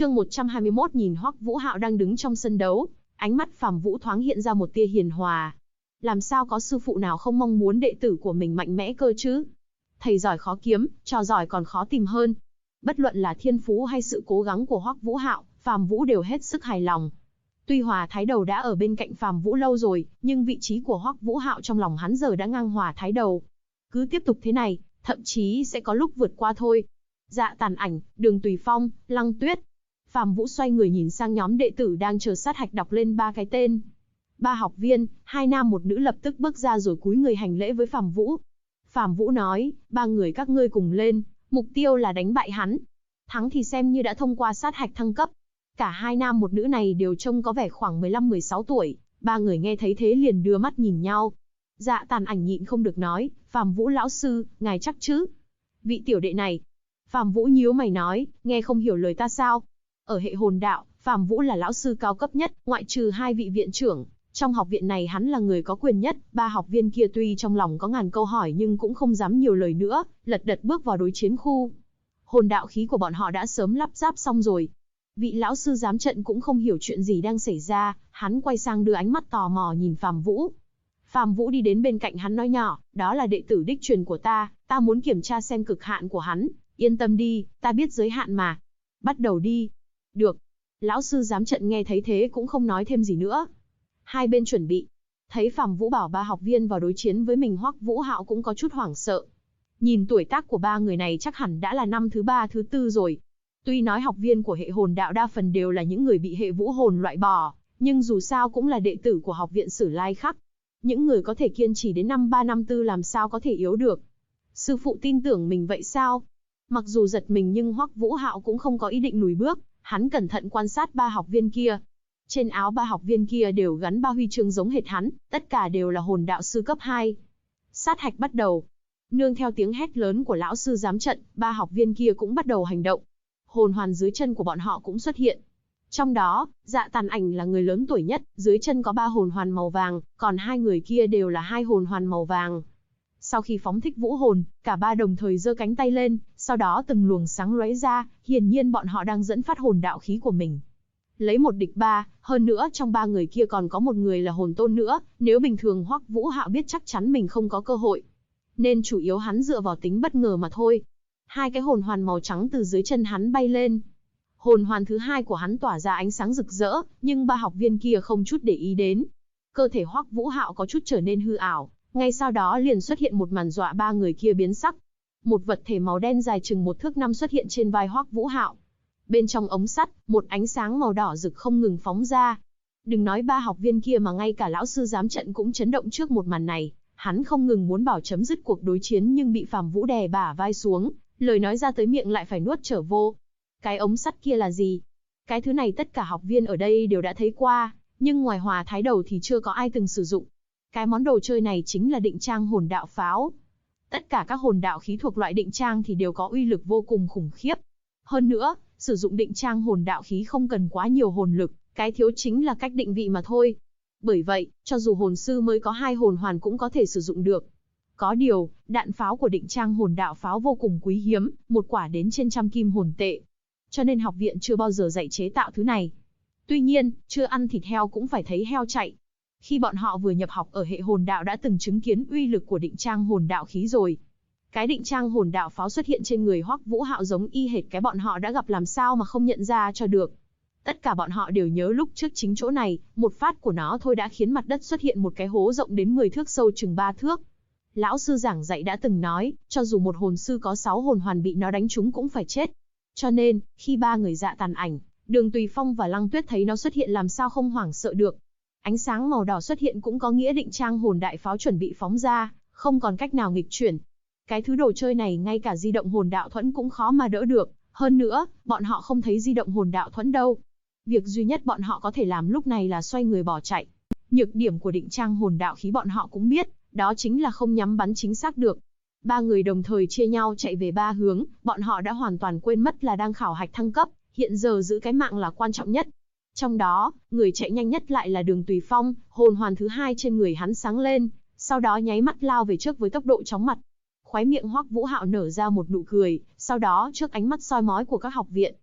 Chương 121 nhìn Hoắc Vũ Hạo đang đứng trong sân đấu, ánh mắt Phàm Vũ thoáng hiện ra một tia hiền hòa. Làm sao có sư phụ nào không mong muốn đệ tử của mình mạnh mẽ cơ chứ? Thầy giỏi khó kiếm, trò giỏi còn khó tìm hơn. Bất luận là thiên phú hay sự cố gắng của Hoắc Vũ Hạo, Phàm Vũ đều hết sức hài lòng. Tuy Hòa Thái Đầu đã ở bên cạnh Phàm Vũ lâu rồi, nhưng vị trí của Hoắc Vũ Hạo trong lòng hắn giờ đã ngang Hòa Thái Đầu. Cứ tiếp tục thế này, thậm chí sẽ có lúc vượt qua thôi. Dạ Tàn Ảnh, Đường Tùy Phong, Lăng Tuyết. Phàm Vũ xoay người nhìn sang nhóm đệ tử đang chờ sát hạch đọc lên 3 cái tên. 3 học viên, 2 nam 1 nữ lập tức bước ra rồi cúi người hành lễ với Phàm Vũ. Phàm Vũ nói, 3 người các ngươi cùng lên, mục tiêu là đánh bại hắn. Thắng thì xem như đã thông qua sát hạch thăng cấp. Cả 2 nam 1 nữ này đều trông có vẻ khoảng 15-16 tuổi, 3 người nghe thấy thế liền đưa mắt nhìn nhau. Dạ Tàn Ảnh nhịn không được nói, Phàm Vũ lão sư, ngài chắc chứ? Vị tiểu đệ này. Phàm Vũ nhíu mày nói, nghe không hiểu lời ta sao? Ở hệ hồn đạo, Phàm Vũ là lão sư cao cấp nhất, ngoại trừ 2 vị viện trưởng. Trong học viện này hắn là người có quyền nhất, 3 học viên kia tuy trong lòng có ngàn câu hỏi nhưng cũng không dám nhiều lời nữa, lật đật bước vào đối chiến khu. Hồn đạo khí của bọn họ đã sớm lắp ráp xong rồi. Vị lão sư giám trận cũng không hiểu chuyện gì đang xảy ra, hắn quay sang đưa ánh mắt tò mò nhìn Phàm Vũ. Phàm Vũ đi đến bên cạnh hắn nói nhỏ, đó là đệ tử đích truyền của ta muốn kiểm tra xem cực hạn của hắn, yên tâm đi, ta biết giới hạn mà. Bắt đầu đi. Được. Lão sư giám trận nghe thấy thế cũng không nói thêm gì nữa. Hai bên chuẩn bị. Thấy Phàm Vũ bảo 3 học viên vào đối chiến với mình, Hoắc Vũ Hạo cũng có chút hoảng sợ. Nhìn tuổi tác của 3 người này chắc hẳn đã là năm thứ 3 thứ 4 rồi. Tuy nói học viên của hệ hồn đạo đa phần đều là những người bị hệ vũ hồn loại bỏ, nhưng dù sao cũng là đệ tử của học viện Sử Lai Khắc. Những người có thể kiên trì đến năm 3 năm 4 làm sao có thể yếu được. Sư phụ tin tưởng mình vậy sao? Mặc dù giật mình nhưng Hoắc Vũ Hạo cũng không có ý định lùi bước, hắn cẩn thận quan sát 3 học viên kia. Trên áo 3 học viên kia đều gắn 3 huy chương giống hệt hắn, tất cả đều là hồn đạo sư cấp 2. Sát hạch bắt đầu. Nương theo tiếng hét lớn của lão sư giám trận, 3 học viên kia cũng bắt đầu hành động. Hồn hoàn dưới chân của bọn họ cũng xuất hiện. Trong đó, Dạ Tàn Ảnh là người lớn tuổi nhất, dưới chân có 3 hồn hoàn màu vàng, còn 2 người kia đều là 2 hồn hoàn màu vàng. Sau khi phóng thích vũ hồn, cả 3 đồng thời giơ cánh tay lên, sau đó từng luồng sáng lóe ra, hiển nhiên bọn họ đang dẫn phát hồn đạo khí của mình. Lấy 1 địch 3, hơn nữa trong 3 người kia còn có 1 người là hồn tôn nữa, nếu bình thường Hoắc Vũ Hạo biết chắc chắn mình không có cơ hội. Nên chủ yếu hắn dựa vào tính bất ngờ mà thôi. 2 cái hồn hoàn màu trắng từ dưới chân hắn bay lên. Hồn hoàn thứ 2 của hắn tỏa ra ánh sáng rực rỡ, nhưng 3 học viên kia không chút để ý đến. Cơ thể Hoắc Vũ Hạo có chút trở nên hư ảo, ngay sau đó liền xuất hiện một màn dọa 3 người kia biến sắc. Một vật thể màu đen dài chừng 1 thước 5 xuất hiện trên vai Hoắc Vũ Hạo. Bên trong ống sắt, một ánh sáng màu đỏ rực không ngừng phóng ra. Đừng nói 3 học viên kia mà ngay cả lão sư giám trận cũng chấn động trước một màn này. Hắn không ngừng muốn bảo chấm dứt cuộc đối chiến nhưng bị Phàm Vũ đè bả vai xuống, lời nói ra tới miệng lại phải nuốt trở vô. Cái ống sắt kia là gì? Cái thứ này tất cả học viên ở đây đều đã thấy qua, nhưng ngoài Hòa Thái Đầu thì chưa có ai từng sử dụng. Cái món đồ chơi này chính là định trang hồn đạo pháo. Tất cả các hồn đạo khí thuộc loại định trang thì đều có uy lực vô cùng khủng khiếp. Hơn nữa, sử dụng định trang hồn đạo khí không cần quá nhiều hồn lực, cái thiếu chính là cách định vị mà thôi. Bởi vậy, cho dù hồn sư mới có 2 hồn hoàn cũng có thể sử dụng được. Có điều, đạn pháo của định trang hồn đạo pháo vô cùng quý hiếm, một quả đến trên 100 kim hồn tệ. Cho nên học viện chưa bao giờ dạy chế tạo thứ này. Tuy nhiên, chưa ăn thịt heo cũng phải thấy heo chạy. Khi bọn họ vừa nhập học ở hệ hồn đạo đã từng chứng kiến uy lực của định trang hồn đạo khí rồi. Cái định trang hồn đạo pháo xuất hiện trên người Hoắc Vũ Hạo giống y hệt cái bọn họ đã gặp, làm sao mà không nhận ra cho được. Tất cả bọn họ đều nhớ lúc trước chính chỗ này, một phát của nó thôi đã khiến mặt đất xuất hiện một cái hố rộng đến 10 thước sâu chừng 3 thước. Lão sư giảng dạy đã từng nói, cho dù một hồn sư có 6 hồn hoàn bị nó đánh trúng cũng phải chết. Cho nên, khi 3 người Dạ Tàn Ảnh, Đường Tùy Phong và Lăng Tuyết thấy nó xuất hiện làm sao không hoảng sợ được. Ánh sáng màu đỏ xuất hiện cũng có nghĩa định trang hồn đại pháo chuẩn bị phóng ra, không còn cách nào nghịch chuyển. Cái thứ đồ chơi này ngay cả di động hồn đạo thuẫn cũng khó mà đỡ được, hơn nữa, bọn họ không thấy di động hồn đạo thuẫn đâu. Việc duy nhất bọn họ có thể làm lúc này là xoay người bỏ chạy. Nhược điểm của định trang hồn đạo khí bọn họ cũng biết, đó chính là không nhắm bắn chính xác được. 3 người đồng thời chia nhau chạy về 3 hướng, bọn họ đã hoàn toàn quên mất là đang khảo hạch thăng cấp, hiện giờ giữ cái mạng là quan trọng nhất. Trong đó, người chạy nhanh nhất lại là Đường Tùy Phong, hồn hoàn thứ 2 trên người hắn sáng lên, sau đó nháy mắt lao về trước với tốc độ chóng mặt. Khóe miệng Hoắc Vũ Hạo nở ra một nụ cười, sau đó trước ánh mắt soi mói của các học viện,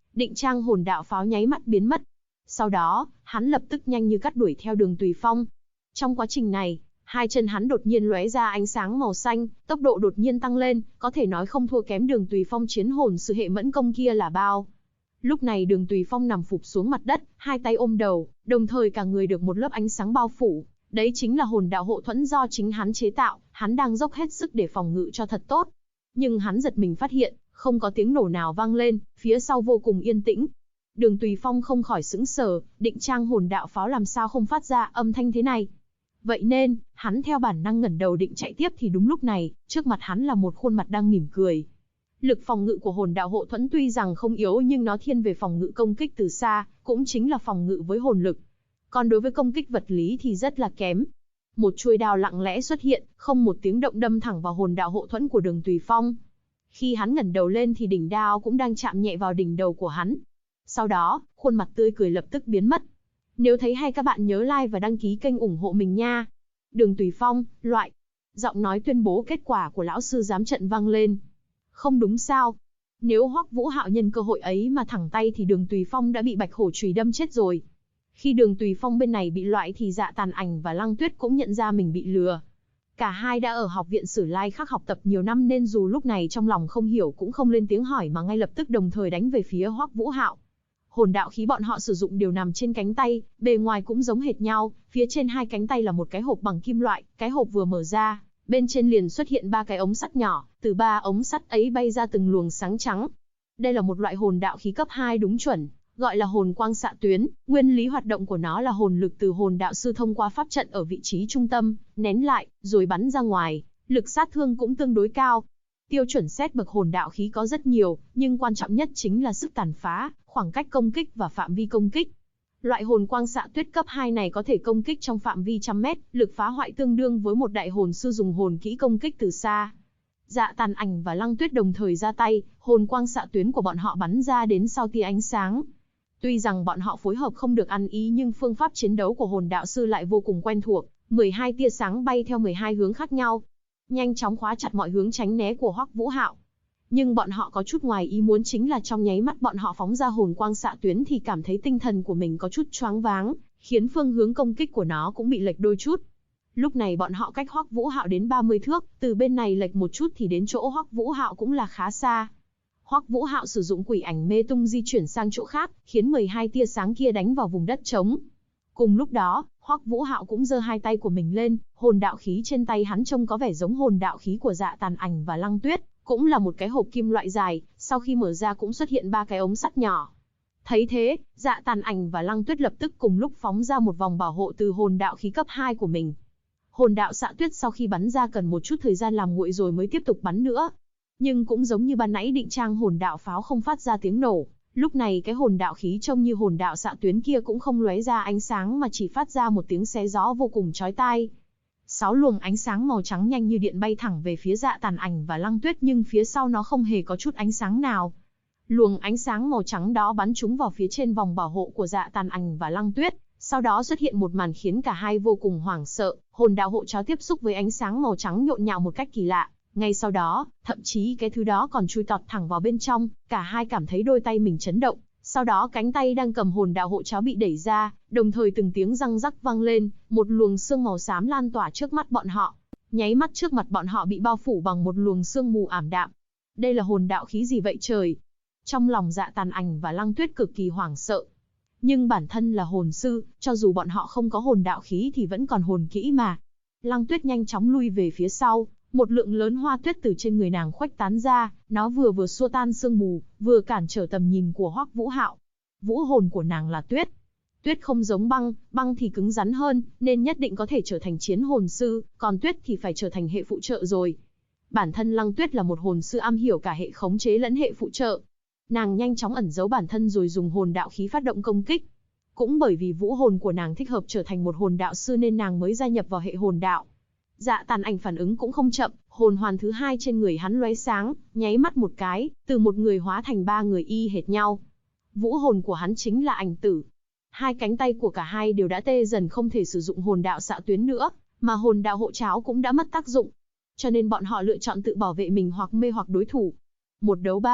Định trang hồn đạo pháo nháy mắt biến mất. Sau đó, hắn lập tức nhanh như cắt đuổi theo Đường Tùy Phong. Trong quá trình này, hai chân hắn đột nhiên lóe ra ánh sáng màu xanh, tốc độ đột nhiên tăng lên, có thể nói không thua kém Đường Tùy Phong chiến hồn sư hệ mẫn công kia là bao. Lúc này Đường Tùy Phong nằm phụp xuống mặt đất, hai tay ôm đầu, đồng thời cả người được một lớp ánh sáng bao phủ. Đấy chính là hồn đạo hộ thuẫn do chính hắn chế tạo, hắn đang dốc hết sức để phòng ngự cho thật tốt. Nhưng hắn giật mình phát hiện, không có tiếng nổ nào vang lên, phía sau vô cùng yên tĩnh. Đường Tùy Phong không khỏi sững sờ, định trang hồn đạo pháo làm sao không phát ra âm thanh thế này. Vậy nên, hắn theo bản năng ngẩng đầu định chạy tiếp thì đúng lúc này, trước mặt hắn là một khuôn mặt đang mỉm cười. Lực phòng ngự của hồn đạo hộ thuẫn tuy rằng không yếu nhưng nó thiên về phòng ngự công kích từ xa, cũng chính là phòng ngự với hồn lực. Còn đối với công kích vật lý thì rất là kém. Một chuôi đao lặng lẽ xuất hiện, không một tiếng động đâm thẳng vào hồn đạo hộ thuẫn của Đường Tùy Phong. Khi hắn ngẩng đầu lên thì đỉnh đao cũng đang chạm nhẹ vào đỉnh đầu của hắn. Sau đó, khuôn mặt tươi cười lập tức biến mất. Nếu thấy hay các bạn nhớ like và đăng ký kênh ủng hộ mình nha. Đường Tùy Phong, loại. Giọng nói tuyên bố kết quả của lão sư giám trận vang lên. Không đúng sao? Nếu Hoắc Vũ Hạo nhân cơ hội ấy mà thẳng tay thì Đường Tùy Phong đã bị Bạch Hổ chùy đâm chết rồi. Khi Đường Tùy Phong bên này bị loại thì Dạ Tàn Ảnh và Lăng Tuyết cũng nhận ra mình bị lừa. Cả hai đã ở học viện Sử Lai Khắc học tập nhiều năm nên dù lúc này trong lòng không hiểu cũng không lên tiếng hỏi mà ngay lập tức đồng thời đánh về phía Hoắc Vũ Hạo. Hồn đạo khí bọn họ sử dụng đều nằm trên cánh tay, bề ngoài cũng giống hệt nhau, phía trên hai cánh tay là một cái hộp bằng kim loại, cái hộp vừa mở ra, bên trên liền xuất hiện ba cái ống sắt nhỏ, từ ba ống sắt ấy bay ra từng luồng sáng trắng. Đây là một loại hồn đạo khí cấp 2 đúng chuẩn, gọi là hồn quang xạ tuyến, nguyên lý hoạt động của nó là hồn lực từ hồn đạo sư thông qua pháp trận ở vị trí trung tâm, nén lại, rồi bắn ra ngoài, lực sát thương cũng tương đối cao. Tiêu chuẩn xét bậc hồn đạo khí có rất nhiều, nhưng quan trọng nhất chính là sức tàn phá, khoảng cách công kích và phạm vi công kích. Loại hồn quang xạ tuyết cấp 2 này có thể công kích trong phạm vi trăm mét, lực phá hoại tương đương với một đại hồn sư dùng hồn kỹ công kích từ xa. Dạ Tàn Ảnh và Lăng Tuyết đồng thời ra tay, hồn quang xạ tuyến của bọn họ bắn ra đến sau tia ánh sáng. Tuy rằng bọn họ phối hợp không được ăn ý nhưng phương pháp chiến đấu của hồn đạo sư lại vô cùng quen thuộc, 12 tia sáng bay theo 12 hướng khác nhau, nhanh chóng khóa chặt mọi hướng tránh né của Hoắc Vũ Hạo. Nhưng bọn họ có chút ngoài ý muốn chính là trong nháy mắt bọn họ phóng ra hồn quang xạ tuyến thì cảm thấy tinh thần của mình có chút choáng váng, khiến phương hướng công kích của nó cũng bị lệch đôi chút. Lúc này bọn họ cách Hoắc Vũ Hạo đến 30 thước, từ bên này lệch một chút thì đến chỗ Hoắc Vũ Hạo cũng là khá xa. Hoắc Vũ Hạo sử dụng quỷ ảnh mê tung di chuyển sang chỗ khác, khiến 12 tia sáng kia đánh vào vùng đất trống. Cùng lúc đó, Hoắc Vũ Hạo cũng giơ hai tay của mình lên, hồn đạo khí trên tay hắn trông có vẻ giống hồn đạo khí của Dạ Tàn Ảnh và Lăng Tuyết, cũng là một cái hộp kim loại dài, sau khi mở ra cũng xuất hiện ba cái ống sắt nhỏ. Thấy thế, Dạ Tàn Ảnh và Lăng Tuyết lập tức cùng lúc phóng ra một vòng bảo hộ từ hồn đạo khí cấp 2 của mình. Hồn đạo xạ tuyết sau khi bắn ra cần một chút thời gian làm nguội rồi mới tiếp tục bắn nữa. Nhưng cũng giống như ban nãy định trang hồn đạo pháo không phát ra tiếng nổ, lúc này cái hồn đạo khí trông như hồn đạo xạ tuyến kia cũng không lóe ra ánh sáng mà chỉ phát ra một tiếng xé gió vô cùng chói tai. 6 luồng ánh sáng màu trắng nhanh như điện bay thẳng về phía Dạ Tàn Ảnh và Lăng Tuyết nhưng phía sau nó không hề có chút ánh sáng nào. Luồng ánh sáng màu trắng đó bắn trúng vào phía trên vòng bảo hộ của Dạ Tàn Ảnh và Lăng Tuyết, sau đó xuất hiện một màn khiến cả hai vô cùng hoảng sợ, hồn đạo hộ cháo tiếp xúc với ánh sáng màu trắng nhộn nhạo một cách kỳ lạ. Ngay sau đó, thậm chí cái thứ đó còn chui tọt thẳng vào bên trong, cả hai cảm thấy đôi tay mình chấn động. Sau đó cánh tay đang cầm hồn đạo hộ cháo bị đẩy ra, đồng thời từng tiếng răng rắc vang lên, một luồng sương màu xám lan tỏa trước mắt bọn họ. Nháy mắt trước mặt bọn họ bị bao phủ bằng một luồng sương mù ảm đạm. Đây là hồn đạo khí gì vậy trời? Trong lòng Dạ Tàn Ảnh và Lăng Tuyết cực kỳ hoảng sợ. Nhưng bản thân là hồn sư, cho dù bọn họ không có hồn đạo khí thì vẫn còn hồn kỹ mà. Lăng Tuyết nhanh chóng lui về phía sau. Một lượng lớn hoa tuyết từ trên người nàng khuếch tán ra, nó vừa xua tan sương mù, vừa cản trở tầm nhìn của Hoắc Vũ Hạo. Vũ hồn của nàng là tuyết. Tuyết không giống băng, băng thì cứng rắn hơn, nên nhất định có thể trở thành chiến hồn sư, còn tuyết thì phải trở thành hệ phụ trợ rồi. Bản thân Lăng Tuyết là một hồn sư am hiểu cả hệ khống chế lẫn hệ phụ trợ. Nàng nhanh chóng ẩn giấu bản thân rồi dùng hồn đạo khí phát động công kích. Cũng bởi vì vũ hồn của nàng thích hợp trở thành một hồn đạo sư nên nàng mới gia nhập vào hệ hồn đạo. Dạ Tàn Ảnh phản ứng cũng không chậm, hồn hoàn thứ hai trên người hắn lóe sáng, nháy mắt một cái, từ một người hóa thành ba người y hệt nhau. Vũ hồn của hắn chính là Ảnh Tử. Hai cánh tay của cả hai đều đã tê dần không thể sử dụng hồn đạo xạ tuyến nữa, mà hồn đạo hộ cháo cũng đã mất tác dụng. Cho nên bọn họ lựa chọn tự bảo vệ mình hoặc mê hoặc đối thủ. Một đấu ba,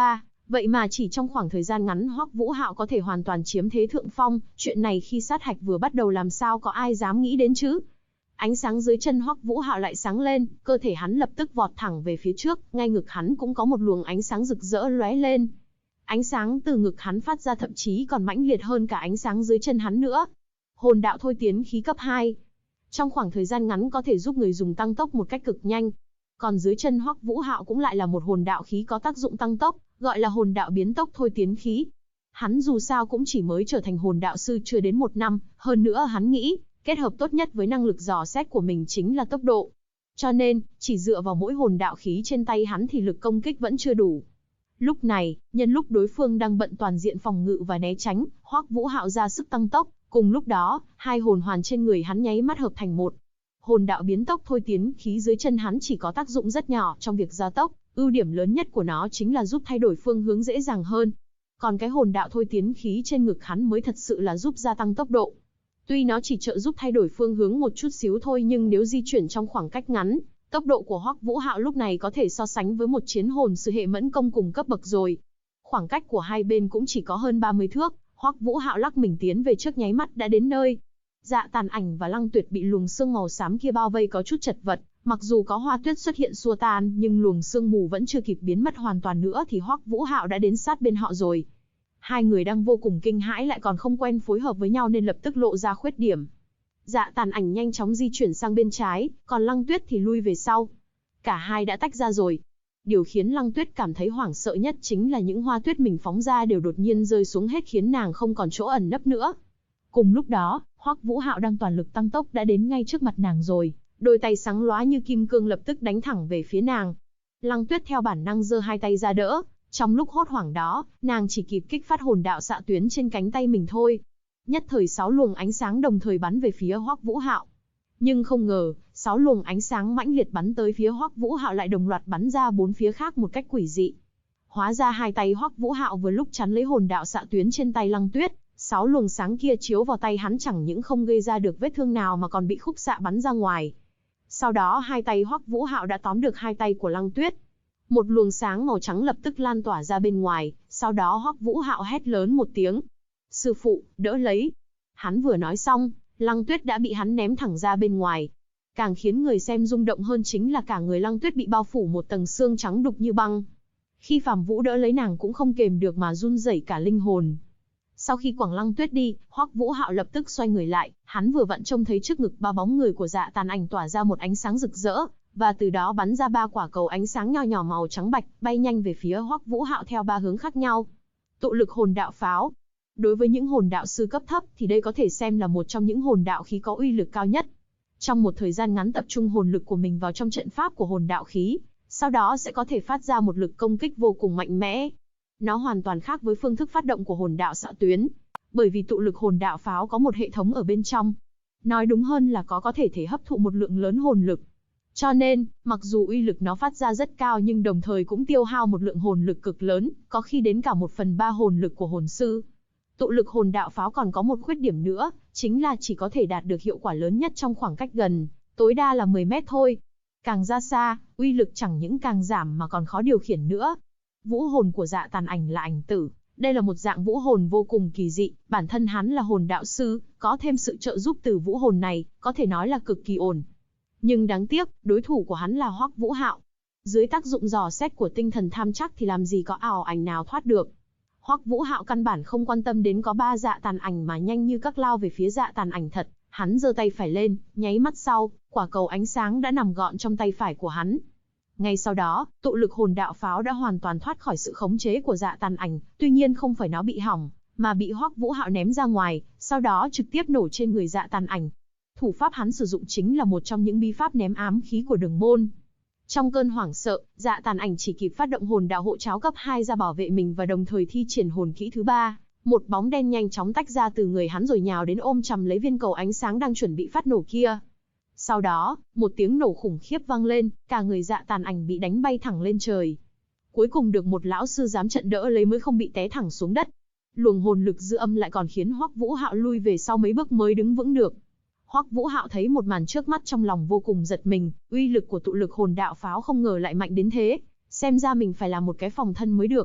Vậy mà chỉ trong khoảng thời gian ngắn Hoắc Vũ Hạo có thể hoàn toàn chiếm thế thượng phong, chuyện này khi sát hạch vừa bắt đầu làm sao có ai dám nghĩ đến chứ? Ánh sáng dưới chân Hoắc Vũ Hạo lại sáng lên, cơ thể hắn lập tức vọt thẳng về phía trước, ngay ngực hắn cũng có một luồng ánh sáng rực rỡ lóe lên. Ánh sáng từ ngực hắn phát ra thậm chí còn mãnh liệt hơn cả ánh sáng dưới chân hắn nữa. Hồn đạo thôi tiến khí cấp 2. Trong khoảng thời gian ngắn có thể giúp người dùng tăng tốc một cách cực nhanh. Còn dưới chân Hoắc Vũ Hạo cũng lại là một hồn đạo khí có tác dụng tăng tốc, gọi là hồn đạo biến tốc thôi tiến khí. Hắn dù sao cũng chỉ mới trở thành hồn đạo sư chưa đến 1 năm, hơn nữa hắn nghĩ, kết hợp tốt nhất với năng lực dò xét của mình chính là tốc độ. Cho nên, chỉ dựa vào mỗi hồn đạo khí trên tay hắn thì lực công kích vẫn chưa đủ. Lúc này, nhân lúc đối phương đang bận toàn diện phòng ngự và né tránh, Hoắc Vũ Hạo ra sức tăng tốc, cùng lúc đó, hai hồn hoàn trên người hắn nháy mắt hợp thành một. Hồn đạo biến tốc thôi tiến khí dưới chân hắn chỉ có tác dụng rất nhỏ trong việc gia tốc, ưu điểm lớn nhất của nó chính là giúp thay đổi phương hướng dễ dàng hơn. Còn cái hồn đạo thôi tiến khí trên ngực hắn mới thật sự là giúp gia tăng tốc độ. Tuy nó chỉ trợ giúp thay đổi phương hướng một chút xíu thôi nhưng nếu di chuyển trong khoảng cách ngắn, tốc độ của Hoắc Vũ Hạo lúc này có thể so sánh với một chiến hồn sư hệ mẫn công cùng cấp bậc rồi. Khoảng cách của hai bên cũng chỉ có hơn 30 thước, Hoắc Vũ Hạo lắc mình tiến về trước nháy mắt đã đến nơi. Dạ Tàn Ảnh và Lăng Tuyệt bị luồng sương màu xám kia bao vây có chút chật vật, mặc dù có hoa tuyết xuất hiện xua tan, nhưng luồng sương mù vẫn chưa kịp biến mất hoàn toàn nữa thì Hoắc Vũ Hạo đã đến sát bên họ rồi. Hai người đang vô cùng kinh hãi lại còn không quen phối hợp với nhau nên lập tức lộ ra khuyết điểm. Dạ Tàn Ảnh nhanh chóng di chuyển sang bên trái, còn Lăng Tuyết thì lui về sau. Cả hai đã tách ra rồi. Điều khiến Lăng Tuyết cảm thấy hoảng sợ nhất chính là những hoa tuyết mình phóng ra đều đột nhiên rơi xuống hết khiến nàng không còn chỗ ẩn nấp nữa. Cùng lúc đó, Hoắc Vũ Hạo đang toàn lực tăng tốc đã đến ngay trước mặt nàng rồi, đôi tay sáng lóa như kim cương lập tức đánh thẳng về phía nàng. Lăng Tuyết theo bản năng giơ hai tay ra đỡ, trong lúc hốt hoảng đó, nàng chỉ kịp kích phát hồn đạo xạ tuyến trên cánh tay mình thôi. Nhất thời 6 luồng ánh sáng đồng thời bắn về phía Hoắc Vũ Hạo. Nhưng không ngờ, 6 luồng ánh sáng mãnh liệt bắn tới phía Hoắc Vũ Hạo lại đồng loạt bắn ra 4 phía khác một cách quỷ dị. Hóa ra hai tay Hoắc Vũ Hạo vừa lúc chắn lấy hồn đạo xạ tuyến trên tay Lăng Tuyết, 6 luồng sáng kia chiếu vào tay hắn chẳng những không gây ra được vết thương nào mà còn bị khúc xạ bắn ra ngoài. Sau đó hai tay Hoắc Vũ Hạo đã tóm được hai tay của Lăng Tuyết. Một luồng sáng màu trắng lập tức lan tỏa ra bên ngoài, sau đó Hoắc Vũ Hạo hét lớn một tiếng. Sư phụ, đỡ lấy. Hắn vừa nói xong, Lăng Tuyết đã bị hắn ném thẳng ra bên ngoài. Càng khiến người xem rung động hơn chính là cả người Lăng Tuyết bị bao phủ một tầng xương trắng đục như băng. Khi Phàm Vũ đỡ lấy nàng cũng không kềm được mà run rẩy cả linh hồn. Sau khi quẳng Lăng Tuyết đi, Hoắc Vũ Hạo lập tức xoay người lại, hắn vừa vặn trông thấy trước ngực ba bóng người của Dạ Tàn Ảnh tỏa ra một ánh sáng rực rỡ, và từ đó bắn ra 3 quả cầu ánh sáng nho nhỏ màu trắng bạch, bay nhanh về phía Hoắc Vũ Hạo theo 3 hướng khác nhau. Tụ lực hồn đạo pháo. Đối với những hồn đạo sư cấp thấp thì đây có thể xem là một trong những hồn đạo khí có uy lực cao nhất. Trong một thời gian ngắn tập trung hồn lực của mình vào trong trận pháp của hồn đạo khí, sau đó sẽ có thể phát ra một lực công kích vô cùng mạnh mẽ. Nó hoàn toàn khác với phương thức phát động của hồn đạo xạ tuyến, bởi vì tụ lực hồn đạo pháo có một hệ thống ở bên trong. Nói đúng hơn là có thể hấp thụ một lượng lớn hồn lực. Cho nên, mặc dù uy lực nó phát ra rất cao nhưng đồng thời cũng tiêu hao một lượng hồn lực cực lớn, có khi đến cả 1/3 hồn lực của hồn sư. Tụ lực hồn đạo pháo còn có một khuyết điểm nữa, chính là chỉ có thể đạt được hiệu quả lớn nhất trong khoảng cách gần, tối đa là 10 mét thôi. Càng ra xa, uy lực chẳng những càng giảm mà còn khó điều khiển nữa. Vũ hồn của Dạ Tàn Ảnh là ảnh tử. Đây là một dạng vũ hồn vô cùng kỳ dị, bản thân hắn là hồn đạo sư, có thêm sự trợ giúp từ vũ hồn này, có thể nói là cực kỳ ổn. Nhưng đáng tiếc, đối thủ của hắn là Hoắc Vũ Hạo. Dưới tác dụng dò xét của tinh thần tham chắc thì làm gì có ảo ảnh nào thoát được. Hoắc Vũ Hạo căn bản không quan tâm đến có 3 Dạ Tàn Ảnh mà nhanh như các lao về phía Dạ Tàn Ảnh thật. Hắn giơ tay phải lên, nháy mắt sau, quả cầu ánh sáng đã nằm gọn trong tay phải của hắn. Ngay sau đó, tụ lực hồn đạo pháo đã hoàn toàn thoát khỏi sự khống chế của Dạ Tàn Ảnh, tuy nhiên không phải nó bị hỏng, mà bị Hoắc Vũ Hạo ném ra ngoài, sau đó trực tiếp nổ trên người Dạ Tàn Ảnh. Thủ pháp hắn sử dụng chính là một trong những bí pháp ném ám khí của Đường Môn. Trong cơn hoảng sợ, Dạ Tàn Ảnh chỉ kịp phát động hồn đạo hộ cháo cấp 2 ra bảo vệ mình và đồng thời thi triển hồn kỹ thứ 3. Một bóng đen nhanh chóng tách ra từ người hắn rồi nhào đến ôm chầm lấy viên cầu ánh sáng đang chuẩn bị phát nổ kia. Sau đó, một tiếng nổ khủng khiếp vang lên, cả người Dạ Tàn Ảnh bị đánh bay thẳng lên trời. Cuối cùng được một lão sư giám trận đỡ lấy mới không bị té thẳng xuống đất. Luồng hồn lực dư âm lại còn khiến Hoắc Vũ Hạo lui về sau mấy bước mới đứng vững được. Hoắc Vũ Hạo thấy một màn trước mắt trong lòng vô cùng giật mình, uy lực của tụ lực hồn đạo pháo không ngờ lại mạnh đến thế, xem ra mình phải làm một cái phòng thân mới được.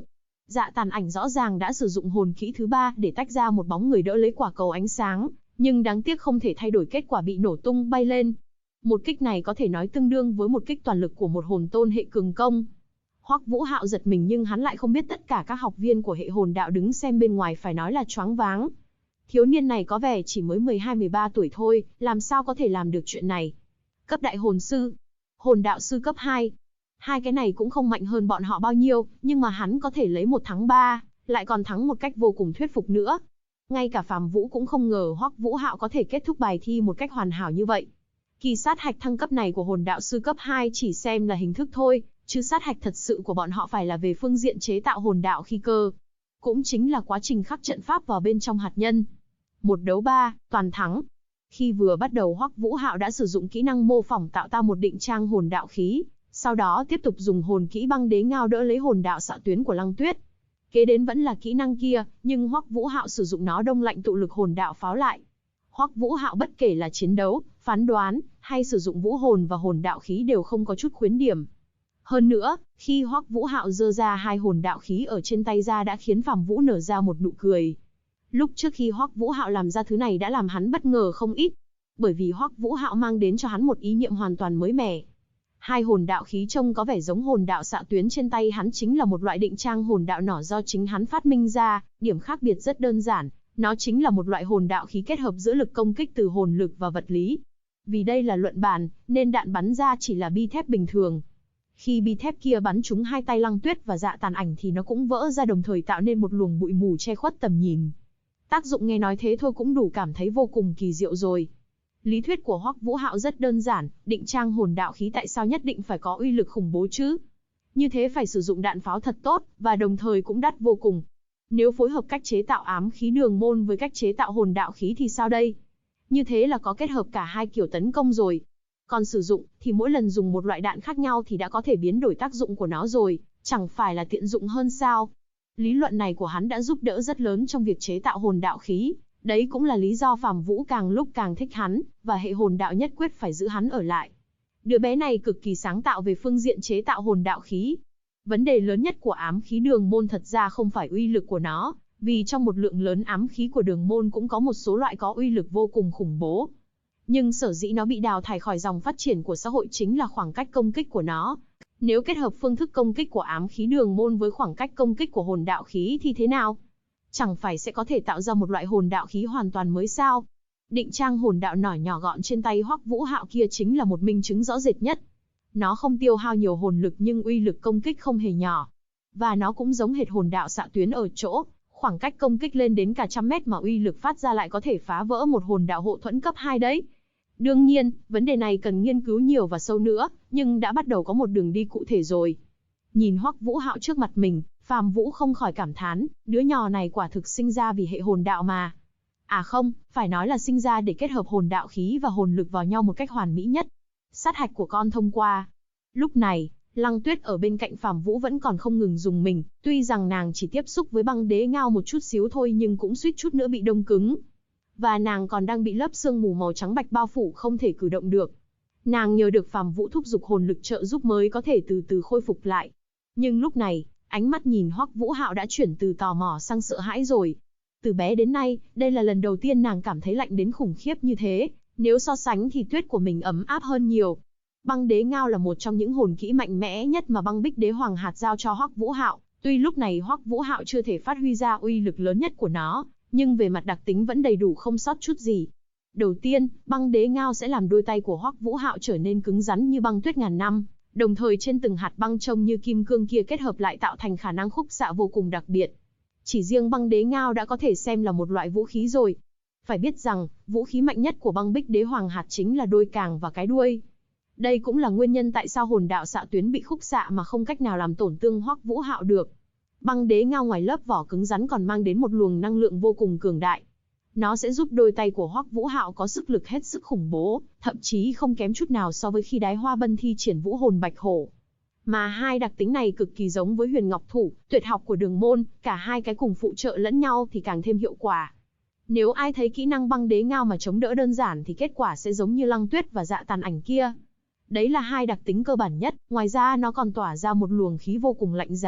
Dạ Tàn Ảnh rõ ràng đã sử dụng hồn kỹ thứ 3 để tách ra một bóng người đỡ lấy quả cầu ánh sáng, nhưng đáng tiếc không thể thay đổi kết quả bị nổ tung bay lên. Một kích này có thể nói tương đương với một kích toàn lực của một hồn tôn hệ cường công. Hoắc Vũ Hạo giật mình nhưng hắn lại không biết tất cả các học viên của hệ hồn đạo đứng xem bên ngoài phải nói là choáng váng. Thiếu niên này có vẻ chỉ mới 12-13 tuổi thôi, làm sao có thể làm được chuyện này? Cấp đại hồn sư, hồn đạo sư cấp 2. Hai cái này cũng không mạnh hơn bọn họ bao nhiêu, nhưng mà hắn có thể lấy 1 thắng 3, lại còn thắng một cách vô cùng thuyết phục nữa. Ngay cả Phàm Vũ cũng không ngờ Hoắc Vũ Hạo có thể kết thúc bài thi một cách hoàn hảo như vậy. Kỳ sát hạch thăng cấp này của hồn đạo sư cấp 2 chỉ xem là hình thức thôi, chứ sát hạch thật sự của bọn họ phải là về phương diện chế tạo hồn đạo khí cơ. Cũng chính là quá trình khắc trận pháp vào bên trong hạt nhân. 1 đấu 3, toàn thắng. Khi vừa bắt đầu Hoắc Vũ Hạo đã sử dụng kỹ năng mô phỏng tạo ra một định trang hồn đạo khí, sau đó tiếp tục dùng hồn kỹ băng đế ngao đỡ lấy hồn đạo xạ tuyến của Lăng Tuyết. Kế đến vẫn là kỹ năng kia, nhưng Hoắc Vũ Hạo sử dụng nó đông lạnh tụ lực hồn đạo pháo lại. Hoắc Vũ Hạo bất kể là chiến đấu, phán đoán, hay sử dụng vũ hồn và hồn đạo khí đều không có chút khuyến điểm. Hơn nữa, khi Hoắc Vũ Hạo giơ ra 2 hồn đạo khí ở trên tay ra đã khiến Phàm Vũ nở ra một nụ cười. Lúc trước khi Hoắc Vũ Hạo làm ra thứ này đã làm hắn bất ngờ không ít, bởi vì Hoắc Vũ Hạo mang đến cho hắn một ý niệm hoàn toàn mới mẻ. 2 hồn đạo khí trông có vẻ giống hồn đạo xạ tuyến trên tay hắn chính là một loại định trang hồn đạo nỏ do chính hắn phát minh ra, điểm khác biệt rất đơn giản, nó chính là một loại hồn đạo khí kết hợp giữa lực công kích từ hồn lực và vật lý. Vì đây là luận bàn, nên đạn bắn ra chỉ là bi thép bình thường. Khi bi thép kia bắn trúng hai tay Lăng Tuyết và Dạ Tàn Ảnh thì nó cũng vỡ ra đồng thời tạo nên một luồng bụi mù che khuất tầm nhìn. Tác dụng nghe nói thế thôi cũng đủ cảm thấy vô cùng kỳ diệu rồi. Lý thuyết của Hoắc Vũ Hạo rất đơn giản, định trang hồn đạo khí tại sao nhất định phải có uy lực khủng bố chứ? Như thế phải sử dụng đạn pháo thật tốt, và đồng thời cũng đắt vô cùng. Nếu phối hợp cách chế tạo ám khí đường môn với cách chế tạo hồn đạo khí thì sao đây? Như thế là có kết hợp cả hai kiểu tấn công rồi. Còn sử dụng, thì mỗi lần dùng một loại đạn khác nhau thì đã có thể biến đổi tác dụng của nó rồi, chẳng phải là tiện dụng hơn sao? Lý luận này của hắn đã giúp đỡ rất lớn trong việc chế tạo hồn đạo khí. Đấy cũng là lý do Phàm Vũ càng lúc càng thích hắn, và hệ hồn đạo nhất quyết phải giữ hắn ở lại. Đứa bé này cực kỳ sáng tạo về phương diện chế tạo hồn đạo khí. Vấn đề lớn nhất của ám khí đường môn thật ra không phải uy lực của nó, vì trong một lượng lớn ám khí của đường môn cũng có một số loại có uy lực vô cùng khủng bố. Nhưng sở dĩ nó bị đào thải khỏi dòng phát triển của xã hội chính là khoảng cách công kích của nó. Nếu kết hợp phương thức công kích của ám khí đường môn với khoảng cách công kích của hồn đạo khí thì thế nào? Chẳng phải sẽ có thể tạo ra một loại hồn đạo khí hoàn toàn mới sao? Định trang hồn đạo nỏ nhỏ gọn trên tay Hoắc Vũ Hạo kia chính là một minh chứng rõ rệt nhất. Nó không tiêu hao nhiều hồn lực nhưng uy lực công kích không hề nhỏ. Và nó cũng giống hệt hồn đạo xạ tuyến ở chỗ, khoảng cách công kích lên đến cả 100 mét mà uy lực phát ra lại có thể phá vỡ một hồn đạo hộ thuẫn cấp 2 đấy. Đương nhiên, vấn đề này cần nghiên cứu nhiều và sâu nữa, nhưng đã bắt đầu có một đường đi cụ thể rồi. Nhìn Hoắc Vũ Hạo trước mặt mình, Phàm Vũ không khỏi cảm thán, đứa nhỏ này quả thực sinh ra vì hệ hồn đạo mà. À không, phải nói là sinh ra để kết hợp hồn đạo khí và hồn lực vào nhau một cách hoàn mỹ nhất. Sát hạch của con thông qua. Lúc này, Lăng Tuyết ở bên cạnh Phàm Vũ vẫn còn không ngừng dùng mình, tuy rằng nàng chỉ tiếp xúc với băng đế ngao một chút xíu thôi nhưng cũng suýt chút nữa bị đông cứng. Và nàng còn đang bị lớp sương mù màu trắng bạch bao phủ không thể cử động được. Nàng nhờ được Phàm Vũ thúc giục hồn lực trợ giúp mới có thể từ từ khôi phục lại. Nhưng lúc này, ánh mắt nhìn Hoắc Vũ Hạo đã chuyển từ tò mò sang sợ hãi rồi. Từ bé đến nay, đây là lần đầu tiên nàng cảm thấy lạnh đến khủng khiếp như thế, nếu so sánh thì tuyết của mình ấm áp hơn nhiều. Băng đế ngao là một trong những hồn kỹ mạnh mẽ nhất mà băng bích đế hoàng hạt giao cho Hoắc Vũ Hạo, tuy lúc này Hoắc Vũ Hạo chưa thể phát huy ra uy lực lớn nhất của nó, nhưng về mặt đặc tính vẫn đầy đủ không sót chút gì. Đầu tiên, băng đế ngao sẽ làm đôi tay của Hoắc Vũ Hạo trở nên cứng rắn như băng tuyết ngàn năm. Đồng thời trên từng hạt băng trông như kim cương kia kết hợp lại tạo thành khả năng khúc xạ vô cùng đặc biệt. Chỉ riêng băng đế ngao đã có thể xem là một loại vũ khí rồi. Phải biết rằng, vũ khí mạnh nhất của băng bích đế hoàng hạt chính là đôi càng và cái đuôi. Đây cũng là nguyên nhân tại sao hồn đạo xạ tuyến bị khúc xạ mà không cách nào làm tổn thương Hoắc Vũ Hạo được. Băng đế ngao ngoài lớp vỏ cứng rắn còn mang đến một luồng năng lượng vô cùng cường đại. Nó sẽ giúp đôi tay của Hoắc Vũ Hạo có sức lực hết sức khủng bố, thậm chí không kém chút nào so với khi Đái Hoa Bân thi triển vũ hồn bạch hổ. Mà hai đặc tính này cực kỳ giống với Huyền Ngọc Thủ, tuyệt học của Đường môn, cả hai cái cùng phụ trợ lẫn nhau thì càng thêm hiệu quả. Nếu ai thấy kỹ năng băng đế ngao mà chống đỡ đơn giản thì kết quả sẽ giống như Lăng Tuyết và Dạ Tàn Ảnh kia. Đấy là hai đặc tính cơ bản nhất, ngoài ra nó còn tỏa ra một luồng khí vô cùng lạnh giá,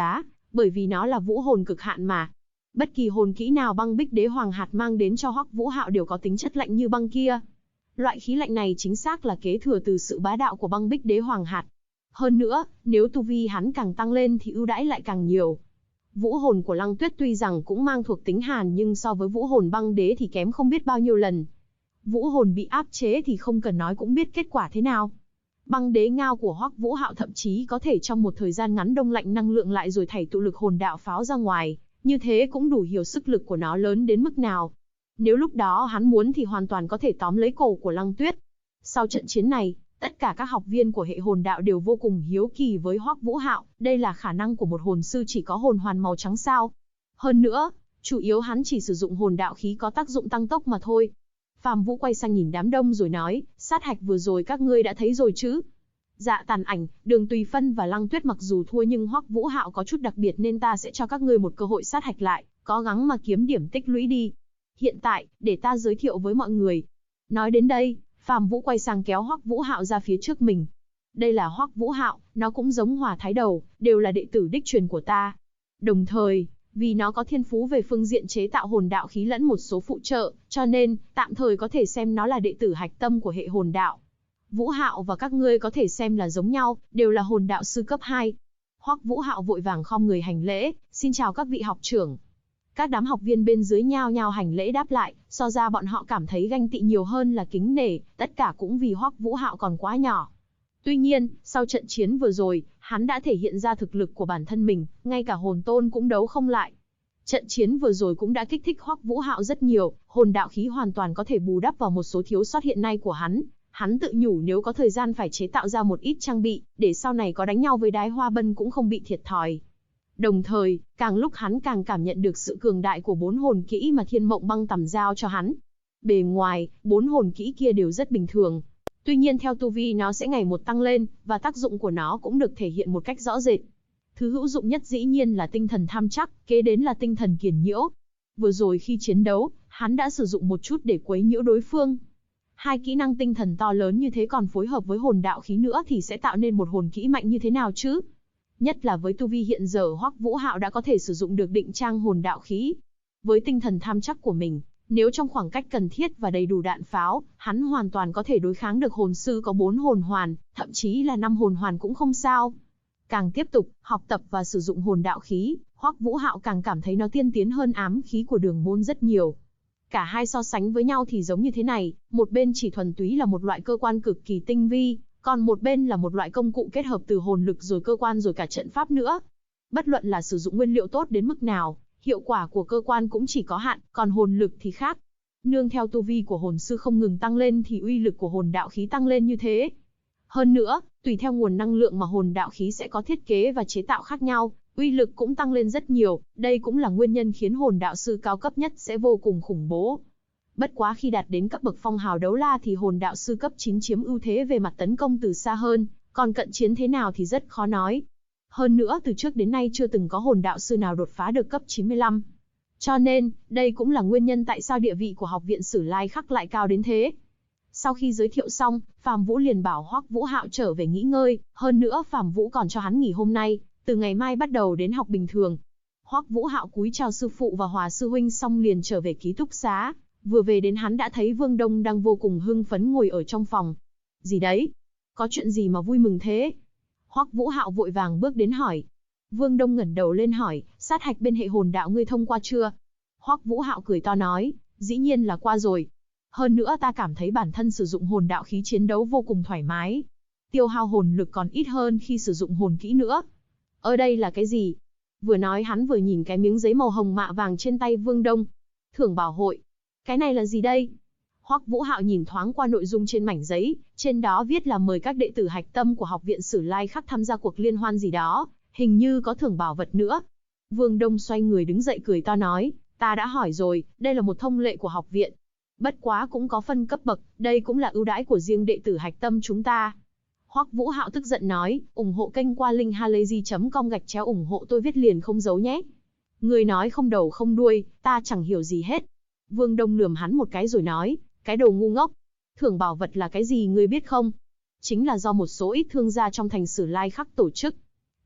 bởi vì nó là vũ hồn cực hạn mà. Bất kỳ hồn kỹ nào băng bích đế hoàng hạt mang đến cho Hoắc Vũ Hạo đều có tính chất lạnh như băng kia. Loại khí lạnh này chính xác là kế thừa từ sự bá đạo của băng bích đế hoàng hạt. Hơn nữa, nếu tu vi hắn càng tăng lên thì ưu đãi lại càng nhiều. Vũ hồn của Lăng Tuyết tuy rằng cũng mang thuộc tính hàn nhưng so với vũ hồn băng đế thì kém không biết bao nhiêu lần. Vũ hồn bị áp chế thì không cần nói cũng biết kết quả thế nào. Băng đế ngao của Hoắc Vũ Hạo thậm chí có thể trong một thời gian ngắn đông lạnh năng lượng lại rồi thảy tụ lực hồn đạo pháo ra ngoài, như thế cũng đủ hiểu sức lực của nó lớn đến mức nào. Nếu lúc đó hắn muốn thì hoàn toàn có thể tóm lấy cổ của Lăng Tuyết. Sau trận chiến này, tất cả các học viên của hệ hồn đạo đều vô cùng hiếu kỳ với Hoắc Vũ Hạo, đây là khả năng của một hồn sư chỉ có hồn hoàn màu trắng sao? Hơn nữa, chủ yếu hắn chỉ sử dụng hồn đạo khí có tác dụng tăng tốc mà thôi. Phàm Vũ quay sang nhìn đám đông rồi nói, sát hạch vừa rồi các ngươi đã thấy rồi chứ? Dạ Tàn Ảnh, Đường Tùy Phân và Lăng Tuyết mặc dù thua nhưng Hoắc Vũ Hạo có chút đặc biệt nên ta sẽ cho các ngươi một cơ hội sát hạch lại, cố gắng mà kiếm điểm tích lũy đi. Hiện tại, để ta giới thiệu với mọi người. Nói đến đây, Phàm Vũ quay sang kéo Hoắc Vũ Hạo ra phía trước mình. Đây là Hoắc Vũ Hạo, nó cũng giống Hỏa Thái Đầu, đều là đệ tử đích truyền của ta. Đồng thời, vì nó có thiên phú về phương diện chế tạo hồn đạo khí lẫn một số phụ trợ, cho nên, tạm thời có thể xem nó là đệ tử hạch tâm của hệ hồn đạo. Vũ Hạo và các ngươi có thể xem là giống nhau, đều là hồn đạo sư cấp 2. Hoắc Vũ Hạo vội vàng khom người hành lễ, xin chào các vị học trưởng. Các đám học viên bên dưới nhao nhao hành lễ đáp lại, so ra bọn họ cảm thấy ganh tị nhiều hơn là kính nể, tất cả cũng vì Hoắc Vũ Hạo còn quá nhỏ. Tuy nhiên, sau trận chiến vừa rồi, hắn đã thể hiện ra thực lực của bản thân mình, ngay cả hồn tôn cũng đấu không lại. Trận chiến vừa rồi cũng đã kích thích Hoắc Vũ Hạo rất nhiều, hồn đạo khí hoàn toàn có thể bù đắp vào một số thiếu sót hiện nay của hắn. Hắn tự nhủ nếu có thời gian phải chế tạo ra một ít trang bị, để sau này có đánh nhau với Đái Hoa Bân cũng không bị thiệt thòi. Đồng thời, càng lúc hắn càng cảm nhận được sự cường đại của 4 hồn kỹ mà Thiên Mộng Băng Tầm giao cho hắn. Bề ngoài, 4 hồn kỹ kia đều rất bình thường. Tuy nhiên theo tu vi nó sẽ ngày một tăng lên, và tác dụng của nó cũng được thể hiện một cách rõ rệt. Thứ hữu dụng nhất dĩ nhiên là tinh thần tham chắc, kế đến là tinh thần kiền nhiễu. Vừa rồi khi chiến đấu, hắn đã sử dụng một chút để quấy nhiễu đối phương. Hai kỹ năng tinh thần to lớn như thế còn phối hợp với hồn đạo khí nữa thì sẽ tạo nên một hồn kỹ mạnh như thế nào chứ? Nhất là với tu vi hiện giờ Hoắc Vũ Hạo đã có thể sử dụng được định trang hồn đạo khí. Với tinh thần tham chắc của mình, nếu trong khoảng cách cần thiết và đầy đủ đạn pháo, hắn hoàn toàn có thể đối kháng được hồn sư có 4 hồn hoàn, thậm chí là 5 hồn hoàn cũng không sao. Càng tiếp tục học tập và sử dụng hồn đạo khí, Hoắc Vũ Hạo càng cảm thấy nó tiên tiến hơn ám khí của Đường Môn rất nhiều. Cả hai so sánh với nhau thì giống như thế này, một bên chỉ thuần túy là một loại cơ quan cực kỳ tinh vi, còn một bên là một loại công cụ kết hợp từ hồn lực rồi cơ quan rồi cả trận pháp nữa. Bất luận là sử dụng nguyên liệu tốt đến mức nào, hiệu quả của cơ quan cũng chỉ có hạn, còn hồn lực thì khác. Nương theo tu vi của hồn sư không ngừng tăng lên thì uy lực của hồn đạo khí tăng lên như thế. Hơn nữa, tùy theo nguồn năng lượng mà hồn đạo khí sẽ có thiết kế và chế tạo khác nhau, uy lực cũng tăng lên rất nhiều, đây cũng là nguyên nhân khiến hồn đạo sư cao cấp nhất sẽ vô cùng khủng bố. Bất quá khi đạt đến cấp bậc phong hào đấu la thì hồn đạo sư cấp 9 chiếm ưu thế về mặt tấn công từ xa hơn, còn cận chiến thế nào thì rất khó nói. Hơn nữa từ trước đến nay chưa từng có hồn đạo sư nào đột phá được cấp 95. Cho nên, đây cũng là nguyên nhân tại sao địa vị của học viện Sử Lai Khắc lại cao đến thế. Sau khi giới thiệu xong, Phàm Vũ liền bảo Hoắc Vũ Hạo trở về nghỉ ngơi, hơn nữa Phàm Vũ còn cho hắn nghỉ hôm nay, từ ngày mai bắt đầu đến học bình thường. Hoắc Vũ Hạo cúi chào sư phụ và Hòa sư huynh xong liền trở về ký túc xá, vừa về đến hắn đã thấy Vương Đông đang vô cùng hưng phấn ngồi ở trong phòng. Gì đấy? Có chuyện gì mà vui mừng thế? Hoắc Vũ Hạo vội vàng bước đến hỏi. Vương Đông ngẩng đầu lên hỏi, sát hạch bên hệ hồn đạo ngươi thông qua chưa? Hoắc Vũ Hạo cười to nói, dĩ nhiên là qua rồi. Hơn nữa ta cảm thấy bản thân sử dụng hồn đạo khí chiến đấu vô cùng thoải mái. Tiêu hao hồn lực còn ít hơn khi sử dụng hồn kỹ nữa. Ở đây là cái gì? Vừa nói hắn vừa nhìn cái miếng giấy màu hồng mạ vàng trên tay Vương Đông. Thưởng bảo hội. Cái này là gì đây? Hoắc Vũ Hạo nhìn thoáng qua nội dung trên mảnh giấy, trên đó viết là mời các đệ tử hạch tâm của học viện Sử Lai Khắc tham gia cuộc liên hoan gì đó, hình như có thưởng bảo vật nữa. Vương Đông xoay người đứng dậy cười to nói, ta đã hỏi rồi, đây là một thông lệ của học viện. Bất quá cũng có phân cấp bậc, đây cũng là ưu đãi của riêng đệ tử hạch tâm chúng ta. Hoắc Vũ Hạo tức giận nói, ủng hộ kênh qua link halayzi.com ủng hộ tôi viết liền không giấu nhé. Người nói không đầu không đuôi, ta chẳng hiểu gì hết. Vương Đông lườm hắn một cái rồi nói, cái đồ ngu ngốc. Thưởng bảo vật là cái gì ngươi biết không? Chính là do một số ít thương gia trong thành Sử Lai Khắc tổ chức.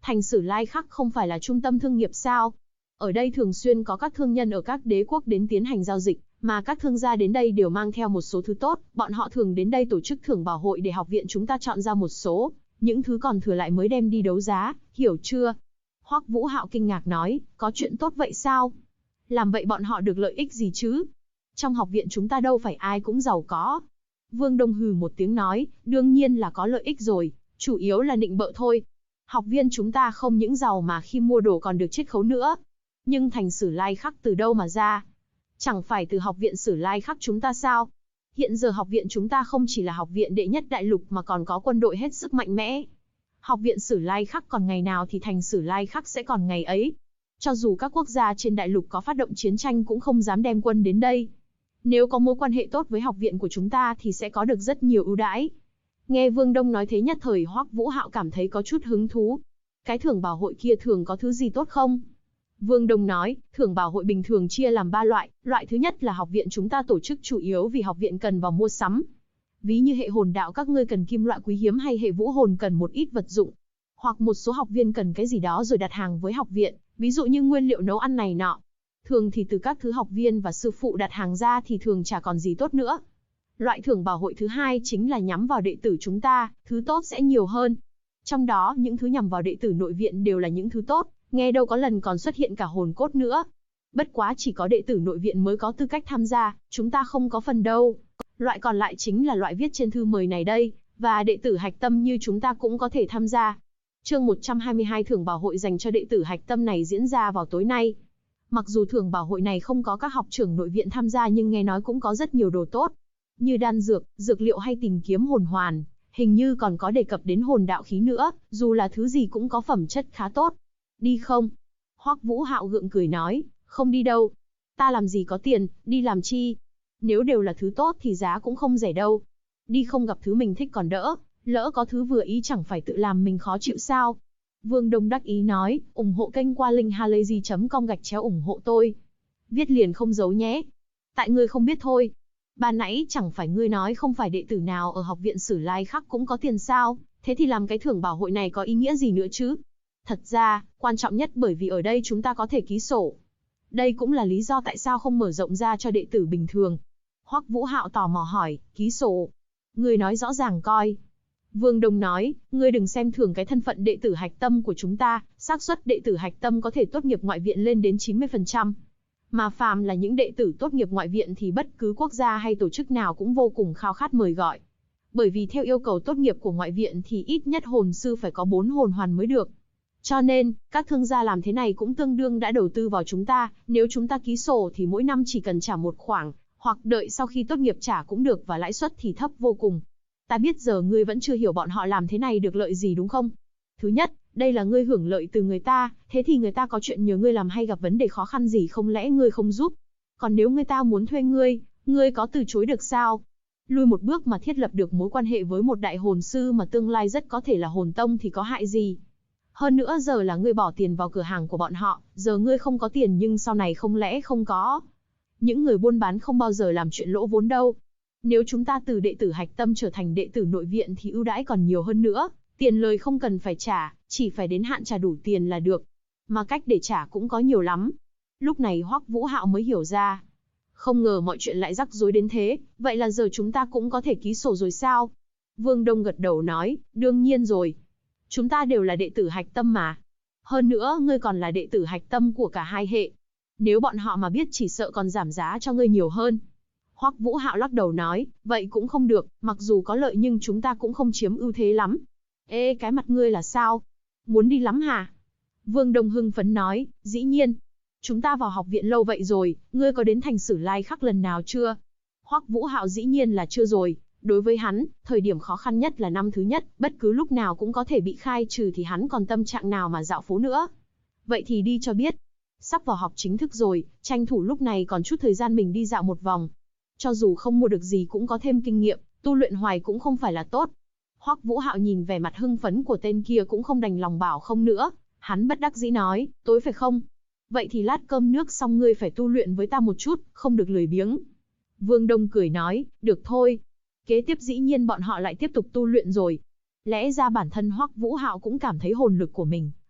Thành Sử Lai Khắc không phải là trung tâm thương nghiệp sao? Ở đây thường xuyên có các thương nhân ở các đế quốc đến tiến hành giao dịch, mà các thương gia đến đây đều mang theo một số thứ tốt, bọn họ thường đến đây tổ chức thưởng bảo hội để học viện chúng ta chọn ra một số, những thứ còn thừa lại mới đem đi đấu giá, hiểu chưa? Hoắc Vũ Hạo kinh ngạc nói, có chuyện tốt vậy sao? Làm vậy bọn họ được lợi ích gì chứ? Trong học viện chúng ta đâu phải ai cũng giàu có. Vương Đông hừ một tiếng nói, đương nhiên là có lợi ích rồi, chủ yếu là nịnh bợ thôi. Học viên chúng ta không những giàu mà khi mua đồ còn được chiết khấu nữa. Nhưng Thành Sử Lai Khắc từ đâu mà ra? Chẳng phải từ học viện Sử Lai Khắc chúng ta sao? Hiện giờ học viện chúng ta không chỉ là học viện đệ nhất đại lục mà còn có quân đội hết sức mạnh mẽ. Học viện Sử Lai Khắc còn ngày nào thì Thành Sử Lai Khắc sẽ còn ngày ấy. Cho dù các quốc gia trên đại lục có phát động chiến tranh cũng không dám đem quân đến đây. Nếu có mối quan hệ tốt với học viện của chúng ta thì sẽ có được rất nhiều ưu đãi. Nghe Vương Đông nói thế nhất thời Hoắc Vũ Hạo cảm thấy có chút hứng thú. Cái thưởng bảo hội kia thường có thứ gì tốt không? Vương Đông nói, thưởng bảo hội bình thường chia làm 3 loại. Loại thứ nhất là học viện chúng ta tổ chức chủ yếu vì học viện cần vào mua sắm. Ví như hệ hồn đạo các ngươi cần kim loại quý hiếm hay hệ vũ hồn cần một ít vật dụng. Hoặc một số học viên cần cái gì đó rồi đặt hàng với học viện, ví dụ như nguyên liệu nấu ăn này nọ. Thường thì từ các thứ học viên và sư phụ đặt hàng ra thì thường chả còn gì tốt nữa. Loại thưởng bảo hội thứ hai chính là nhắm vào đệ tử chúng ta, thứ tốt sẽ nhiều hơn. Trong đó những thứ nhằm vào đệ tử nội viện đều là những thứ tốt, nghe đâu có lần còn xuất hiện cả hồn cốt nữa. Bất quá chỉ có đệ tử nội viện mới có tư cách tham gia, chúng ta không có phần đâu. Loại còn lại chính là loại viết trên thư mời này đây, và đệ tử hạch tâm như chúng ta cũng có thể tham gia. Chương 122 thưởng bảo hội dành cho đệ tử hạch tâm này diễn ra vào tối nay. Mặc dù thưởng bảo hội này không có các học trưởng nội viện tham gia nhưng nghe nói cũng có rất nhiều đồ tốt. Như đan dược, dược liệu hay tìm kiếm hồn hoàn, hình như còn có đề cập đến hồn đạo khí nữa, dù là thứ gì cũng có phẩm chất khá tốt. Đi không? Hoắc Vũ Hạo gượng cười nói, không đi đâu. Ta làm gì có tiền, đi làm chi? Nếu đều là thứ tốt thì giá cũng không rẻ đâu. Đi không gặp thứ mình thích còn đỡ, lỡ có thứ vừa ý chẳng phải tự làm mình khó chịu sao? Vương Đông đắc ý nói, ủng hộ kênh qua link halayzi.com/ủng hộ tôi. Viết liền không giấu nhé. Tại ngươi không biết thôi. Ban nãy chẳng phải ngươi nói không phải đệ tử nào ở học viện Sử Lai Khắc cũng có tiền sao, thế thì làm cái thưởng bảo hội này có ý nghĩa gì nữa chứ? Thật ra, quan trọng nhất bởi vì ở đây chúng ta có thể ký sổ. Đây cũng là lý do tại sao không mở rộng ra cho đệ tử bình thường. Hoắc Vũ Hạo tò mò hỏi, ký sổ? Ngươi nói rõ ràng coi. Vương Đông nói, ngươi đừng xem thường cái thân phận đệ tử hạch tâm của chúng ta, xác suất đệ tử hạch tâm có thể tốt nghiệp ngoại viện lên đến 90%. Mà phàm là những đệ tử tốt nghiệp ngoại viện thì bất cứ quốc gia hay tổ chức nào cũng vô cùng khao khát mời gọi. Bởi vì theo yêu cầu tốt nghiệp của ngoại viện thì ít nhất hồn sư phải có 4 hồn hoàn mới được. Cho nên, các thương gia làm thế này cũng tương đương đã đầu tư vào chúng ta, nếu chúng ta ký sổ thì mỗi năm chỉ cần trả một khoản, hoặc đợi sau khi tốt nghiệp trả cũng được và lãi suất thì thấp vô cùng. Ta biết giờ ngươi vẫn chưa hiểu bọn họ làm thế này được lợi gì đúng không? Thứ nhất, đây là ngươi hưởng lợi từ người ta, thế thì người ta có chuyện nhờ ngươi làm hay gặp vấn đề khó khăn gì không lẽ ngươi không giúp? Còn nếu người ta muốn thuê ngươi có từ chối được sao? Lui một bước mà thiết lập được mối quan hệ với một đại hồn sư mà tương lai rất có thể là hồn tông thì có hại gì? Hơn nữa giờ là ngươi bỏ tiền vào cửa hàng của bọn họ, giờ ngươi không có tiền nhưng sau này không lẽ không có? Những người buôn bán không bao giờ làm chuyện lỗ vốn đâu. Nếu chúng ta từ đệ tử hạch tâm trở thành đệ tử nội viện thì ưu đãi còn nhiều hơn nữa, tiền lời không cần phải trả, chỉ phải đến hạn trả đủ tiền là được. Mà cách để trả cũng có nhiều lắm. Lúc này Hoắc Vũ Hạo mới hiểu ra. Không ngờ mọi chuyện lại rắc rối đến thế, vậy là giờ chúng ta cũng có thể ký sổ rồi sao? Vương Đông gật đầu nói, đương nhiên rồi. Chúng ta đều là đệ tử hạch tâm mà. Hơn nữa ngươi còn là đệ tử hạch tâm của cả hai hệ. Nếu bọn họ mà biết chỉ sợ còn giảm giá cho ngươi nhiều hơn. Hoắc Vũ Hạo lắc đầu nói, vậy cũng không được, mặc dù có lợi nhưng chúng ta cũng không chiếm ưu thế lắm. Ê, cái mặt ngươi là sao? Muốn đi lắm hả? Vương Đông hưng phấn nói, dĩ nhiên. Chúng ta vào học viện lâu vậy rồi, ngươi có đến Thành Sử Lai Khắc lần nào chưa? Hoắc Vũ Hạo dĩ nhiên là chưa rồi. Đối với hắn, thời điểm khó khăn nhất là năm thứ nhất, bất cứ lúc nào cũng có thể bị khai trừ thì hắn còn tâm trạng nào mà dạo phố nữa. Vậy thì đi cho biết. Sắp vào học chính thức rồi, tranh thủ lúc này còn chút thời gian mình đi dạo một vòng. Cho dù không mua được gì cũng có thêm kinh nghiệm, tu luyện hoài cũng không phải là tốt. Hoắc Vũ Hạo nhìn vẻ mặt hưng phấn của tên kia cũng không đành lòng bảo không nữa. Hắn bất đắc dĩ nói, tối phải không? Vậy thì lát cơm nước xong ngươi phải tu luyện với ta một chút, không được lười biếng. Vương Đông cười nói, được thôi. Kế tiếp dĩ nhiên bọn họ lại tiếp tục tu luyện rồi. Lẽ ra bản thân Hoắc Vũ Hạo cũng cảm thấy hồn lực của mình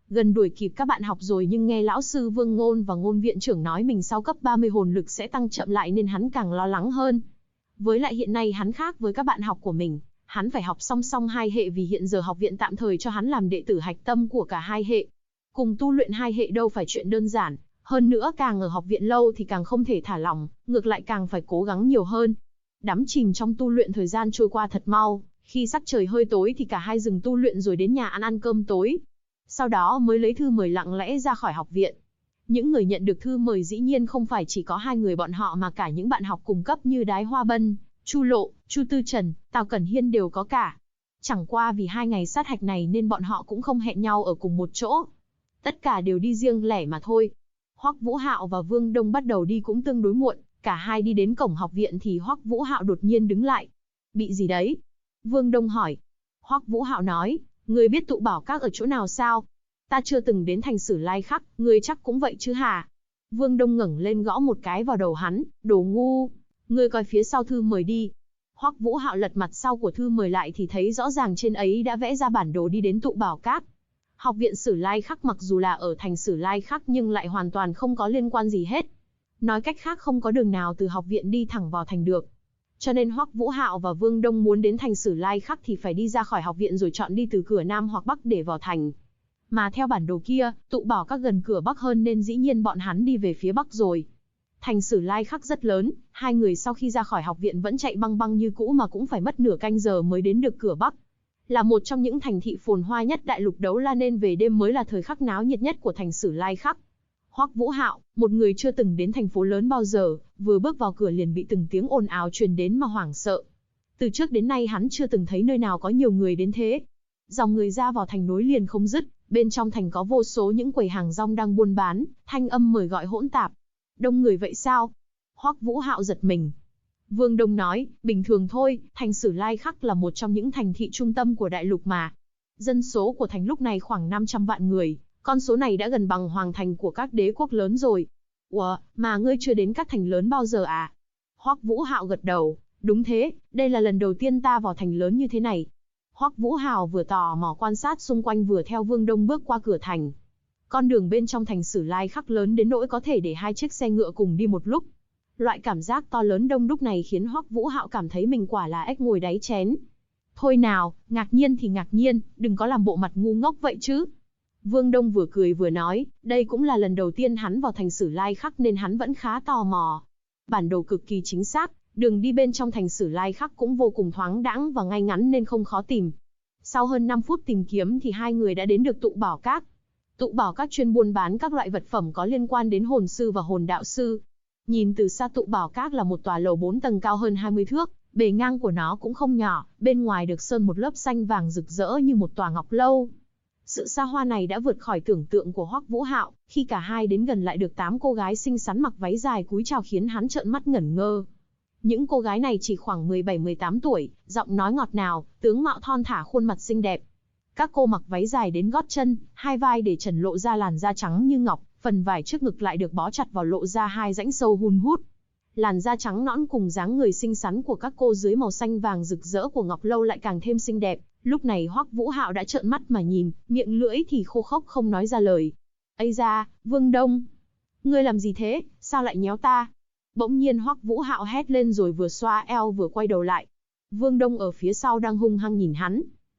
gần đuổi kịp các bạn học rồi, nhưng nghe lão sư Vương Ngôn và Ngôn viện trưởng nói mình sau cấp 30 hồn lực sẽ tăng chậm lại nên hắn càng lo lắng hơn. Với lại hiện nay hắn khác với các bạn học của mình, hắn phải học song song hai hệ vì hiện giờ học viện tạm thời cho hắn làm đệ tử hạch tâm của cả hai hệ. Cùng tu luyện hai hệ đâu phải chuyện đơn giản, hơn nữa càng ở học viện lâu thì càng không thể thả lỏng, ngược lại càng phải cố gắng nhiều hơn. Đắm chìm trong tu luyện thời gian trôi qua thật mau, khi sắc trời hơi tối thì cả hai dừng tu luyện rồi đến nhà ăn cơm tối. Sau đó mới lấy thư mời lặng lẽ ra khỏi học viện. Những người nhận được thư mời dĩ nhiên không phải chỉ có hai người bọn họ mà cả những bạn học cùng cấp như Đái Hoa Bân, Chu Lộ, Chu Tư Trần, Tào Cẩn Hiên đều có cả. Chẳng qua vì 2 ngày sát hạch này nên bọn họ cũng không hẹn nhau ở cùng một chỗ. Tất cả đều đi riêng lẻ mà thôi. Hoắc Vũ Hạo và Vương Đông bắt đầu đi cũng tương đối muộn, cả hai đi đến cổng học viện thì Hoắc Vũ Hạo đột nhiên đứng lại. Bị gì đấy? Vương Đông hỏi. Hoắc Vũ Hạo nói, người biết tụ bảo các ở chỗ nào sao? Ta chưa từng đến thành Sử Lai Khắc, người chắc cũng vậy chứ hả? Vương Đông ngẩng lên gõ một cái vào đầu hắn, đồ ngu. Ngươi coi phía sau thư mời đi. Hoắc Vũ Hạo lật mặt sau của thư mời lại thì thấy rõ ràng trên ấy đã vẽ ra bản đồ đi đến tụ bảo các. Học viện Sử Lai Khắc mặc dù là ở thành Sử Lai Khắc nhưng lại hoàn toàn không có liên quan gì hết. Nói cách khác không có đường nào từ học viện đi thẳng vào thành được. Cho nên Hoắc Vũ Hạo và Vương Đông muốn đến thành Sử Lai Khắc thì phải đi ra khỏi học viện rồi chọn đi từ cửa Nam hoặc Bắc để vào thành. Mà theo bản đồ kia, tụ bảo các gần cửa Bắc hơn nên dĩ nhiên bọn hắn đi về phía Bắc rồi. Thành Sử Lai Khắc rất lớn, hai người sau khi ra khỏi học viện vẫn chạy băng băng như cũ mà cũng phải mất nửa canh giờ mới đến được cửa Bắc. Là một trong những thành thị phồn hoa nhất đại lục Đấu La nên về đêm mới là thời khắc náo nhiệt nhất của thành Sử Lai Khắc. Hoắc Vũ Hạo, một người chưa từng đến thành phố lớn bao giờ, vừa bước vào cửa liền bị từng tiếng ồn ào truyền đến mà hoảng sợ. Từ trước đến nay hắn chưa từng thấy nơi nào có nhiều người đến thế. Dòng người ra vào thành nối liền không dứt, bên trong thành có vô số những quầy hàng rong đang buôn bán, thanh âm mời gọi hỗn tạp. Đông người vậy sao? Hoắc Vũ Hạo giật mình. Vương Đông nói, bình thường thôi, thành Sử Lai Khắc là một trong những thành thị trung tâm của đại lục mà. Dân số của thành lúc này khoảng 500 vạn người, con số này đã gần bằng hoàng thành của các đế quốc lớn rồi. Ủa, mà ngươi chưa đến các thành lớn bao giờ à? Hoắc Vũ Hạo gật đầu, đúng thế, đây là lần đầu tiên ta vào thành lớn như thế này. Hoắc Vũ Hạo vừa tò mò quan sát xung quanh vừa theo Vương Đông bước qua cửa thành. Con đường bên trong thành Sử Lai Khắc lớn đến nỗi có thể để 2 chiếc xe ngựa cùng đi một lúc. Loại cảm giác to lớn đông đúc này khiến Hoắc Vũ Hạo cảm thấy mình quả là ếch ngồi đáy chén. Thôi nào, ngạc nhiên thì ngạc nhiên, đừng có làm bộ mặt ngu ngốc vậy chứ. Vương Đông vừa cười vừa nói, đây cũng là lần đầu tiên hắn vào thành Sử Lai Khắc nên hắn vẫn khá tò mò. Bản đồ cực kỳ chính xác, đường đi bên trong thành Sử Lai Khắc cũng vô cùng thoáng đãng và ngay ngắn nên không khó tìm. Sau hơn 5 phút tìm kiếm thì hai người đã đến được tụ bảo các. Tụ bảo các chuyên buôn bán các loại vật phẩm có liên quan đến hồn sư và hồn đạo sư. Nhìn từ xa tụ bảo các là một tòa lầu 4 tầng cao hơn 20 thước, bề ngang của nó cũng không nhỏ, bên ngoài được sơn một lớp xanh vàng rực rỡ như một tòa ngọc lâu. Sự xa hoa này đã vượt khỏi tưởng tượng của Hoắc Vũ Hạo, khi cả hai đến gần lại được 8 cô gái xinh xắn mặc váy dài cúi chào khiến hắn trợn mắt ngẩn ngơ. Những cô gái này chỉ khoảng 17-18 tuổi, giọng nói ngọt ngào, tướng mạo thon thả khuôn mặt xinh đẹp. Các cô mặc váy dài đến gót chân, hai vai để trần lộ ra làn da trắng như ngọc, phần vải trước ngực lại được bó chặt vào lộ ra hai rãnh sâu hun hút. Làn da trắng nõn cùng dáng người xinh xắn của các cô dưới màu xanh vàng rực rỡ của ngọc lâu lại càng thêm xinh đẹp. Lúc này Hoắc Vũ Hạo đã trợn mắt mà nhìn, miệng lưỡi thì khô khốc không nói ra lời. Ây da, Vương Đông, ngươi làm gì thế, sao lại nhéo ta? Bỗng nhiên Hoắc Vũ Hạo hét lên rồi vừa xoa eo vừa quay đầu lại. Vương Đông ở phía sau đang hung hăng nhìn hắn.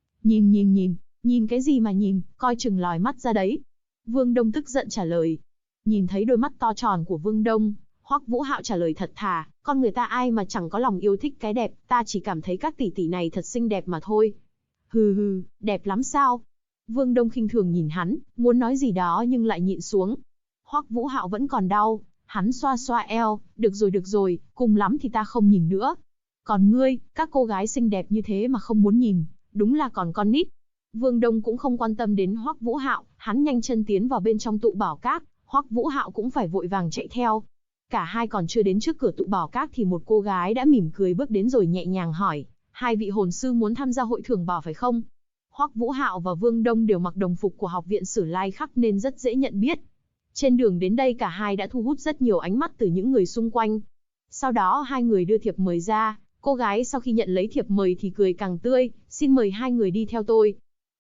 Nhìn cái gì mà nhìn, coi chừng lòi mắt ra đấy. Vương Đông tức giận trả lời. Nhìn thấy đôi mắt to tròn của Vương Đông, Hoắc Vũ Hạo trả lời thật thà, con người ta ai mà chẳng có lòng yêu thích cái đẹp, ta chỉ cảm thấy các tỷ tỷ này thật xinh đẹp mà thôi. Hừ, đẹp lắm sao? Vương Đông khinh thường nhìn hắn, muốn nói gì đó nhưng lại nhịn xuống. Hoắc Vũ Hạo vẫn còn đau, hắn xoa xoa eo, được rồi, cùng lắm thì ta không nhìn nữa. Còn ngươi, các cô gái xinh đẹp như thế mà không muốn nhìn, đúng là còn con nít. Vương Đông cũng không quan tâm đến Hoắc Vũ Hạo, hắn nhanh chân tiến vào bên trong tụ bảo các, Hoắc Vũ Hạo cũng phải vội vàng chạy theo. Cả hai còn chưa đến trước cửa tụ bảo các thì một cô gái đã mỉm cười bước đến rồi nhẹ nhàng hỏi, hai vị hồn sư muốn tham gia hội thưởng bảo phải không? Hoắc Vũ Hạo và Vương Đông đều mặc đồng phục của học viện Sử Lai Khắc nên rất dễ nhận biết. Trên đường đến đây cả hai đã thu hút rất nhiều ánh mắt từ những người xung quanh. Sau đó hai người đưa thiệp mời ra, cô gái sau khi nhận lấy thiệp mời thì cười càng tươi, xin mời hai người đi theo tôi.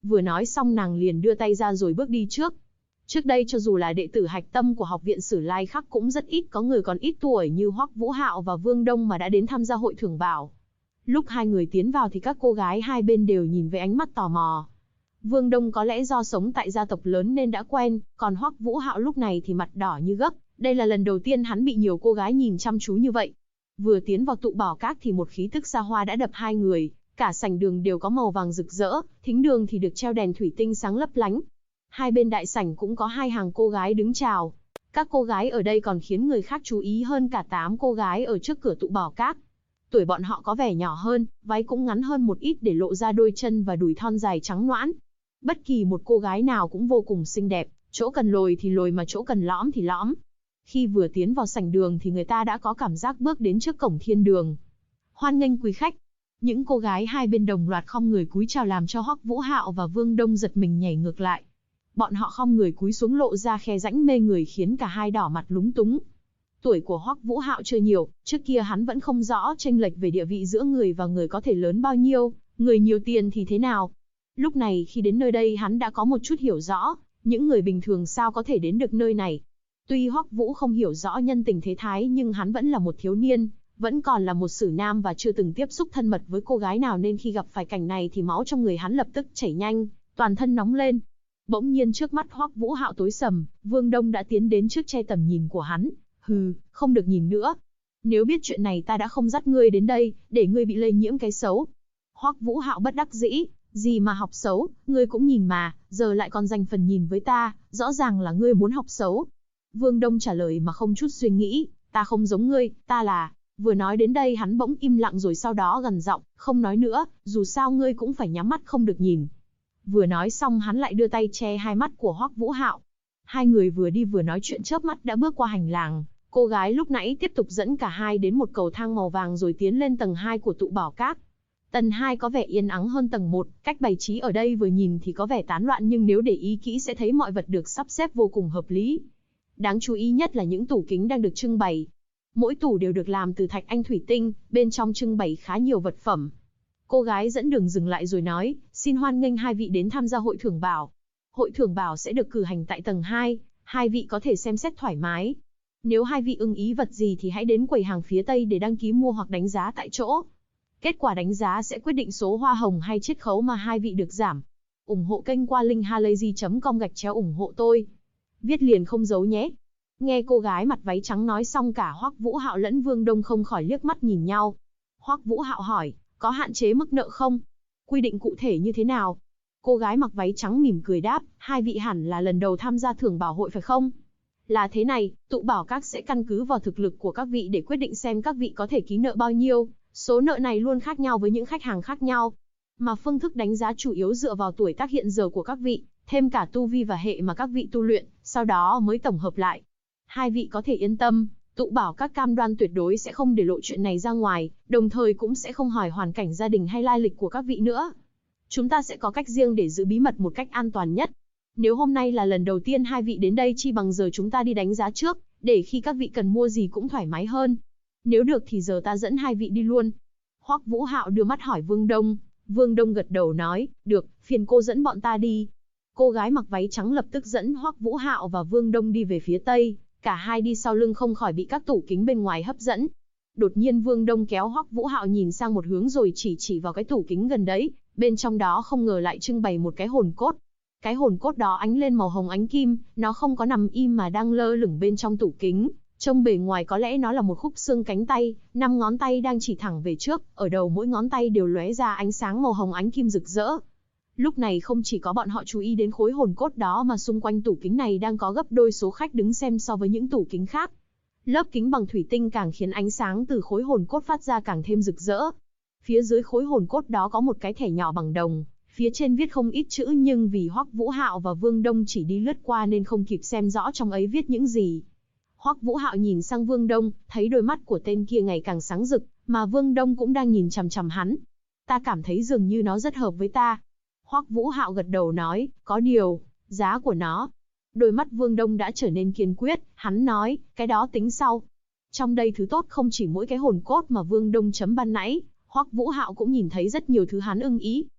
Vừa nói xong nàng liền đưa tay ra rồi bước đi trước. Trước đây cho dù là đệ tử hạch tâm của học viện Sử Lai Khắc cũng rất ít có người còn ít tuổi như Hoắc Vũ Hạo và Vương Đông mà đã đến tham gia hội thưởng bảo. Lúc hai người tiến vào thì các cô gái hai bên đều nhìn với ánh mắt tò mò. Vương Đông có lẽ do sống tại gia tộc lớn nên đã quen, còn Hoắc Vũ Hạo lúc này thì mặt đỏ như gấc, đây là lần đầu tiên hắn bị nhiều cô gái nhìn chăm chú như vậy. Vừa tiến vào tụ bảo các thì một khí tức xa hoa đã đập hai người, cả sảnh đường đều có màu vàng rực rỡ, thính đường thì được treo đèn thủy tinh sáng lấp lánh. Hai bên đại sảnh cũng có hai hàng cô gái đứng chào. Các cô gái ở đây còn khiến người khác chú ý hơn cả 8 cô gái ở trước cửa tụ bảo các. Tuổi bọn họ có vẻ nhỏ hơn, váy cũng ngắn hơn một ít để lộ ra đôi chân và đùi thon dài trắng nõn. Bất kỳ một cô gái nào cũng vô cùng xinh đẹp, chỗ cần lồi thì lồi mà chỗ cần lõm thì lõm. Khi vừa tiến vào sảnh đường thì người ta đã có cảm giác bước đến trước cổng thiên đường. Hoan nghênh quý khách. Những cô gái hai bên đồng loạt khom người cúi chào làm cho Hoắc Vũ Hạo và Vương Đông giật mình nhảy ngược lại. Bọn họ khom người cúi xuống lộ ra khe rãnh mê người khiến cả hai đỏ mặt lúng túng. Tuổi của Hoắc Vũ Hạo chưa nhiều, trước kia hắn vẫn không rõ chênh lệch về địa vị giữa người và người có thể lớn bao nhiêu, người nhiều tiền thì thế nào. Lúc này khi đến nơi đây hắn đã có một chút hiểu rõ, những người bình thường sao có thể đến được nơi này. Tuy Hoắc Vũ không hiểu rõ nhân tình thế thái nhưng hắn vẫn là một thiếu niên, vẫn còn là một sử nam và chưa từng tiếp xúc thân mật với cô gái nào nên khi gặp phải cảnh này thì máu trong người hắn lập tức chảy nhanh, toàn thân nóng lên. Bỗng nhiên trước mắt Hoắc Vũ Hạo tối sầm, Vương Đông đã tiến đến trước che tầm nhìn của hắn. Hừ, không được nhìn nữa. Nếu biết chuyện này ta đã không dắt ngươi đến đây, để ngươi bị lây nhiễm cái xấu. Hoắc Vũ Hạo bất đắc dĩ, gì mà học xấu, ngươi cũng nhìn mà, giờ lại còn dành phần nhìn với ta, rõ ràng là ngươi muốn học xấu. Vương Đông trả lời mà không chút suy nghĩ, ta không giống ngươi, ta là... Vừa nói đến đây hắn bỗng im lặng rồi sau đó gằn giọng, không nói nữa, dù sao ngươi cũng phải nhắm mắt không được nhìn. Vừa nói xong hắn lại đưa tay che hai mắt của Hoắc Vũ Hạo. Hai người vừa đi vừa nói chuyện chớp mắt đã bước qua hành lang. Cô gái lúc nãy tiếp tục dẫn cả hai đến một cầu thang màu vàng rồi tiến lên tầng 2 của tụ bảo các. Tầng 2 có vẻ yên ắng hơn tầng 1, cách bày trí ở đây vừa nhìn thì có vẻ tán loạn nhưng nếu để ý kỹ sẽ thấy mọi vật được sắp xếp vô cùng hợp lý. Đáng chú ý nhất là những tủ kính đang được trưng bày. Mỗi tủ đều được làm từ thạch anh thủy tinh, bên trong trưng bày khá nhiều vật phẩm. Cô gái dẫn đường dừng lại rồi nói, xin hoan nghênh hai vị đến tham gia hội thưởng bảo. Hội thưởng bảo sẽ được cử hành tại tầng 2, hai vị có thể xem xét thoải mái. Nếu hai vị ưng ý vật gì thì hãy đến quầy hàng phía Tây để đăng ký mua hoặc đánh giá tại chỗ. Kết quả đánh giá sẽ quyết định số hoa hồng hay chiết khấu mà hai vị được giảm. Ủng hộ kênh qua link halayzi.com/ủng hộ tôi. Viết liền không giấu nhé. Nghe cô gái mặt váy trắng nói xong cả Hoắc Vũ Hạo lẫn Vương Đông không khỏi liếc mắt nhìn nhau. Hoắc Vũ Hạo hỏi, có hạn chế mức nợ không? Quy định cụ thể như thế nào? Cô gái mặc váy trắng mỉm cười đáp, hai vị hẳn là lần đầu tham gia thưởng bảo hội phải không? Là thế này, tụ bảo các sẽ căn cứ vào thực lực của các vị để quyết định xem các vị có thể ký nợ bao nhiêu. Số nợ này luôn khác nhau với những khách hàng khác nhau. Mà phương thức đánh giá chủ yếu dựa vào tuổi tác hiện giờ của các vị, thêm cả tu vi và hệ mà các vị tu luyện, sau đó mới tổng hợp lại. Hai vị có thể yên tâm, tụ bảo các cam đoan tuyệt đối sẽ không để lộ chuyện này ra ngoài, đồng thời cũng sẽ không hỏi hoàn cảnh gia đình hay lai lịch của các vị nữa. Chúng ta sẽ có cách riêng để giữ bí mật một cách an toàn nhất. Nếu hôm nay là lần đầu tiên hai vị đến đây chi bằng giờ chúng ta đi đánh giá trước, để khi các vị cần mua gì cũng thoải mái hơn. Nếu được thì giờ ta dẫn hai vị đi luôn. Hoắc Vũ Hạo đưa mắt hỏi Vương Đông. Vương Đông gật đầu nói, được, phiền cô dẫn bọn ta đi. Cô gái mặc váy trắng lập tức dẫn Hoắc Vũ Hạo và Vương Đông đi về phía Tây. Cả hai đi sau lưng không khỏi bị các tủ kính bên ngoài hấp dẫn. Đột nhiên Vương Đông kéo Hoắc Vũ Hạo nhìn sang một hướng rồi chỉ vào cái tủ kính gần đấy. Bên trong đó không ngờ lại trưng bày một cái hồn cốt. Cái hồn cốt đó ánh lên màu hồng ánh kim, nó không có nằm im mà đang lơ lửng bên trong tủ kính. Trông bề ngoài có lẽ nó là một khúc xương cánh tay, 5 ngón tay đang chỉ thẳng về trước, ở đầu mỗi ngón tay đều lóe ra ánh sáng màu hồng ánh kim rực rỡ. Lúc này không chỉ có bọn họ chú ý đến khối hồn cốt đó mà xung quanh tủ kính này đang có gấp đôi số khách đứng xem so với những tủ kính khác. Lớp kính bằng thủy tinh càng khiến ánh sáng từ khối hồn cốt phát ra càng thêm rực rỡ. Phía dưới khối hồn cốt đó có một cái thẻ nhỏ bằng đồng, phía trên viết không ít chữ nhưng vì Hoắc Vũ Hạo và Vương Đông chỉ đi lướt qua nên không kịp xem rõ trong ấy viết những gì. Hoắc Vũ Hạo nhìn sang Vương Đông, thấy đôi mắt của tên kia ngày càng sáng rực, mà Vương Đông cũng đang nhìn chằm chằm hắn. Ta cảm thấy dường như nó rất hợp với ta. Hoắc Vũ Hạo gật đầu nói, có điều, giá của nó. Đôi mắt Vương Đông đã trở nên kiên quyết, hắn nói, cái đó tính sau. Trong đây thứ tốt không chỉ mỗi cái hồn cốt mà Vương Đông chấm ban nãy, Hoắc Vũ Hạo cũng nhìn thấy rất nhiều thứ hắn ưng ý.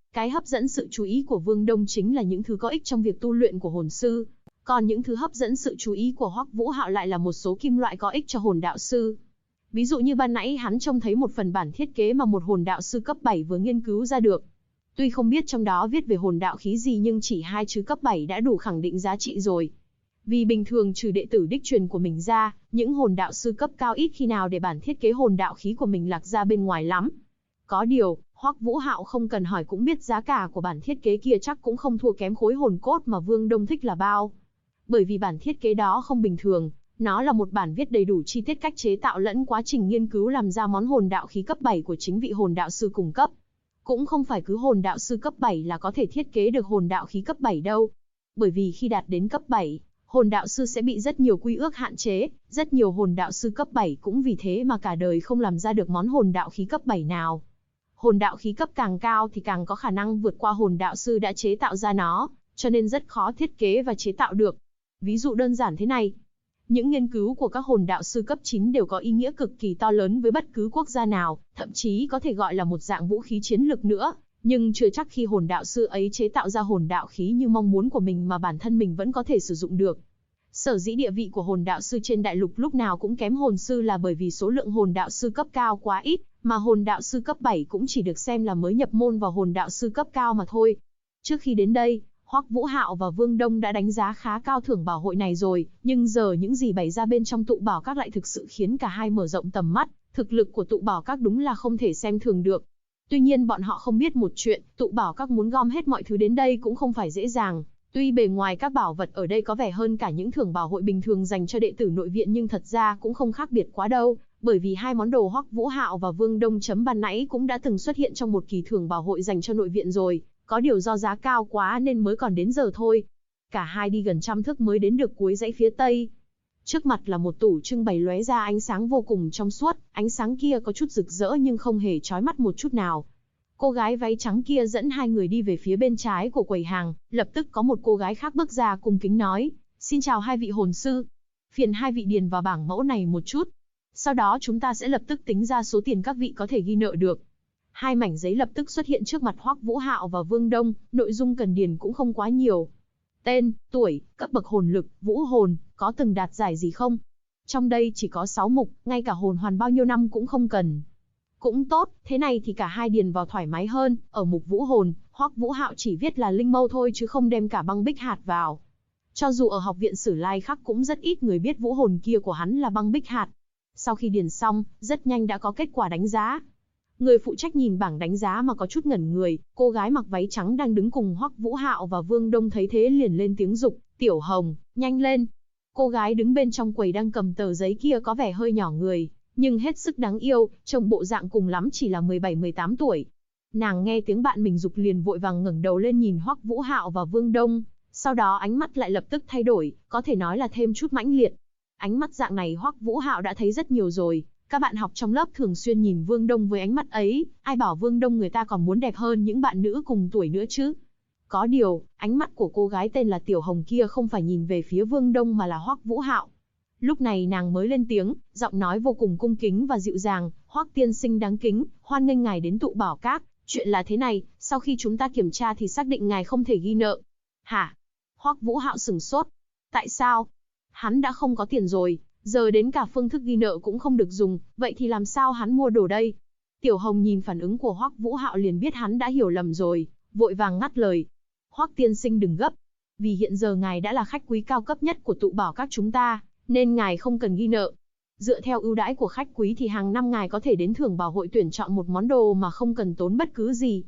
Cái hấp dẫn sự chú ý của Vương Đông chính là những thứ có ích trong việc tu luyện của hồn sư. Còn những thứ hấp dẫn sự chú ý của Hoắc Vũ Hạo lại là một số kim loại có ích cho hồn đạo sư. Ví dụ như ban nãy hắn trông thấy một phần bản thiết kế mà một hồn đạo sư cấp 7 vừa nghiên cứu ra được. Tuy không biết trong đó viết về hồn đạo khí gì nhưng chỉ 2 chữ cấp 7 đã đủ khẳng định giá trị rồi. Vì bình thường trừ đệ tử đích truyền của mình ra, những hồn đạo sư cấp cao ít khi nào để bản thiết kế hồn đạo khí của mình lạc ra bên ngoài lắm. Có điều, Hoắc Vũ Hạo không cần hỏi cũng biết giá cả của bản thiết kế kia chắc cũng không thua kém khối hồn cốt mà Vương Đông thích là bao. Bởi vì bản thiết kế đó không bình thường, nó là một bản viết đầy đủ chi tiết cách chế tạo lẫn quá trình nghiên cứu làm ra món hồn đạo khí cấp 7 của chính vị hồn đạo sư cùng cấp. Cũng không phải cứ hồn đạo sư cấp 7 là có thể thiết kế được hồn đạo khí cấp 7 đâu. Bởi vì khi đạt đến cấp 7, hồn đạo sư sẽ bị rất nhiều quy ước hạn chế, rất nhiều hồn đạo sư cấp 7 cũng vì thế mà cả đời không làm ra được món hồn đạo khí cấp 7 nào. Hồn đạo khí cấp càng cao thì càng có khả năng vượt qua hồn đạo sư đã chế tạo ra nó, cho nên rất khó thiết kế và chế tạo được. Ví dụ đơn giản thế này, những nghiên cứu của các hồn đạo sư cấp 9 đều có ý nghĩa cực kỳ to lớn với bất cứ quốc gia nào, thậm chí có thể gọi là một dạng vũ khí chiến lược nữa, nhưng chưa chắc khi hồn đạo sư ấy chế tạo ra hồn đạo khí như mong muốn của mình mà bản thân mình vẫn có thể sử dụng được. Sở dĩ địa vị của hồn đạo sư trên đại lục lúc nào cũng kém hồn sư là bởi vì số lượng hồn đạo sư cấp cao quá ít, mà hồn đạo sư cấp 7 cũng chỉ được xem là mới nhập môn vào hồn đạo sư cấp cao mà thôi. Trước khi đến đây, Hoắc Vũ Hạo và Vương Đông đã đánh giá khá cao thưởng bảo hội này rồi, nhưng giờ những gì bày ra bên trong tụ bảo các lại thực sự khiến cả hai mở rộng tầm mắt, thực lực của tụ bảo các đúng là không thể xem thường được. Tuy nhiên bọn họ không biết một chuyện, tụ bảo các muốn gom hết mọi thứ đến đây cũng không phải dễ dàng. Tuy bề ngoài các bảo vật ở đây có vẻ hơn cả những thưởng bảo hội bình thường dành cho đệ tử nội viện nhưng thật ra cũng không khác biệt quá đâu, bởi vì hai món đồ Hoắc Vũ Hạo và Vương Đông chấm ban nãy cũng đã từng xuất hiện trong một kỳ thưởng bảo hội dành cho nội viện rồi, có điều do giá cao quá nên mới còn đến giờ thôi. Cả hai đi gần 100 thước mới đến được cuối dãy phía tây. Trước mặt là một tủ trưng bày lóe ra ánh sáng vô cùng trong suốt, ánh sáng kia có chút rực rỡ nhưng không hề chói mắt một chút nào. Cô gái váy trắng kia dẫn hai người đi về phía bên trái của quầy hàng, lập tức có một cô gái khác bước ra cung kính nói, xin chào hai vị hồn sư, phiền hai vị điền vào bảng mẫu này một chút. Sau đó chúng ta sẽ lập tức tính ra số tiền các vị có thể ghi nợ được. Hai mảnh giấy lập tức xuất hiện trước mặt Hoắc Vũ Hạo và Vương Đông, nội dung cần điền cũng không quá nhiều. Tên, tuổi, cấp bậc hồn lực, vũ hồn, có từng đạt giải gì không? Trong đây chỉ có 6 mục, ngay cả hồn hoàn bao nhiêu năm cũng không cần. Cũng tốt, thế này thì cả hai điền vào thoải mái hơn, ở mục vũ hồn, Hoắc Vũ Hạo chỉ viết là linh mâu thôi chứ không đem cả băng bích hạt vào. Cho dù ở học viện Sử Lai Khắc cũng rất ít người biết vũ hồn kia của hắn là băng bích hạt. Sau khi điền xong, rất nhanh đã có kết quả đánh giá. Người phụ trách nhìn bảng đánh giá mà có chút ngẩn người, cô gái mặc váy trắng đang đứng cùng Hoắc Vũ Hạo và Vương Đông thấy thế liền lên tiếng giục, "Tiểu Hồng, nhanh lên." Cô gái đứng bên trong quầy đang cầm tờ giấy kia có vẻ hơi nhỏ người, nhưng hết sức đáng yêu, trông bộ dạng cùng lắm chỉ là 17-18 tuổi. Nàng nghe tiếng bạn mình giục liền vội vàng ngẩng đầu lên nhìn Hoắc Vũ Hạo và Vương Đông, sau đó ánh mắt lại lập tức thay đổi, có thể nói là thêm chút mãnh liệt. Ánh mắt dạng này Hoắc Vũ Hạo đã thấy rất nhiều rồi, các bạn học trong lớp thường xuyên nhìn Vương Đông với ánh mắt ấy, ai bảo Vương Đông người ta còn muốn đẹp hơn những bạn nữ cùng tuổi nữa chứ. Có điều, ánh mắt của cô gái tên là Tiểu Hồng kia không phải nhìn về phía Vương Đông mà là Hoắc Vũ Hạo. Lúc này nàng mới lên tiếng, giọng nói vô cùng cung kính và dịu dàng, "Hoắc tiên sinh đáng kính, hoan nghênh ngài đến tụ bảo các, chuyện là thế này, sau khi chúng ta kiểm tra thì xác định ngài không thể ghi nợ." "Hả?" Hoắc Vũ Hạo sửng sốt. "Tại sao?" Hắn đã không có tiền rồi, giờ đến cả phương thức ghi nợ cũng không được dùng, vậy thì làm sao hắn mua đồ đây? Tiểu Hồng nhìn phản ứng của Hoắc Vũ Hạo liền biết hắn đã hiểu lầm rồi, vội vàng ngắt lời. "Hoắc tiên sinh đừng gấp, vì hiện giờ ngài đã là khách quý cao cấp nhất của tụ bảo các chúng ta, nên ngài không cần ghi nợ. Dựa theo ưu đãi của khách quý thì hàng năm ngài có thể đến thưởng bảo hội tuyển chọn một món đồ mà không cần tốn bất cứ gì."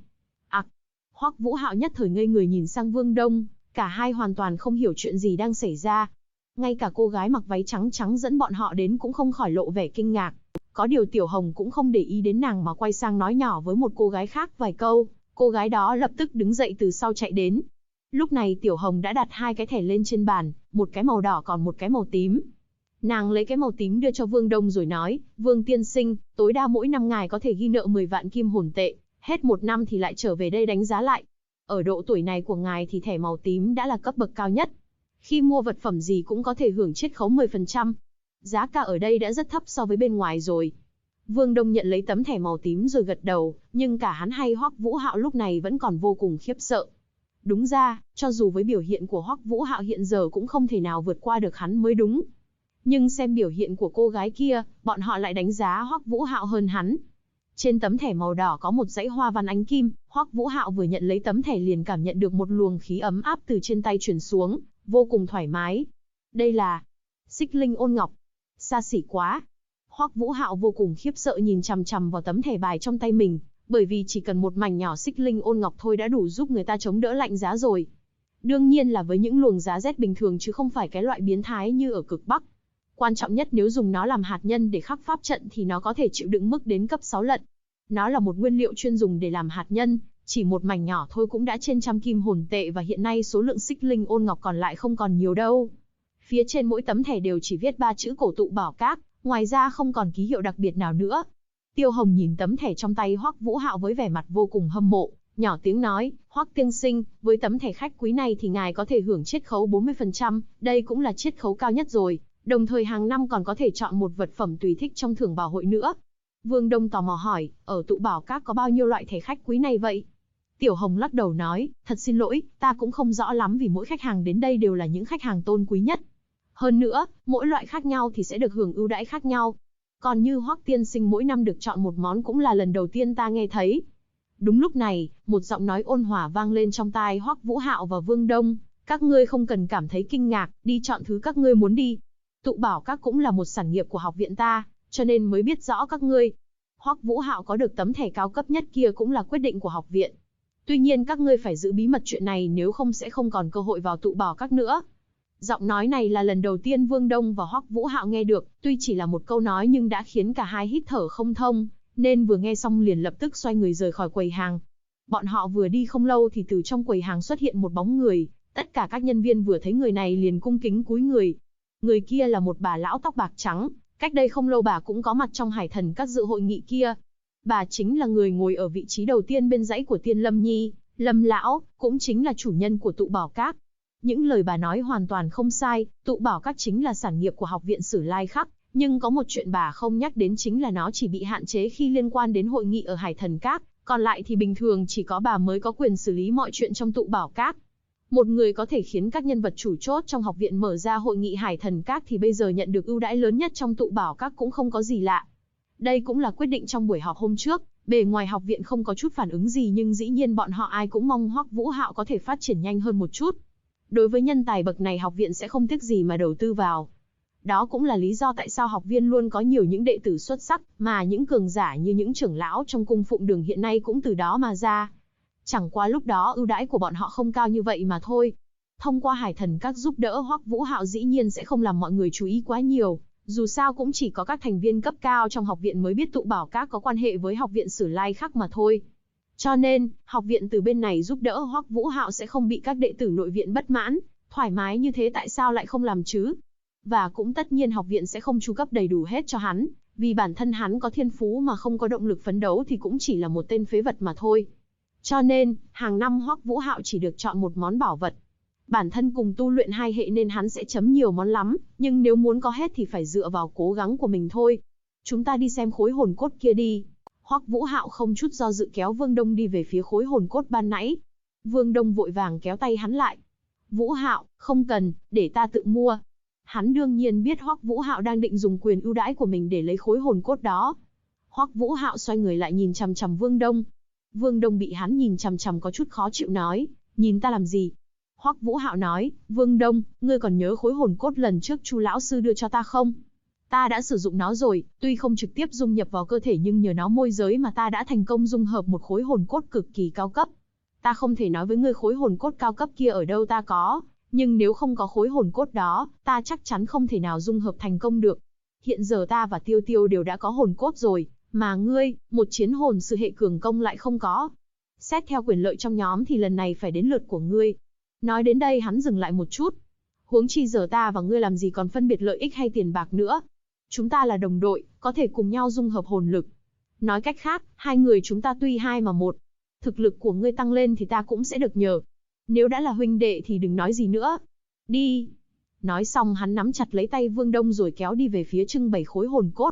Hoắc Vũ Hạo nhất thời ngây người nhìn sang Vương Đông, cả hai hoàn toàn không hiểu chuyện gì đang xảy ra. Ngay cả cô gái mặc váy trắng trắng dẫn bọn họ đến cũng không khỏi lộ vẻ kinh ngạc. Có điều Tiểu Hồng cũng không để ý đến nàng mà quay sang nói nhỏ với một cô gái khác vài câu, cô gái đó lập tức đứng dậy từ sau chạy đến. Lúc này Tiểu Hồng đã đặt hai cái thẻ lên trên bàn, một cái màu đỏ còn một cái màu tím. Nàng lấy cái màu tím đưa cho Vương Đông rồi nói, "Vương tiên sinh, tối đa mỗi năm ngài có thể ghi nợ 10 vạn kim hồn tệ, hết một năm thì lại trở về đây đánh giá lại. Ở độ tuổi này của ngài thì thẻ màu tím đã là cấp bậc cao nhất. Khi mua vật phẩm gì cũng có thể hưởng chiết khấu 10%. Giá cả ở đây đã rất thấp so với bên ngoài rồi." Vương Đông nhận lấy tấm thẻ màu tím rồi gật đầu, nhưng cả hắn hay Hoắc Vũ Hạo lúc này vẫn còn vô cùng khiếp sợ. Đúng ra, cho dù với biểu hiện của Hoắc Vũ Hạo hiện giờ cũng không thể nào vượt qua được hắn mới đúng. Nhưng xem biểu hiện của cô gái kia, bọn họ lại đánh giá Hoắc Vũ Hạo hơn hắn. Trên tấm thẻ màu đỏ có một dãy hoa văn ánh kim, Hoắc Vũ Hạo vừa nhận lấy tấm thẻ liền cảm nhận được một luồng khí ấm áp từ trên tay truyền xuống, vô cùng thoải mái. Đây là Xích Linh Ôn Ngọc. Xa xỉ quá. Hoắc Vũ Hạo vô cùng khiếp sợ nhìn chằm chằm vào tấm thẻ bài trong tay mình, bởi vì chỉ cần một mảnh nhỏ Xích Linh Ôn Ngọc thôi đã đủ giúp người ta chống đỡ lạnh giá rồi. Đương nhiên là với những luồng giá rét bình thường chứ không phải cái loại biến thái như ở cực Bắc. Quan trọng nhất nếu dùng nó làm hạt nhân để khắc pháp trận thì nó có thể chịu đựng mức đến cấp 6 lần. Nó là một nguyên liệu chuyên dùng để làm hạt nhân, chỉ một mảnh nhỏ thôi cũng đã trên trăm kim hồn tệ và hiện nay số lượng Xích Linh Ôn Ngọc còn lại không còn nhiều đâu. Phía trên mỗi tấm thẻ đều chỉ viết 3 chữ Cổ Tụ Bảo Các, ngoài ra không còn ký hiệu đặc biệt nào nữa. Tiêu Hồng nhìn tấm thẻ trong tay Hoắc Vũ Hạo với vẻ mặt vô cùng hâm mộ, nhỏ tiếng nói, Hoắc tiên sinh, với tấm thẻ khách quý này thì ngài có thể hưởng chiết khấu 40%, đây cũng là chiết khấu cao nhất rồi, đồng thời hàng năm còn có thể chọn một vật phẩm tùy thích trong thưởng bảo hội nữa. Vương Đông tò mò hỏi, ở Tụ Bảo Các có bao nhiêu loại thẻ khách quý này vậy? Tiểu Hồng lắc đầu nói, thật xin lỗi, ta cũng không rõ lắm vì mỗi khách hàng đến đây đều là những khách hàng tôn quý nhất. Hơn nữa, mỗi loại khác nhau thì sẽ được hưởng ưu đãi khác nhau. Còn như Hoắc tiên sinh mỗi năm được chọn một món cũng là lần đầu tiên ta nghe thấy. Đúng lúc này, một giọng nói ôn hòa vang lên trong tai Hoắc Vũ Hạo và Vương Đông, các ngươi không cần cảm thấy kinh ngạc, đi chọn thứ các ngươi muốn đi. Tụ Bảo Các cũng là một sản nghiệp của học viện ta, cho nên mới biết rõ các ngươi. Hoắc Vũ Hạo có được tấm thẻ cao cấp nhất kia cũng là quyết định của học viện. Tuy nhiên các ngươi phải giữ bí mật chuyện này nếu không sẽ không còn cơ hội vào Tụ Bảo Các nữa. Giọng nói này là lần đầu tiên Vương Đông và Hoắc Vũ Hạo nghe được, tuy chỉ là một câu nói nhưng đã khiến cả hai hít thở không thông, nên vừa nghe xong liền lập tức xoay người rời khỏi quầy hàng. Bọn họ vừa đi không lâu thì từ trong quầy hàng xuất hiện một bóng người, tất cả các nhân viên vừa thấy người này liền cung kính cúi người. Người kia là một bà lão tóc bạc trắng, cách đây không lâu bà cũng có mặt trong Hải Thần Các dự hội nghị kia. Bà chính là người ngồi ở vị trí đầu tiên bên dãy của Tiên Lâm Nhi, Lâm lão, cũng chính là chủ nhân của Tụ Bảo Các. Những lời bà nói hoàn toàn không sai, Tụ Bảo Các chính là sản nghiệp của học viện Sử Lai Khắc, nhưng có một chuyện bà không nhắc đến chính là nó chỉ bị hạn chế khi liên quan đến hội nghị ở Hải Thần Các, còn lại thì bình thường chỉ có bà mới có quyền xử lý mọi chuyện trong Tụ Bảo Các. Một người có thể khiến các nhân vật chủ chốt trong học viện mở ra hội nghị Hải Thần Các thì bây giờ nhận được ưu đãi lớn nhất trong Tụ Bảo Các cũng không có gì lạ. Đây cũng là quyết định trong buổi họp hôm trước, bề ngoài học viện không có chút phản ứng gì nhưng dĩ nhiên bọn họ ai cũng mong Hoắc Vũ Hạo có thể phát triển nhanh hơn một chút. Đối với nhân tài bậc này học viện sẽ không tiếc gì mà đầu tư vào. Đó cũng là lý do tại sao học viên luôn có nhiều những đệ tử xuất sắc, mà những cường giả như những trưởng lão trong cung phụng đường hiện nay cũng từ đó mà ra. Chẳng qua lúc đó ưu đãi của bọn họ không cao như vậy mà thôi. Thông qua Hải Thần Các giúp đỡ Hoắc Vũ Hạo dĩ nhiên sẽ không làm mọi người chú ý quá nhiều, dù sao cũng chỉ có các thành viên cấp cao trong học viện mới biết Tụ Bảo Các có quan hệ với học viện Sử Lai Khắc mà thôi. Cho nên, học viện từ bên này giúp đỡ Hoắc Vũ Hạo sẽ không bị các đệ tử nội viện bất mãn, thoải mái như thế tại sao lại không làm chứ? Và cũng tất nhiên học viện sẽ không chu cấp đầy đủ hết cho hắn, vì bản thân hắn có thiên phú mà không có động lực phấn đấu thì cũng chỉ là một tên phế vật mà thôi. Cho nên, hàng năm Hoắc Vũ Hạo chỉ được chọn một món bảo vật. Bản thân cùng tu luyện hai hệ nên hắn sẽ chấm nhiều món lắm, nhưng nếu muốn có hết thì phải dựa vào cố gắng của mình thôi. Chúng ta đi xem khối hồn cốt kia đi. Hoắc Vũ Hạo không chút do dự kéo Vương Đông đi về phía khối hồn cốt ban nãy. Vương Đông vội vàng kéo tay hắn lại. Vũ Hạo, không cần, để ta tự mua. Hắn đương nhiên biết Hoắc Vũ Hạo đang định dùng quyền ưu đãi của mình để lấy khối hồn cốt đó. Hoắc Vũ Hạo xoay người lại nhìn chằm chằm Vương Đông. Vương Đông bị hắn nhìn chằm chằm có chút khó chịu nói, nhìn ta làm gì? Hoắc Vũ Hạo nói, Vương Đông, ngươi còn nhớ khối hồn cốt lần trước Chu lão sư đưa cho ta không? Ta đã sử dụng nó rồi, tuy không trực tiếp dung nhập vào cơ thể nhưng nhờ nó môi giới mà ta đã thành công dung hợp một khối hồn cốt cực kỳ cao cấp. Ta không thể nói với ngươi khối hồn cốt cao cấp kia ở đâu ta có, nhưng nếu không có khối hồn cốt đó, ta chắc chắn không thể nào dung hợp thành công được. Hiện giờ ta và Tiêu Tiêu đều đã có hồn cốt rồi, mà ngươi, một chiến hồn sư hệ cường công lại không có. Xét theo quyền lợi trong nhóm thì lần này phải đến lượt của ngươi. Nói đến đây hắn dừng lại một chút. Huống chi giờ ta và ngươi làm gì còn phân biệt lợi ích hay tiền bạc nữa. Chúng ta là đồng đội, có thể cùng nhau dung hợp hồn lực. Nói cách khác, hai người chúng ta tuy hai mà một. Thực lực của ngươi tăng lên thì ta cũng sẽ được nhờ. Nếu đã là huynh đệ thì đừng nói gì nữa. Đi. Nói xong hắn nắm chặt lấy tay Vương Đông rồi kéo đi về phía trưng bày khối hồn cốt.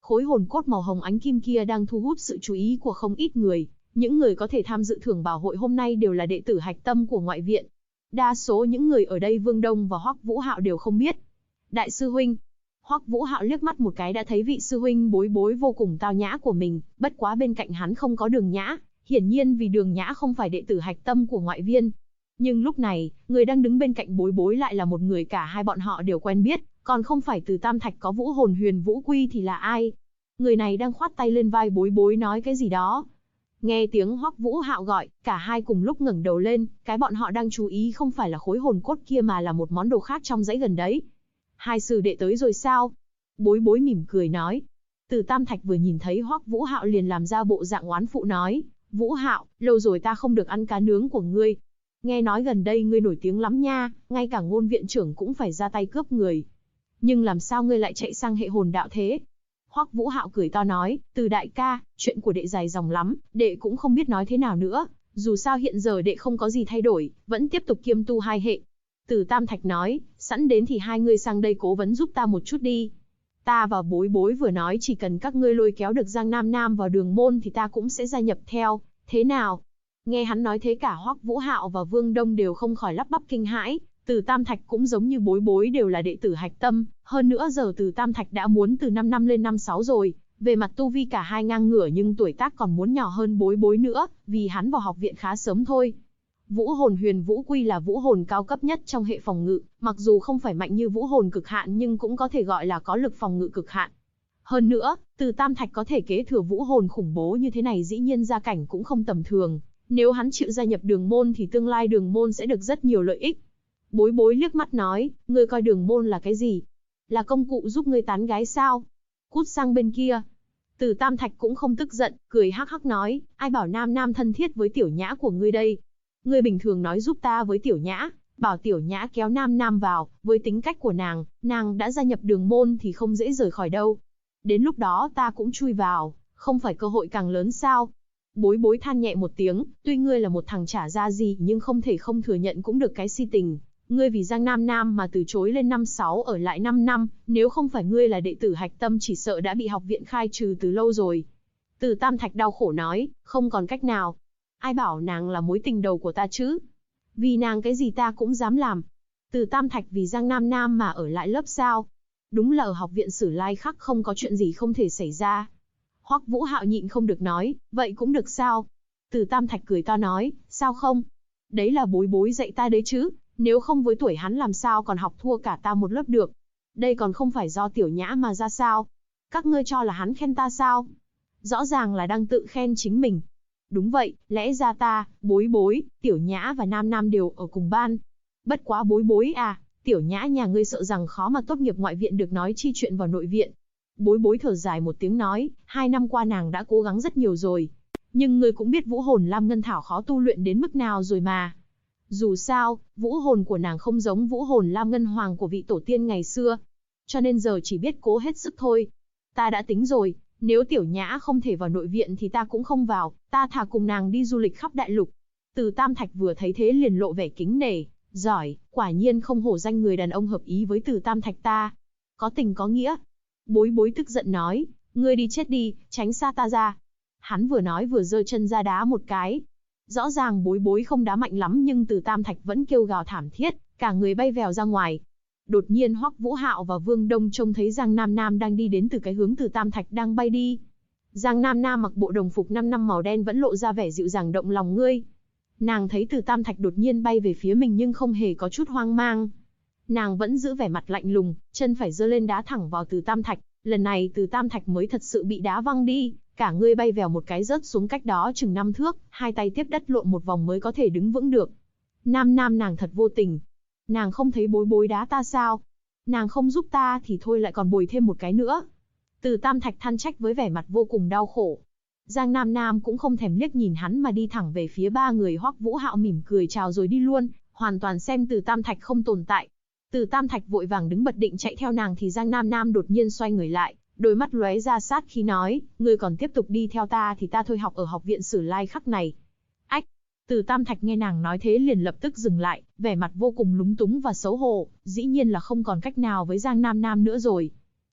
Khối hồn cốt màu hồng ánh kim kia đang thu hút sự chú ý của không ít người. Những người có thể tham dự thưởng bảo hội hôm nay đều là đệ tử hạch tâm của ngoại viện. Đa số những người ở đây Vương Đông và Hoắc Vũ Hạo đều không biết. Đại sư huynh. Hoắc Vũ Hạo liếc mắt một cái đã thấy vị sư huynh bối bối vô cùng tao nhã của mình, bất quá bên cạnh hắn không có Đường Nhã, hiển nhiên vì Đường Nhã không phải đệ tử hạch tâm của ngoại viên. Nhưng lúc này, người đang đứng bên cạnh bối bối lại là một người cả hai bọn họ đều quen biết, còn không phải từ Tam Thạch có vũ hồn huyền vũ quy thì là ai? Người này đang khoát tay lên vai bối bối nói cái gì đó. Nghe tiếng Hoắc Vũ Hạo gọi, cả hai cùng lúc ngẩng đầu lên, cái bọn họ đang chú ý không phải là khối hồn cốt kia mà là một món đồ khác trong dãy gần đấy. Hai sư đệ tới rồi sao? Bối bối mỉm cười nói. Từ Tam Thạch vừa nhìn thấy Hoắc Vũ Hạo liền làm ra bộ dạng oán phụ nói, Vũ Hạo, lâu rồi ta không được ăn cá nướng của ngươi. Nghe nói gần đây ngươi nổi tiếng lắm nha, ngay cả Ngôn viện trưởng cũng phải ra tay cướp người. Nhưng làm sao ngươi lại chạy sang hệ hồn đạo thế? Hoắc Vũ Hạo cười to nói, Từ đại ca, chuyện của đệ dài dòng lắm, đệ cũng không biết nói thế nào nữa, dù sao hiện giờ đệ không có gì thay đổi, vẫn tiếp tục kiêm tu hai hệ. Từ Tam Thạch nói, sẵn đến thì hai ngươi sang đây cố vấn giúp ta một chút đi. Ta và bối bối vừa nói chỉ cần các ngươi lôi kéo được Giang Nam Nam vào đường môn thì ta cũng sẽ gia nhập theo, thế nào? Nghe hắn nói thế cả Hoắc Vũ Hạo và Vương Đông đều không khỏi lắp bắp kinh hãi. Từ Tam Thạch cũng giống như bối bối đều là đệ tử hạch tâm, hơn nữa giờ Từ Tam Thạch đã muốn từ 5 năm lên 5-6 rồi, về mặt tu vi cả hai ngang ngửa nhưng tuổi tác còn muốn nhỏ hơn bối bối nữa, vì hắn vào học viện khá sớm thôi. Vũ hồn huyền vũ quy là vũ hồn cao cấp nhất trong hệ phòng ngự, mặc dù không phải mạnh như vũ hồn cực hạn nhưng cũng có thể gọi là có lực phòng ngự cực hạn. Hơn nữa, Từ Tam Thạch có thể kế thừa vũ hồn khủng bố như thế này dĩ nhiên gia cảnh cũng không tầm thường, nếu hắn chịu gia nhập đường môn thì tương lai đường môn sẽ được rất nhiều lợi ích. Bối bối liếc mắt nói, ngươi coi đường môn là cái gì? Là công cụ giúp ngươi tán gái sao? Cút sang bên kia. Từ Tam Thạch cũng không tức giận, cười hắc hắc nói, ai bảo Nam Nam thân thiết với Tiểu Nhã của ngươi đây? Ngươi bình thường nói giúp ta với Tiểu Nhã, bảo Tiểu Nhã kéo Nam Nam vào, với tính cách của nàng đã gia nhập đường môn thì không dễ rời khỏi đâu. Đến lúc đó ta cũng chui vào, không phải cơ hội càng lớn sao? Bối bối than nhẹ một tiếng, tuy ngươi là một thằng chả ra gì nhưng không thể không thừa nhận cũng được cái si tình. Ngươi vì Giang Nam Nam mà từ chối lên 5-6 ở lại 5 năm, nếu không phải ngươi là đệ tử hạch tâm chỉ sợ đã bị học viện khai trừ từ lâu rồi. Từ Tam Thạch đau khổ nói, không còn cách nào. Ai bảo nàng là mối tình đầu của ta chứ? Vì nàng cái gì ta cũng dám làm. Từ Tam Thạch vì Giang Nam Nam mà ở lại lớp sao? Đúng là ở học viện Sử Lai Khắc không có chuyện gì không thể xảy ra. Hoắc Vũ Hạo nhịn không được nói, vậy cũng được sao? Từ Tam Thạch cười to nói, sao không? Đấy là bối bối dạy ta đấy chứ, nếu không với tuổi hắn làm sao còn học thua cả ta một lớp được. Đây còn không phải do Tiểu Nhã mà ra sao? Các ngươi cho là hắn khen ta sao? Rõ ràng là đang tự khen chính mình. Đúng vậy, lẽ ra ta, bối bối, Tiểu Nhã và Nam Nam đều ở cùng ban. Bất quá bối bối à, Tiểu Nhã nhà ngươi sợ rằng khó mà tốt nghiệp ngoại viện được nói chi chuyện vào nội viện. Bối bối thở dài một tiếng nói, 2 năm qua nàng đã cố gắng rất nhiều rồi. Nhưng ngươi cũng biết vũ hồn Lam Ngân Thảo khó tu luyện đến mức nào rồi mà. Dù sao, vũ hồn của nàng không giống vũ hồn Lam Ngân Hoàng của vị tổ tiên ngày xưa. Cho nên giờ chỉ biết cố hết sức thôi. Ta đã tính rồi, nếu Tiểu Nhã không thể vào nội viện thì ta cũng không vào, ta thà cùng nàng đi du lịch khắp đại lục. Từ Tam Thạch vừa thấy thế liền lộ vẻ kính nể, giỏi, quả nhiên không hổ danh người đàn ông hợp ý với Từ Tam Thạch ta. Có tình có nghĩa. Bối bối tức giận nói, ngươi đi chết đi, tránh xa ta ra. Hắn vừa nói vừa giơ chân ra đá một cái. Rõ ràng bối bối không đá mạnh lắm nhưng Từ Tam Thạch vẫn kêu gào thảm thiết, cả người bay vèo ra ngoài. Đột nhiên Hoắc Vũ Hạo và Vương Đông trông thấy Giang Nam Nam đang đi đến từ cái hướng Từ Tam Thạch đang bay đi. Giang Nam Nam mặc bộ đồng phục 5 năm màu đen vẫn lộ ra vẻ dịu dàng động lòng ngươi. Nàng thấy Từ Tam Thạch đột nhiên bay về phía mình nhưng không hề có chút hoang mang. Nàng vẫn giữ vẻ mặt lạnh lùng, chân phải giơ lên đá thẳng vào Từ Tam Thạch, lần này Từ Tam Thạch mới thật sự bị đá văng đi, cả người bay vèo một cái rớt xuống cách đó chừng 5 thước, hai tay tiếp đất lộn một vòng mới có thể đứng vững được. Nam Nam nàng thật vô tình. Nàng không thấy bối bối đá ta sao? Nàng không giúp ta thì thôi lại còn bồi thêm một cái nữa. Từ Tam Thạch than trách với vẻ mặt vô cùng đau khổ. Giang Nam Nam cũng không thèm liếc nhìn hắn mà đi thẳng về phía ba người. Hoắc Vũ Hạo mỉm cười chào rồi đi luôn, hoàn toàn xem Từ Tam Thạch không tồn tại. Từ Tam Thạch vội vàng đứng bật định chạy theo nàng thì Giang Nam Nam đột nhiên xoay người lại, đôi mắt lóe ra sát khí nói, ngươi còn tiếp tục đi theo ta thì ta thôi học ở học viện Sử Lai Khắc này. Ách! Từ Tam Thạch nghe nàng nói thế liền lập tức dừng lại, vẻ mặt vô cùng lúng túng và xấu hổ, dĩ nhiên là không còn cách nào với Giang Nam Nam nữa rồi.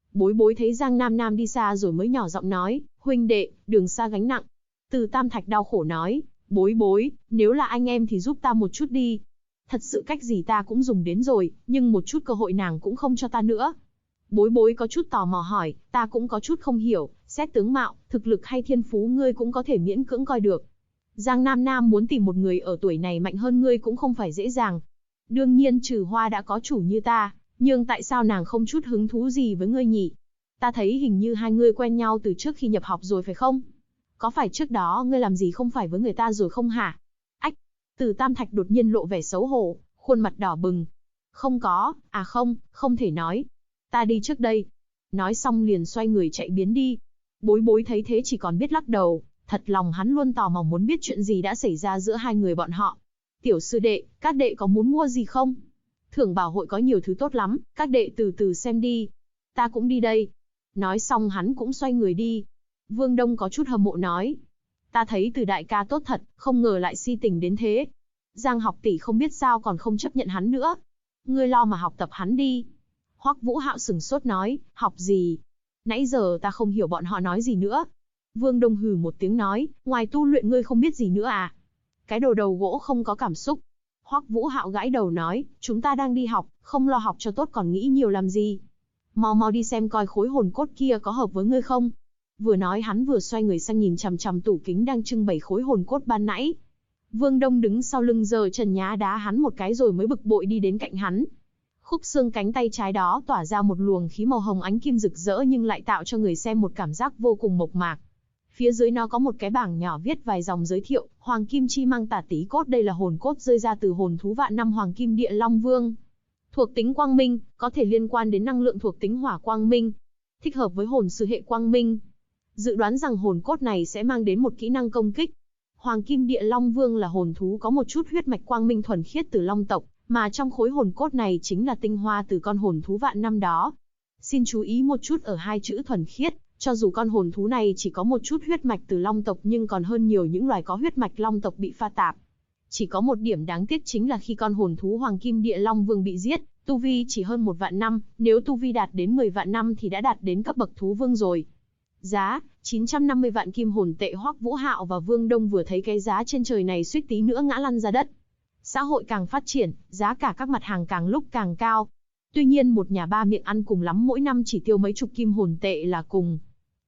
Bối bối thấy Giang Nam Nam đi xa rồi mới nhỏ giọng nói, huynh đệ, đường xa gánh nặng. Từ Tam Thạch đau khổ nói, bối bối, nếu là anh em thì giúp ta một chút đi. Thật sự cách gì ta cũng dùng đến rồi, nhưng một chút cơ hội nàng cũng không cho ta nữa. Bối bối có chút tò mò hỏi, ta cũng có chút không hiểu, xét tướng mạo, thực lực hay thiên phú ngươi cũng có thể miễn cưỡng coi được. Giang Nam Nam muốn tìm một người ở tuổi này mạnh hơn ngươi cũng không phải dễ dàng. Đương nhiên Trừ Hoa đã có chủ như ta, nhưng tại sao nàng không chút hứng thú gì với ngươi nhỉ? Ta thấy hình như hai ngươi quen nhau từ trước khi nhập học rồi phải không? Có phải trước đó ngươi làm gì không phải với người ta rồi không hả? Ách! Từ Tam Thạch đột nhiên lộ vẻ xấu hổ, khuôn mặt đỏ bừng. Không có, không thể nói. Ta đi trước đây. Nói xong liền xoay người chạy biến đi. Bối bối thấy thế chỉ còn biết lắc đầu, thật lòng hắn luôn tò mò muốn biết chuyện gì đã xảy ra giữa hai người bọn họ. Tiểu sư đệ, các đệ có muốn mua gì không? Thưởng bảo hội có nhiều thứ tốt lắm, các đệ từ từ xem đi. Ta cũng đi đây. Nói xong hắn cũng xoay người đi. Vương Đông có chút hâm mộ nói. Ta thấy Từ đại ca tốt thật, không ngờ lại si tình đến thế. Giang học tỷ không biết sao còn không chấp nhận hắn nữa. Ngươi lo mà học tập hắn đi. Hoắc Vũ Hạo sửng sốt nói, học gì? Nãy giờ ta không hiểu bọn họ nói gì nữa. Vương Đông hừ một tiếng nói, ngoài tu luyện ngươi không biết gì nữa à? Cái đồ đầu gỗ không có cảm xúc. Hoắc Vũ Hạo gãi đầu nói, chúng ta đang đi học, không lo học cho tốt còn nghĩ nhiều làm gì. Mau mau đi xem coi khối hồn cốt kia có hợp với ngươi không. Vừa nói hắn vừa xoay người sang nhìn chằm chằm tủ kính đang trưng bày khối hồn cốt ban nãy. Vương Đông đứng sau lưng giơ chân nhá đá hắn một cái rồi mới bực bội đi đến cạnh hắn. Khúc xương cánh tay trái đó tỏa ra một luồng khí màu hồng ánh kim rực rỡ nhưng lại tạo cho người xem một cảm giác vô cùng mộc mạc. Phía dưới nó có một cái bảng nhỏ viết vài dòng giới thiệu, Hoàng Kim Chi Mang Tả Tí Cốt đây là hồn cốt rơi ra từ hồn thú vạn năm Hoàng Kim Địa Long Vương. Thuộc tính quang minh, có thể liên quan đến năng lượng thuộc tính hỏa quang minh. Thích hợp với hồn sư hệ quang minh. Dự đoán rằng hồn cốt này sẽ mang đến một kỹ năng công kích. Hoàng Kim Địa Long Vương là hồn thú có một chút huyết mạch quang minh thuần khiết từ Long tộc, mà trong khối hồn cốt này chính là tinh hoa từ con hồn thú vạn năm đó. Xin chú ý một chút ở hai chữ thuần khiết, cho dù con hồn thú này chỉ có một chút huyết mạch từ Long tộc nhưng còn hơn nhiều những loài có huyết mạch Long tộc bị pha tạp. Chỉ có một điểm đáng tiếc chính là khi con hồn thú Hoàng Kim Địa Long Vương bị giết, tu vi chỉ hơn 1 vạn năm, nếu tu vi đạt đến 10 vạn năm thì đã đạt đến cấp bậc thú vương rồi. Giá, 950 vạn kim hồn tệ. Hoắc Vũ Hạo và Vương Đông vừa thấy cái giá trên trời này suýt tí nữa ngã lăn ra đất. Xã hội càng phát triển, giá cả các mặt hàng càng lúc càng cao. Tuy nhiên một nhà ba miệng ăn cùng lắm mỗi năm chỉ tiêu mấy chục kim hồn tệ là cùng.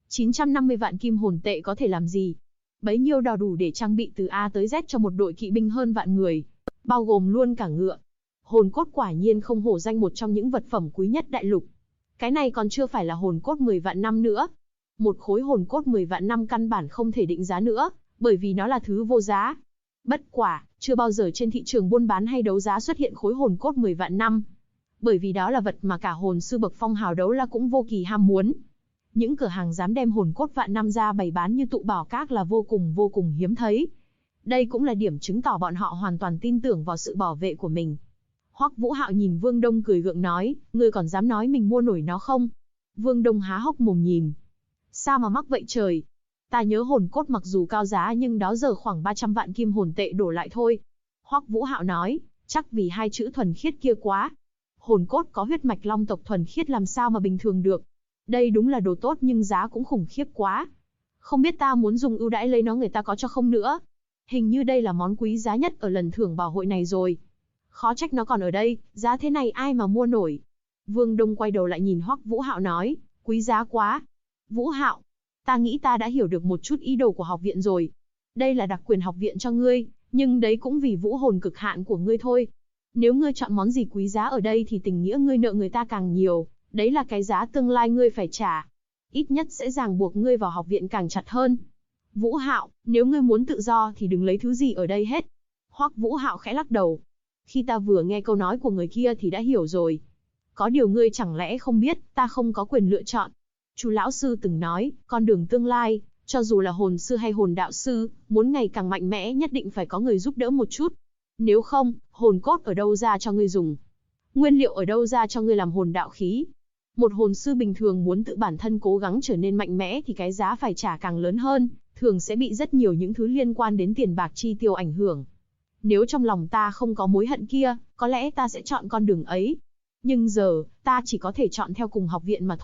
950 vạn kim hồn tệ có thể làm gì? Bấy nhiêu đò đủ để trang bị từ A tới Z cho một đội kỵ binh hơn vạn người, bao gồm luôn cả ngựa. Hồn cốt quả nhiên không hổ danh một trong những vật phẩm quý nhất đại lục. Cái này còn chưa phải là hồn cốt 10 vạn năm nữa. Một khối hồn cốt 10 vạn năm căn bản không thể định giá nữa, bởi vì nó là thứ vô giá. Bất quả, chưa bao giờ trên thị trường buôn bán hay đấu giá xuất hiện khối hồn cốt 10 vạn năm. Bởi vì đó là vật mà cả hồn sư bậc phong hào đấu la cũng vô kỳ ham muốn. Những cửa hàng dám đem hồn cốt vạn năm ra bày bán như tụ bảo các là vô cùng hiếm thấy. Đây cũng là điểm chứng tỏ bọn họ hoàn toàn tin tưởng vào sự bảo vệ của mình. Hoắc Vũ Hạo nhìn Vương Đông cười gượng nói, ngươi còn dám nói mình mua nổi nó không? Vương Đông há hốc mồm nhìn. Sao mà mắc vậy trời? Ta nhớ hồn cốt mặc dù cao giá nhưng đó giờ khoảng 300 vạn kim hồn tệ đổ lại thôi. Hoắc Vũ Hạo nói, chắc vì hai chữ thuần khiết kia quá. Hồn cốt có huyết mạch Long tộc thuần khiết làm sao mà bình thường được. Đây đúng là đồ tốt nhưng giá cũng khủng khiếp quá. Không biết ta muốn dùng ưu đãi lấy nó người ta có cho không nữa. Hình như đây là món quý giá nhất ở lần thưởng bảo hội này rồi. Khó trách nó còn ở đây, giá thế này ai mà mua nổi. Vương Đông quay đầu lại nhìn Hoắc Vũ Hạo nói, quý giá quá. Vũ Hạo, ta nghĩ ta đã hiểu được một chút ý đồ của học viện rồi. Đây là đặc quyền học viện cho ngươi, nhưng đấy cũng vì vũ hồn cực hạn của ngươi thôi. Nếu ngươi chọn món gì quý giá ở đây thì tình nghĩa ngươi nợ người ta càng nhiều, đấy là cái giá tương lai ngươi phải trả. Ít nhất sẽ ràng buộc ngươi vào học viện càng chặt hơn. Vũ Hạo, nếu ngươi muốn tự do thì đừng lấy thứ gì ở đây hết. Hoắc Vũ Hạo khẽ lắc đầu. Khi ta vừa nghe câu nói của người kia thì đã hiểu rồi. Có điều ngươi chẳng lẽ không biết, ta không có quyền lựa chọn. Chú lão sư từng nói, con đường tương lai, cho dù là hồn sư hay hồn đạo sư, muốn ngày càng mạnh mẽ nhất định phải có người giúp đỡ một chút. Nếu không, hồn cốt ở đâu ra cho ngươi dùng? Nguyên liệu ở đâu ra cho ngươi làm hồn đạo khí? Một hồn sư bình thường muốn tự bản thân cố gắng trở nên mạnh mẽ thì cái giá phải trả càng lớn hơn, thường sẽ bị rất nhiều những thứ liên quan đến tiền bạc chi tiêu ảnh hưởng. Nếu trong lòng ta không có mối hận kia, có lẽ ta sẽ chọn con đường ấy. Nhưng giờ, ta chỉ có thể chọn theo cùng học viện mà thôi,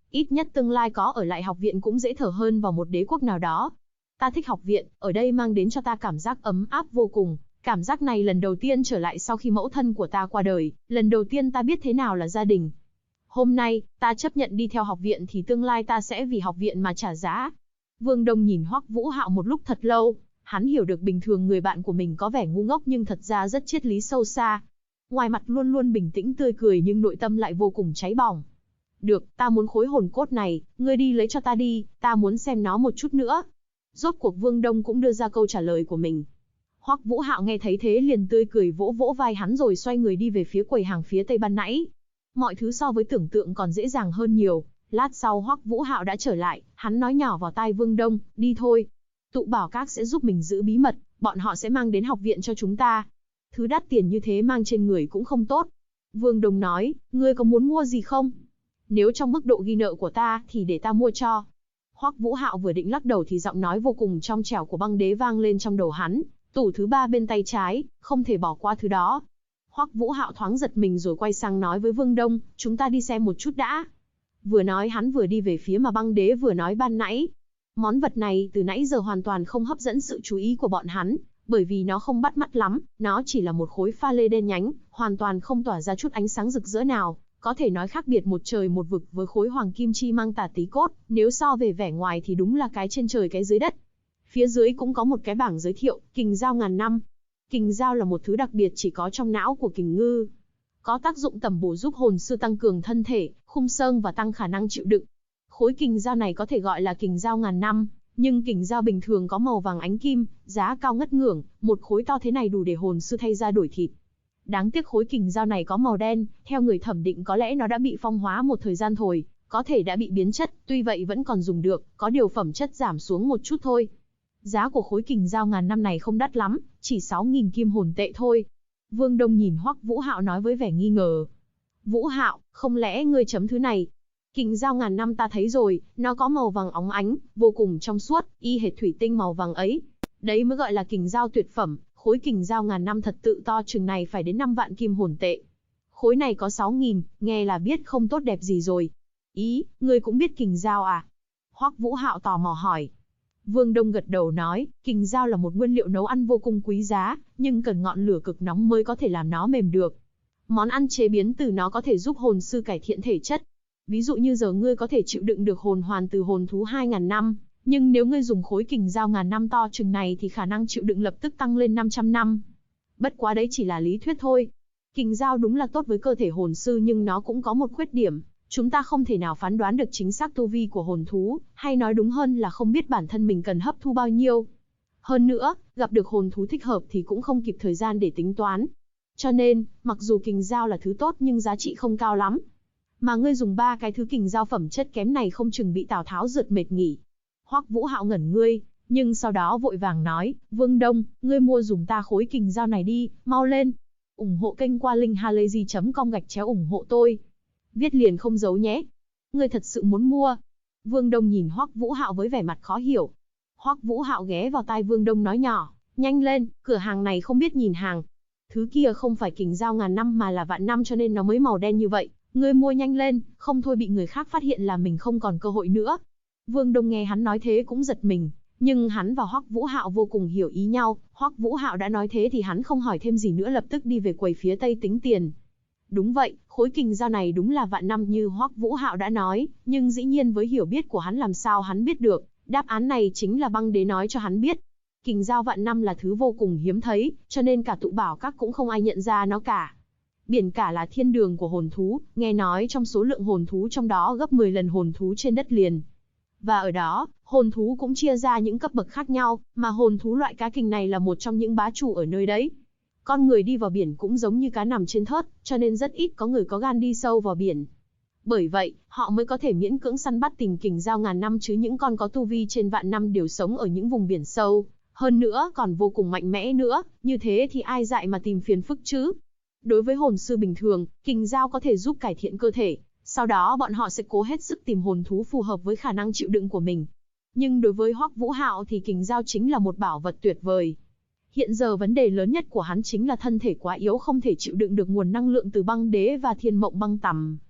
Ít nhất tương lai có ở lại học viện cũng dễ thở hơn vào một đế quốc nào đó. Ta thích học viện, ở đây mang đến cho ta cảm giác ấm áp vô cùng. Cảm giác này lần đầu tiên trở lại sau khi mẫu thân của ta qua đời, lần đầu tiên ta biết thế nào là gia đình. Hôm nay, ta chấp nhận đi theo học viện thì tương lai ta sẽ vì học viện mà trả giá. Vương Đông nhìn Hoắc Vũ Hạo một lúc thật lâu, hắn hiểu được bình thường người bạn của mình có vẻ ngu ngốc nhưng thật ra rất triết lý sâu xa. Ngoài mặt luôn luôn bình tĩnh tươi cười nhưng nội tâm lại vô cùng cháy bỏng. Được, ta muốn khối hồn cốt này, ngươi đi lấy cho ta đi, ta muốn xem nó một chút nữa. Rốt cuộc Vương Đông cũng đưa ra câu trả lời của mình. Hoắc Vũ Hạo nghe thấy thế liền tươi cười vỗ vỗ vai hắn rồi xoay người đi về phía quầy hàng phía tây ban nãy. Mọi thứ so với tưởng tượng còn dễ dàng hơn nhiều. Lát sau Hoắc Vũ Hạo đã trở lại, hắn nói nhỏ vào tai Vương Đông, đi thôi. Tụ bảo các sẽ giúp mình giữ bí mật, bọn họ sẽ mang đến học viện cho chúng ta. Thứ đắt tiền như thế mang trên người cũng không tốt. Vương Đông nói, ngươi có muốn mua gì không? Nếu trong mức độ ghi nợ của ta thì để ta mua cho. Hoắc Vũ Hạo vừa định lắc đầu thì giọng nói vô cùng trong trẻo của băng đế vang lên trong đầu hắn. Tủ thứ 3 bên tay trái, không thể bỏ qua thứ đó. Hoắc Vũ Hạo thoáng giật mình rồi quay sang nói với Vương Đông, chúng ta đi xem một chút đã. Vừa nói hắn vừa đi về phía mà băng đế vừa nói ban nãy. Món vật này từ nãy giờ hoàn toàn không hấp dẫn sự chú ý của bọn hắn, bởi vì nó không bắt mắt lắm, nó chỉ là một khối pha lê đen nhánh, hoàn toàn không tỏa ra chút ánh sáng rực rỡ nào, có thể nói khác biệt một trời một vực với khối hoàng kim chi mang tà tí cốt, nếu so về vẻ ngoài thì đúng là cái trên trời cái dưới đất. Phía dưới cũng có một cái bảng giới thiệu, kình dao ngàn năm. Kình dao là một thứ đặc biệt chỉ có trong não của kình ngư. Có tác dụng tầm bổ giúp hồn sư tăng cường thân thể, khung xương và tăng khả năng chịu đựng. Khối kình dao này có thể gọi là kình dao ngàn năm, nhưng kình dao bình thường có màu vàng ánh kim, giá cao ngất ngưởng, một khối to thế này đủ để hồn sư thay ra đổi thịt. Đáng tiếc khối kình dao này có màu đen, theo người thẩm định có lẽ nó đã bị phong hóa một thời gian thôi, có thể đã bị biến chất, tuy vậy vẫn còn dùng được, có điều phẩm chất giảm xuống một chút thôi. Giá của khối kình dao ngàn năm này không đắt lắm, chỉ 6.000 kim hồn tệ thôi. Vương Đông nhìn Hoắc Vũ Hạo nói với vẻ nghi ngờ. Vũ Hạo, không lẽ ngươi chấm thứ này? Kình dao ngàn năm ta thấy rồi, nó có màu vàng óng ánh, vô cùng trong suốt, y hệt thủy tinh màu vàng ấy. Đấy mới gọi là kình dao tuyệt phẩm, khối kình dao ngàn năm thật tự to chừng này phải đến 5 vạn kim hồn tệ. Khối này có 6.000, nghe là biết không tốt đẹp gì rồi. Ý, ngươi cũng biết kình dao à? Hoắc Vũ Hạo tò mò hỏi. Vương Đông gật đầu nói, kình dao là một nguyên liệu nấu ăn vô cùng quý giá, nhưng cần ngọn lửa cực nóng mới có thể làm nó mềm được. Món ăn chế biến từ nó có thể giúp hồn sư cải thiện thể chất. Ví dụ như giờ ngươi có thể chịu đựng được hồn hoàn từ hồn thú 2.000 năm, nhưng nếu ngươi dùng khối kình dao ngàn năm to chừng này thì khả năng chịu đựng lập tức tăng lên 500 năm. Bất quá đấy chỉ là lý thuyết thôi. Kình dao đúng là tốt với cơ thể hồn sư nhưng nó cũng có một khuyết điểm. Chúng ta không thể nào phán đoán được chính xác tu vi của hồn thú, hay nói đúng hơn là không biết bản thân mình cần hấp thu bao nhiêu. Hơn nữa, gặp được hồn thú thích hợp thì cũng không kịp thời gian để tính toán. Cho nên, mặc dù kình dao là thứ tốt nhưng giá trị không cao lắm. Mà ngươi dùng 3 cái thứ kình dao phẩm chất kém này không chừng bị Tào Tháo rượt mệt nghỉ. Hoắc Vũ Hạo ngẩn ngươi, nhưng sau đó vội vàng nói, Vương Đông, ngươi mua dùng ta khối kình dao này đi, mau lên. Ủng hộ kênh qua linkhalazy.com/ủng hộ tôi. Viết liền không giấu nhé. Ngươi thật sự muốn mua? Vương Đông nhìn Hoắc Vũ Hạo với vẻ mặt khó hiểu. Hoắc Vũ Hạo ghé vào tai Vương Đông nói nhỏ, nhanh lên, cửa hàng này không biết nhìn hàng. Thứ kia không phải kình dao ngàn năm mà là vạn năm cho nên nó mới màu đen như vậy. Ngươi mua nhanh lên, không thôi bị người khác phát hiện là mình không còn cơ hội nữa. Vương Đông nghe hắn nói thế cũng giật mình, nhưng hắn và Hoắc Vũ Hạo vô cùng hiểu ý nhau. Hoắc Vũ Hạo đã nói thế thì hắn không hỏi thêm gì nữa lập tức đi về quầy phía tây tính tiền. Đúng vậy, khối kình dao này đúng là vạn năm như Hoắc Vũ Hạo đã nói, nhưng dĩ nhiên với hiểu biết của hắn làm sao hắn biết được, đáp án này chính là băng đế nói cho hắn biết. Kình dao vạn năm là thứ vô cùng hiếm thấy, cho nên cả tụ bảo các cũng không ai nhận ra nó cả. Biển cả là thiên đường của hồn thú, nghe nói trong số lượng hồn thú trong đó gấp 10 lần hồn thú trên đất liền. Và ở đó, hồn thú cũng chia ra những cấp bậc khác nhau, mà hồn thú loại cá kình này là một trong những bá chủ ở nơi đấy. Con người đi vào biển cũng giống như cá nằm trên thớt, cho nên rất ít có người có gan đi sâu vào biển. Bởi vậy, họ mới có thể miễn cưỡng săn bắt tìm kình dao ngàn năm chứ những con có tu vi trên vạn năm đều sống ở những vùng biển sâu. Hơn nữa còn vô cùng mạnh mẽ nữa, như thế thì ai dại mà tìm phiền phức chứ. Đối với hồn sư bình thường, kình dao có thể giúp cải thiện cơ thể, sau đó bọn họ sẽ cố hết sức tìm hồn thú phù hợp với khả năng chịu đựng của mình. Nhưng đối với Hoắc Vũ Hạo thì kình dao chính là một bảo vật tuyệt vời. Hiện giờ vấn đề lớn nhất của hắn chính là thân thể quá yếu không thể chịu đựng được nguồn năng lượng từ băng đế và thiên mộng băng tầm.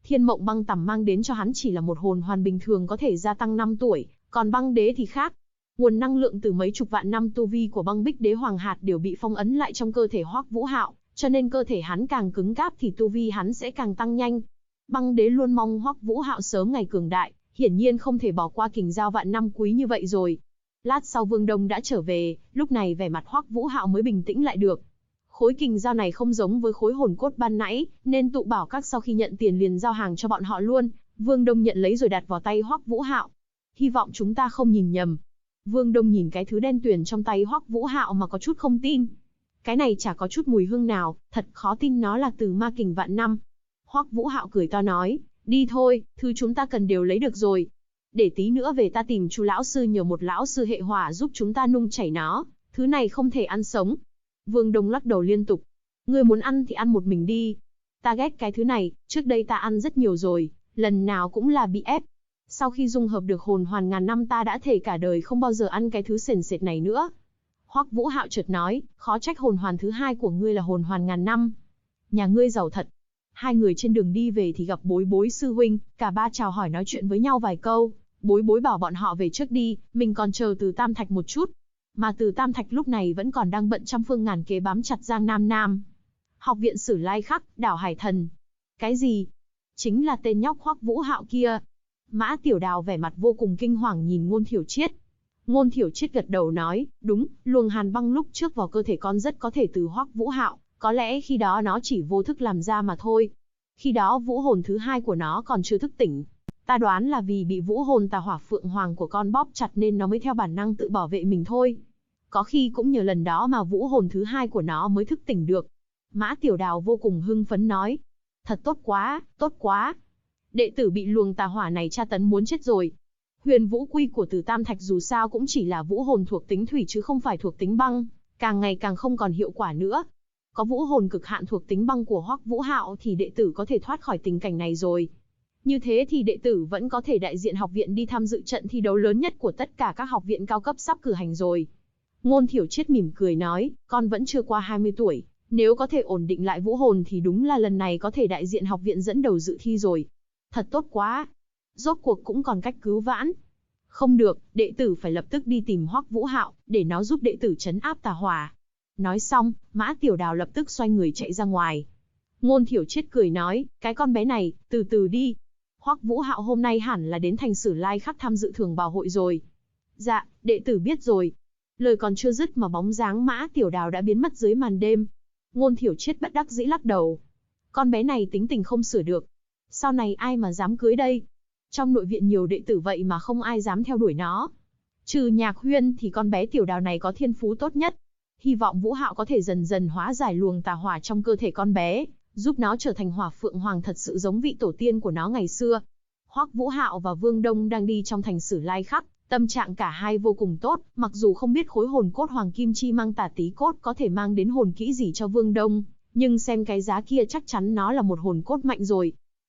Thiên Mộng Băng Tằm mang đến cho hắn chỉ là một hồn hoàn bình thường có thể gia tăng 5 tuổi, còn băng đế thì khác. Nguồn năng lượng từ mấy chục vạn năm tu vi của băng bích đế hoàng hạt đều bị phong ấn lại trong cơ thể Hoắc Vũ Hạo, cho nên cơ thể hắn càng cứng cáp thì tu vi hắn sẽ càng tăng nhanh. Băng đế luôn mong Hoắc Vũ Hạo sớm ngày cường đại, hiển nhiên không thể bỏ qua kình dao vạn năm quý như vậy rồi. Lát sau Vương Đông đã trở về, lúc này vẻ mặt Hoắc Vũ Hạo mới bình tĩnh lại được. Khối kình dao này không giống với khối hồn cốt ban nãy, nên tụ bảo các sau khi nhận tiền liền giao hàng cho bọn họ luôn. Vương Đông nhận lấy rồi đặt vào tay Hoắc Vũ Hạo. Hy vọng chúng ta không nhìn nhầm. Vương Đông nhìn cái thứ đen tuyền trong tay Hoắc Vũ Hạo mà có chút không tin. Cái này chả có chút mùi hương nào, thật khó tin nó là từ ma kình vạn năm. Hoắc Vũ Hạo cười to nói, đi thôi, thứ chúng ta cần đều lấy được rồi. Để tí nữa về ta tìm Chu lão sư nhờ một lão sư hệ hỏa giúp chúng ta nung chảy nó, thứ này không thể ăn sống. Vương Đông lắc đầu liên tục. Ngươi muốn ăn thì ăn một mình đi. Ta ghét cái thứ này, trước đây ta ăn rất nhiều rồi, lần nào cũng là bị ép. Sau khi dung hợp được hồn hoàn ngàn năm ta đã thề cả đời không bao giờ ăn cái thứ sền sệt này nữa. Hoắc Vũ Hạo chợt nói, khó trách hồn hoàn thứ hai của ngươi là hồn hoàn ngàn năm. Nhà ngươi giàu thật. Hai người trên đường đi về thì gặp Bối Bối sư huynh, cả ba chào hỏi nói chuyện với nhau vài câu. Bối Bối bảo bọn họ về trước đi, mình còn chờ Từ Tam Thạch một chút. Mà Từ Tam Thạch lúc này vẫn còn đang bận trăm phương ngàn kế bám chặt Giang Nam Nam. Học viện Sử Lai Khắc, đảo Hải Thần. Cái gì? Chính là tên nhóc Hoắc Vũ Hạo kia. Mã Tiểu Đào vẻ mặt vô cùng kinh hoàng nhìn Ngôn Thiểu Triết. Ngôn Thiểu Triết gật đầu nói, đúng, luồng hàn băng lúc trước vào cơ thể con rất có thể từ Hoắc Vũ Hạo, có lẽ khi đó nó chỉ vô thức làm ra mà thôi. Khi đó vũ hồn thứ hai của nó còn chưa thức tỉnh. Ta đoán là vì bị vũ hồn tà hỏa phượng hoàng của con bóp chặt nên nó mới theo bản năng tự bảo vệ mình thôi. Có khi cũng nhờ lần đó mà vũ hồn thứ hai của nó mới thức tỉnh được. Mã Tiểu Đào vô cùng hưng phấn nói. Thật tốt quá, tốt quá. Đệ tử bị luồng tà hỏa này tra tấn muốn chết rồi. Huyền vũ quy của Từ Tam Thạch dù sao cũng chỉ là vũ hồn thuộc tính thủy chứ không phải thuộc tính băng, càng ngày càng không còn hiệu quả nữa. Có vũ hồn cực hạn thuộc tính băng của Hoắc Vũ Hạo thì đệ tử có thể thoát khỏi tình cảnh này rồi. Như thế thì đệ tử vẫn có thể đại diện học viện đi tham dự trận thi đấu lớn nhất của tất cả các học viện cao cấp sắp cử hành rồi. Ngôn Thiểu Triết mỉm cười nói, con vẫn chưa qua 20 tuổi, nếu có thể ổn định lại vũ hồn thì đúng là lần này có thể đại diện học viện dẫn đầu dự thi rồi. Thật tốt quá. Rốt cuộc cũng còn cách cứu vãn. Không được, đệ tử phải lập tức đi tìm Hoắc Vũ Hạo, để nó giúp đệ tử trấn áp tà hỏa. Nói xong, Mã Tiểu Đào lập tức xoay người chạy ra ngoài. Ngôn Thiểu Triết cười nói, cái con bé này, từ từ đi. Hoắc Vũ Hạo hôm nay hẳn là đến thành Sử Lai Khắc tham dự thường bảo hội rồi. Dạ, đệ tử biết rồi. Lời còn chưa dứt mà bóng dáng Mã Tiểu Đào đã biến mất dưới màn đêm. Ngôn Thiểu Triết bất đắc dĩ lắc đầu. Con bé này tính tình không sửa được. Sau này ai mà dám cưới đây? Trong nội viện nhiều đệ tử vậy mà không ai dám theo đuổi nó. Trừ Nhạc Huyên thì con bé Tiểu Đào này có thiên phú tốt nhất. Hy vọng Vũ Hạo có thể dần dần hóa giải luồng tà hỏa trong cơ thể con bé, giúp nó trở thành hỏa phượng hoàng thật sự giống vị tổ tiên của nó ngày xưa. Hoắc Vũ Hạo và Vương Đông đang đi trong thành Sử Lai Khắc, tâm trạng cả hai vô cùng tốt, mặc dù không biết khối hồn cốt hoàng kim chi mang tà tí cốt có thể mang đến hồn kỹ gì cho Vương Đông, nhưng xem cái giá kia chắc chắn nó là một hồn cốt mạnh rồi.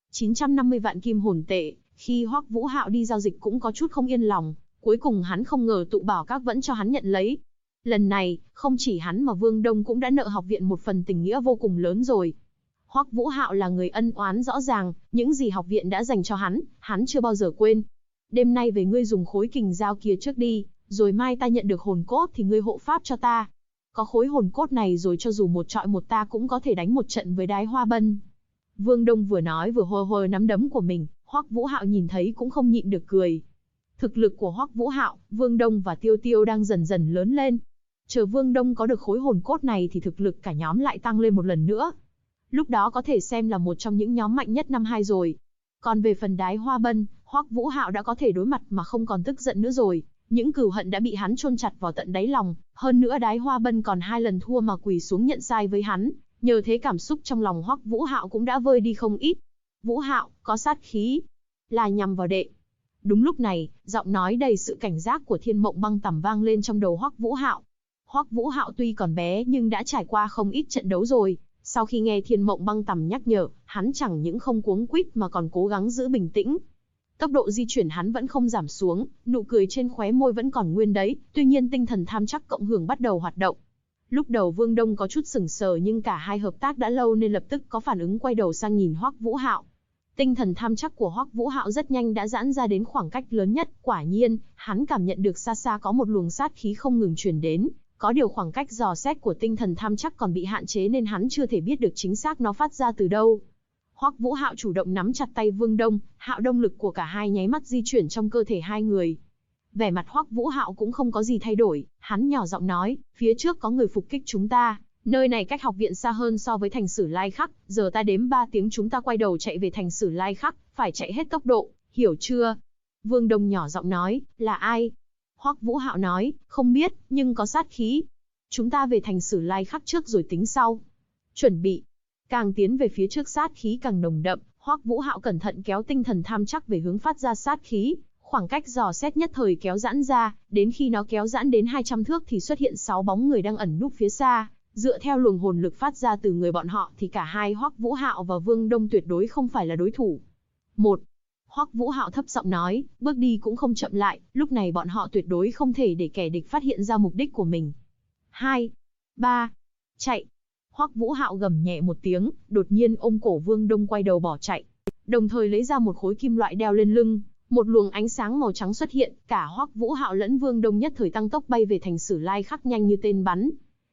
950 vạn kim hồn tệ, khi Hoắc Vũ Hạo đi giao dịch cũng có chút không yên lòng, cuối cùng hắn không ngờ tụ bảo các vẫn cho hắn nhận lấy. Lần này, không chỉ hắn mà Vương Đông cũng đã nợ học viện một phần tình nghĩa vô cùng lớn rồi. Hoắc Vũ Hạo là người ân oán rõ ràng, những gì học viện đã dành cho hắn chưa bao giờ quên. Đêm nay về ngươi dùng khối kình dao kia trước đi, rồi mai ta nhận được hồn cốt thì ngươi hộ pháp cho ta. Có khối hồn cốt này rồi cho dù một trọi một ta cũng có thể đánh một trận với Đái Hoa Bân. Vương Đông vừa nói vừa hô hô nắm đấm của mình, Hoắc Vũ Hạo nhìn thấy cũng không nhịn được cười. Thực lực của Hoắc Vũ Hạo, Vương Đông và Tiêu Tiêu đang dần dần lớn lên. Chờ Vương Đông có được khối hồn cốt này thì thực lực cả nhóm lại tăng lên một lần nữa. Lúc đó có thể xem là một trong những nhóm mạnh nhất năm 2 rồi. Còn về phần Đái Hoa Bân, Hoắc Vũ Hạo đã có thể đối mặt mà không còn tức giận nữa rồi. Những cừu hận đã bị hắn chôn chặt vào tận đáy lòng. Hơn nữa Đái Hoa Bân còn 2 lần thua mà quỳ xuống nhận sai với hắn. Nhờ thế cảm xúc trong lòng Hoắc Vũ Hạo cũng đã vơi đi không ít. Vũ Hạo, có sát khí. Là nhằm vào đệ. Đúng lúc này, giọng nói đầy sự cảnh giác của Thiên Mộng Băng Tằm vang lên trong đầu Hoắc Vũ Hạo. Hoắc Vũ Hạo tuy còn bé nhưng đã trải qua không ít trận đấu rồi. Sau khi nghe Thiên Mộng Băng Tằm nhắc nhở, hắn chẳng những không cuống quýt mà còn cố gắng giữ bình tĩnh. Tốc độ di chuyển hắn vẫn không giảm xuống, nụ cười trên khóe môi vẫn còn nguyên đấy, tuy nhiên tinh thần tham chắc cộng hưởng bắt đầu hoạt động. Lúc đầu Vương Đông có chút sững sờ nhưng cả hai hợp tác đã lâu nên lập tức có phản ứng quay đầu sang nhìn Hoắc Vũ Hạo. Tinh thần tham chắc của Hoắc Vũ Hạo rất nhanh đã giãn ra đến khoảng cách lớn nhất, quả nhiên, hắn cảm nhận được xa xa có một luồng sát khí không ngừng truyền đến, có điều khoảng cách dò xét của tinh thần tham chắc còn bị hạn chế nên hắn chưa thể biết được chính xác nó phát ra từ đâu. Hoắc Vũ Hạo chủ động nắm chặt tay Vương Đông, Hạo Đông lực của cả hai nháy mắt di chuyển trong cơ thể hai người. Vẻ mặt Hoắc Vũ Hạo cũng không có gì thay đổi, hắn nhỏ giọng nói, phía trước có người phục kích chúng ta, nơi này cách học viện xa hơn so với thành Sử Lai Khắc, giờ ta đếm 3 tiếng chúng ta quay đầu chạy về thành Sử Lai Khắc, phải chạy hết tốc độ, hiểu chưa? Vương Đông nhỏ giọng nói, là ai? Hoắc Vũ Hạo nói, không biết, nhưng có sát khí. Chúng ta về thành Sử Lai Khắc trước rồi tính sau. Chuẩn bị. Càng tiến về phía trước sát khí càng nồng đậm, Hoắc Vũ Hạo cẩn thận kéo tinh thần tham chắc về hướng phát ra sát khí, khoảng cách dò xét nhất thời kéo giãn ra, đến khi nó kéo giãn đến 200 thước thì xuất hiện 6 bóng người đang ẩn núp phía xa, dựa theo luồng hồn lực phát ra từ người bọn họ thì cả hai Hoắc Vũ Hạo và Vương Đông tuyệt đối không phải là đối thủ. 1. Hoắc Vũ Hạo thấp giọng nói, bước đi cũng không chậm lại, lúc này bọn họ tuyệt đối không thể để kẻ địch phát hiện ra mục đích của mình. 2. 3. Chạy. Hoắc Vũ Hạo gầm nhẹ một tiếng, đột nhiên ôm cổ Vương Đông quay đầu bỏ chạy, đồng thời lấy ra một khối kim loại đeo lên lưng, một luồng ánh sáng màu trắng xuất hiện, cả Hoắc Vũ Hạo lẫn Vương Đông nhất thời tăng tốc bay về thành Sử Lai Khắc nhanh như tên bắn.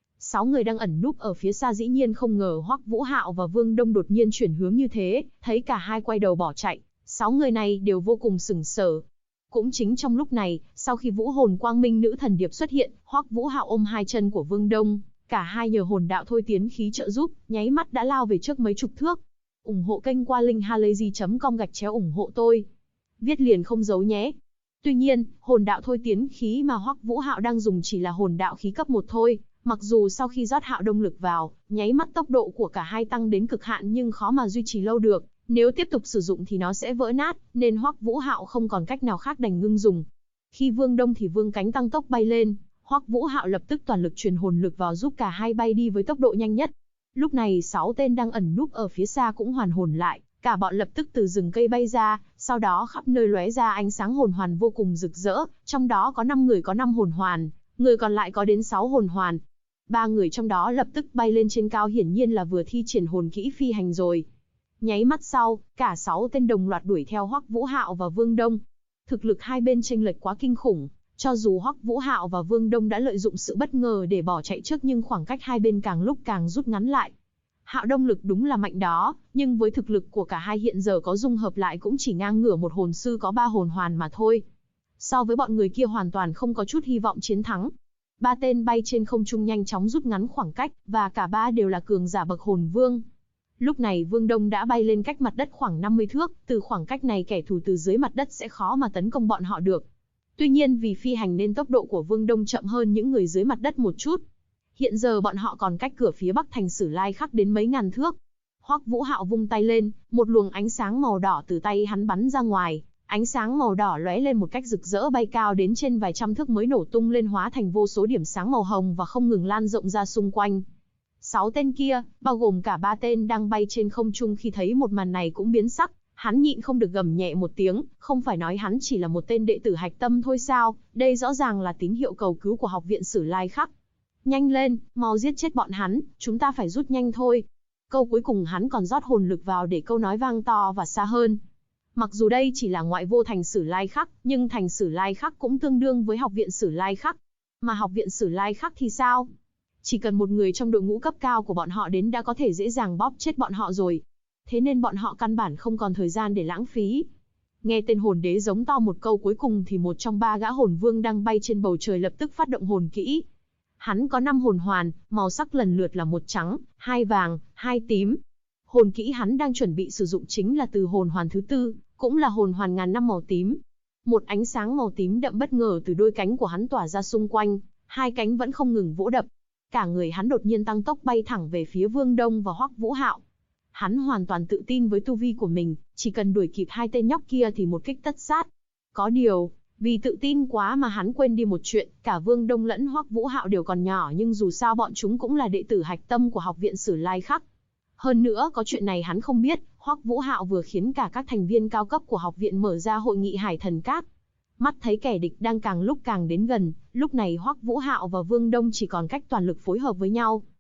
6 người đang ẩn núp ở phía xa dĩ nhiên không ngờ Hoắc Vũ Hạo và Vương Đông đột nhiên chuyển hướng như thế, thấy cả hai quay đầu bỏ chạy, 6 người này đều vô cùng sửng sở. Cũng chính trong lúc này, sau khi Vũ Hồn Quang Minh Nữ Thần Điệp xuất hiện, Hoắc Vũ Hạo ôm hai chân của Vương Đông, cả hai nhờ hồn đạo thôi tiến khí trợ giúp, nháy mắt đã lao về trước mấy chục thước. Ủng hộ kênh qua linkhalazy.com/ủng hộ tôi. Viết liền không giấu nhé. Tuy nhiên, hồn đạo thôi tiến khí mà Hoắc Vũ Hạo đang dùng chỉ là hồn đạo khí cấp 1 thôi, mặc dù sau khi rót Hạo Đông lực vào, nháy mắt tốc độ của cả hai tăng đến cực hạn nhưng khó mà duy trì lâu được, nếu tiếp tục sử dụng thì nó sẽ vỡ nát, nên Hoắc Vũ Hạo không còn cách nào khác đành ngưng dùng. Khi Vương Đông thì Vương cánh tăng tốc bay lên, Hoắc Vũ Hạo lập tức toàn lực truyền hồn lực vào giúp cả hai bay đi với tốc độ nhanh nhất. Lúc này 6 tên đang ẩn núp ở phía xa cũng hoàn hồn lại, cả bọn lập tức từ rừng cây bay ra, sau đó khắp nơi lóe ra ánh sáng hồn hoàn vô cùng rực rỡ, trong đó có 5 người có 5 hồn hoàn, người còn lại có đến 6 hồn hoàn. 3 người trong đó lập tức bay lên trên cao hiển nhiên là vừa thi triển hồn kỹ phi hành rồi. Nháy mắt sau, cả 6 tên đồng loạt đuổi theo Hoắc Vũ Hạo và Vương Đông. Thực lực hai bên chênh lệch quá kinh khủng, cho dù Hoắc Vũ Hạo và Vương Đông đã lợi dụng sự bất ngờ để bỏ chạy trước nhưng khoảng cách hai bên càng lúc càng rút ngắn lại. Hạo Đông lực đúng là mạnh đó, nhưng với thực lực của cả hai hiện giờ có dung hợp lại cũng chỉ ngang ngửa một hồn sư có 3 hồn hoàn mà thôi. So với bọn người kia hoàn toàn không có chút hy vọng chiến thắng. 3 tên bay trên không trung nhanh chóng rút ngắn khoảng cách, và cả 3 đều là cường giả bậc hồn vương. Lúc này Vương Đông đã bay lên cách mặt đất khoảng 50 thước, từ khoảng cách này kẻ thù từ dưới mặt đất sẽ khó mà tấn công bọn họ được. Tuy nhiên vì phi hành nên tốc độ của Vương Đông chậm hơn những người dưới mặt đất một chút. Hiện giờ bọn họ còn cách cửa phía bắc thành Sử Lai Khắc đến mấy ngàn thước. Hoắc Vũ Hạo vung tay lên, một luồng ánh sáng màu đỏ từ tay hắn bắn ra ngoài, ánh sáng màu đỏ lóe lên một cách rực rỡ bay cao đến trên vài trăm thước mới nổ tung lên hóa thành vô số điểm sáng màu hồng và không ngừng lan rộng ra xung quanh. 6 tên kia, bao gồm cả 3 tên đang bay trên không trung khi thấy một màn này cũng biến sắc, hắn nhịn không được gầm nhẹ một tiếng, không phải nói hắn chỉ là một tên đệ tử hạch tâm thôi sao, đây rõ ràng là tín hiệu cầu cứu của học viện Sử Lai Khắc. Nhanh lên, mau giết chết bọn hắn, chúng ta phải rút nhanh thôi. Câu cuối cùng hắn còn rót hồn lực vào để câu nói vang to và xa hơn. Mặc dù đây chỉ là ngoại vô thành Sử Lai Khắc, nhưng thành Sử Lai Khắc cũng tương đương với học viện Sử Lai Khắc. Mà học viện Sử Lai Khắc thì sao? Chỉ cần một người trong đội ngũ cấp cao của bọn họ đến đã có thể dễ dàng bóp chết bọn họ rồi. Thế nên bọn họ căn bản không còn thời gian để lãng phí. Nghe tên hồn đế giống to một câu cuối cùng thì một trong 3 gã hồn vương đang bay trên bầu trời lập tức phát động hồn kỹ. Hắn có 5 hồn hoàn, màu sắc lần lượt là 1 trắng, 2 vàng, 2 tím. Hồn kỹ hắn đang chuẩn bị sử dụng chính là từ hồn hoàn thứ 4, cũng là hồn hoàn ngàn năm màu tím. Một ánh sáng màu tím đậm bất ngờ từ đôi cánh của hắn tỏa ra xung quanh, 2 cánh vẫn không ngừng vỗ đập. Cả người hắn đột nhiên tăng tốc bay thẳng về phía Vương Đông và Hoắc Vũ Hạo. Hắn hoàn toàn tự tin với tu vi của mình, chỉ cần đuổi kịp 2 tên nhóc kia thì một kích tất sát. Có điều, vì tự tin quá mà hắn quên đi một chuyện, cả Vương Đông lẫn Hoắc Vũ Hạo đều còn nhỏ nhưng dù sao bọn chúng cũng là đệ tử hạch tâm của học viện Sử Lai Khắc. Hơn nữa có chuyện này hắn không biết, Hoắc Vũ Hạo vừa khiến cả các thành viên cao cấp của học viện mở ra hội nghị Hải Thần Các. Mắt thấy kẻ địch đang càng lúc càng đến gần, lúc này Hoắc Vũ Hạo và Vương Đông chỉ còn cách toàn lực phối hợp với nhau.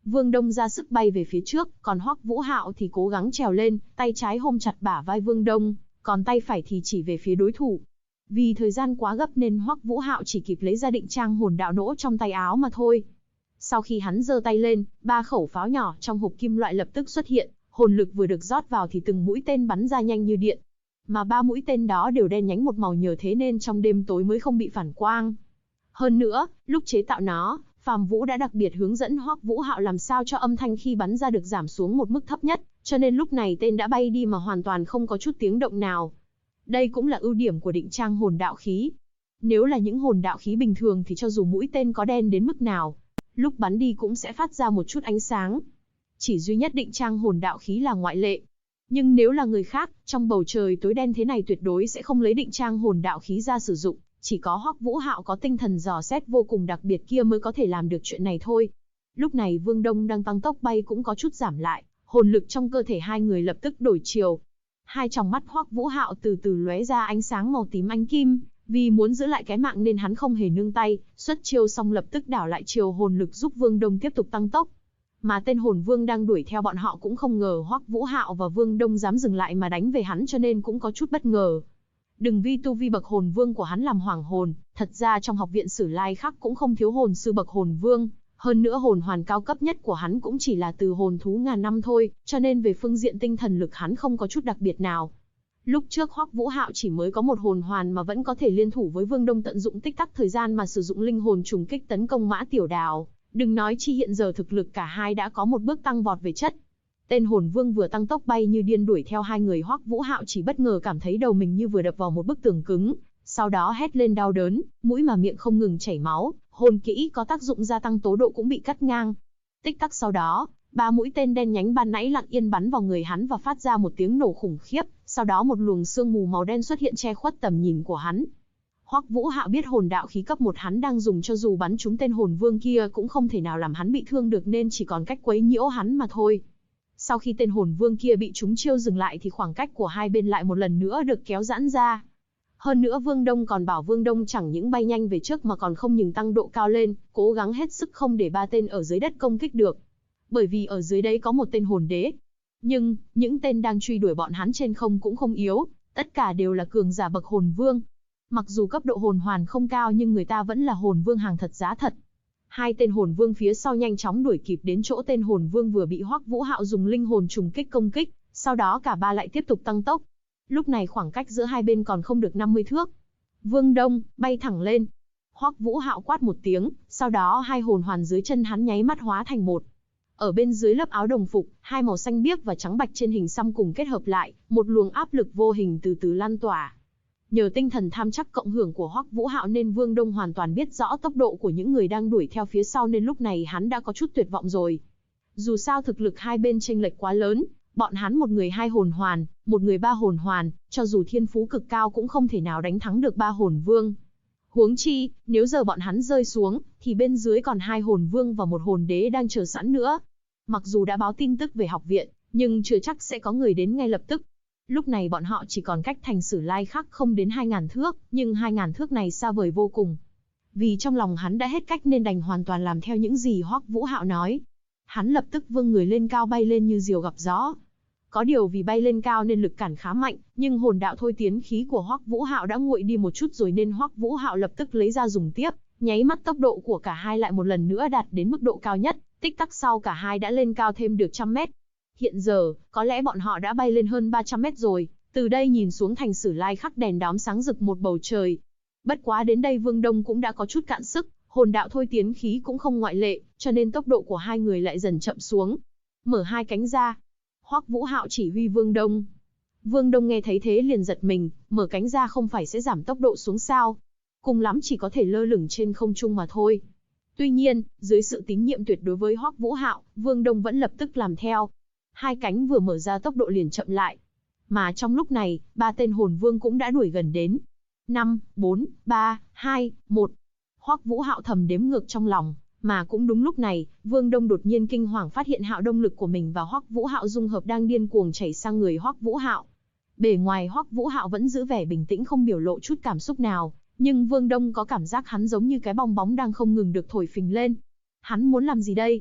Vương Đông ra sức bay về phía trước, còn Hoắc Vũ Hạo thì cố gắng trèo lên, tay trái ôm chặt bả vai Vương Đông, còn tay phải thì chỉ về phía đối thủ. Vì thời gian quá gấp nên Hoắc Vũ Hạo chỉ kịp lấy ra định trang hồn đạo nỗ trong tay áo mà thôi. Sau khi hắn giơ tay lên, 3 khẩu pháo nhỏ trong hộp kim loại lập tức xuất hiện, hồn lực vừa được rót vào thì từng mũi tên bắn ra nhanh như điện. Mà 3 mũi tên đó đều đen nhánh một màu, nhờ thế nên trong đêm tối mới không bị phản quang. Hơn nữa, lúc chế tạo nó, Phàm Vũ đã đặc biệt hướng dẫn Hoắc Vũ Hạo làm sao cho âm thanh khi bắn ra được giảm xuống một mức thấp nhất, cho nên lúc này tên đã bay đi mà hoàn toàn không có chút tiếng động nào. Đây cũng là ưu điểm của định trang hồn đạo khí. Nếu là những hồn đạo khí bình thường thì cho dù mũi tên có đen đến mức nào, lúc bắn đi cũng sẽ phát ra một chút ánh sáng. Chỉ duy nhất định trang hồn đạo khí là ngoại lệ. Nhưng nếu là người khác, trong bầu trời tối đen thế này tuyệt đối sẽ không lấy định trang hồn đạo khí ra sử dụng, chỉ có Hoắc Vũ Hạo có tinh thần dò xét vô cùng đặc biệt kia mới có thể làm được chuyện này thôi. Lúc này Vương Đông đang tăng tốc bay cũng có chút giảm lại, hồn lực trong cơ thể hai người lập tức đổi chiều. Hai tròng mắt Hoắc Vũ Hạo từ từ lóe ra ánh sáng màu tím ánh kim, vì muốn giữ lại cái mạng nên hắn không hề nương tay, xuất chiêu xong lập tức đảo lại chiều hồn lực giúp Vương Đông tiếp tục tăng tốc. Mà tên hồn vương đang đuổi theo bọn họ cũng không ngờ Hoắc Vũ Hạo và Vương Đông dám dừng lại mà đánh về hắn, cho nên cũng có chút bất ngờ. Đừng vì tu vi bậc hồn vương của hắn làm hoảng hồn, thật ra trong học viện Sử Lai Khắc cũng không thiếu hồn sư bậc hồn vương, hơn nữa hồn hoàn cao cấp nhất của hắn cũng chỉ là từ hồn thú ngàn năm thôi, cho nên về phương diện tinh thần lực hắn không có chút đặc biệt nào. Lúc trước Hoắc Vũ Hạo chỉ mới có một hồn hoàn mà vẫn có thể liên thủ với Vương Đông tận dụng tích tắc thời gian mà sử dụng linh hồn trùng kích tấn công Mã Tiểu Đào, đừng nói chi hiện giờ thực lực cả hai đã có một bước tăng vọt về chất. Tên hồn vương vừa tăng tốc bay như điên đuổi theo hai người Hoắc Vũ Hạo chỉ bất ngờ cảm thấy đầu mình như vừa đập vào một bức tường cứng, sau đó hét lên đau đớn, mũi mà miệng không ngừng chảy máu, hồn kỹ có tác dụng gia tăng tố độ cũng bị cắt ngang. Tích tắc sau đó, 3 mũi tên đen nhánh ban nãy lặng yên bắn vào người hắn và phát ra một tiếng nổ khủng khiếp, sau đó một luồng sương mù màu đen xuất hiện che khuất tầm nhìn của hắn. Hoắc Vũ Hạo biết hồn đạo khí cấp 1 hắn đang dùng cho dù bắn trúng tên hồn vương kia cũng không thể nào làm hắn bị thương được nên chỉ còn cách quấy nhiễu hắn mà thôi. Sau khi tên hồn vương kia bị trúng chiêu dừng lại thì khoảng cách của hai bên lại một lần nữa được kéo giãn ra. Hơn nữa Vương Đông còn bảo Vương Đông chẳng những bay nhanh về trước mà còn không ngừng tăng độ cao lên, cố gắng hết sức không để 3 tên ở dưới đất công kích được. Bởi vì ở dưới đấy có một tên hồn đế. Nhưng, những tên đang truy đuổi bọn hắn trên không cũng không yếu, tất cả đều là cường giả bậc hồn vương. Mặc dù cấp độ hồn hoàn không cao nhưng người ta vẫn là hồn vương hàng thật giá thật. Hai tên hồn vương phía sau nhanh chóng đuổi kịp đến chỗ tên hồn vương vừa bị Hoắc Vũ Hạo dùng linh hồn trùng kích công kích, sau đó cả ba lại tiếp tục tăng tốc. Lúc này khoảng cách giữa hai bên còn không được 50 thước. Vương Đông, bay thẳng lên. Hoắc Vũ Hạo quát một tiếng, sau đó hai hồn hoàn dưới chân hắn nháy mắt hóa thành một. Ở bên dưới lớp áo đồng phục, hai màu xanh biếc và trắng bạch trên hình xăm cùng kết hợp lại, một luồng áp lực vô hình từ từ lan tỏa. Nhờ tinh thần tham chắc cộng hưởng của Hoắc Vũ Hạo nên Vương Đông hoàn toàn biết rõ tốc độ của những người đang đuổi theo phía sau nên lúc này hắn đã có chút tuyệt vọng rồi. Dù sao thực lực hai bên chênh lệch quá lớn, bọn hắn một người 2 hồn hoàn, một người 3 hồn hoàn, cho dù thiên phú cực cao cũng không thể nào đánh thắng được 3 hồn vương. Huống chi, nếu giờ bọn hắn rơi xuống, thì bên dưới còn 2 hồn vương và một hồn đế đang chờ sẵn nữa. Mặc dù đã báo tin tức về học viện, nhưng chưa chắc sẽ có người đến ngay lập tức. Lúc này bọn họ chỉ còn cách thành Sử Lai Khắc không đến 2.000 thước, nhưng 2.000 thước này xa vời vô cùng. Vì trong lòng hắn đã hết cách nên đành hoàn toàn làm theo những gì Hoắc Vũ Hạo nói. Hắn lập tức vươn người lên cao bay lên như diều gặp gió. Có điều vì bay lên cao nên lực cản khá mạnh, nhưng hồn đạo thôi tiến khí của Hoắc Vũ Hạo đã nguội đi một chút rồi nên Hoắc Vũ Hạo lập tức lấy ra dùng tiếp, nháy mắt tốc độ của cả hai lại một lần nữa đạt đến mức độ cao nhất, tích tắc sau cả hai đã lên cao thêm được 100 mét. Hiện giờ, có lẽ bọn họ đã bay lên hơn 300 mét rồi, từ đây nhìn xuống thành Sử Lai Khắc đèn đóm sáng rực một bầu trời. Bất quá đến đây Vương Đông cũng đã có chút cạn sức, hồn đạo thôi tiến khí cũng không ngoại lệ, cho nên tốc độ của hai người lại dần chậm xuống. Mở hai cánh ra. Hoắc Vũ Hạo chỉ huy Vương Đông. Vương Đông nghe thấy thế liền giật mình, mở cánh ra không phải sẽ giảm tốc độ xuống sao? Cùng lắm chỉ có thể lơ lửng trên không trung mà thôi. Tuy nhiên, dưới sự tín nhiệm tuyệt đối với Hoắc Vũ Hạo, Vương Đông vẫn lập tức làm theo. Hai cánh vừa mở ra tốc độ liền chậm lại. Mà trong lúc này, 3 tên hồn vương cũng đã đuổi gần đến. 5, 4, 3, 2, 1. Hoắc Vũ Hạo thầm đếm ngược trong lòng. Mà cũng đúng lúc này, Vương Đông đột nhiên kinh hoàng phát hiện hạo đông lực của mình và Hoắc Vũ Hạo dung hợp đang điên cuồng chảy sang người Hoắc Vũ Hạo. Bề ngoài Hoắc Vũ Hạo vẫn giữ vẻ bình tĩnh không biểu lộ chút cảm xúc nào, nhưng Vương Đông có cảm giác hắn giống như cái bong bóng đang không ngừng được thổi phình lên. Hắn muốn làm gì đây?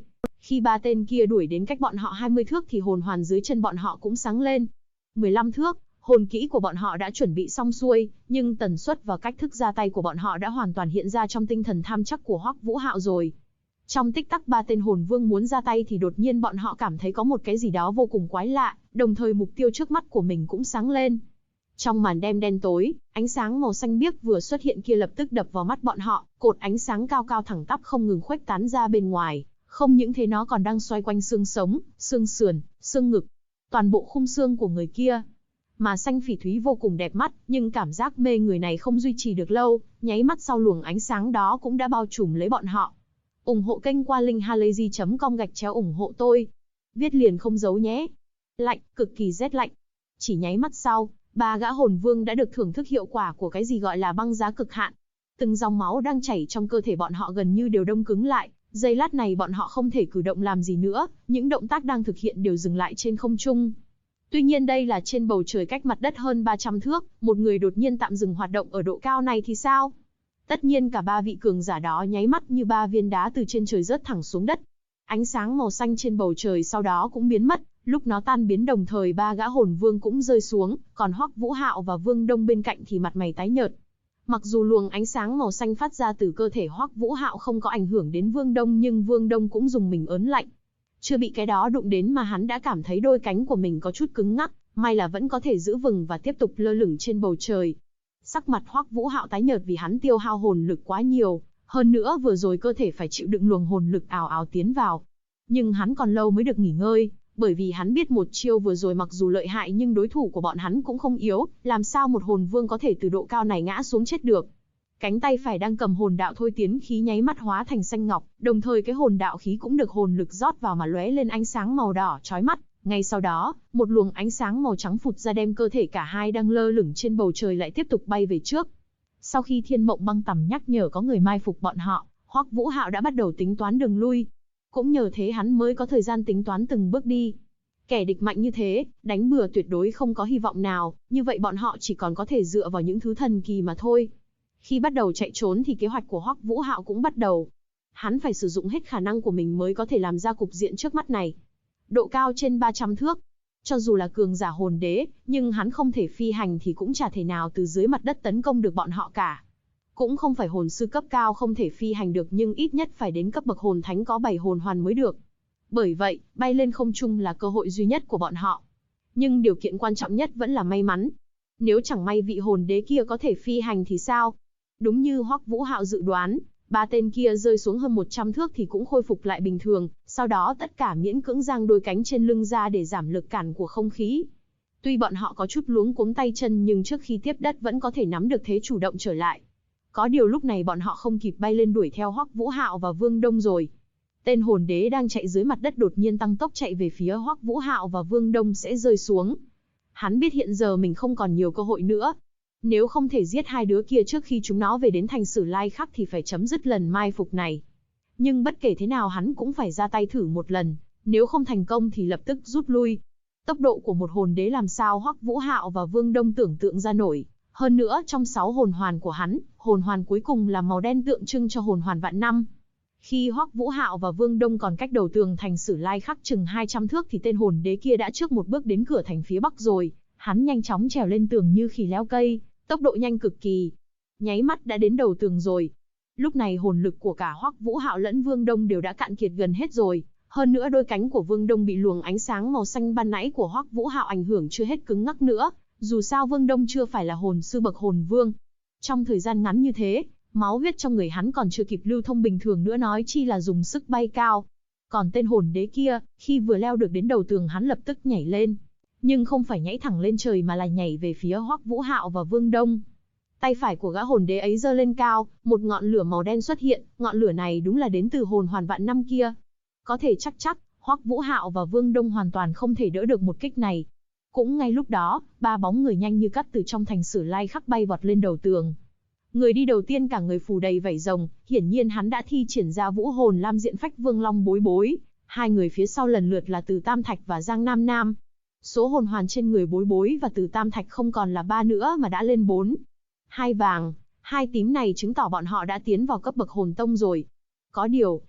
Khi ba tên kia đuổi đến cách bọn họ 20 thước thì hồn hoàn dưới chân bọn họ cũng sáng lên. 15 thước, hồn kỹ của bọn họ đã chuẩn bị xong xuôi, nhưng tần suất và cách thức ra tay của bọn họ đã hoàn toàn hiện ra trong tinh thần tham chắc của Hoắc Vũ Hạo rồi. Trong tích tắc ba tên hồn vương muốn ra tay thì đột nhiên bọn họ cảm thấy có một cái gì đó vô cùng quái lạ, đồng thời mục tiêu trước mắt của mình cũng sáng lên. Trong màn đêm đen tối, ánh sáng màu xanh biếc vừa xuất hiện kia lập tức đập vào mắt bọn họ, cột ánh sáng cao cao thẳng tắp không ngừng khuếch tán ra bên ngoài, không những thế nó còn đang xoay quanh xương sống, xương sườn, xương ngực, toàn bộ khung xương của người kia. Mà xanh phỉ thúy vô cùng đẹp mắt, nhưng cảm giác mê người này không duy trì được lâu, nháy mắt sau luồng ánh sáng đó cũng đã bao trùm lấy bọn họ. Ủng hộ kênh qua linkhalazy.com/ủng hộ tôi. Viết liền không giấu nhé. Lạnh, cực kỳ rét lạnh. Chỉ nháy mắt sau, ba gã hồn vương đã được thưởng thức hiệu quả của cái gì gọi là băng giá cực hạn. Từng dòng máu đang chảy trong cơ thể bọn họ gần như đều đông cứng lại, giây lát này bọn họ không thể cử động làm gì nữa, những động tác đang thực hiện đều dừng lại trên không trung. Tuy nhiên đây là trên bầu trời cách mặt đất hơn 300 thước, một người đột nhiên tạm dừng hoạt động ở độ cao này thì sao? Tất nhiên cả ba vị cường giả đó nháy mắt như ba viên đá từ trên trời rớt thẳng xuống đất. Ánh sáng màu xanh trên bầu trời sau đó cũng biến mất, lúc nó tan biến đồng thời ba gã hồn vương cũng rơi xuống, còn Hoắc Vũ Hạo và Vương Đông bên cạnh thì mặt mày tái nhợt. Mặc dù luồng ánh sáng màu xanh phát ra từ cơ thể Hoắc Vũ Hạo không có ảnh hưởng đến Vương Đông nhưng Vương Đông cũng dùng mình ớn lạnh. Chưa bị cái đó đụng đến mà hắn đã cảm thấy đôi cánh của mình có chút cứng ngắc, may là vẫn có thể giữ vững và tiếp tục lơ lửng trên bầu trời. Sắc mặt Hoắc Vũ Hạo tái nhợt vì hắn tiêu hao hồn lực quá nhiều, hơn nữa vừa rồi cơ thể phải chịu đựng luồng hồn lực ào ào tiến vào. Nhưng hắn còn lâu mới được nghỉ ngơi, bởi vì hắn biết một chiêu vừa rồi mặc dù lợi hại nhưng đối thủ của bọn hắn cũng không yếu, làm sao một hồn vương có thể từ độ cao này ngã xuống chết được. Cánh tay phải đang cầm hồn đạo thôi tiến khí nháy mắt hóa thành xanh ngọc, đồng thời cái hồn đạo khí cũng được hồn lực rót vào mà lóe lên ánh sáng màu đỏ chói mắt. Ngay sau đó, một luồng ánh sáng màu trắng phụt ra đem cơ thể cả hai đang lơ lửng trên bầu trời lại tiếp tục bay về trước. Sau khi Thiên Mộng Băng Tầm nhắc nhở có người mai phục bọn họ, Hoắc Vũ Hạo đã bắt đầu tính toán đường lui. Cũng nhờ thế hắn mới có thời gian tính toán từng bước đi. Kẻ địch mạnh như thế, đánh bừa tuyệt đối không có hy vọng nào, như vậy bọn họ chỉ còn có thể dựa vào những thứ thần kỳ mà thôi. Khi bắt đầu chạy trốn thì kế hoạch của Hoắc Vũ Hạo cũng bắt đầu. Hắn phải sử dụng hết khả năng của mình mới có thể làm ra cục diện trước mắt này. Độ cao trên 300 thước. Cho dù là cường giả hồn đế, nhưng hắn không thể phi hành thì cũng chả thể nào từ dưới mặt đất tấn công được bọn họ cả. Cũng không phải hồn sư cấp cao không thể phi hành được nhưng ít nhất phải đến cấp bậc hồn thánh có 7 hồn hoàn mới được. Bởi vậy, bay lên không trung là cơ hội duy nhất của bọn họ. Nhưng điều kiện quan trọng nhất vẫn là may mắn. Nếu chẳng may vị hồn đế kia có thể phi hành thì sao? Đúng như Hoắc Vũ Hạo dự đoán, ba tên kia rơi xuống hơn 100 thước thì cũng khôi phục lại bình thường, sau đó tất cả miễn cưỡng giang đôi cánh trên lưng ra để giảm lực cản của không khí. Tuy bọn họ có chút luống cuống tay chân nhưng trước khi tiếp đất vẫn có thể nắm được thế chủ động trở lại. Có điều lúc này bọn họ không kịp bay lên đuổi theo Hoắc Vũ Hạo và Vương Đông rồi. Tên hồn đế đang chạy dưới mặt đất đột nhiên tăng tốc chạy về phía Hoắc Vũ Hạo và Vương Đông sẽ rơi xuống. Hắn biết hiện giờ mình không còn nhiều cơ hội nữa. Nếu không thể giết hai đứa kia trước khi chúng nó về đến thành Sử Lai Khắc thì phải chấm dứt lần mai phục này. Nhưng bất kể thế nào hắn cũng phải ra tay thử một lần, nếu không thành công thì lập tức rút lui. Tốc độ của một hồn đế làm sao Hoắc Vũ Hạo và Vương Đông tưởng tượng ra nổi. Hơn nữa trong 6 hồn hoàn của hắn, hồn hoàn cuối cùng là màu đen tượng trưng cho hồn hoàn vạn năm. Khi Hoắc Vũ Hạo và Vương Đông còn cách đầu tường thành Sử Lai Khắc chừng 200 thước thì tên hồn đế kia đã trước một bước đến cửa thành phía bắc rồi. Hắn nhanh chóng trèo lên tường như khỉ leo cây, tốc độ nhanh cực kỳ. Nháy mắt đã đến đầu tường rồi. Lúc này hồn lực của cả Hoắc Vũ Hạo lẫn Vương Đông đều đã cạn kiệt gần hết rồi. Hơn nữa đôi cánh của Vương Đông bị luồng ánh sáng màu xanh ban nãy của Hoắc Vũ Hạo ảnh hưởng chưa hết cứng ngắc nữa. Dù sao Vương Đông chưa phải là hồn sư bậc hồn vương. Trong thời gian ngắn như thế, máu huyết trong người hắn còn chưa kịp lưu thông bình thường nữa nói chi là dùng sức bay cao. Còn tên hồn đế kia, khi vừa leo được đến đầu tường hắn lập tức nhảy lên. Nhưng không phải nhảy thẳng lên trời mà là nhảy về phía Hoắc Vũ Hạo và Vương Đông. Tay phải của gã hồn đế ấy giơ lên cao, một ngọn lửa màu đen xuất hiện, ngọn lửa này đúng là đến từ hồn hoàn vạn năm kia. Có thể chắc Hoắc Vũ Hạo và Vương Đông hoàn toàn không thể đỡ được một kích này. Cũng ngay lúc đó, ba bóng người nhanh như cắt từ trong thành Sử Lai Khắc bay vọt lên đầu tường. Người đi đầu tiên cả người phủ đầy vảy rồng, hiển nhiên hắn đã thi triển ra vũ hồn Lam Diện Phách Vương Long Bối Bối. Hai người phía sau lần lượt là Từ Tam Thạch và Giang Nam Nam. Số hồn hoàn trên người Bối Bối và Từ Tam Thạch không còn là 3 nữa mà đã lên 4. 2 vàng, 2 tím này chứng tỏ bọn họ đã tiến vào cấp bậc hồn tông rồi. Có điều,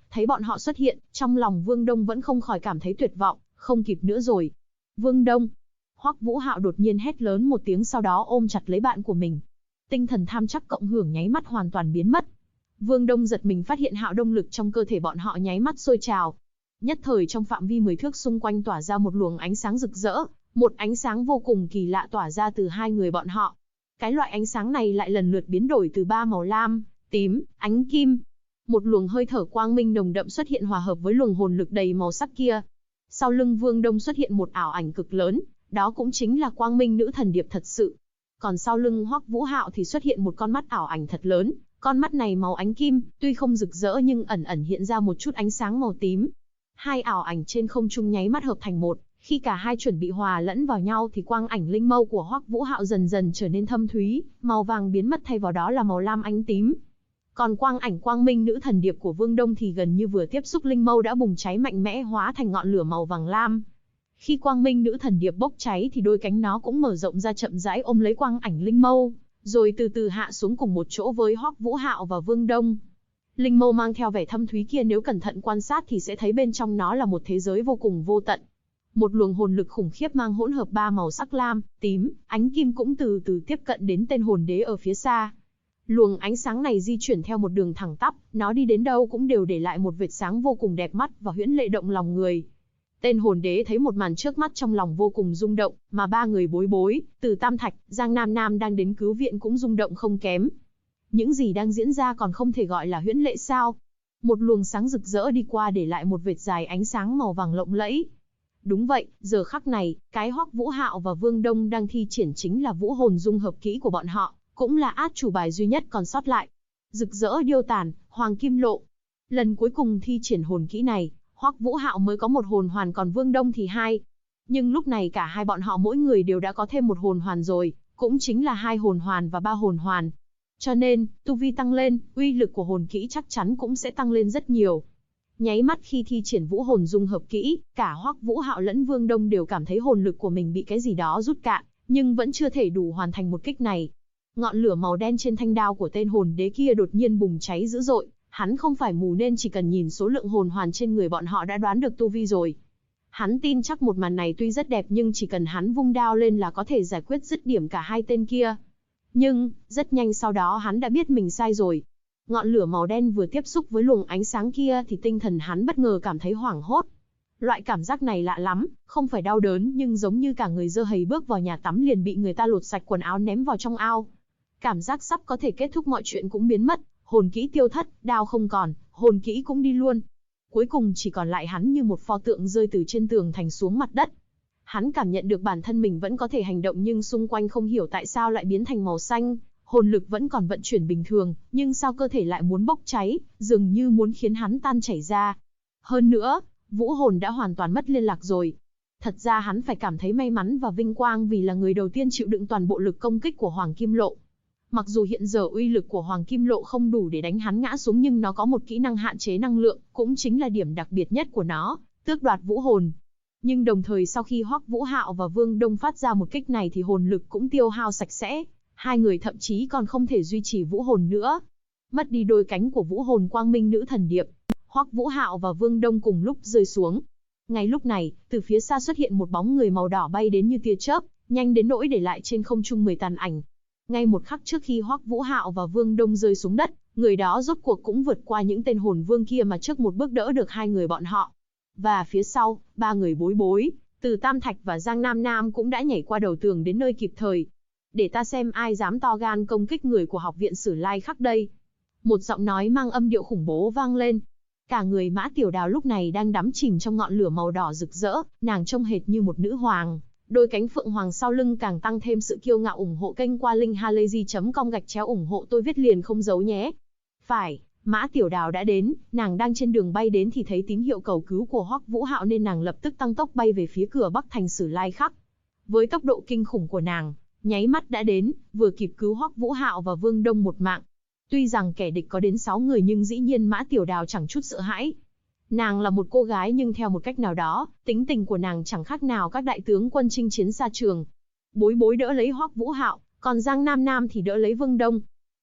Thấy bọn họ xuất hiện, trong lòng Vương Đông vẫn không khỏi cảm thấy tuyệt vọng, không kịp nữa rồi. Vương Đông! Hoắc Vũ Hạo đột nhiên hét lớn một tiếng, sau đó ôm chặt lấy bạn của mình. Tinh thần tham chắc cộng hưởng nháy mắt hoàn toàn biến mất. Vương Đông giật mình phát hiện hạo đông lực trong cơ thể bọn họ nháy mắt sôi trào. Nhất thời trong phạm vi 10 thước xung quanh tỏa ra một luồng ánh sáng rực rỡ, một ánh sáng vô cùng kỳ lạ tỏa ra từ hai người bọn họ. Cái loại ánh sáng này lại lần lượt biến đổi từ 3 màu lam, tím, ánh kim. Một luồng hơi thở quang minh nồng đậm xuất hiện hòa hợp với luồng hồn lực đầy màu sắc kia. Sau lưng Vương Đông xuất hiện một ảo ảnh cực lớn, đó cũng chính là quang minh nữ thần điệp thật sự. Còn sau lưng Hoắc Vũ Hạo thì xuất hiện một con mắt ảo ảnh thật lớn, con mắt này màu ánh kim, tuy không rực rỡ nhưng ẩn ẩn hiện ra một chút ánh sáng màu tím. Hai ảo ảnh trên không trung nháy mắt hợp thành một, khi cả hai chuẩn bị hòa lẫn vào nhau thì quang ảnh linh mâu của Hoắc Vũ Hạo dần dần trở nên thâm thúy, màu vàng biến mất thay vào đó là màu lam ánh tím. Còn quang ảnh quang minh nữ thần điệp của Vương Đông thì gần như vừa tiếp xúc linh mâu đã bùng cháy mạnh mẽ hóa thành ngọn lửa màu vàng lam. Khi quang minh nữ thần điệp bốc cháy thì đôi cánh nó cũng mở rộng ra chậm rãi ôm lấy quang ảnh linh mâu, rồi từ từ hạ xuống cùng một chỗ với Hoắc Vũ Hạo và Vương Đông. Linh mâu mang theo vẻ thâm thúy kia nếu cẩn thận quan sát thì sẽ thấy bên trong nó là một thế giới vô cùng vô tận. Một luồng hồn lực khủng khiếp mang hỗn hợp 3 màu sắc lam, tím, ánh kim cũng từ từ tiếp cận đến tên hồn đế ở phía xa. Luồng ánh sáng này di chuyển theo một đường thẳng tắp, nó đi đến đâu cũng đều để lại một vệt sáng vô cùng đẹp mắt và huyễn lệ động lòng người. Tên hồn đế thấy một màn trước mắt trong lòng vô cùng rung động, mà ba người Bối Bối, Từ Tam Thạch, Giang Nam Nam đang đến cứu viện cũng rung động không kém. Những gì đang diễn ra còn không thể gọi là huyễn lệ sao? Một luồng sáng rực rỡ đi qua để lại một vệt dài ánh sáng màu vàng lộng lẫy. Đúng vậy, giờ khắc này, cái Hoắc Vũ Hạo và Vương Đông đang thi triển chính là vũ hồn dung hợp kỹ của bọn họ, cũng là át chủ bài duy nhất còn sót lại. Rực rỡ điêu tàn, hoàng kim lộ. Lần cuối cùng thi triển hồn kỹ này, Hoắc Vũ Hạo mới có một hồn hoàn còn Vương Đông thì hai. Nhưng lúc này cả hai bọn họ mỗi người đều đã có thêm một hồn hoàn rồi, cũng chính là 2 hồn hoàn và 3 hồn hoàn. Cho nên, tu vi tăng lên, uy lực của hồn kỹ chắc chắn cũng sẽ tăng lên rất nhiều. Nháy mắt khi thi triển vũ hồn dung hợp kỹ, cả Hoắc Vũ Hạo lẫn Vương Đông đều cảm thấy hồn lực của mình bị cái gì đó rút cạn, nhưng vẫn chưa thể đủ hoàn thành một kích này. Ngọn lửa màu đen trên thanh đao của tên hồn đế kia đột nhiên bùng cháy dữ dội, hắn không phải mù nên chỉ cần nhìn số lượng hồn hoàn trên người bọn họ đã đoán được tu vi rồi. Hắn tin chắc một màn này tuy rất đẹp nhưng chỉ cần hắn vung đao lên là có thể giải quyết dứt điểm cả hai tên kia. Nhưng, rất nhanh sau đó hắn đã biết mình sai rồi. Ngọn lửa màu đen vừa tiếp xúc với luồng ánh sáng kia thì tinh thần hắn bất ngờ cảm thấy hoảng hốt. Loại cảm giác này lạ lắm, không phải đau đớn nhưng giống như cả người dơ hầy bước vào nhà tắm liền bị người ta lột sạch quần áo ném vào trong ao. Cảm giác sắp có thể kết thúc mọi chuyện cũng biến mất, hồn kỹ tiêu thất, đao không còn, hồn kỹ cũng đi luôn. Cuối cùng chỉ còn lại hắn như một pho tượng rơi từ trên tường thành xuống mặt đất. Hắn cảm nhận được bản thân mình vẫn có thể hành động nhưng xung quanh không hiểu tại sao lại biến thành màu xanh, hồn lực vẫn còn vận chuyển bình thường, nhưng sao cơ thể lại muốn bốc cháy, dường như muốn khiến hắn tan chảy ra. Hơn nữa, vũ hồn đã hoàn toàn mất liên lạc rồi. Thật ra hắn phải cảm thấy may mắn và vinh quang vì là người đầu tiên chịu đựng toàn bộ lực công kích của Hoàng Kim Lộ. Mặc dù hiện giờ uy lực của Hoàng Kim Lộ không đủ để đánh hắn ngã xuống nhưng nó có một kỹ năng hạn chế năng lượng, cũng chính là điểm đặc biệt nhất của nó, tước đoạt vũ hồn. Nhưng đồng thời sau khi Hoắc Vũ Hạo và Vương Đông phát ra một kích này thì hồn lực cũng tiêu hao sạch sẽ, hai người thậm chí còn không thể duy trì vũ hồn nữa. Mất đi đôi cánh của vũ hồn quang minh nữ thần điệp, Hoắc Vũ Hạo và Vương Đông cùng lúc rơi xuống. Ngay lúc này, từ phía xa xuất hiện một bóng người màu đỏ bay đến như tia chớp, nhanh đến nỗi để lại trên không trung 10 tàn ảnh. Ngay một khắc trước khi Hoắc Vũ Hạo và Vương Đông rơi xuống đất, người đó rốt cuộc cũng vượt qua những tên hồn vương kia mà trước một bước đỡ được hai người bọn họ. Và phía sau, ba người Bối Bối, Từ Tam Thạch và Giang Nam Nam cũng đã nhảy qua đầu tường đến nơi kịp thời. Để ta xem ai dám to gan công kích người của học viện Sử Lai Khắc đây. Một giọng nói mang âm điệu khủng bố vang lên. Cả người Mã Tiểu Đào lúc này đang đắm chìm trong ngọn lửa màu đỏ rực rỡ, nàng trông hệt như một nữ hoàng. Đôi cánh phượng hoàng sau lưng càng tăng thêm sự kiêu ngạo. Ủng hộ kênh qua link halayzi.com /ủng hộ tôi viết liền không giấu nhé. Phải, Mã Tiểu Đào đã đến, nàng đang trên đường bay đến thì thấy tín hiệu cầu cứu của Hoắc Vũ Hạo nên nàng lập tức tăng tốc bay về phía cửa Bắc thành Sử Lai Khắc. Với tốc độ kinh khủng của nàng, nháy mắt đã đến, vừa kịp cứu Hoắc Vũ Hạo và Vương Đông một mạng. Tuy rằng kẻ địch có đến 6 người nhưng dĩ nhiên Mã Tiểu Đào chẳng chút sợ hãi. Nàng là một cô gái nhưng theo một cách nào đó, tính tình của nàng chẳng khác nào các đại tướng quân chinh chiến xa trường. Bối Bối đỡ lấy Hoắc Vũ Hạo, còn Giang Nam Nam thì đỡ lấy Vương Đông.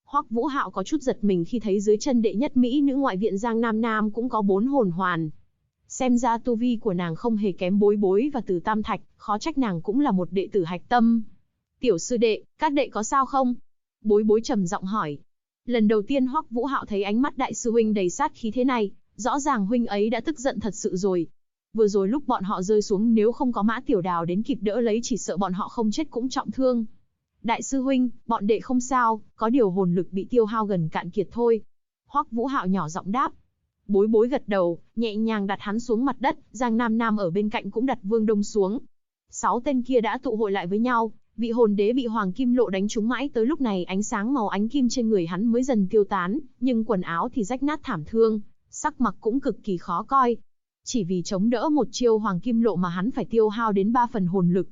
Hoắc Vũ Hạo có chút giật mình khi thấy dưới chân đệ nhất mỹ nữ ngoại viện Giang Nam Nam cũng có 4 hồn hoàn. Xem ra tu vi của nàng không hề kém Bối Bối và Từ Tam Thạch, khó trách nàng cũng là một đệ tử hạch tâm. Tiểu sư đệ, các đệ có sao không? Bối Bối trầm giọng hỏi. Lần đầu tiên Hoắc Vũ Hạo thấy ánh mắt đại sư huynh đầy sát khí thế này, rõ ràng huynh ấy đã tức giận thật sự rồi. Vừa rồi lúc bọn họ rơi xuống nếu không có Mã Tiểu Đào đến kịp đỡ lấy chỉ sợ bọn họ không chết cũng trọng thương. Đại sư huynh, bọn đệ không sao, có điều hồn lực bị tiêu hao gần cạn kiệt thôi. Hoắc Vũ Hạo nhỏ giọng đáp. Bối Bối gật đầu, nhẹ nhàng đặt hắn xuống mặt đất, Giang Nam Nam ở bên cạnh cũng đặt Vương Đông xuống. 6 tên kia đã tụ hội lại với nhau, vị hồn đế bị Hoàng Kim Lộ đánh trúng mãi tới lúc này ánh sáng màu ánh kim trên người hắn mới dần tiêu tán, nhưng quần áo thì rách nát thảm thương, sắc mặt cũng cực kỳ khó coi. Chỉ vì chống đỡ một chiêu Hoàng Kim Lộ mà hắn phải tiêu hao đến 3 phần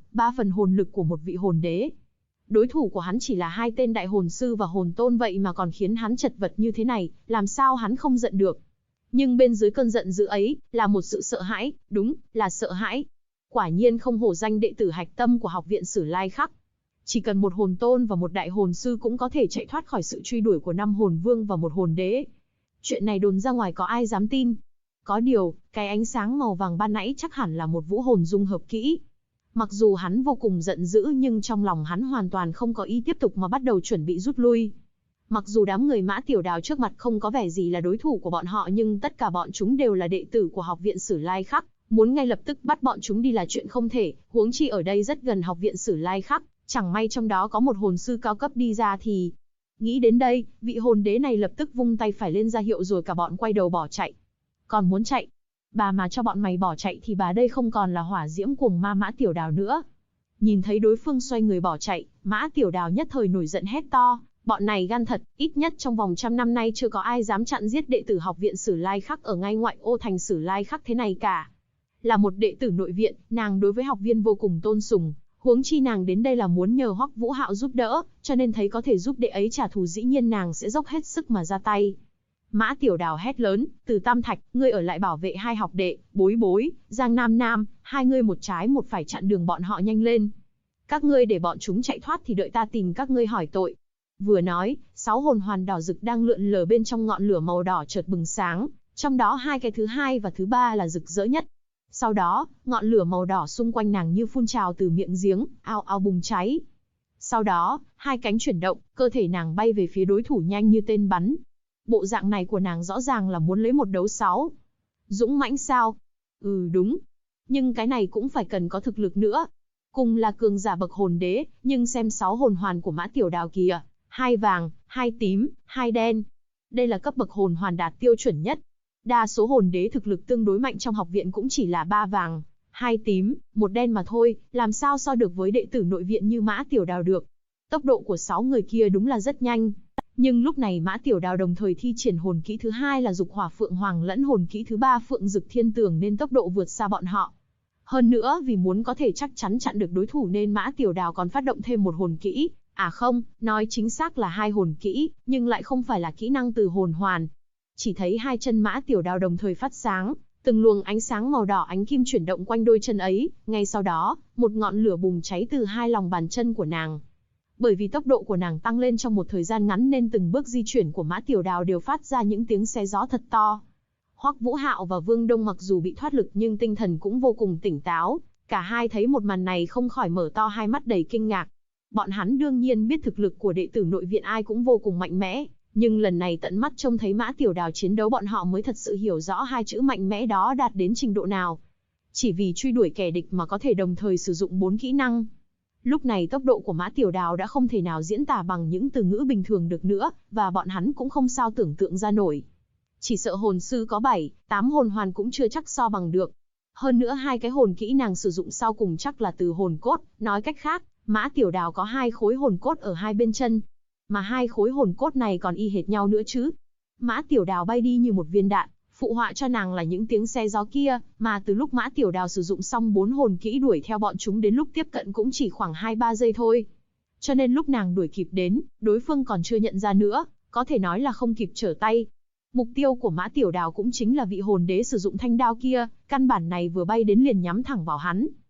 hồn lực của một vị hồn đế. Đối thủ của hắn chỉ là 2 tên đại hồn sư và hồn tôn vậy mà còn khiến hắn chật vật như thế này, làm sao hắn không giận được. Nhưng bên dưới cơn giận dữ ấy, là một sự sợ hãi, đúng, là sợ hãi. Quả nhiên không hổ danh đệ tử hạch tâm của học viện Sử Lai Khắc. Chỉ cần một hồn tôn và một đại hồn sư cũng có thể chạy thoát khỏi sự truy đuổi của 5 hồn vương và một hồn đế. Chuyện này đồn ra ngoài có ai dám tin. Có điều, cái ánh sáng màu vàng ban nãy chắc hẳn là một vũ hồn dung hợp kỹ. Mặc dù hắn vô cùng giận dữ nhưng trong lòng hắn hoàn toàn không có ý tiếp tục mà bắt đầu chuẩn bị rút lui. Mặc dù đám người Mã Tiểu Đào trước mặt không có vẻ gì là đối thủ của bọn họ nhưng tất cả bọn chúng đều là đệ tử của học viện Sử Lai Khắc, muốn ngay lập tức bắt bọn chúng đi là chuyện không thể, huống chi ở đây rất gần học viện Sử Lai Khắc, chẳng may trong đó có một hồn sư cao cấp đi ra thì... Nghĩ đến đây, vị hồn đế này lập tức vung tay phải lên ra hiệu rồi cả bọn quay đầu bỏ chạy. Còn muốn chạy? Bà mà cho bọn mày bỏ chạy thì bà đây không còn là hỏa diễm cuồng ma Mã Tiểu Đào nữa. Nhìn thấy đối phương xoay người bỏ chạy, Mã Tiểu Đào nhất thời nổi giận hét to. Bọn này gan thật, ít nhất trong vòng 100 năm nay chưa có ai dám chặn giết đệ tử học viện Sử Lai Khắc ở ngay ngoại ô thành Sử Lai Khắc thế này cả. Là một đệ tử nội viện, nàng đối với học viên vô cùng tôn sùng, huống chi nàng đến đây là muốn nhờ Hoắc Vũ Hạo giúp đỡ, cho nên thấy có thể giúp đệ ấy trả thù dĩ nhiên nàng sẽ dốc hết sức mà ra tay. Mã Tiểu Đào hét lớn, Từ Tam Thạch, ngươi ở lại bảo vệ 2 học đệ, Bối Bối, Giang Nam Nam, 2 ngươi một trái một phải chặn đường bọn họ nhanh lên. Các ngươi để bọn chúng chạy thoát thì đợi ta tìm các ngươi hỏi tội. Vừa nói, 6 hồn hoàn đỏ rực đang lượn lờ bên trong ngọn lửa màu đỏ chợt bừng sáng, trong đó 2 cái thứ 2 và thứ 3 là rực rỡ nhất. Sau đó, ngọn lửa màu đỏ xung quanh nàng như phun trào từ miệng giếng, ao ao bùng cháy. Sau đó, 2 cánh chuyển động, cơ thể nàng bay về phía đối thủ nhanh như tên bắn. Bộ dạng này của nàng rõ ràng là muốn lấy 1 đấu 6. Dũng mãnh sao? Ừ đúng. Nhưng cái này cũng phải cần có thực lực nữa. Cùng là cường giả bậc hồn đế, nhưng xem 6 hồn hoàn của Mã Tiểu Đào kìa. 2 vàng, 2 tím, 2 đen. Đây là cấp bậc hồn hoàn đạt tiêu chuẩn nhất. Đa số hồn đế thực lực tương đối mạnh trong học viện cũng chỉ là 3 vàng, 2 tím, 1 đen mà thôi, làm sao so được với đệ tử nội viện như Mã Tiểu Đào được. Tốc độ của 6 người kia đúng là rất nhanh. Nhưng lúc này Mã Tiểu Đào đồng thời thi triển hồn kỹ thứ 2 là Dục Hỏa Phượng Hoàng lẫn hồn kỹ thứ 3 Phượng Dực Thiên Tường nên tốc độ vượt xa bọn họ. Hơn nữa vì muốn có thể chắc chắn chặn được đối thủ nên Mã Tiểu Đào còn phát động thêm một hồn kỹ. À không, nói chính xác là 2 hồn kỹ, nhưng lại không phải là kỹ năng từ hồn hoàn. Chỉ thấy 2 chân Mã Tiểu Đào đồng thời phát sáng, từng luồng ánh sáng màu đỏ ánh kim chuyển động quanh đôi chân ấy, ngay sau đó, một ngọn lửa bùng cháy từ 2 lòng bàn chân của nàng. Bởi vì tốc độ của nàng tăng lên trong một thời gian ngắn nên từng bước di chuyển của Mã Tiểu Đào đều phát ra những tiếng xé gió thật to. Hoắc Vũ Hạo và Vương Đông mặc dù bị thoát lực nhưng tinh thần cũng vô cùng tỉnh táo, cả hai thấy một màn này không khỏi mở to hai mắt đầy kinh ngạc. Bọn hắn đương nhiên biết thực lực của đệ tử nội viện ai cũng vô cùng mạnh mẽ, nhưng lần này tận mắt trông thấy Mã Tiểu Đào chiến đấu bọn họ mới thật sự hiểu rõ 2 chữ mạnh mẽ đó đạt đến trình độ nào. Chỉ vì truy đuổi kẻ địch mà có thể đồng thời sử dụng 4 kỹ năng. Lúc này tốc độ của Mã Tiểu Đào đã không thể nào diễn tả bằng những từ ngữ bình thường được nữa, và bọn hắn cũng không sao tưởng tượng ra nổi. Chỉ sợ hồn sư có 7, 8 hồn hoàn cũng chưa chắc so bằng được. Hơn nữa 2 cái hồn kỹ nàng sử dụng sau cùng chắc là từ hồn cốt, nói cách khác, Mã Tiểu Đào có 2 khối hồn cốt ở 2 bên chân. Mà 2 khối hồn cốt này còn y hệt nhau nữa chứ. Mã Tiểu Đào bay đi như một viên đạn, phụ họa cho nàng là những tiếng xe gió kia, mà từ lúc Mã Tiểu Đào sử dụng xong 4 hồn kỹ đuổi theo bọn chúng đến lúc tiếp cận cũng chỉ khoảng 2-3 giây thôi. Cho nên lúc nàng đuổi kịp đến, đối phương còn chưa nhận ra nữa, có thể nói là không kịp trở tay. Mục tiêu của Mã Tiểu Đào cũng chính là vị hồn đế sử dụng thanh đao kia, căn bản này vừa bay đến liền nhắm thẳng vào hắn.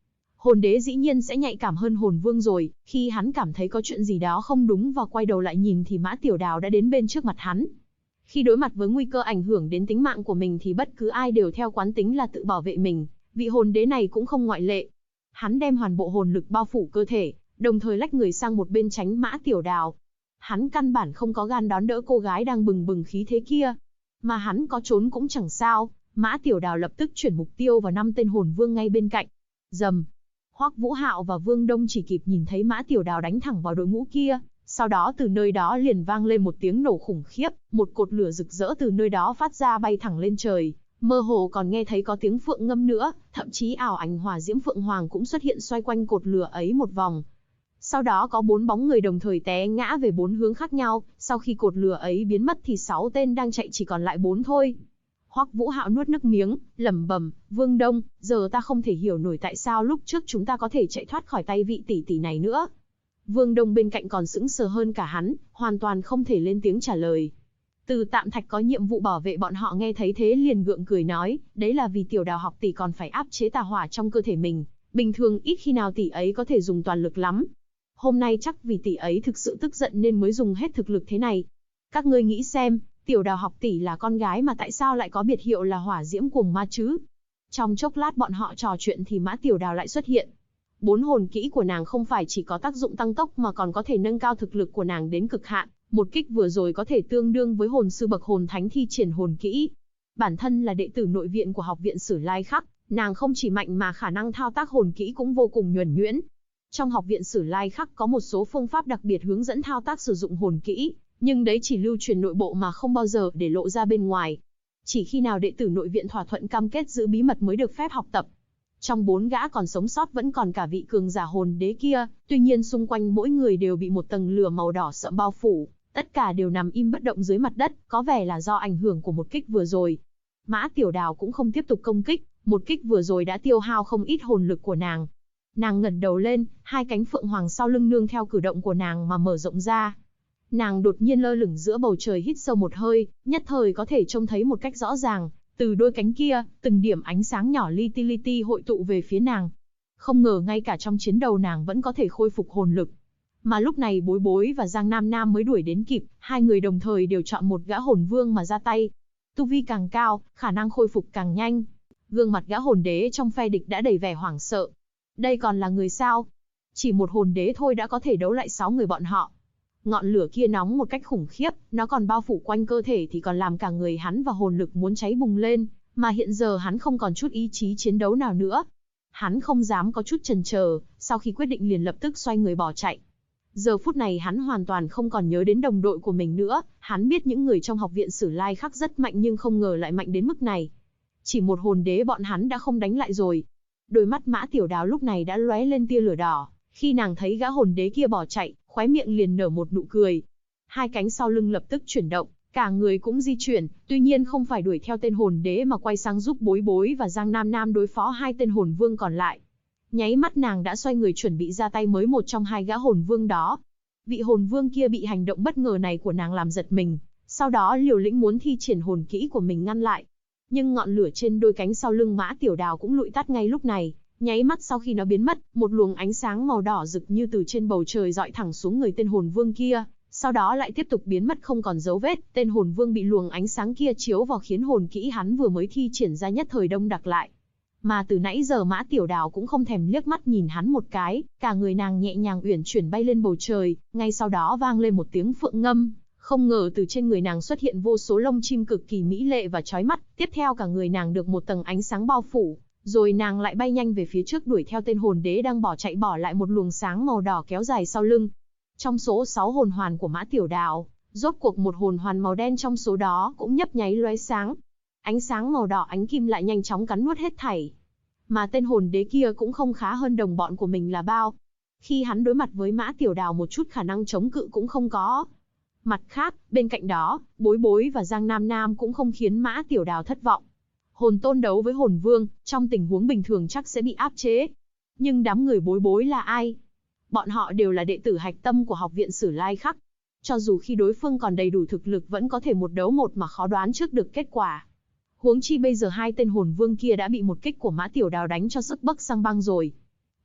Hồn đế dĩ nhiên sẽ nhạy cảm hơn hồn vương rồi, khi hắn cảm thấy có chuyện gì đó không đúng và quay đầu lại nhìn thì Mã Tiểu Đào đã đến bên trước mặt hắn. Khi đối mặt với nguy cơ ảnh hưởng đến tính mạng của mình thì bất cứ ai đều theo quán tính là tự bảo vệ mình, vị hồn đế này cũng không ngoại lệ. Hắn đem hoàn bộ hồn lực bao phủ cơ thể, đồng thời lách người sang một bên tránh Mã Tiểu Đào. Hắn căn bản không có gan đón đỡ cô gái đang bừng bừng khí thế kia. Mà hắn có trốn cũng chẳng sao, Mã Tiểu Đào lập tức chuyển mục tiêu vào 5 tên hồn vương ngay bên cạnh. Rầm. Hoắc Vũ Hạo và Vương Đông chỉ kịp nhìn thấy Mã Tiểu Đào đánh thẳng vào đội ngũ kia, sau đó từ nơi đó liền vang lên một tiếng nổ khủng khiếp, một cột lửa rực rỡ từ nơi đó phát ra bay thẳng lên trời, mơ hồ còn nghe thấy có tiếng phượng ngâm nữa, thậm chí ảo ảnh hỏa diễm phượng hoàng cũng xuất hiện xoay quanh cột lửa ấy một vòng. Sau đó có 4 bóng người đồng thời té ngã về 4 hướng khác nhau, sau khi cột lửa ấy biến mất thì 6 tên đang chạy chỉ còn lại 4 thôi. Hoắc Vũ Hạo nuốt nước miếng, lẩm bẩm, Vương Đông, giờ ta không thể hiểu nổi tại sao lúc trước chúng ta có thể chạy thoát khỏi tay vị tỷ tỷ này nữa. Vương Đông bên cạnh còn sững sờ hơn cả hắn, hoàn toàn không thể lên tiếng trả lời. Từ Tạm Thạch có nhiệm vụ bảo vệ bọn họ nghe thấy thế liền gượng cười nói, đấy là vì Tiểu Đào học tỷ còn phải áp chế tà hỏa trong cơ thể mình, bình thường ít khi nào tỷ ấy có thể dùng toàn lực lắm. Hôm nay chắc vì tỷ ấy thực sự tức giận nên mới dùng hết thực lực thế này. Các ngươi nghĩ xem, Tiểu Đào học tỷ là con gái mà tại sao lại có biệt hiệu là hỏa diễm cuồng ma chứ? Trong chốc lát bọn họ trò chuyện thì Mã Tiểu Đào lại xuất hiện. 4 hồn kỹ của nàng không phải chỉ có tác dụng tăng tốc mà còn có thể nâng cao thực lực của nàng đến cực hạn. Một kích vừa rồi có thể tương đương với hồn sư bậc hồn thánh thi triển hồn kỹ. Bản thân là đệ tử nội viện của học viện Sử Lai Khắc, nàng không chỉ mạnh mà khả năng thao tác hồn kỹ cũng vô cùng nhuần nhuyễn. Trong học viện Sử Lai Khắc có một số phương pháp đặc biệt hướng dẫn thao tác sử dụng hồn kỹ, nhưng đấy chỉ lưu truyền nội bộ mà không bao giờ để lộ ra bên ngoài. Chỉ khi nào đệ tử nội viện thỏa thuận cam kết giữ bí mật mới được phép học tập. Trong 4 gã còn sống sót vẫn còn cả vị cường giả hồn đế kia, tuy nhiên xung quanh mỗi người đều bị một tầng lửa màu đỏ sẫm bao phủ, tất cả đều nằm im bất động dưới mặt đất, có vẻ là do ảnh hưởng của một kích vừa rồi. Mã Tiểu Đào cũng không tiếp tục công kích, một kích vừa rồi đã tiêu hao không ít hồn lực của nàng. Nàng ngẩng đầu lên, hai cánh phượng hoàng sau lưng nương theo cử động của nàng mà mở rộng ra. Nàng đột nhiên lơ lửng giữa bầu trời hít sâu một hơi, nhất thời có thể trông thấy một cách rõ ràng, từ đôi cánh kia, từng điểm ánh sáng nhỏ li ti hội tụ về phía nàng. Không ngờ ngay cả trong chiến đấu nàng vẫn có thể khôi phục hồn lực. Mà lúc này Bối Bối và Giang Nam Nam mới đuổi đến kịp, hai người đồng thời đều chọn một gã hồn vương mà ra tay. Tu vi càng cao, khả năng khôi phục càng nhanh. Gương mặt gã hồn đế trong phe địch đã đầy vẻ hoảng sợ. Đây còn là người sao? Chỉ một hồn đế thôi đã có thể đấu lại 6 người bọn họ. Ngọn lửa kia nóng một cách khủng khiếp, nó còn bao phủ quanh cơ thể thì còn làm cả người hắn và hồn lực muốn cháy bùng lên, mà hiện giờ hắn không còn chút ý chí chiến đấu nào nữa. Hắn không dám có chút chần chờ, sau khi quyết định liền lập tức xoay người bỏ chạy. Giờ phút này hắn hoàn toàn không còn nhớ đến đồng đội của mình nữa, hắn biết những người trong học viện Sử Lai Khắc rất mạnh nhưng không ngờ lại mạnh đến mức này. Chỉ một hồn đế bọn hắn đã không đánh lại rồi. Đôi mắt Mã Tiểu Đào lúc này đã lóe lên tia lửa đỏ, khi nàng thấy gã hồn đế kia bỏ chạy, khóe miệng liền nở một nụ cười. Hai cánh sau lưng lập tức chuyển động, cả người cũng di chuyển, tuy nhiên không phải đuổi theo tên hồn đế mà quay sang giúp Bối Bối và Giang Nam Nam đối phó hai tên hồn vương còn lại. Nháy mắt nàng đã xoay người chuẩn bị ra tay với một trong hai gã hồn vương đó. Vị hồn vương kia bị hành động bất ngờ này của nàng làm giật mình, sau đó liều lĩnh muốn thi triển hồn kỹ của mình ngăn lại. Nhưng ngọn lửa trên đôi cánh sau lưng Mã Tiểu Đào cũng lụi tắt ngay lúc này. Nháy mắt sau khi nó biến mất, một luồng ánh sáng màu đỏ rực như từ trên bầu trời dọi thẳng xuống người tên hồn vương kia, sau đó lại tiếp tục biến mất không còn dấu vết. Tên hồn vương bị luồng ánh sáng kia chiếu vào khiến hồn kỹ hắn vừa mới thi triển ra nhất thời đông đặc lại. Mà từ nãy giờ Mã Tiểu Đào cũng không thèm liếc mắt nhìn hắn một cái, cả người nàng nhẹ nhàng uyển chuyển bay lên bầu trời, ngay sau đó vang lên một tiếng phượng ngâm. Không ngờ từ trên người nàng xuất hiện vô số lông chim cực kỳ mỹ lệ và chói mắt, tiếp theo cả người nàng được một tầng ánh sáng bao phủ. Rồi nàng lại bay nhanh về phía trước đuổi theo tên hồn đế đang bỏ chạy, bỏ lại một luồng sáng màu đỏ kéo dài sau lưng. Trong số 6 hồn hoàn của Mã Tiểu Đào, rốt cuộc một hồn hoàn màu đen trong số đó cũng nhấp nháy lóe sáng. Ánh sáng màu đỏ ánh kim lại nhanh chóng cắn nuốt hết thảy. Mà tên hồn đế kia cũng không khá hơn đồng bọn của mình là bao. Khi hắn đối mặt với Mã Tiểu Đào một chút khả năng chống cự cũng không có. Mặt khác, bên cạnh đó, Bối Bối và Giang Nam Nam cũng không khiến Mã Tiểu Đào thất vọng. Hồn tôn đấu với hồn vương, trong tình huống bình thường chắc sẽ bị áp chế. Nhưng đám người Bối Bối là ai? Bọn họ đều là đệ tử hạch tâm của học viện Sử Lai Khắc. Cho dù khi đối phương còn đầy đủ thực lực vẫn có thể một đấu một mà khó đoán trước được kết quả. Huống chi bây giờ hai tên hồn vương kia đã bị một kích của Mã Tiểu Đào đánh cho sức bấc sang băng rồi.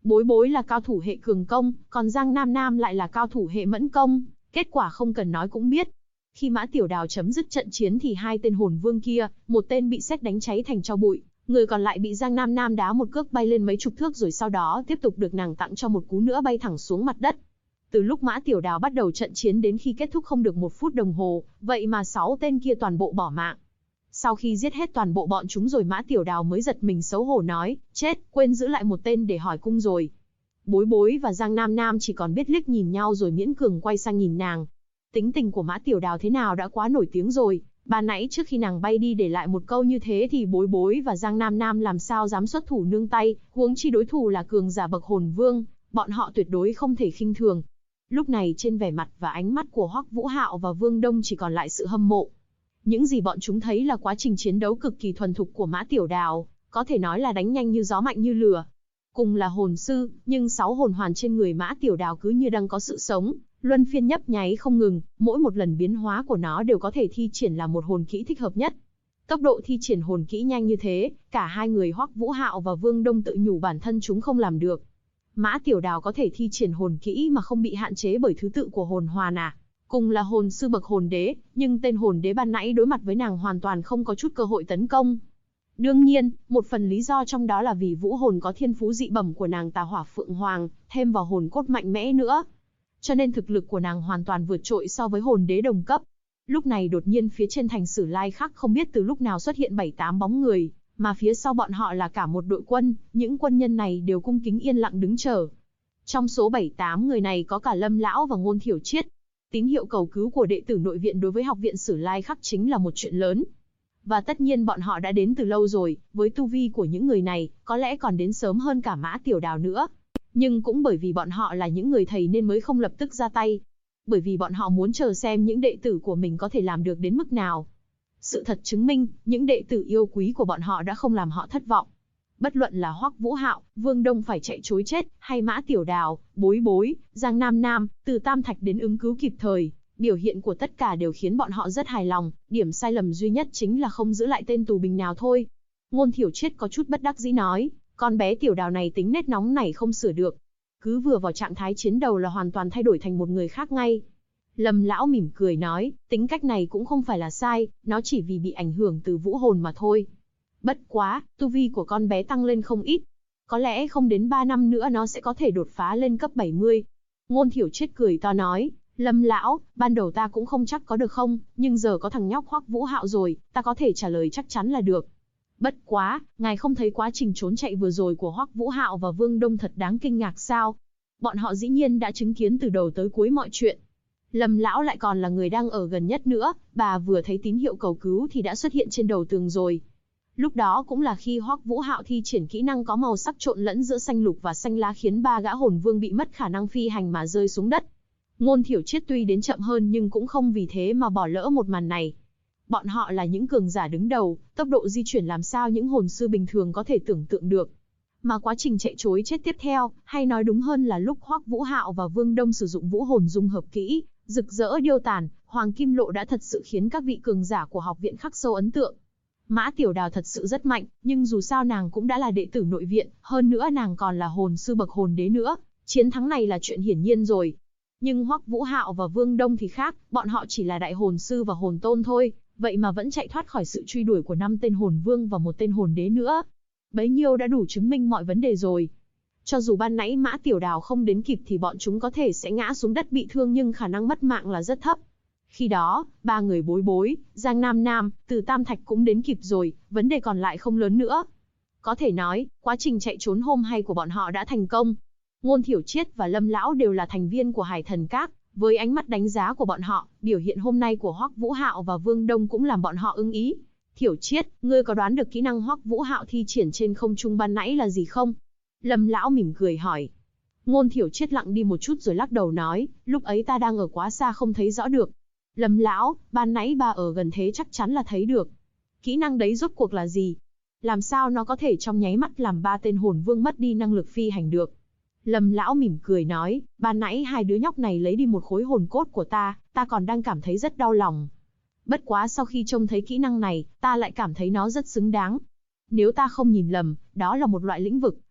Bối Bối là cao thủ hệ cường công, còn Giang Nam Nam lại là cao thủ hệ mẫn công, kết quả không cần nói cũng biết. Khi Mã Tiểu Đào chấm dứt trận chiến thì hai tên hồn vương kia, một tên bị sét đánh cháy thành tro bụi, người còn lại bị Giang Nam Nam đá một cước bay lên mấy chục thước rồi sau đó tiếp tục được nàng tặng cho một cú nữa bay thẳng xuống mặt đất. Từ lúc Mã Tiểu Đào bắt đầu trận chiến đến khi kết thúc không được 1 phút đồng hồ, vậy mà 6 tên kia toàn bộ bỏ mạng. Sau khi giết hết toàn bộ bọn chúng rồi Mã Tiểu Đào mới giật mình xấu hổ nói, chết, quên giữ lại một tên để hỏi cung rồi. Bối Bối và Giang Nam Nam chỉ còn biết liếc nhìn nhau rồi miễn cường quay sang nhìn nàng. Tính tình của Mã Tiểu Đào thế nào đã quá nổi tiếng rồi, ban nãy trước khi nàng bay đi để lại một câu như thế thì Bối Bối và Giang Nam Nam làm sao dám xuất thủ nương tay, huống chi đối thủ là cường giả bậc hồn vương, bọn họ tuyệt đối không thể khinh thường. Lúc này trên vẻ mặt và ánh mắt của Hoắc Vũ Hạo và Vương Đông chỉ còn lại sự hâm mộ. Những gì bọn chúng thấy là quá trình chiến đấu cực kỳ thuần thục của Mã Tiểu Đào, có thể nói là đánh nhanh như gió mạnh như lửa. Cùng là hồn sư, nhưng 6 hồn hoàn trên người Mã Tiểu Đào cứ như đang có sự sống, luân phiên nhấp nháy không ngừng, mỗi một lần biến hóa của nó đều có thể thi triển là một hồn kỹ thích hợp nhất. Tốc độ thi triển hồn kỹ nhanh như thế, cả hai người Hoắc Vũ Hạo và Vương Đông tự nhủ bản thân chúng không làm được. Mã Tiểu Đào có thể thi triển hồn kỹ mà không bị hạn chế bởi thứ tự của hồn hoàn à? Cùng là hồn sư bậc hồn đế, nhưng tên hồn đế ban nãy đối mặt với nàng hoàn toàn không có chút cơ hội tấn công. Đương nhiên, một phần lý do trong đó là vì vũ hồn có thiên phú dị bẩm của nàng Tà Hỏa Phượng Hoàng, thêm vào hồn cốt mạnh mẽ nữa. Cho nên thực lực của nàng hoàn toàn vượt trội so với hồn đế đồng cấp. Lúc này đột nhiên phía trên thành Sử Lai Khắc không biết từ lúc nào xuất hiện 7-8 bóng người, mà phía sau bọn họ là cả một đội quân, những quân nhân này đều cung kính yên lặng đứng chờ. Trong số 7-8 người này có cả Lâm Lão và Ngôn Thiểu Triết. Tín hiệu cầu cứu của đệ tử nội viện đối với học viện Sử Lai Khắc chính là một chuyện lớn. Và tất nhiên bọn họ đã đến từ lâu rồi, với tu vi của những người này, có lẽ còn đến sớm hơn cả Mã Tiểu Đào nữa. Nhưng cũng bởi vì bọn họ là những người thầy nên mới không lập tức ra tay. Bởi vì bọn họ muốn chờ xem những đệ tử của mình có thể làm được đến mức nào. Sự thật chứng minh, những đệ tử yêu quý của bọn họ đã không làm họ thất vọng. Bất luận là Hoắc Vũ Hạo, Vương Đông phải chạy trối chết, hay Mã Tiểu Đào, Bối Bối, Giang Nam Nam, từ Tam Thạch đến ứng cứu kịp thời, biểu hiện của tất cả đều khiến bọn họ rất hài lòng, điểm sai lầm duy nhất chính là không giữ lại tên tù binh nào thôi. Ngôn Thiểu Triết có chút bất đắc dĩ nói, con bé Tiểu Đào này tính nết nóng này không sửa được. Cứ vừa vào trạng thái chiến đầu là hoàn toàn thay đổi thành một người khác ngay. Lâm Lão mỉm cười nói, tính cách này cũng không phải là sai, nó chỉ vì bị ảnh hưởng từ vũ hồn mà thôi. Bất quá, tu vi của con bé tăng lên không ít. Có lẽ không đến 3 năm nữa nó sẽ có thể đột phá lên cấp 70. Ngôn Thiểu Triết cười to nói, Lâm Lão, ban đầu ta cũng không chắc có được không, nhưng giờ có thằng nhóc Hoắc Vũ Hạo rồi, ta có thể trả lời chắc chắn là được. Bất quá, ngài không thấy quá trình trốn chạy vừa rồi của Hoắc Vũ Hạo và Vương Đông thật đáng kinh ngạc sao? Bọn họ dĩ nhiên đã chứng kiến từ đầu tới cuối mọi chuyện. Lâm Lão lại còn là người đang ở gần nhất nữa, bà vừa thấy tín hiệu cầu cứu thì đã xuất hiện trên đầu tường rồi. Lúc đó cũng là khi Hoắc Vũ Hạo thi triển kỹ năng có màu sắc trộn lẫn giữa xanh lục và xanh lá khiến 3 gã hồn vương bị mất khả năng phi hành mà rơi xuống đất. Ngôn Thiểu Triết tuy đến chậm hơn nhưng cũng không vì thế mà bỏ lỡ một màn này. Bọn họ là những cường giả đứng đầu, tốc độ di chuyển làm sao những hồn sư bình thường có thể tưởng tượng được. Mà quá trình chạy trối chết tiếp theo, hay nói đúng hơn là lúc Hoắc Vũ Hạo và Vương Đông sử dụng vũ hồn dung hợp kỹ, rực rỡ điêu tàn, Hoàng Kim Lộ đã thật sự khiến các vị cường giả của học viện khắc sâu ấn tượng. Mã Tiểu Đào thật sự rất mạnh, nhưng dù sao nàng cũng đã là đệ tử nội viện, hơn nữa nàng còn là hồn sư bậc hồn đế nữa, chiến thắng này là chuyện hiển nhiên rồi. Nhưng Hoắc Vũ Hạo và Vương Đông thì khác, bọn họ chỉ là đại hồn sư và hồn tôn thôi, vậy mà vẫn chạy thoát khỏi sự truy đuổi của 5 tên hồn vương và 1 tên hồn đế nữa. Bấy nhiêu đã đủ chứng minh mọi vấn đề rồi. Cho dù ban nãy Mã Tiểu Đào không đến kịp thì bọn chúng có thể sẽ ngã xuống đất bị thương nhưng khả năng mất mạng là rất thấp. Khi đó, 3 người Bối Bối, Giang Nam Nam, từ Tam Thạch cũng đến kịp rồi, vấn đề còn lại không lớn nữa. Có thể nói, quá trình chạy trốn hôm hay của bọn họ đã thành công. Ngôn Thiểu Triết và Lâm Lão đều là thành viên của Hải Thần Các, với ánh mắt đánh giá của bọn họ, biểu hiện hôm nay của Hoắc Vũ Hạo và Vương Đông cũng làm bọn họ ưng ý. Thiểu Triết, ngươi có đoán được kỹ năng Hoắc Vũ Hạo thi triển trên không trung ban nãy là gì không? Lâm Lão mỉm cười hỏi. Ngôn Thiểu Triết lặng đi một chút rồi lắc đầu nói, lúc ấy ta đang ở quá xa không thấy rõ được. Lâm Lão, ban nãy bà ở gần thế chắc chắn là thấy được. Kỹ năng đấy rốt cuộc là gì? Làm sao nó có thể trong nháy mắt làm 3 tên hồn vương mất đi năng lực phi hành được? Lâm Lão mỉm cười nói, ban nãy 2 đứa nhóc này lấy đi một khối hồn cốt của ta còn đang cảm thấy rất đau lòng. Bất quá sau khi trông thấy kỹ năng này, ta lại cảm thấy nó rất xứng đáng. Nếu ta không nhìn lầm, đó là một loại lĩnh vực,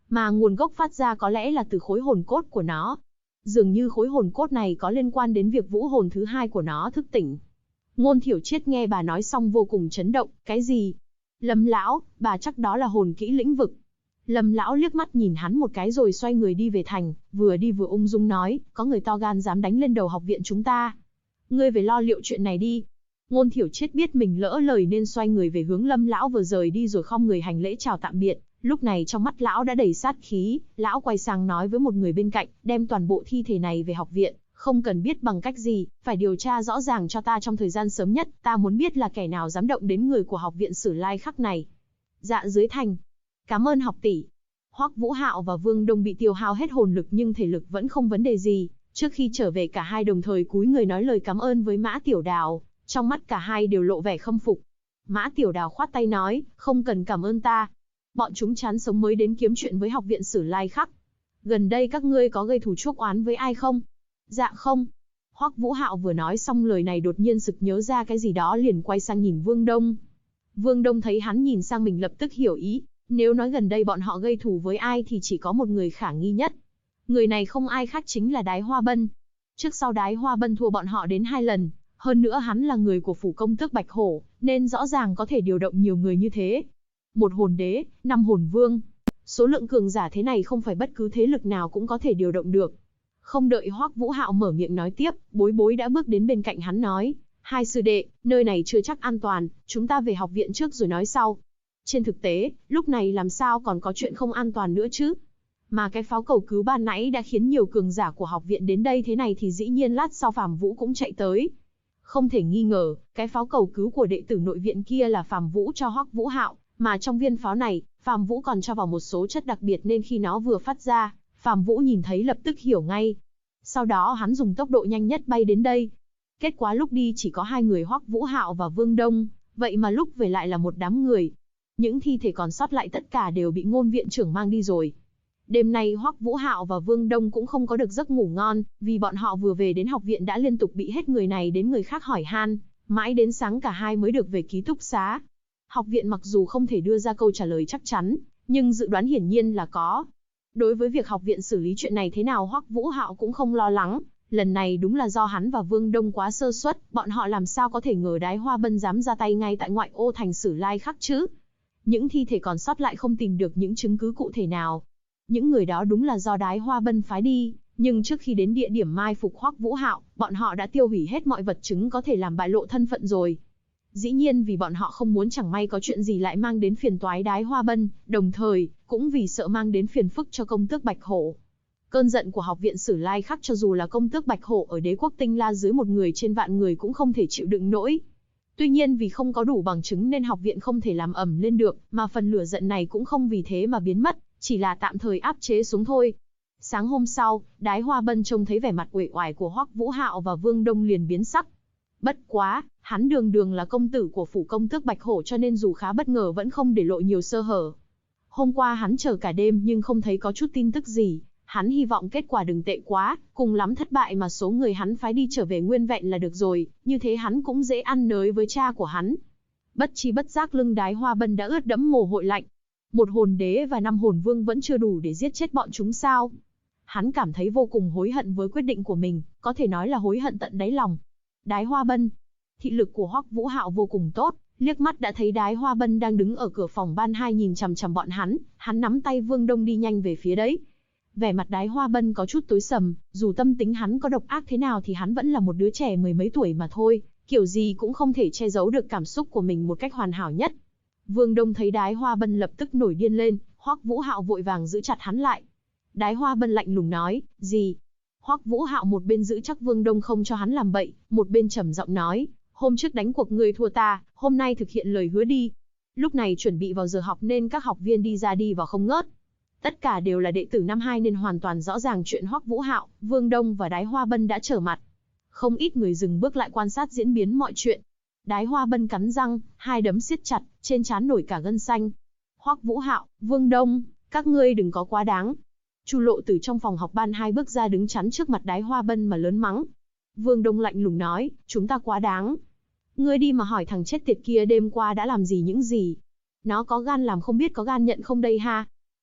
mà nguồn gốc phát ra có lẽ là từ khối hồn cốt của nó. Dường như khối hồn cốt này có liên quan đến việc vũ hồn thứ hai của nó thức tỉnh. Ngôn Thiểu Triết nghe bà nói xong vô cùng chấn động, cái gì? Lâm lão, bà chắc đó là hồn kỹ lĩnh vực. Lâm lão liếc mắt nhìn hắn một cái rồi xoay người đi về thành, vừa đi vừa ung dung nói, có người to gan dám đánh lên đầu học viện chúng ta. Ngươi về lo liệu chuyện này đi. Ngôn Thiểu Triết biết mình lỡ lời nên xoay người về hướng Lâm lão vừa rời đi rồi khom người hành lễ chào tạm biệt. Lúc này trong mắt lão đã đầy sát khí, lão quay sang nói với một người bên cạnh, đem toàn bộ thi thể này về học viện, không cần biết bằng cách gì, phải điều tra rõ ràng cho ta trong thời gian sớm nhất, ta muốn biết là kẻ nào dám động đến người của học viện Sử Lai Khắc này. Dạ dưới thành. Cảm ơn học tỷ. Hoắc Vũ Hạo và Vương Đông bị tiêu hao hết hồn lực nhưng thể lực vẫn không vấn đề gì, trước khi trở về cả hai đồng thời cúi người nói lời cảm ơn với Mã Tiểu Đào, trong mắt cả hai đều lộ vẻ khâm phục. Mã Tiểu Đào khoát tay nói, không cần cảm ơn ta. Bọn chúng chán sống mới đến kiếm chuyện với học viện Sử Lai Khắc. Gần đây các ngươi có gây thù chuốc oán với ai không? Dạ không. Hoắc Vũ Hạo vừa nói xong lời này đột nhiên sực nhớ ra cái gì đó liền quay sang nhìn Vương Đông. Vương Đông thấy hắn nhìn sang mình lập tức hiểu ý, nếu nói gần đây bọn họ gây thù với ai thì chỉ có một người khả nghi nhất. Người này không ai khác chính là Đái Hoa Bân. Trước sau Đái Hoa Bân thua bọn họ đến 2 lần, hơn nữa hắn là người của phủ công tước Bạch Hổ, nên rõ ràng có thể điều động nhiều người như thế. 1 hồn đế, 5 hồn vương. Số lượng cường giả thế này không phải bất cứ thế lực nào cũng có thể điều động được. Không đợi Hoắc Vũ Hạo mở miệng nói tiếp, Bối Bối đã bước đến bên cạnh hắn nói, hai sư đệ, nơi này chưa chắc an toàn, chúng ta về học viện trước rồi nói sau. Trên thực tế, lúc này làm sao còn có chuyện không an toàn nữa chứ? Mà cái pháo cầu cứu ban nãy đã khiến nhiều cường giả của học viện đến đây thế này thì dĩ nhiên lát sau Phàm Vũ cũng chạy tới. Không thể nghi ngờ, cái pháo cầu cứu của đệ tử nội viện kia là Phàm Vũ cho Hoắc Vũ Hạo, mà trong viên pháo này, Phàm Vũ còn cho vào một số chất đặc biệt nên khi nó vừa phát ra, Phàm Vũ nhìn thấy lập tức hiểu ngay. Sau đó hắn dùng tốc độ nhanh nhất bay đến đây. Kết quả lúc đi chỉ có 2 người Hoắc Vũ Hạo và Vương Đông, vậy mà lúc về lại là một đám người. Những thi thể còn sót lại tất cả đều bị Ngôn viện trưởng mang đi rồi. Đêm nay Hoắc Vũ Hạo và Vương Đông cũng không có được giấc ngủ ngon, vì bọn họ vừa về đến học viện đã liên tục bị hết người này đến người khác hỏi han, mãi đến sáng cả hai mới được về ký túc xá. Học viện mặc dù không thể đưa ra câu trả lời chắc chắn, nhưng dự đoán hiển nhiên là có. Đối với việc học viện xử lý chuyện này thế nào Hoắc Vũ Hạo cũng không lo lắng, lần này đúng là do hắn và Vương Đông quá sơ suất, bọn họ làm sao có thể ngờ Đái Hoa Bân dám ra tay ngay tại ngoại ô thành Sử Lai Khắc chứ. Những thi thể còn sót lại không tìm được những chứng cứ cụ thể nào. Những người đó đúng là do Đái Hoa Bân phái đi, nhưng trước khi đến địa điểm mai phục Hoắc Vũ Hạo, bọn họ đã tiêu hủy hết mọi vật chứng có thể làm bại lộ thân phận rồi. Dĩ nhiên vì bọn họ không muốn chẳng may có chuyện gì lại mang đến phiền toái Đái Hoa Bân, đồng thời, cũng vì sợ mang đến phiền phức cho công tước Bạch Hổ. Cơn giận của học viện Sử Lai Khắc cho dù là công tước Bạch Hổ ở đế quốc Tinh La dưới 1 người trên vạn người cũng không thể chịu đựng nổi. Tuy nhiên vì không có đủ bằng chứng nên học viện không thể làm ầm lên được, mà phần lửa giận này cũng không vì thế mà biến mất, chỉ là tạm thời áp chế xuống thôi. Sáng hôm sau, Đái Hoa Bân trông thấy vẻ mặt uể oải của Hoắc Vũ Hạo và Vương Đông liền biến sắc. Bất quá, hắn đường đường là công tử của phủ công tước Bạch Hổ cho nên dù khá bất ngờ vẫn không để lộ nhiều sơ hở. Hôm qua hắn chờ cả đêm nhưng không thấy có chút tin tức gì, hắn hy vọng kết quả đừng tệ quá, cùng lắm thất bại mà số người hắn phái đi trở về nguyên vẹn là được rồi, như thế hắn cũng dễ ăn nới với cha của hắn. Bất chi bất giác lưng Đái Hoa Bân đã ướt đẫm mồ hôi lạnh. 1 hồn đế và 5 hồn vương vẫn chưa đủ để giết chết bọn chúng sao? Hắn cảm thấy vô cùng hối hận với quyết định của mình, có thể nói là hối hận tận đáy lòng. Đái Hoa Bân. Thị lực của Hoắc Vũ Hạo vô cùng tốt, liếc mắt đã thấy Đái Hoa Bân đang đứng ở cửa phòng ban 2 nhìn chằm chằm bọn hắn nắm tay Vương Đông đi nhanh về phía đấy. Vẻ mặt Đái Hoa Bân có chút tối sầm, dù tâm tính hắn có độc ác thế nào thì hắn vẫn là một đứa trẻ 10 mấy tuổi mà thôi, kiểu gì cũng không thể che giấu được cảm xúc của mình một cách hoàn hảo nhất. Vương Đông thấy Đái Hoa Bân lập tức nổi điên lên, Hoắc Vũ Hạo vội vàng giữ chặt hắn lại. Đái Hoa Bân lạnh lùng nói, gì? Hoắc Vũ Hạo một bên giữ chắc Vương Đông không cho hắn làm bậy, một bên trầm giọng nói, hôm trước đánh cuộc ngươi thua ta, hôm nay thực hiện lời hứa đi. Lúc này chuẩn bị vào giờ học nên các học viên đi ra đi vào không ngớt. Tất cả đều là đệ tử năm 2 nên hoàn toàn rõ ràng chuyện Hoắc Vũ Hạo, Vương Đông và Đái Hoa Bân đã trở mặt. Không ít người dừng bước lại quan sát diễn biến mọi chuyện. Đái Hoa Bân cắn răng, 2 đấm siết chặt, trên trán nổi cả gân xanh. Hoắc Vũ Hạo, Vương Đông, các ngươi đừng có quá đáng. Chu Lộ từ trong phòng học ban 2 bước ra đứng chắn trước mặt Đái Hoa Bân mà lớn mắng. Vương Đông lạnh lùng nói, chúng ta quá đáng. Ngươi đi mà hỏi thằng chết tiệt kia đêm qua đã làm gì những gì. Nó có gan làm không biết có gan nhận không đây ha.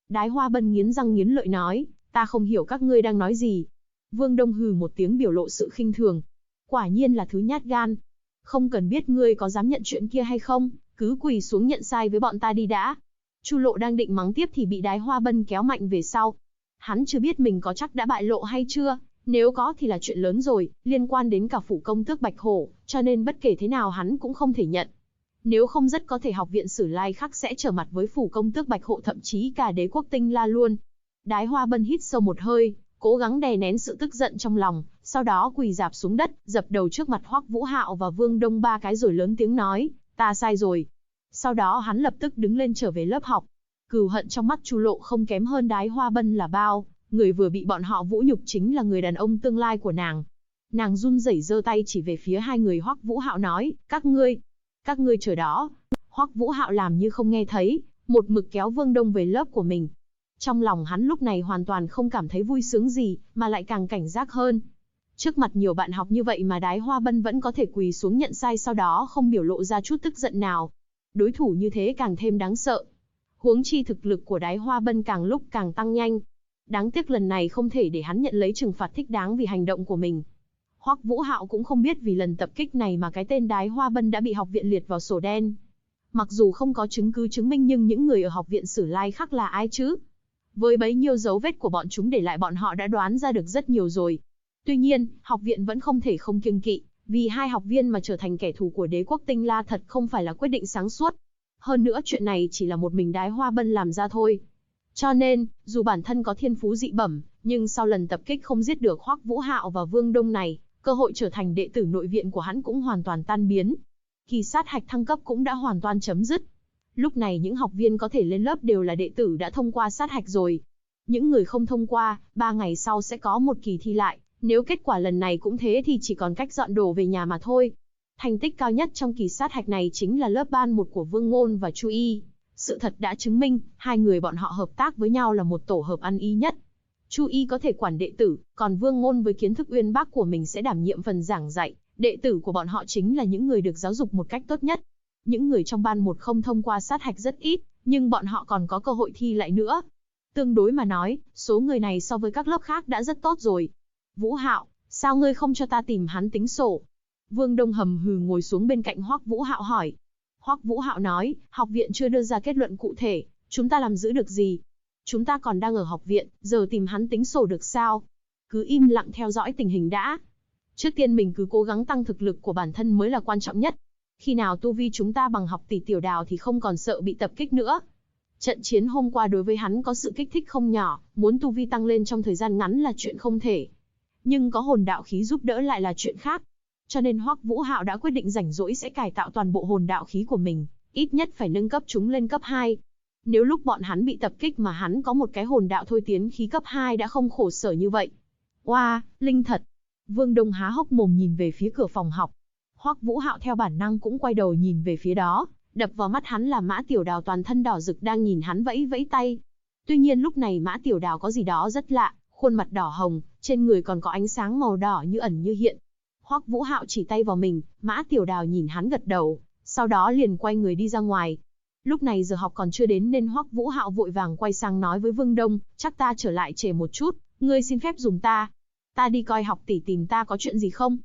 Đái Hoa Bân nghiến răng nghiến lợi nói, ta không hiểu các ngươi đang nói gì. Vương Đông hừ một tiếng biểu lộ sự khinh thường. Quả nhiên là thứ nhát gan. Không cần biết ngươi có dám nhận chuyện kia hay không, cứ quỳ xuống nhận sai với bọn ta đi đã. Chu Lộ đang định mắng tiếp thì bị Đái Hoa Bân kéo mạnh về sau. Hắn chưa biết mình có chắc đã bại lộ hay chưa, nếu có thì là chuyện lớn rồi, liên quan đến cả phủ công tước Bạch Hổ, cho nên bất kể thế nào hắn cũng không thể nhận. Nếu không rất có thể học viện Sử Lai Khắc sẽ trở mặt với phủ công tước Bạch Hổ, thậm chí cả đế quốc Tinh La luôn. Đái Hoa Bân hít sâu một hơi, cố gắng đè nén sự tức giận trong lòng, sau đó quỳ rạp xuống đất, dập đầu trước mặt Hoắc Vũ Hạo và Vương Đông 3 cái rồi lớn tiếng nói, ta sai rồi. Sau đó hắn lập tức đứng lên trở về lớp học. Cừu hận trong mắt Chu Lộ không kém hơn Đái Hoa Bân là bao, người vừa bị bọn họ vũ nhục chính là người đàn ông tương lai của nàng. Nàng run rẩy giơ tay chỉ về phía hai người Hoắc Vũ Hạo nói, các ngươi chờ đó. Hoắc Vũ Hạo làm như không nghe thấy, một mực kéo Vương Đông về lớp của mình. Trong lòng hắn lúc này hoàn toàn không cảm thấy vui sướng gì, mà lại càng cảnh giác hơn. Trước mặt nhiều bạn học như vậy mà Đái Hoa Bân vẫn có thể quỳ xuống nhận sai, sau đó không biểu lộ ra chút tức giận nào. Đối thủ như thế càng thêm đáng sợ. Huống chi thực lực của Đái Hoa Bân càng lúc càng tăng nhanh. Đáng tiếc lần này không thể để hắn nhận lấy trừng phạt thích đáng vì hành động của mình. Hoắc Vũ Hạo cũng không biết vì lần tập kích này mà cái tên Đái Hoa Bân đã bị học viện liệt vào sổ đen. Mặc dù không có chứng cứ chứng minh, nhưng những người ở học viện Sử Lai Khắc là ai chứ? Với bấy nhiêu dấu vết của bọn chúng để lại, bọn họ đã đoán ra được rất nhiều rồi. Tuy nhiên, học viện vẫn không thể không kiêng kỵ, vì hai học viên mà trở thành kẻ thù của đế quốc Tinh La thật không phải là quyết định sáng suốt. Hơn nữa chuyện này chỉ là một mình Đái Hoa Bân làm ra thôi. Cho nên, dù bản thân có thiên phú dị bẩm, nhưng sau lần tập kích không giết được Hoắc Vũ Hạo và Vương Đông này, cơ hội trở thành đệ tử nội viện của hắn cũng hoàn toàn tan biến. Kỳ sát hạch thăng cấp cũng đã hoàn toàn chấm dứt. Lúc này những học viên có thể lên lớp đều là đệ tử đã thông qua sát hạch rồi. Những người không thông qua, 3 ngày sau sẽ có một kỳ thi lại, nếu kết quả lần này cũng thế thì chỉ còn cách dọn đồ về nhà mà thôi. Thành tích cao nhất trong kỳ sát hạch này chính là lớp ban 1 của Vương Ngôn và Chu Y. Sự thật đã chứng minh, hai người bọn họ hợp tác với nhau là một tổ hợp ăn ý nhất. Chu Y có thể quản đệ tử, còn Vương Ngôn với kiến thức uyên bác của mình sẽ đảm nhiệm phần giảng dạy. Đệ tử của bọn họ chính là những người được giáo dục một cách tốt nhất. Những người trong ban 1 không thông qua sát hạch rất ít, nhưng bọn họ còn có cơ hội thi lại nữa. Tương đối mà nói, số người này so với các lớp khác đã rất tốt rồi. Vũ Hạo, sao ngươi không cho ta tìm hắn tính sổ? Vương Đông hầm hừ ngồi xuống bên cạnh Hoắc Vũ Hạo hỏi. Hoắc Vũ Hạo nói, học viện chưa đưa ra kết luận cụ thể, chúng ta làm giữ được gì? Chúng ta còn đang ở học viện, giờ tìm hắn tính sổ được sao? Cứ im lặng theo dõi tình hình đã. Trước tiên mình cứ cố gắng tăng thực lực của bản thân mới là quan trọng nhất. Khi nào tu vi chúng ta bằng học tỷ Tiểu Đào thì không còn sợ bị tập kích nữa. Trận chiến hôm qua đối với hắn có sự kích thích không nhỏ, muốn tu vi tăng lên trong thời gian ngắn là chuyện không thể. Nhưng có hồn đạo khí giúp đỡ lại là chuyện khác. Cho nên Hoắc Vũ Hạo đã quyết định rảnh rỗi sẽ cải tạo toàn bộ hồn đạo khí của mình, ít nhất phải nâng cấp chúng lên cấp 2. Nếu lúc bọn hắn bị tập kích mà hắn có một cái hồn đạo thôi tiến khí cấp 2 đã không khổ sở như vậy. Oa, linh thật. Vương Đông há hốc mồm nhìn về phía cửa phòng học. Hoắc Vũ Hạo theo bản năng cũng quay đầu nhìn về phía đó, đập vào mắt hắn là Mã Tiểu Đào toàn thân đỏ rực đang nhìn hắn vẫy vẫy tay. Tuy nhiên lúc này Mã Tiểu Đào có gì đó rất lạ, khuôn mặt đỏ hồng, trên người còn có ánh sáng màu đỏ như ẩn như hiện. Hoắc Vũ Hạo chỉ tay vào mình, Mã Tiểu Đào nhìn hắn gật đầu, sau đó liền quay người đi ra ngoài. Lúc này giờ học còn chưa đến nên Hoắc Vũ Hạo vội vàng quay sang nói với Vương Đông, chắc ta trở lại trễ một chút, ngươi xin phép dùng ta. Ta đi coi học tỷ tìm ta có chuyện gì không?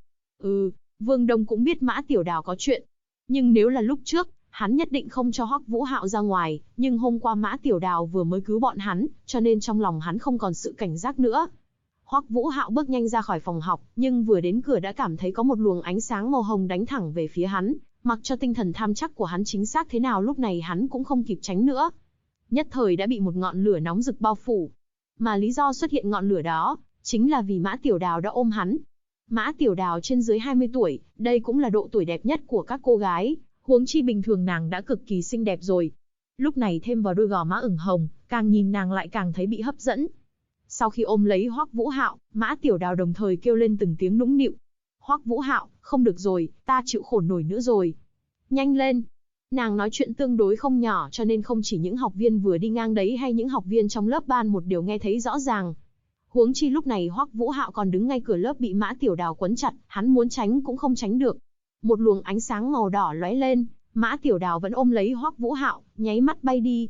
Vương Đông cũng biết Mã Tiểu Đào có chuyện. Nhưng nếu là lúc trước, hắn nhất định không cho Hoắc Vũ Hạo ra ngoài, nhưng hôm qua Mã Tiểu Đào vừa mới cứu bọn hắn, cho nên trong lòng hắn không còn sự cảnh giác nữa. Hoắc Vũ Hạo bước nhanh ra khỏi phòng học, nhưng vừa đến cửa đã cảm thấy có một luồng ánh sáng màu hồng đánh thẳng về phía hắn, mặc cho tinh thần tham chắc của hắn chính xác thế nào lúc này hắn cũng không kịp tránh nữa. Nhất thời đã bị một ngọn lửa nóng rực bao phủ. Mà lý do xuất hiện ngọn lửa đó, chính là vì Mã Tiểu Đào đã ôm hắn. Mã Tiểu Đào trên dưới 20 tuổi, đây cũng là độ tuổi đẹp nhất của các cô gái, huống chi bình thường nàng đã cực kỳ xinh đẹp rồi. Lúc này thêm vào đôi gò má ửng hồng, càng nhìn nàng lại càng thấy bị hấp dẫn. Sau khi ôm lấy Hoắc Vũ Hạo, Mã Tiểu Đào đồng thời kêu lên từng tiếng nũng nịu. Hoắc Vũ Hạo, không được rồi, ta chịu khổ nổi nữa rồi. Nhanh lên. Nàng nói chuyện tương đối không nhỏ cho nên không chỉ những học viên vừa đi ngang đấy hay những học viên trong lớp ban 1 đều nghe thấy rõ ràng. Huống chi lúc này Hoắc Vũ Hạo còn đứng ngay cửa lớp bị Mã Tiểu Đào quấn chặt, hắn muốn tránh cũng không tránh được. Một luồng ánh sáng màu đỏ lóe lên, Mã Tiểu Đào vẫn ôm lấy Hoắc Vũ Hạo, nháy mắt bay đi.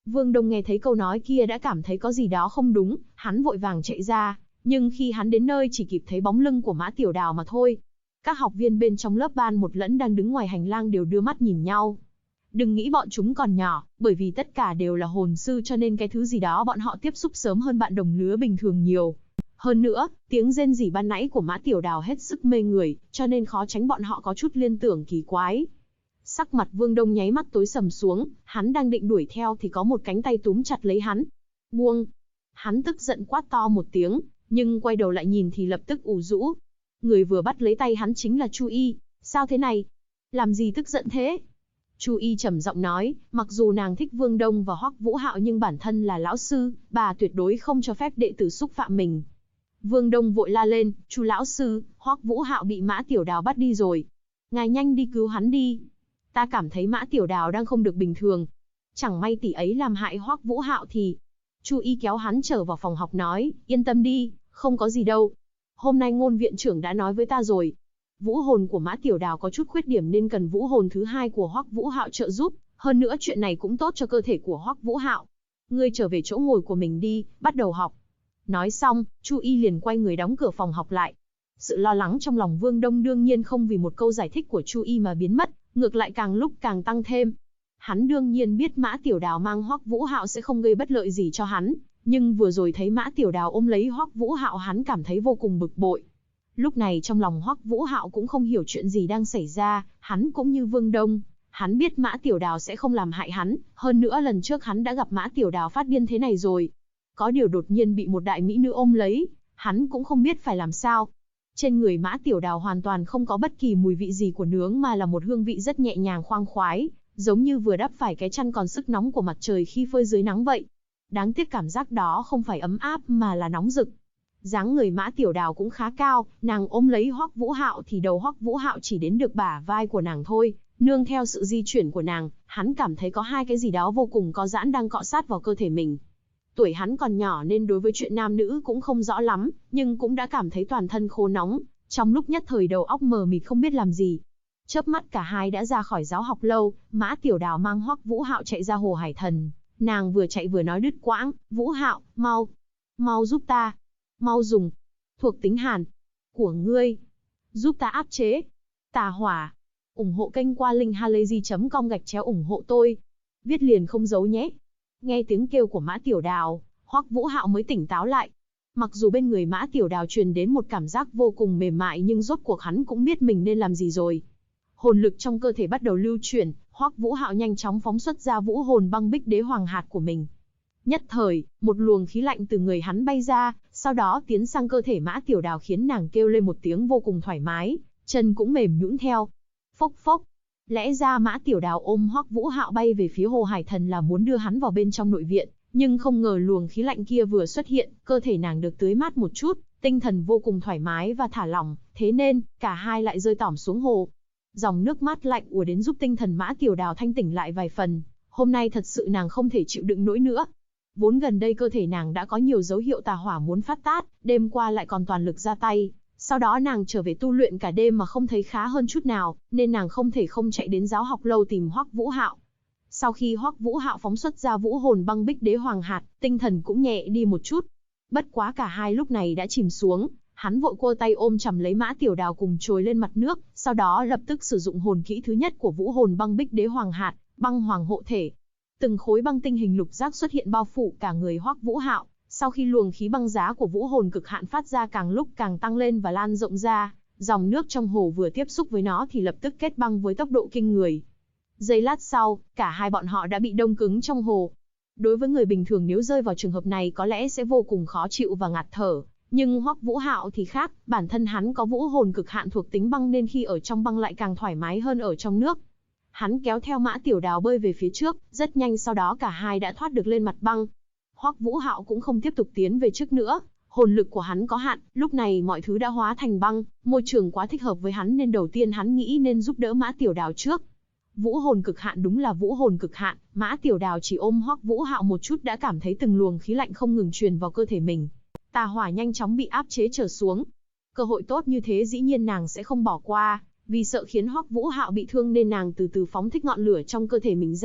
Vương Đông nghe thấy câu nói kia đã cảm thấy có gì đó không đúng, hắn vội vàng chạy ra, nhưng khi hắn đến nơi chỉ kịp thấy bóng lưng của Mã Tiểu Đào mà thôi. Các học viên bên trong lớp ban một lẫn đang đứng ngoài hành lang đều đưa mắt nhìn nhau. Đừng nghĩ bọn chúng còn nhỏ, bởi vì tất cả đều là hồn sư cho nên cái thứ gì đó bọn họ tiếp xúc sớm hơn bạn đồng lứa bình thường nhiều. Hơn nữa, tiếng rên rỉ ban nãy của Mã Tiểu Đào hết sức mê người, cho nên khó tránh bọn họ có chút liên tưởng kỳ quái. Sắc mặt Vương Đông nháy mắt tối sầm xuống, hắn đang định đuổi theo thì có một cánh tay túm chặt lấy hắn. Buông! Hắn tức giận quát to một tiếng, nhưng quay đầu lại nhìn thì lập tức ủ rũ. Người vừa bắt lấy tay hắn chính là Chu Y. Sao thế này? Làm gì tức giận thế? Chu Y trầm giọng nói, mặc dù nàng thích Vương Đông và Hoắc Vũ Hạo nhưng bản thân là lão sư, bà tuyệt đối không cho phép đệ tử xúc phạm mình. Vương Đông vội la lên, Chu lão sư, Hoắc Vũ Hạo bị Mã Tiểu Đào bắt đi rồi. Ngài nhanh đi cứu hắn đi. Ta cảm thấy Mã Tiểu Đào đang không được bình thường. Chẳng may tỷ ấy làm hại Hoắc Vũ Hạo thì... Chu Y kéo hắn trở vào phòng học nói, yên tâm đi, không có gì đâu. Hôm nay ngôn viện trưởng đã nói với ta rồi. Vũ hồn của Mã Tiểu Đào có chút khuyết điểm nên cần vũ hồn thứ hai của Hoắc Vũ Hạo trợ giúp. Hơn nữa chuyện này cũng tốt cho cơ thể của Hoắc Vũ Hạo. Ngươi trở về chỗ ngồi của mình đi, bắt đầu học. Nói xong, Chu Y liền quay người đóng cửa phòng học lại. Sự lo lắng trong lòng Vương Đông đương nhiên không vì một câu giải thích của Chu Y mà biến mất, ngược lại càng lúc càng tăng thêm. Hắn đương nhiên biết Mã Tiểu Đào mang Hoắc Vũ Hạo sẽ không gây bất lợi gì cho hắn, nhưng vừa rồi thấy Mã Tiểu Đào ôm lấy Hoắc Vũ Hạo hắn cảm thấy vô cùng bực bội. Lúc này trong lòng Hoắc Vũ Hạo cũng không hiểu chuyện gì đang xảy ra, hắn cũng như Vương Đông, hắn biết Mã Tiểu Đào sẽ không làm hại hắn, hơn nữa lần trước hắn đã gặp Mã Tiểu Đào phát điên thế này rồi. Có điều đột nhiên bị một đại mỹ nữ ôm lấy, hắn cũng không biết phải làm sao. Trên người Mã Tiểu Đào hoàn toàn không có bất kỳ mùi vị gì của nướng mà là một hương vị rất nhẹ nhàng khoang khoái, giống như vừa đắp phải cái chăn còn sức nóng của mặt trời khi phơi dưới nắng vậy. Đáng tiếc cảm giác đó không phải ấm áp mà là nóng rực. Dáng người Mã Tiểu Đào cũng khá cao, nàng ôm lấy Hoắc Vũ Hạo thì đầu Hoắc Vũ Hạo chỉ đến được bả vai của nàng thôi. Nương theo sự di chuyển của nàng, hắn cảm thấy có hai cái gì đó vô cùng có giãn đang cọ sát vào cơ thể mình. Tuổi hắn còn nhỏ nên đối với chuyện nam nữ cũng không rõ lắm, nhưng cũng đã cảm thấy toàn thân khô nóng, trong lúc nhất thời đầu óc mờ mịt không biết làm gì. Chớp mắt cả hai đã ra khỏi giáo học lâu, Mã Tiểu Đào mang Hoắc Vũ Hạo chạy ra Hồ Hải Thần. Nàng vừa chạy vừa nói đứt quãng, Vũ Hạo, mau giúp ta, mau dùng, thuộc tính hàn, của ngươi, giúp ta áp chế, tà hỏa, ủng hộ kênh qua linkhalazy.com/ủng hộ tôi, viết liền không giấu nhé. Nghe tiếng kêu của Mã Tiểu Đào, Hoắc Vũ Hạo mới tỉnh táo lại. Mặc dù bên người Mã Tiểu Đào truyền đến một cảm giác vô cùng mềm mại nhưng rốt cuộc hắn cũng biết mình nên làm gì rồi. Hồn lực trong cơ thể bắt đầu lưu chuyển, Hoắc Vũ Hạo nhanh chóng phóng xuất ra vũ hồn băng bích đế hoàng hạt của mình. Nhất thời, một luồng khí lạnh từ người hắn bay ra, sau đó tiến sang cơ thể Mã Tiểu Đào khiến nàng kêu lên một tiếng vô cùng thoải mái, chân cũng mềm nhũn theo. Phốc phốc. Lẽ ra Mã Tiểu Đào ôm Hoắc Vũ Hạo bay về phía Hồ Hải Thần là muốn đưa hắn vào bên trong nội viện, nhưng không ngờ luồng khí lạnh kia vừa xuất hiện, cơ thể nàng được tưới mát một chút, tinh thần vô cùng thoải mái và thả lỏng, thế nên cả hai lại rơi tỏm xuống hồ. Dòng nước mát lạnh ùa đến giúp tinh thần Mã Tiểu Đào thanh tỉnh lại vài phần, hôm nay thật sự nàng không thể chịu đựng nổi nữa. Vốn gần đây cơ thể nàng đã có nhiều dấu hiệu tà hỏa muốn phát tát, đêm qua lại còn toàn lực ra tay. Sau đó nàng trở về tu luyện cả đêm mà không thấy khá hơn chút nào, nên nàng không thể không chạy đến giáo học lâu tìm Hoắc Vũ Hạo. Sau khi Hoắc Vũ Hạo phóng xuất ra vũ hồn băng bích đế hoàng hạt, tinh thần cũng nhẹ đi một chút. Bất quá cả hai lúc này đã chìm xuống, hắn vội cua tay ôm chầm lấy Mã Tiểu Đào cùng trồi lên mặt nước, sau đó lập tức sử dụng hồn kỹ thứ nhất của vũ hồn băng bích đế hoàng hạt, băng hoàng hộ thể. Từng khối băng tinh hình lục giác xuất hiện bao phủ cả người Hoắc Vũ Hạo. Sau khi luồng khí băng giá của vũ hồn cực hạn phát ra càng lúc càng tăng lên và lan rộng ra, dòng nước trong hồ vừa tiếp xúc với nó thì lập tức kết băng với tốc độ kinh người. Giây lát sau, cả hai bọn họ đã bị đông cứng trong hồ. Đối với người bình thường nếu rơi vào trường hợp này có lẽ sẽ vô cùng khó chịu và ngạt thở, nhưng Hoắc Vũ Hạo thì khác, bản thân hắn có vũ hồn cực hạn thuộc tính băng nên khi ở trong băng lại càng thoải mái hơn ở trong nước. Hắn kéo theo Mã Tiểu Đào bơi về phía trước, rất nhanh sau đó cả hai đã thoát được lên mặt băng. Hoắc Vũ Hạo cũng không tiếp tục tiến về trước nữa, hồn lực của hắn có hạn, lúc này mọi thứ đã hóa thành băng, môi trường quá thích hợp với hắn nên đầu tiên hắn nghĩ nên giúp đỡ Mã Tiểu Đào trước. Vũ hồn cực hạn đúng là vũ hồn cực hạn, Mã Tiểu Đào chỉ ôm Hoắc Vũ Hạo một chút đã cảm thấy từng luồng khí lạnh không ngừng truyền vào cơ thể mình. Tà hỏa nhanh chóng bị áp chế trở xuống. Cơ hội tốt như thế dĩ nhiên nàng sẽ không bỏ qua, vì sợ khiến Hoắc Vũ Hạo bị thương nên nàng từ từ phóng thích ngọn lửa trong cơ thể mình ra,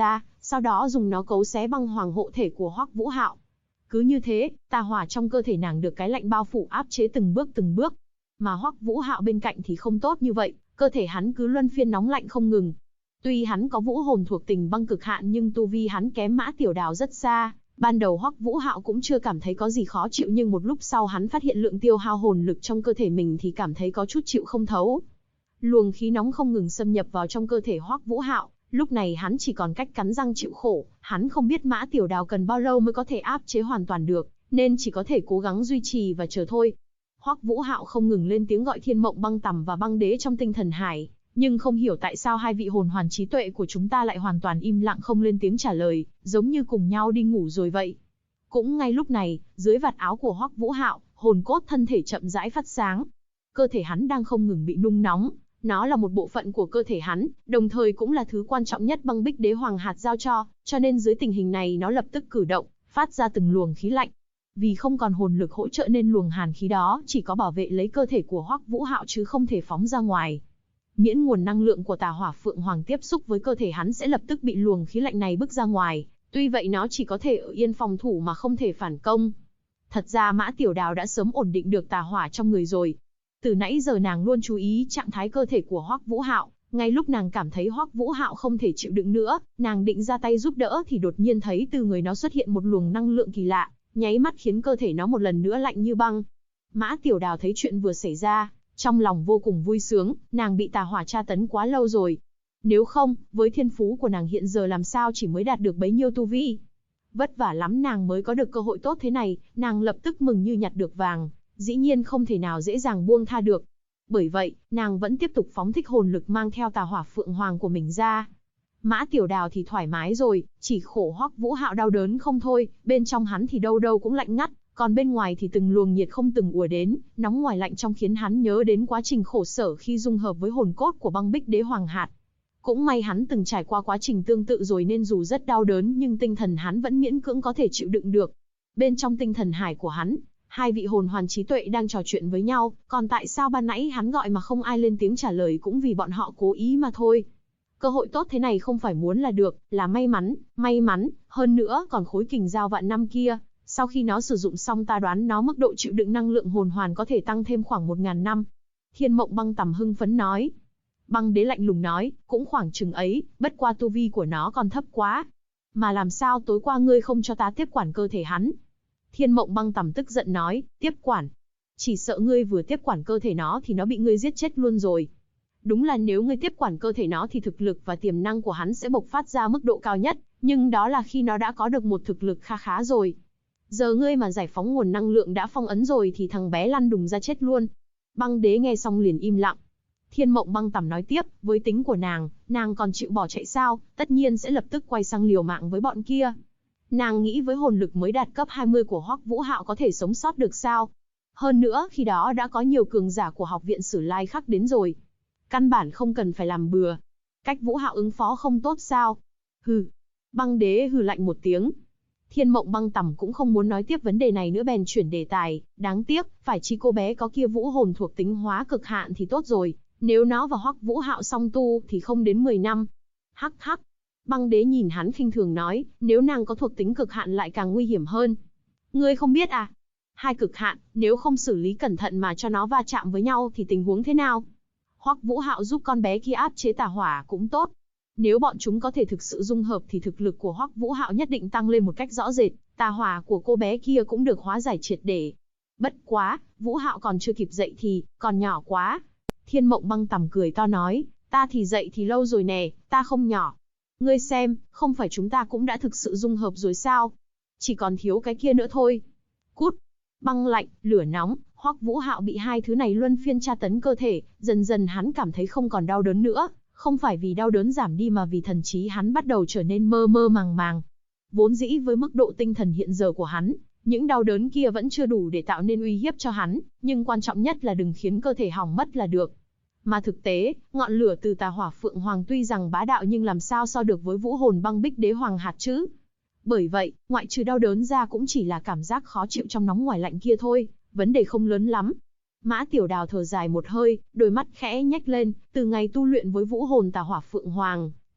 sau đó dùng nó cấu xé băng hoàng hộ thể của Hoắc Vũ Hạo. Cứ như thế, tà hỏa trong cơ thể nàng được cái lạnh bao phủ áp chế từng bước từng bước. Mà Hoắc Vũ Hạo bên cạnh thì không tốt như vậy, cơ thể hắn cứ luân phiên nóng lạnh không ngừng. Tuy hắn có vũ hồn thuộc tình băng cực hạn nhưng tu vi hắn kém Mã Tiểu Đào rất xa. Ban đầu Hoắc Vũ Hạo cũng chưa cảm thấy có gì khó chịu nhưng một lúc sau hắn phát hiện lượng tiêu hao hồn lực trong cơ thể mình thì cảm thấy có chút chịu không thấu. Luồng khí nóng không ngừng xâm nhập vào trong cơ thể Hoắc Vũ Hạo, lúc này hắn chỉ còn cách cắn răng chịu khổ, hắn không biết Mã Tiểu Đào cần bao lâu mới có thể áp chế hoàn toàn được, nên chỉ có thể cố gắng duy trì và chờ thôi. Hoắc Vũ Hạo không ngừng lên tiếng gọi Thiên Mộng Băng Tầm và Băng Đế trong tinh thần hải, nhưng không hiểu tại sao hai vị hồn hoàn trí tuệ của chúng ta lại hoàn toàn im lặng không lên tiếng trả lời, giống như cùng nhau đi ngủ rồi vậy. Cũng ngay lúc này, dưới vạt áo của Hoắc Vũ Hạo, hồn cốt thân thể chậm rãi phát sáng. Cơ thể hắn đang không ngừng bị nung nóng, nó là một bộ phận của cơ thể hắn, đồng thời cũng là thứ quan trọng nhất Băng Bích Đế Hoàng hạt giao cho nên dưới tình hình này nó lập tức cử động, phát ra từng luồng khí lạnh. Vì không còn hồn lực hỗ trợ nên luồng hàn khí đó chỉ có bảo vệ lấy cơ thể của Hoắc Vũ Hạo chứ không thể phóng ra ngoài. Miễn nguồn năng lượng của Tà Hỏa Phượng Hoàng tiếp xúc với cơ thể hắn sẽ lập tức bị luồng khí lạnh này bức ra ngoài, tuy vậy nó chỉ có thể ở yên phòng thủ mà không thể phản công. Thật ra Mã Tiểu Đào đã sớm ổn định được tà hỏa trong người rồi. Từ nãy giờ nàng luôn chú ý trạng thái cơ thể của Hoắc Vũ Hạo, ngay lúc nàng cảm thấy Hoắc Vũ Hạo không thể chịu đựng nữa, nàng định ra tay giúp đỡ thì đột nhiên thấy từ người nó xuất hiện một luồng năng lượng kỳ lạ, nháy mắt khiến cơ thể nó một lần nữa lạnh như băng. Mã Tiểu Đào thấy chuyện vừa xảy ra, trong lòng vô cùng vui sướng, nàng bị tà hỏa tra tấn quá lâu rồi. Nếu không, với thiên phú của nàng hiện giờ làm sao chỉ mới đạt được bấy nhiêu tu vi. Vất vả lắm nàng mới có được cơ hội tốt thế này, nàng lập tức mừng như nhặt được vàng, dĩ nhiên không thể nào dễ dàng buông tha được. Bởi vậy, nàng vẫn tiếp tục phóng thích hồn lực mang theo tà hỏa Phượng Hoàng của mình ra. Mã Tiểu Đào thì thoải mái rồi, chỉ khổ Hoắc Vũ Hạo đau đớn không thôi, bên trong hắn thì đâu đâu cũng lạnh ngắt, còn bên ngoài thì từng luồng nhiệt không từng ùa đến, nóng ngoài lạnh trong khiến hắn nhớ đến quá trình khổ sở khi dung hợp với hồn cốt của Băng Bích Đế Hoàng hạt. Cũng may hắn từng trải qua quá trình tương tự rồi nên dù rất đau đớn nhưng tinh thần hắn vẫn miễn cưỡng có thể chịu đựng được. Bên trong tinh thần hải của hắn, hai vị hồn hoàn trí tuệ đang trò chuyện với nhau, còn tại sao ban nãy hắn gọi mà không ai lên tiếng trả lời cũng vì bọn họ cố ý mà thôi. Cơ hội tốt thế này không phải muốn là được, là may mắn, hơn nữa còn khối kình dao vạn năm kia. Sau khi nó sử dụng xong ta đoán nó mức độ chịu đựng năng lượng hồn hoàn có thể tăng thêm khoảng 1000 năm. Thiên Mộng Băng Tầm hưng phấn nói. Băng Đế lạnh lùng nói, cũng khoảng chừng ấy, bất qua tu vi của nó còn thấp quá. Mà làm sao tối qua ngươi không cho ta tiếp quản cơ thể hắn? Thiên Mộng Băng Tầm tức giận nói, tiếp quản. Chỉ sợ ngươi vừa tiếp quản cơ thể nó thì nó bị ngươi giết chết luôn rồi. Đúng là nếu ngươi tiếp quản cơ thể nó thì thực lực và tiềm năng của hắn sẽ bộc phát ra mức độ cao nhất, nhưng đó là khi nó đã có được một thực lực khá rồi. Giờ ngươi mà giải phóng nguồn năng lượng đã phong ấn rồi thì thằng bé lăn đùng ra chết luôn. Băng Đế nghe xong liền im lặng. Thiên Mộng Băng Tầm nói tiếp, với tính của nàng còn chịu bỏ chạy sao, tất nhiên sẽ lập tức quay sang liều mạng với bọn kia. Nàng nghĩ với hồn lực mới đạt cấp 20 của Hoắc Vũ Hạo có thể sống sót được sao? Hơn nữa, khi đó đã có nhiều cường giả của học viện Sử Lai Khắc đến rồi. Căn bản không cần phải làm bừa. Cách Vũ Hạo ứng phó không tốt sao? Hừ. Băng Đế hừ lạnh một tiếng. Thiên Mộng Băng Tầm cũng không muốn nói tiếp vấn đề này nữa bèn chuyển đề tài, đáng tiếc, phải chi cô bé có kia vũ hồn thuộc tính hóa cực hạn thì tốt rồi, nếu nó và Hoắc Vũ Hạo song tu thì không đến 10 năm. Hắc hắc. Băng Đế nhìn hắn khinh thường nói, nếu nàng có thuộc tính cực hạn lại càng nguy hiểm hơn. Ngươi không biết à? Hai cực hạn, nếu không xử lý cẩn thận mà cho nó va chạm với nhau thì tình huống thế nào? Hoắc Vũ Hạo giúp con bé kia áp chế tà hỏa cũng tốt. Nếu bọn chúng có thể thực sự dung hợp thì thực lực của Hoắc Vũ Hạo nhất định tăng lên một cách rõ rệt, tà hỏa của cô bé kia cũng được hóa giải triệt để. Bất quá, Vũ Hạo còn chưa kịp dậy thì, còn nhỏ quá. Thiên Mộng Băng Tầm cười to nói, ta thì dậy thì lâu rồi nè, ta không nhỏ. Ngươi xem, không phải chúng ta cũng đã thực sự dung hợp rồi sao? Chỉ còn thiếu cái kia nữa thôi. Cút. Băng lạnh, lửa nóng, Hoắc Vũ Hạo bị hai thứ này luân phiên tra tấn cơ thể, dần dần hắn cảm thấy không còn đau đớn nữa. Không phải vì đau đớn giảm đi mà vì thần trí hắn bắt đầu trở nên mơ mơ màng màng. Vốn dĩ với mức độ tinh thần hiện giờ của hắn, những đau đớn kia vẫn chưa đủ để tạo nên uy hiếp cho hắn, nhưng quan trọng nhất là đừng khiến cơ thể hỏng mất là được. Mà thực tế, ngọn lửa từ tà hỏa Phượng Hoàng tuy rằng bá đạo nhưng làm sao so được với vũ hồn Băng Bích Đế Hoàng hạt chứ? Bởi vậy, ngoại trừ đau đớn ra cũng chỉ là cảm giác khó chịu trong nóng ngoài lạnh kia thôi, vấn đề không lớn lắm. Mã Tiểu Đào thở dài một hơi, đôi mắt khẽ nhếch lên, từ ngày tu luyện với vũ hồn tà hỏa Phượng Hoàng,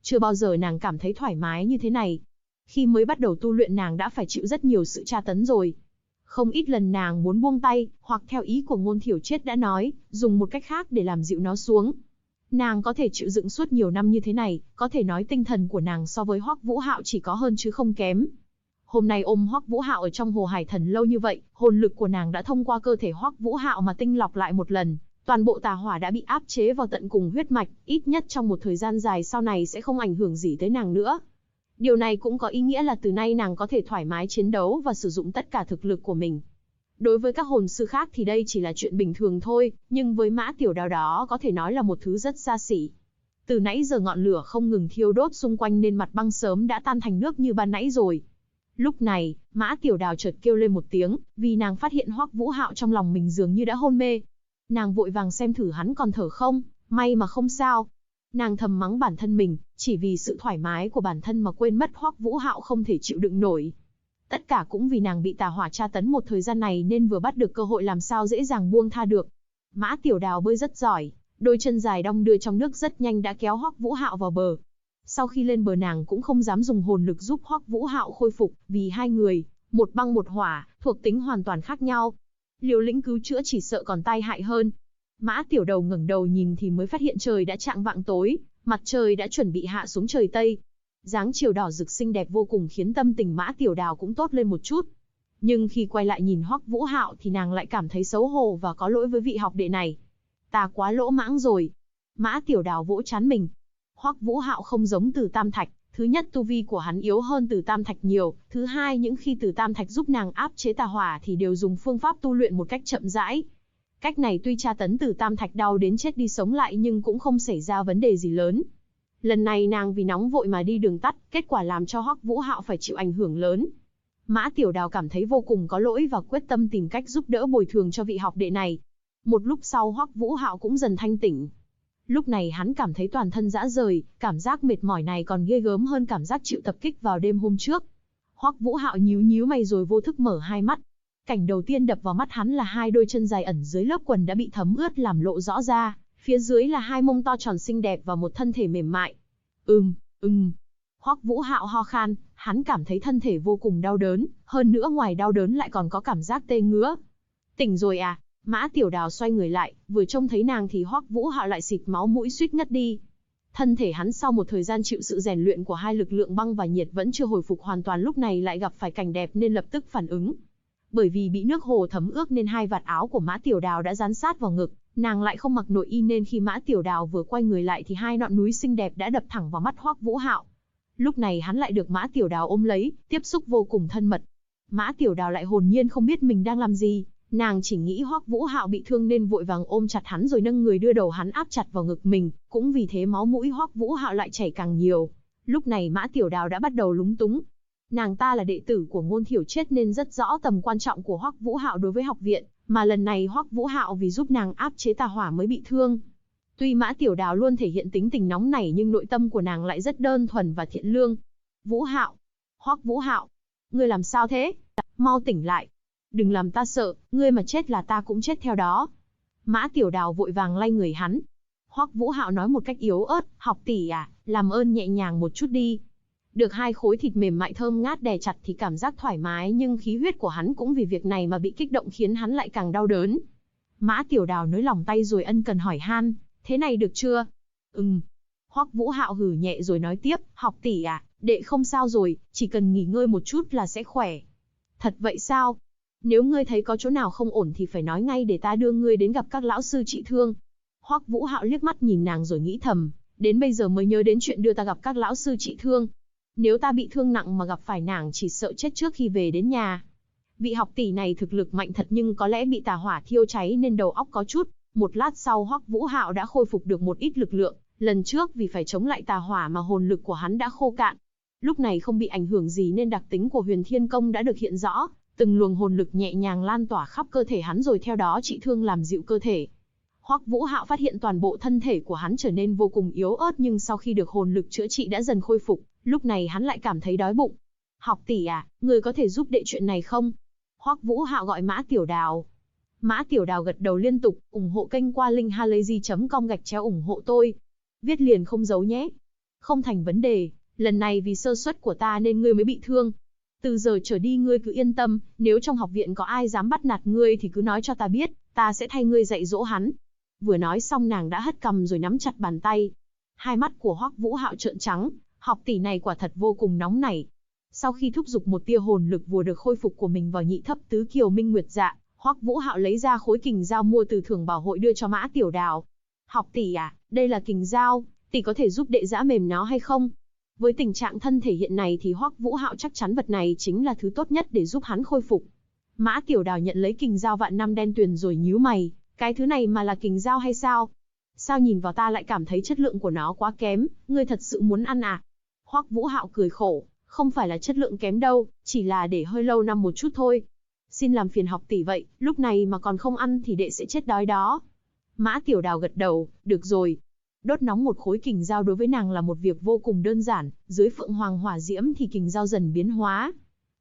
Chưa bao giờ nàng cảm thấy thoải mái như thế này. Khi mới bắt đầu tu luyện nàng đã phải chịu rất nhiều sự tra tấn rồi. Không ít lần nàng muốn buông tay, hoặc theo ý của Ngôn Thiểu Triết đã nói, dùng một cách khác để làm dịu nó xuống. Nàng có thể chịu đựng suốt nhiều năm như thế này, có thể nói tinh thần của nàng so với Hoắc Vũ Hạo chỉ có hơn chứ không kém. Hôm nay ôm Hoắc Vũ Hạo ở trong Hồ Hải Thần lâu như vậy, hồn lực của nàng đã thông qua cơ thể Hoắc Vũ Hạo mà tinh lọc lại một lần, toàn bộ tà hỏa đã bị áp chế vào tận cùng huyết mạch, ít nhất trong một thời gian dài sau này sẽ không ảnh hưởng gì tới nàng nữa. Điều này cũng có ý nghĩa là từ nay nàng có thể thoải mái chiến đấu và sử dụng tất cả thực lực của mình. Đối với các hồn sư khác thì đây chỉ là chuyện bình thường thôi, nhưng với Mã Tiểu Đào đó có thể nói là một thứ rất xa xỉ. Từ nãy giờ ngọn lửa không ngừng thiêu đốt xung quanh nên mặt băng sớm đã tan thành nước như ban nãy rồi. Lúc này, Mã Tiểu Đào chợt kêu lên một tiếng, vì nàng phát hiện Hoắc Vũ Hạo trong lòng mình dường như đã hôn mê. Nàng vội vàng xem thử hắn còn thở không, may mà không sao. Nàng thầm mắng bản thân mình, chỉ vì sự thoải mái của bản thân mà quên mất Hoắc Vũ Hạo không thể chịu đựng nổi. Tất cả cũng vì nàng bị tà hỏa tra tấn một thời gian này nên vừa bắt được cơ hội làm sao dễ dàng buông tha được. Mã Tiểu Đào bơi rất giỏi, đôi chân dài đong đưa trong nước rất nhanh đã kéo Hoắc Vũ Hạo vào bờ. Sau khi lên bờ nàng cũng không dám dùng hồn lực giúp Hoắc Vũ Hạo khôi phục, vì hai người, một băng một hỏa, thuộc tính hoàn toàn khác nhau. Liều lĩnh cứu chữa chỉ sợ còn tai hại hơn. Mã Tiểu Đầu ngẩng đầu nhìn thì mới phát hiện trời đã chạng vạng tối, mặt trời đã chuẩn bị hạ xuống trời Tây. Dáng chiều đỏ rực xinh đẹp vô cùng khiến tâm tình Mã Tiểu Đào cũng tốt lên một chút. Nhưng khi quay lại nhìn Hoắc Vũ Hạo thì nàng lại cảm thấy xấu hổ và có lỗi với vị học đệ này. Ta quá lỗ mãng rồi. Mã Tiểu Đào vỗ trán mình. Hoắc Vũ Hạo không giống Từ Tam Thạch, thứ nhất tu vi của hắn yếu hơn Từ Tam Thạch nhiều, thứ hai những khi Từ Tam Thạch giúp nàng áp chế tà hỏa thì đều dùng phương pháp tu luyện một cách chậm rãi. Cách này tuy tra tấn Từ Tam Thạch đau đến chết đi sống lại nhưng cũng không xảy ra vấn đề gì lớn. Lần này nàng vì nóng vội mà đi đường tắt, kết quả làm cho Hoắc Vũ Hạo phải chịu ảnh hưởng lớn. Mã Tiểu Đào cảm thấy vô cùng có lỗi và quyết tâm tìm cách giúp đỡ bồi thường cho vị học đệ này. Một lúc sau Hoắc Vũ Hạo cũng dần thanh tỉnh. Lúc này hắn cảm thấy toàn thân rã rời, cảm giác mệt mỏi này còn ghê gớm hơn cảm giác chịu tập kích vào đêm hôm trước. Hoắc Vũ Hạo nhíu nhíu mày rồi vô thức mở hai mắt. Cảnh đầu tiên đập vào mắt hắn là hai đôi chân dài ẩn dưới lớp quần đã bị thấm ướt làm lộ rõ ra, phía dưới là hai mông to tròn xinh đẹp và một thân thể mềm mại. Hoắc Vũ Hạo ho khan, hắn cảm thấy thân thể vô cùng đau đớn, hơn nữa ngoài đau đớn lại còn có cảm giác tê ngứa. Tỉnh rồi à? Mã Tiểu Đào xoay người lại, vừa trông thấy nàng thì Hoắc Vũ Hạo lại xịt máu mũi suýt ngất đi. Thân thể hắn sau một thời gian chịu sự rèn luyện của hai lực lượng băng và nhiệt vẫn chưa hồi phục hoàn toàn, lúc này lại gặp phải cảnh đẹp nên lập tức phản ứng. Bởi vì bị nước hồ thấm ướt nên hai vạt áo của Mã Tiểu Đào đã dán sát vào ngực, nàng lại không mặc nội y nên khi Mã Tiểu Đào vừa quay người lại thì hai ngọn núi xinh đẹp đã đập thẳng vào mắt Hoắc Vũ Hạo. Lúc này hắn lại được Mã Tiểu Đào ôm lấy, tiếp xúc vô cùng thân mật. Mã Tiểu Đào lại hồn nhiên không biết mình đang làm gì, nàng chỉ nghĩ Hoắc Vũ Hạo bị thương nên vội vàng ôm chặt hắn rồi nâng người đưa đầu hắn áp chặt vào ngực mình, cũng vì thế máu mũi Hoắc Vũ Hạo lại chảy càng nhiều. Lúc này Mã Tiểu Đào đã bắt đầu lúng túng. Nàng ta là đệ tử của Ngôn Thiểu Triết nên rất rõ tầm quan trọng của Hoắc Vũ Hạo đối với học viện, mà lần này Hoắc Vũ Hạo vì giúp nàng áp chế tà hỏa mới bị thương. Tuy Mã Tiểu Đào luôn thể hiện tính tình nóng nảy nhưng nội tâm của nàng lại rất đơn thuần và thiện lương. Vũ Hạo, Hoắc Vũ Hạo, ngươi làm sao thế? Mau tỉnh lại. Đừng làm ta sợ, ngươi mà chết là ta cũng chết theo đó. Mã Tiểu Đào vội vàng lay người hắn. Hoắc Vũ Hạo nói một cách yếu ớt, học tỷ à, làm ơn nhẹ nhàng một chút đi. Được hai khối thịt mềm mại thơm ngát đè chặt thì cảm giác thoải mái nhưng khí huyết của hắn cũng vì việc này mà bị kích động khiến hắn lại càng đau đớn. Mã Tiểu Đào nới lỏng tay rồi ân cần hỏi han, thế này được chưa? Hoắc Vũ Hạo hừ nhẹ rồi nói tiếp, học tỷ à, đệ không sao rồi, chỉ cần nghỉ ngơi một chút là sẽ khỏe. Thật vậy sao? Nếu ngươi thấy có chỗ nào không ổn thì phải nói ngay để ta đưa ngươi đến gặp các lão sư trị thương. Hoắc Vũ Hạo liếc mắt nhìn nàng rồi nghĩ thầm, đến bây giờ mới nhớ đến chuyện đưa ta gặp các lão sư trị thương. Nếu ta bị thương nặng mà gặp phải nàng chỉ sợ chết trước khi về đến nhà. Vị học tỷ này thực lực mạnh thật nhưng có lẽ bị tà hỏa thiêu cháy nên đầu óc có chút. Một lát sau Hoắc Vũ Hạo đã khôi phục được một ít lực lượng, lần trước vì phải chống lại tà hỏa mà hồn lực của hắn đã khô cạn. Lúc này không bị ảnh hưởng gì nên đặc tính của Huyền Thiên Công đã được hiện rõ, từng luồng hồn lực nhẹ nhàng lan tỏa khắp cơ thể hắn rồi theo đó trị thương làm dịu cơ thể. Hoắc Vũ Hạo phát hiện toàn bộ thân thể của hắn trở nên vô cùng yếu ớt nhưng sau khi được hồn lực chữa trị đã dần khôi phục, lúc này hắn lại cảm thấy đói bụng. Học tỷ à, người có thể giúp đệ chuyện này không? Hoắc Vũ Hạo gọi Mã Tiểu Đào. Mã Tiểu Đào gật đầu liên tục, ủng hộ kênh qua linkhalazy.com/ủng hộ tôi. Viết liền không giấu nhé. Không thành vấn đề, lần này vì sơ suất của ta nên ngươi mới bị thương. Từ giờ trở đi ngươi cứ yên tâm, nếu trong học viện có ai dám bắt nạt ngươi thì cứ nói cho ta biết, ta sẽ thay ngươi dạy dỗ hắn. Vừa nói xong nàng đã hất cằm rồi nắm chặt bàn tay. Hai mắt của Hoắc Vũ Hạo trợn trắng, học tỷ này quả thật vô cùng nóng nảy. Sau khi thúc giục một tia hồn lực vừa được khôi phục của mình vào nhị thấp tứ kiều minh nguyệt dạ, Hoắc Vũ Hạo lấy ra khối kình dao mua từ thưởng bảo hội đưa cho Mã Tiểu Đào. Học tỷ à, đây là kình dao, tỷ có thể giúp đệ giã mềm nó hay không? Với tình trạng thân thể hiện này thì Hoắc Vũ Hạo chắc chắn vật này chính là thứ tốt nhất để giúp hắn khôi phục. Mã Tiểu Đào nhận lấy kình dao vạn năm đen tuyền rồi nhíu mày, cái thứ này mà là kình dao hay sao? Sao nhìn vào ta lại cảm thấy chất lượng của nó quá kém, ngươi thật sự muốn ăn à? Hoắc Vũ Hạo cười khổ, không phải là chất lượng kém đâu, chỉ là để hơi lâu năm một chút thôi. Xin làm phiền học tỷ vậy, lúc này mà còn không ăn thì đệ sẽ chết đói đó. Mã Tiểu Đào gật đầu, được rồi. Đốt nóng một khối kình dao đối với nàng là một việc vô cùng đơn giản, dưới phượng hoàng hỏa diễm thì kình dao dần biến hóa.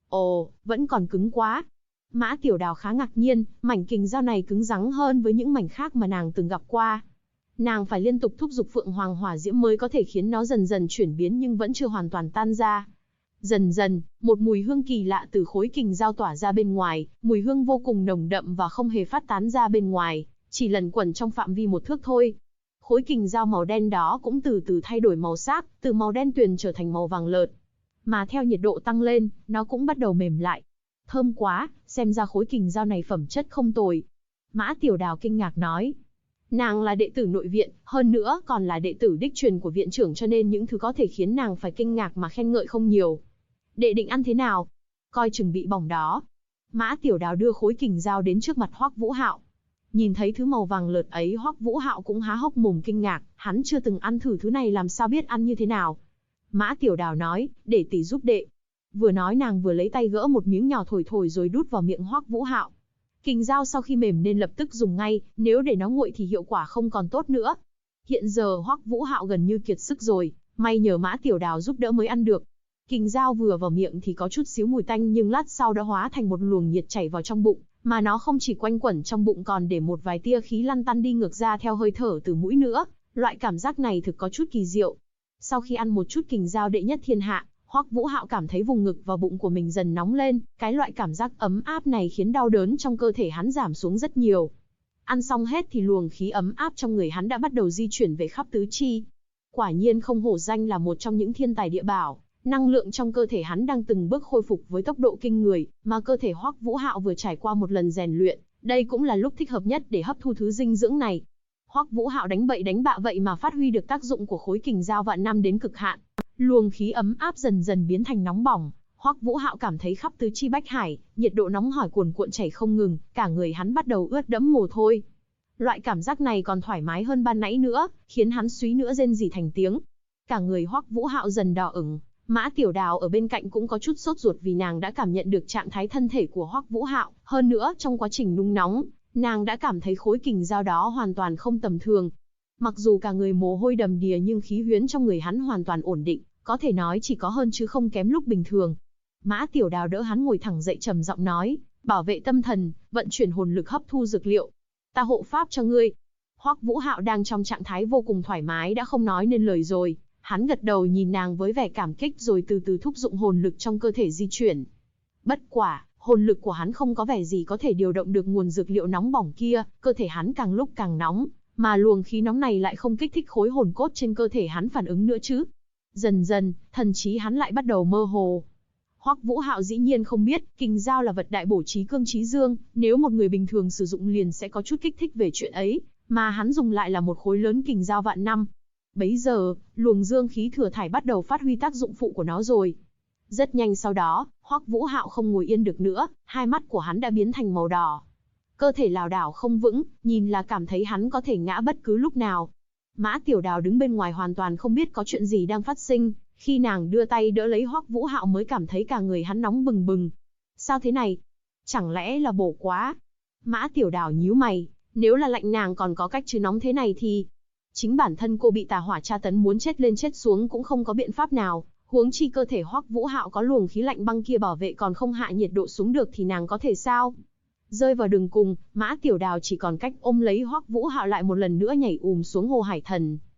Ồ, vẫn còn cứng quá. Mã Tiểu Đào khá ngạc nhiên, mảnh kình dao này cứng rắn hơn với những mảnh khác mà nàng từng gặp qua. Nàng phải liên tục thúc giục phượng hoàng hỏa diễm mới có thể khiến nó dần dần chuyển biến nhưng vẫn chưa hoàn toàn tan ra. Dần dần, một mùi hương kỳ lạ từ khối kình dao tỏa ra bên ngoài, mùi hương vô cùng nồng đậm và không hề phát tán ra bên ngoài, chỉ lẩn quẩn trong phạm vi một thước thôi. Khối kình dao màu đen đó cũng từ từ thay đổi màu sắc, từ màu đen tuyền trở thành màu vàng lợt. Mà theo nhiệt độ tăng lên, nó cũng bắt đầu mềm lại. Thơm quá, xem ra khối kình dao này phẩm chất không tồi. Mã Tiểu Đào kinh ngạc nói. Nàng là đệ tử nội viện, hơn nữa còn là đệ tử đích truyền của viện trưởng cho nên những thứ có thể khiến nàng phải kinh ngạc mà khen ngợi không nhiều. Đệ định ăn thế nào? Coi chừng bị bỏng đó. Mã Tiểu Đào đưa khối kình dao đến trước mặt Hoắc Vũ Hạo. Nhìn thấy thứ màu vàng lợt ấy Hoắc Vũ Hạo cũng há hốc mồm kinh ngạc, hắn chưa từng ăn thử thứ này làm sao biết ăn như thế nào. Mã Tiểu Đào nói, để tỷ giúp đệ. Vừa nói nàng vừa lấy tay gỡ một miếng nhỏ thổi thổi rồi đút vào miệng Hoắc Vũ Hạo. Kình dao sau khi mềm nên lập tức dùng ngay, nếu để nó nguội thì hiệu quả không còn tốt nữa. Hiện giờ Hoắc Vũ Hạo gần như kiệt sức rồi, may nhờ Mã Tiểu Đào giúp đỡ mới ăn được. Kình dao vừa vào miệng thì có chút xíu mùi tanh nhưng lát sau đã hóa thành một luồng nhiệt chảy vào trong bụng, mà nó không chỉ quanh quẩn trong bụng còn để một vài tia khí lăn tăn đi ngược ra theo hơi thở từ mũi nữa, loại cảm giác này thực có chút kỳ diệu. Sau khi ăn một chút kình dao đệ nhất thiên hạ, Hoắc Vũ Hạo cảm thấy vùng ngực và bụng của mình dần nóng lên, cái loại cảm giác ấm áp này khiến đau đớn trong cơ thể hắn giảm xuống rất nhiều. Ăn xong hết thì luồng khí ấm áp trong người hắn đã bắt đầu di chuyển về khắp tứ chi. Quả nhiên không hổ danh là một trong những thiên tài địa bảo, năng lượng trong cơ thể hắn đang từng bước khôi phục với tốc độ kinh người, mà cơ thể Hoắc Vũ Hạo vừa trải qua một lần rèn luyện, đây cũng là lúc thích hợp nhất để hấp thu thứ dinh dưỡng này. Hoắc Vũ Hạo đánh bậy đánh bạ vậy mà phát huy được tác dụng của khối kình dao vạn năm đến cực hạn. Luồng khí ấm áp dần dần biến thành nóng bỏng, Hoắc Vũ Hạo cảm thấy khắp tứ chi bách hải, nhiệt độ nóng hổi cuồn cuộn chảy không ngừng, cả người hắn bắt đầu ướt đẫm mồ hôi. Loại cảm giác này còn thoải mái hơn ban nãy nữa, khiến hắn suýt nữa rên rỉ thành tiếng. Cả người Hoắc Vũ Hạo dần đỏ ửng, Mã Tiểu Đào ở bên cạnh cũng có chút sốt ruột vì nàng đã cảm nhận được trạng thái thân thể của Hoắc Vũ Hạo, hơn nữa trong quá trình nung nóng, nàng đã cảm thấy khối kình dao đó hoàn toàn không tầm thường. Mặc dù cả người mồ hôi đầm đìa nhưng khí huyễn trong người hắn hoàn toàn ổn định, có thể nói chỉ có hơn chứ không kém lúc bình thường. Mã Tiểu Đào đỡ hắn ngồi thẳng dậy trầm giọng nói, bảo vệ tâm thần, vận chuyển hồn lực hấp thu dược liệu. Ta hộ pháp cho ngươi. Hoắc Vũ Hạo đang trong trạng thái vô cùng thoải mái đã không nói nên lời rồi. Hắn gật đầu nhìn nàng với vẻ cảm kích rồi từ từ thúc dụng hồn lực trong cơ thể di chuyển. Bất quả, hồn lực của hắn không có vẻ gì có thể điều động được nguồn dược liệu nóng bỏng kia, cơ thể hắn càng lúc càng nóng, mà luồng khí nóng này lại không kích thích khối hồn cốt trên cơ thể hắn phản ứng nữa chứ. Dần dần, thần trí hắn lại bắt đầu mơ hồ. Hoắc Vũ Hạo dĩ nhiên không biết, kình dao là vật đại bổ trí cương trí dương, nếu một người bình thường sử dụng liền sẽ có chút kích thích về chuyện ấy, mà hắn dùng lại là một khối lớn kình dao vạn năm. Bấy giờ, luồng dương khí thừa thải bắt đầu phát huy tác dụng phụ của nó rồi. Rất nhanh sau đó, Hoắc Vũ Hạo không ngồi yên được nữa, hai mắt của hắn đã biến thành màu đỏ. Cơ thể lảo đảo không vững, nhìn là cảm thấy hắn có thể ngã bất cứ lúc nào. Mã Tiểu Đào đứng bên ngoài hoàn toàn không biết có chuyện gì đang phát sinh, khi nàng đưa tay đỡ lấy Hoắc Vũ Hạo mới cảm thấy cả người hắn nóng bừng bừng. Sao thế này? Chẳng lẽ là bổ quá? Mã Tiểu Đào nhíu mày, nếu là lạnh nàng còn có cách chứ nóng thế này thì... Chính bản thân cô bị tà hỏa tra tấn muốn chết lên chết xuống cũng không có biện pháp nào, huống chi cơ thể Hoắc Vũ Hạo có luồng khí lạnh băng kia bảo vệ còn không hạ nhiệt độ xuống được thì nàng có thể sao? Rơi vào đường cùng, Mã Tiểu Đào chỉ còn cách ôm lấy Hoắc Vũ Hạo lại một lần nữa nhảy xuống hồ hải thần.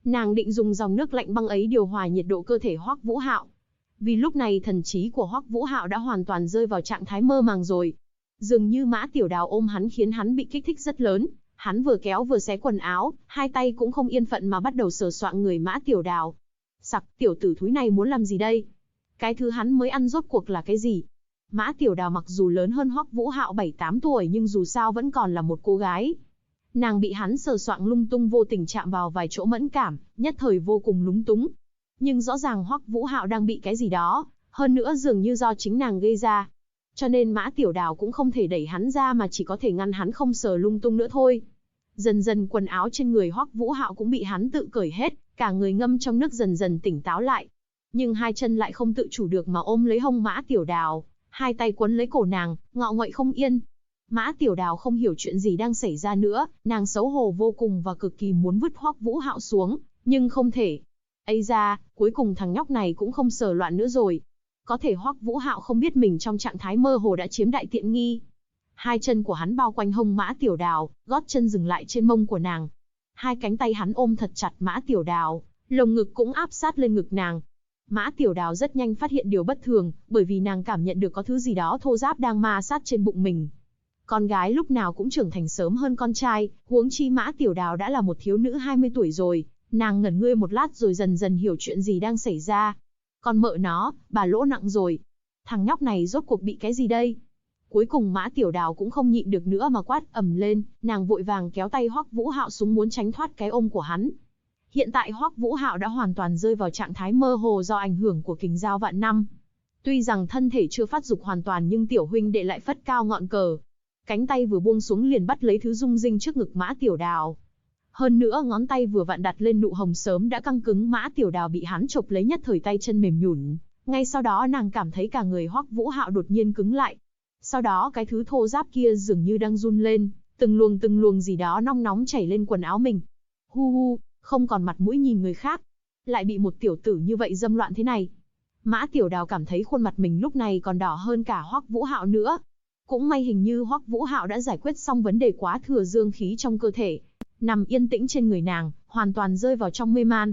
Nàng định dùng dòng nước lạnh băng ấy điều hòa nhiệt độ cơ thể Hoắc Vũ Hạo. Vì lúc này thần trí của Hoắc Vũ Hạo đã hoàn toàn rơi vào trạng thái mơ màng rồi. Dường như Mã Tiểu Đào ôm hắn khiến hắn bị kích thích rất lớn, hắn vừa kéo vừa xé quần áo, hai tay cũng không yên phận mà bắt đầu sờ soạng người Mã Tiểu Đào. Sặc, tiểu tử thúi này muốn làm gì đây? Cái thứ hắn mới ăn rốt cuộc là cái gì? Mã Tiểu Đào mặc dù lớn hơn Hoắc Vũ Hạo 7-8 tuổi nhưng dù sao vẫn còn là một cô gái. Nàng bị hắn sờ soạng lung tung vô tình chạm vào vài chỗ mẫn cảm, nhất thời vô cùng lúng túng. Nhưng rõ ràng Hoắc Vũ Hạo đang bị cái gì đó, hơn nữa dường như do chính nàng gây ra. Cho nên Mã Tiểu Đào cũng không thể đẩy hắn ra mà chỉ có thể ngăn hắn không sờ lung tung nữa thôi. Dần dần quần áo trên người Hoắc Vũ Hạo cũng bị hắn tự cởi hết, cả người ngâm trong nước dần dần tỉnh táo lại. Nhưng hai chân lại không tự chủ được mà ôm lấy hông Mã Tiểu Đào, hai tay quấn lấy cổ nàng, ngọ nguậy không yên. Mã Tiểu Đào không hiểu chuyện gì đang xảy ra nữa, nàng xấu hổ vô cùng và cực kỳ muốn vứt Hoắc Vũ Hạo xuống, nhưng không thể. Ây da, cuối cùng thằng nhóc này cũng không sờ loạn nữa rồi. Có thể Hoắc Vũ Hạo không biết mình trong trạng thái mơ hồ đã chiếm đại tiện nghi. Hai chân của hắn bao quanh hông Mã Tiểu Đào, gót chân dừng lại trên mông của nàng. Hai cánh tay hắn ôm thật chặt Mã Tiểu Đào, lồng ngực cũng áp sát lên ngực nàng. Mã Tiểu Đào rất nhanh phát hiện điều bất thường, bởi vì nàng cảm nhận được có thứ gì đó thô ráp đang ma sát trên bụng mình. Con gái lúc nào cũng trưởng thành sớm hơn con trai, huống chi Mã Tiểu Đào đã là một thiếu nữ 20 tuổi rồi. Nàng ngẩn ngơi một lát rồi dần dần hiểu chuyện gì đang xảy ra. Con mợ nó, bà lỗ nặng rồi. Thằng nhóc này rốt cuộc bị cái gì đây? Cuối cùng Mã Tiểu Đào cũng không nhịn được nữa mà quát ầm lên, nàng vội vàng kéo tay Hoắc Vũ Hạo xuống muốn tránh thoát cái ôm của hắn. Hiện tại Hoắc Vũ Hạo đã hoàn toàn rơi vào trạng thái mơ hồ do ảnh hưởng của kình dao vạn năm. Tuy rằng thân thể chưa phát dục hoàn toàn nhưng tiểu huynh đệ lại phất cao ngọn cờ. Cánh tay vừa buông xuống liền bắt lấy thứ rung rinh trước ngực Mã Tiểu Đào. Hơn nữa ngón tay vừa vặn đặt lên nụ hồng sớm đã căng cứng, Mã Tiểu Đào bị hắn chộp lấy nhất thời tay chân mềm nhũn. Ngay sau đó nàng cảm thấy cả người Hoắc Vũ Hạo đột nhiên cứng lại. Sau đó cái thứ thô ráp kia dường như đang run lên, từng luồng gì đó nóng nóng chảy lên quần áo mình. Hu hu, không còn mặt mũi nhìn người khác. Lại bị một tiểu tử như vậy dâm loạn thế này. Mã Tiểu Đào cảm thấy khuôn mặt mình lúc này còn đỏ hơn cả Hoắc Vũ Hạo nữa. Cũng may hình như Hoắc Vũ Hạo đã giải quyết xong vấn đề quá thừa dương khí trong cơ thể. Nằm yên tĩnh trên người nàng, hoàn toàn rơi vào trong mê man.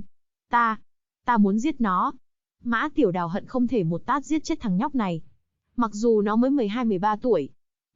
Ta muốn giết nó. Mã Tiểu Đào hận không thể một tát giết chết thằng nhóc này. Mặc dù nó mới 12-13 tuổi.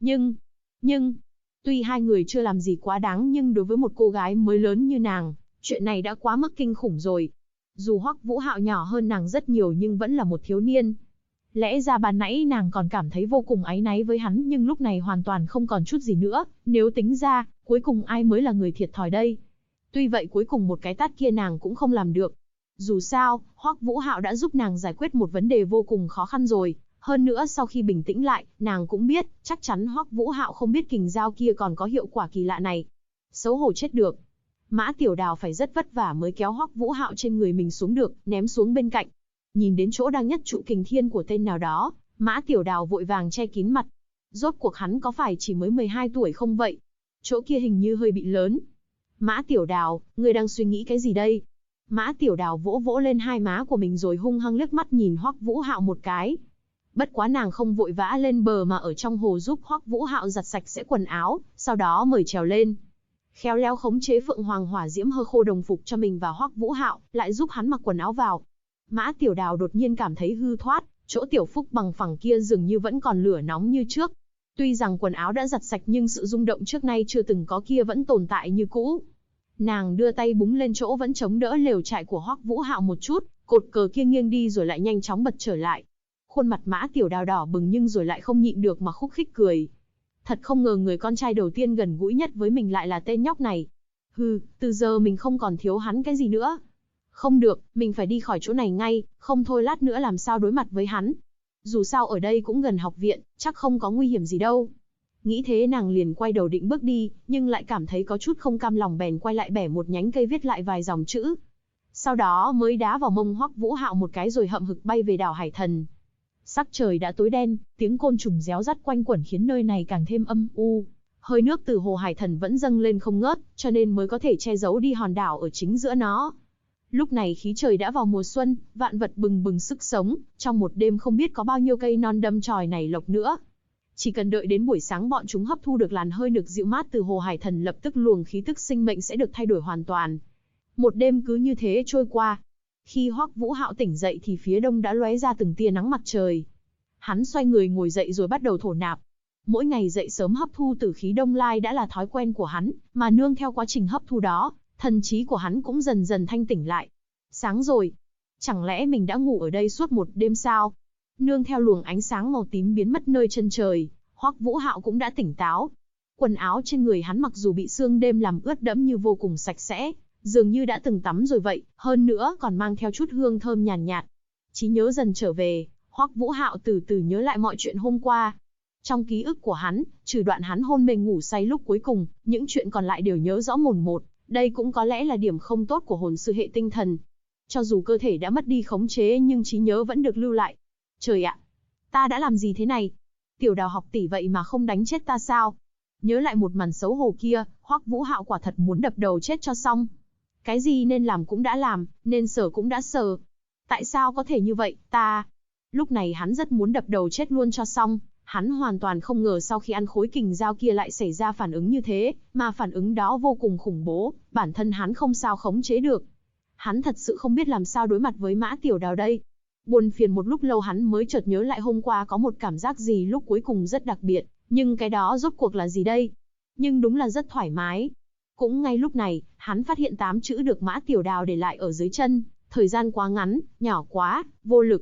Nhưng, tuy hai người chưa làm gì quá đáng nhưng đối với một cô gái mới lớn như nàng, chuyện này đã quá mức kinh khủng rồi. Dù Hoắc Vũ Hạo nhỏ hơn nàng rất nhiều nhưng vẫn là một thiếu niên. Lẽ ra ban nãy nàng còn cảm thấy vô cùng áy náy với hắn nhưng lúc này hoàn toàn không còn chút gì nữa, nếu tính ra, cuối cùng ai mới là người thiệt thòi đây. Tuy vậy cuối cùng một cái tát kia nàng cũng không làm được. Dù sao, Hoắc Vũ Hạo đã giúp nàng giải quyết một vấn đề vô cùng khó khăn rồi. Hơn nữa sau khi bình tĩnh lại, nàng cũng biết, chắc chắn Hoắc Vũ Hạo không biết kình dao kia còn có hiệu quả kỳ lạ này. Xấu hổ chết được. Mã Tiểu Đào phải rất vất vả mới kéo Hoắc Vũ Hạo trên người mình xuống được, ném xuống bên cạnh. Nhìn đến chỗ đang nhất trụ kình thiên của tên nào đó, Mã Tiểu Đào vội vàng che kín mặt. Rốt cuộc hắn có phải chỉ mới 12 tuổi không vậy? Chỗ kia hình như hơi bị lớn. Mã Tiểu Đào, ngươi đang suy nghĩ cái gì đây? Mã Tiểu Đào vỗ vỗ lên hai má của mình rồi hung hăng liếc mắt nhìn Hoắc Vũ Hạo một cái. Bất quá nàng không vội vã lên bờ mà ở trong hồ giúp Hoắc Vũ Hạo giặt sạch sẽ quần áo, sau đó mời trèo lên. Khéo léo khống chế Phượng Hoàng Hỏa Diễm hơ khô đồng phục cho mình và Hoắc Vũ Hạo, lại giúp hắn mặc quần áo vào. Mã Tiểu Đào đột nhiên cảm thấy hư thoát, chỗ tiểu phúc bằng phẳng kia dường như vẫn còn lửa nóng như trước. Tuy rằng quần áo đã giặt sạch nhưng sự rung động trước nay chưa từng có kia vẫn tồn tại như cũ. Nàng đưa tay búng lên chỗ vẫn chống đỡ lều trại của Hoắc Vũ Hạo một chút, cột cờ kia nghiêng đi rồi lại nhanh chóng bật trở lại. Khuôn mặt Mã Tiểu Đào đỏ bừng nhưng rồi lại không nhịn được mà khúc khích cười. Thật không ngờ người con trai đầu tiên gần gũi nhất với mình lại là tên nhóc này. Từ giờ mình không còn thiếu hắn cái gì nữa. Không được, mình phải đi khỏi chỗ này ngay, không thôi lát nữa làm sao đối mặt với hắn. Dù sao ở đây cũng gần học viện, chắc không có nguy hiểm gì đâu. Nghĩ thế nàng liền quay đầu định bước đi, nhưng lại cảm thấy có chút không cam lòng bèn quay lại bẻ một nhánh cây viết lại vài dòng chữ. Sau đó mới đá vào mông Hoắc Vũ Hạo một cái rồi hậm hực bay về đảo Hải Thần. Sắc trời đã tối đen, tiếng côn trùng réo rắt quanh quẩn khiến nơi này càng thêm âm u. Hơi nước từ hồ Hải Thần vẫn dâng lên không ngớt, cho nên mới có thể che giấu đi hòn đảo ở chính giữa nó. Lúc này khí trời đã vào mùa xuân, vạn vật bừng bừng sức sống, trong một đêm không biết có bao nhiêu cây non đâm chồi nảy lộc nữa. Chỉ cần đợi đến buổi sáng bọn chúng hấp thu được làn hơi nực dịu mát từ hồ Hải Thần lập tức luồng khí tức sinh mệnh sẽ được thay đổi hoàn toàn. Một đêm cứ như thế trôi qua. Khi Hoắc Vũ Hạo tỉnh dậy thì phía đông đã lóe ra từng tia nắng mặt trời. Hắn xoay người ngồi dậy rồi bắt đầu thổ nạp. Mỗi ngày dậy sớm hấp thu tử khí đông lai đã là thói quen của hắn, mà nương theo quá trình hấp thu đó, thần trí của hắn cũng dần dần thanh tỉnh lại. Sáng rồi. Chẳng lẽ mình đã ngủ ở đây suốt một đêm sao? Nương theo luồng ánh sáng màu tím biến mất nơi chân trời, Hoắc Vũ Hạo cũng đã tỉnh táo. Quần áo trên người hắn mặc dù bị sương đêm làm ướt đẫm nhưng vô cùng sạch sẽ, dường như đã từng tắm rồi vậy, hơn nữa còn mang theo chút hương thơm nhàn nhạt. Trí nhớ dần trở về, Hoắc Vũ Hạo từ từ nhớ lại mọi chuyện hôm qua. Trong ký ức của hắn, trừ đoạn hắn hôn mê ngủ say lúc cuối cùng, những chuyện còn lại đều nhớ rõ mồn một. Đây cũng có lẽ là điểm không tốt của hồn sư hệ tinh thần. Cho dù cơ thể đã mất đi khống chế nhưng trí nhớ vẫn được lưu lại. Trời ạ! Ta đã làm gì thế này? Tiểu Đào học tỷ vậy mà không đánh chết ta sao? Nhớ lại một màn xấu hổ kia, Hoắc Vũ Hạo quả thật muốn đập đầu chết cho xong. Cái gì nên làm cũng đã làm, nên sờ cũng đã sờ. Tại sao có thể như vậy, ta? Lúc này hắn rất muốn đập đầu chết luôn cho xong. Hắn hoàn toàn không ngờ sau khi ăn khối kình dao kia lại xảy ra phản ứng như thế, mà phản ứng đó vô cùng khủng bố, bản thân hắn không sao khống chế được. Hắn thật sự không biết làm sao đối mặt với Mã Tiểu Đào đây. Buồn phiền một lúc lâu hắn mới chợt nhớ lại hôm qua có một cảm giác gì lúc cuối cùng rất đặc biệt, nhưng cái đó rốt cuộc là gì đây? Nhưng đúng là rất thoải mái. Cũng ngay lúc này, hắn phát hiện 8 chữ được Mã Tiểu Đào để lại ở dưới chân, thời gian quá ngắn, nhỏ quá, vô lực.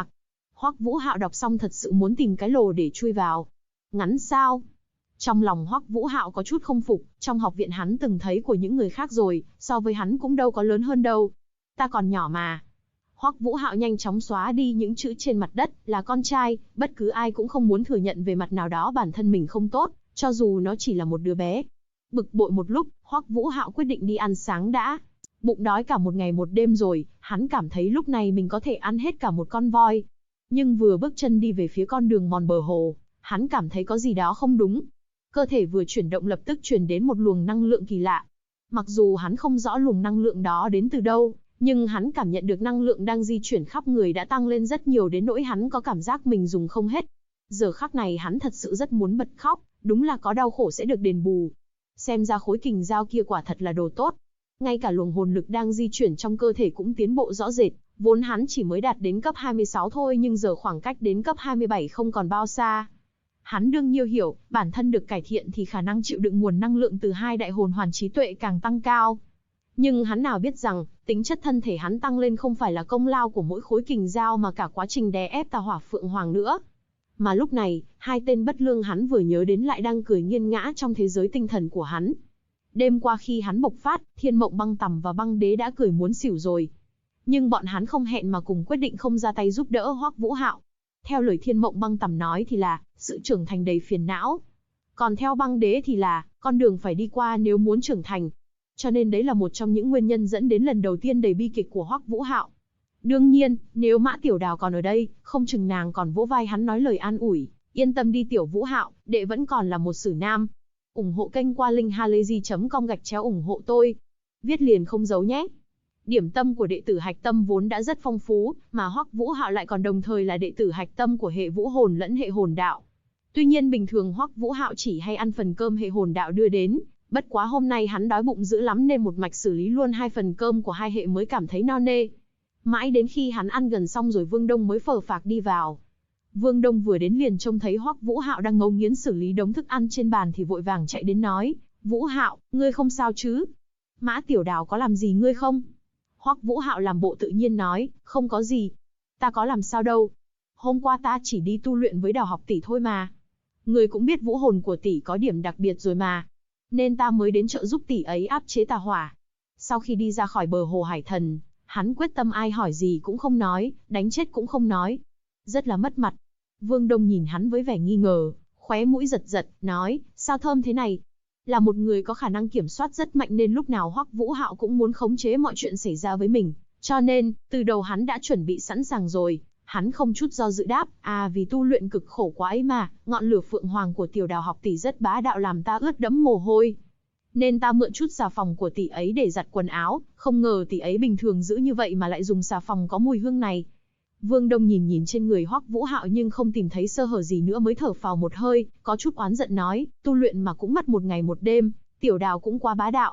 Hoắc Vũ Hạo đọc xong thật sự muốn tìm cái lồ để chui vào. Ngắn sao? Trong lòng Hoắc Vũ Hạo có chút không phục, trong học viện hắn từng thấy của những người khác rồi, so với hắn cũng đâu có lớn hơn đâu. Ta còn nhỏ mà. Hoắc Vũ Hạo nhanh chóng xóa đi những chữ trên mặt đất, là con trai, bất cứ ai cũng không muốn thừa nhận về mặt nào đó bản thân mình không tốt, cho dù nó chỉ là một đứa bé. Bực bội một lúc, Hoắc Vũ Hạo quyết định đi ăn sáng đã. Bụng đói cả một ngày một đêm rồi, hắn cảm thấy lúc này mình có thể ăn hết cả một con voi. Nhưng vừa bước chân đi về phía con đường mòn bờ hồ, hắn cảm thấy có gì đó không đúng. Cơ thể vừa chuyển động lập tức truyền đến một luồng năng lượng kỳ lạ. Mặc dù hắn không rõ luồng năng lượng đó đến từ đâu, nhưng hắn cảm nhận được năng lượng đang di chuyển khắp người đã tăng lên rất nhiều đến nỗi hắn có cảm giác mình dùng không hết. Giờ khắc này hắn thật sự rất muốn bật khóc, đúng là có đau khổ sẽ được đền bù. Xem ra khối kình dao kia quả thật là đồ tốt. Ngay cả luồng hồn lực đang di chuyển trong cơ thể cũng tiến bộ rõ rệt. Vốn hắn chỉ mới đạt đến cấp 26 thôi nhưng giờ khoảng cách đến cấp 27 không còn bao xa. Hắn đương nhiên hiểu, bản thân được cải thiện thì khả năng chịu đựng nguồn năng lượng từ hai đại hồn hoàn trí tuệ càng tăng cao. Nhưng hắn nào biết rằng, tính chất thân thể hắn tăng lên không phải là công lao của mỗi khối kình dao mà cả quá trình đè ép tà hỏa phượng hoàng nữa. Mà lúc này, hai tên bất lương hắn vừa nhớ đến lại đang cười nghiêng ngã trong thế giới tinh thần của hắn. Đêm qua khi hắn bộc phát, Thiên Mộng Băng Tầm và Băng Đế đã cười muốn xỉu rồi. Nhưng bọn hắn không hẹn mà cùng quyết định không ra tay giúp đỡ Hoắc Vũ Hạo. Theo lời Thiên Mộng Băng Tầm nói thì là, sự trưởng thành đầy phiền não. Còn theo Băng Đế thì là, con đường phải đi qua nếu muốn trưởng thành. Cho nên đấy là một trong những nguyên nhân dẫn đến lần đầu tiên đầy bi kịch của Hoắc Vũ Hạo. Đương nhiên, nếu Mã Tiểu Đào còn ở đây, không chừng nàng còn vỗ vai hắn nói lời an ủi. Yên tâm đi Tiểu Vũ Hạo, đệ vẫn còn là một sử nam. Ủng hộ kênh qua linkhalazy.com/ủng hộ tôi. Viết liền không giấu nhé. Điểm tâm của đệ tử hạch tâm vốn đã rất phong phú, mà Hoắc Vũ Hạo lại còn đồng thời là đệ tử hạch tâm của hệ vũ hồn lẫn hệ hồn đạo. Tuy nhiên bình thường Hoắc Vũ Hạo chỉ hay ăn phần cơm hệ hồn đạo đưa đến, bất quá hôm nay hắn đói bụng dữ lắm nên một mạch xử lý luôn hai phần cơm của hai hệ mới cảm thấy no nê. Mãi đến khi hắn ăn gần xong rồi Vương Đông mới phờ phạc đi vào. Vương Đông vừa đến liền trông thấy Hoắc Vũ Hạo đang ngấu nghiến xử lý đống thức ăn trên bàn thì vội vàng chạy đến nói, Vũ Hạo, ngươi không sao chứ? Mã Tiểu Đào có làm gì ngươi không? Hoắc Vũ Hạo làm bộ tự nhiên nói, không có gì. Ta có làm sao đâu. Hôm qua ta chỉ đi tu luyện với Đào học tỷ thôi mà. Người cũng biết vũ hồn của tỷ có điểm đặc biệt rồi mà. Nên ta mới đến trợ giúp tỷ ấy áp chế tà hỏa. Sau khi đi ra khỏi bờ hồ Hải Thần, hắn quyết tâm ai hỏi gì cũng không nói, đánh chết cũng không nói. Rất là mất mặt. Vương Đông nhìn hắn với vẻ nghi ngờ, khóe mũi giật giật, nói, sao thơm thế này? Là một người có khả năng kiểm soát rất mạnh nên lúc nào Hoắc Vũ Hạo cũng muốn khống chế mọi chuyện xảy ra với mình. Cho nên, từ đầu hắn đã chuẩn bị sẵn sàng rồi. Hắn không chút do dự đáp, vì tu luyện cực khổ quá ấy mà, ngọn lửa phượng hoàng của Tiểu Đào học tỷ rất bá đạo làm ta ướt đẫm mồ hôi. Nên ta mượn chút xà phòng của tỷ ấy để giặt quần áo, không ngờ tỷ ấy bình thường giữ như vậy mà lại dùng xà phòng có mùi hương này. Vương Đông nhìn nhìn trên người Hoắc Vũ Hạo nhưng không tìm thấy sơ hở gì nữa mới thở phào một hơi, có chút oán giận nói, tu luyện mà cũng mất một ngày một đêm, Tiểu Đào cũng quá bá đạo.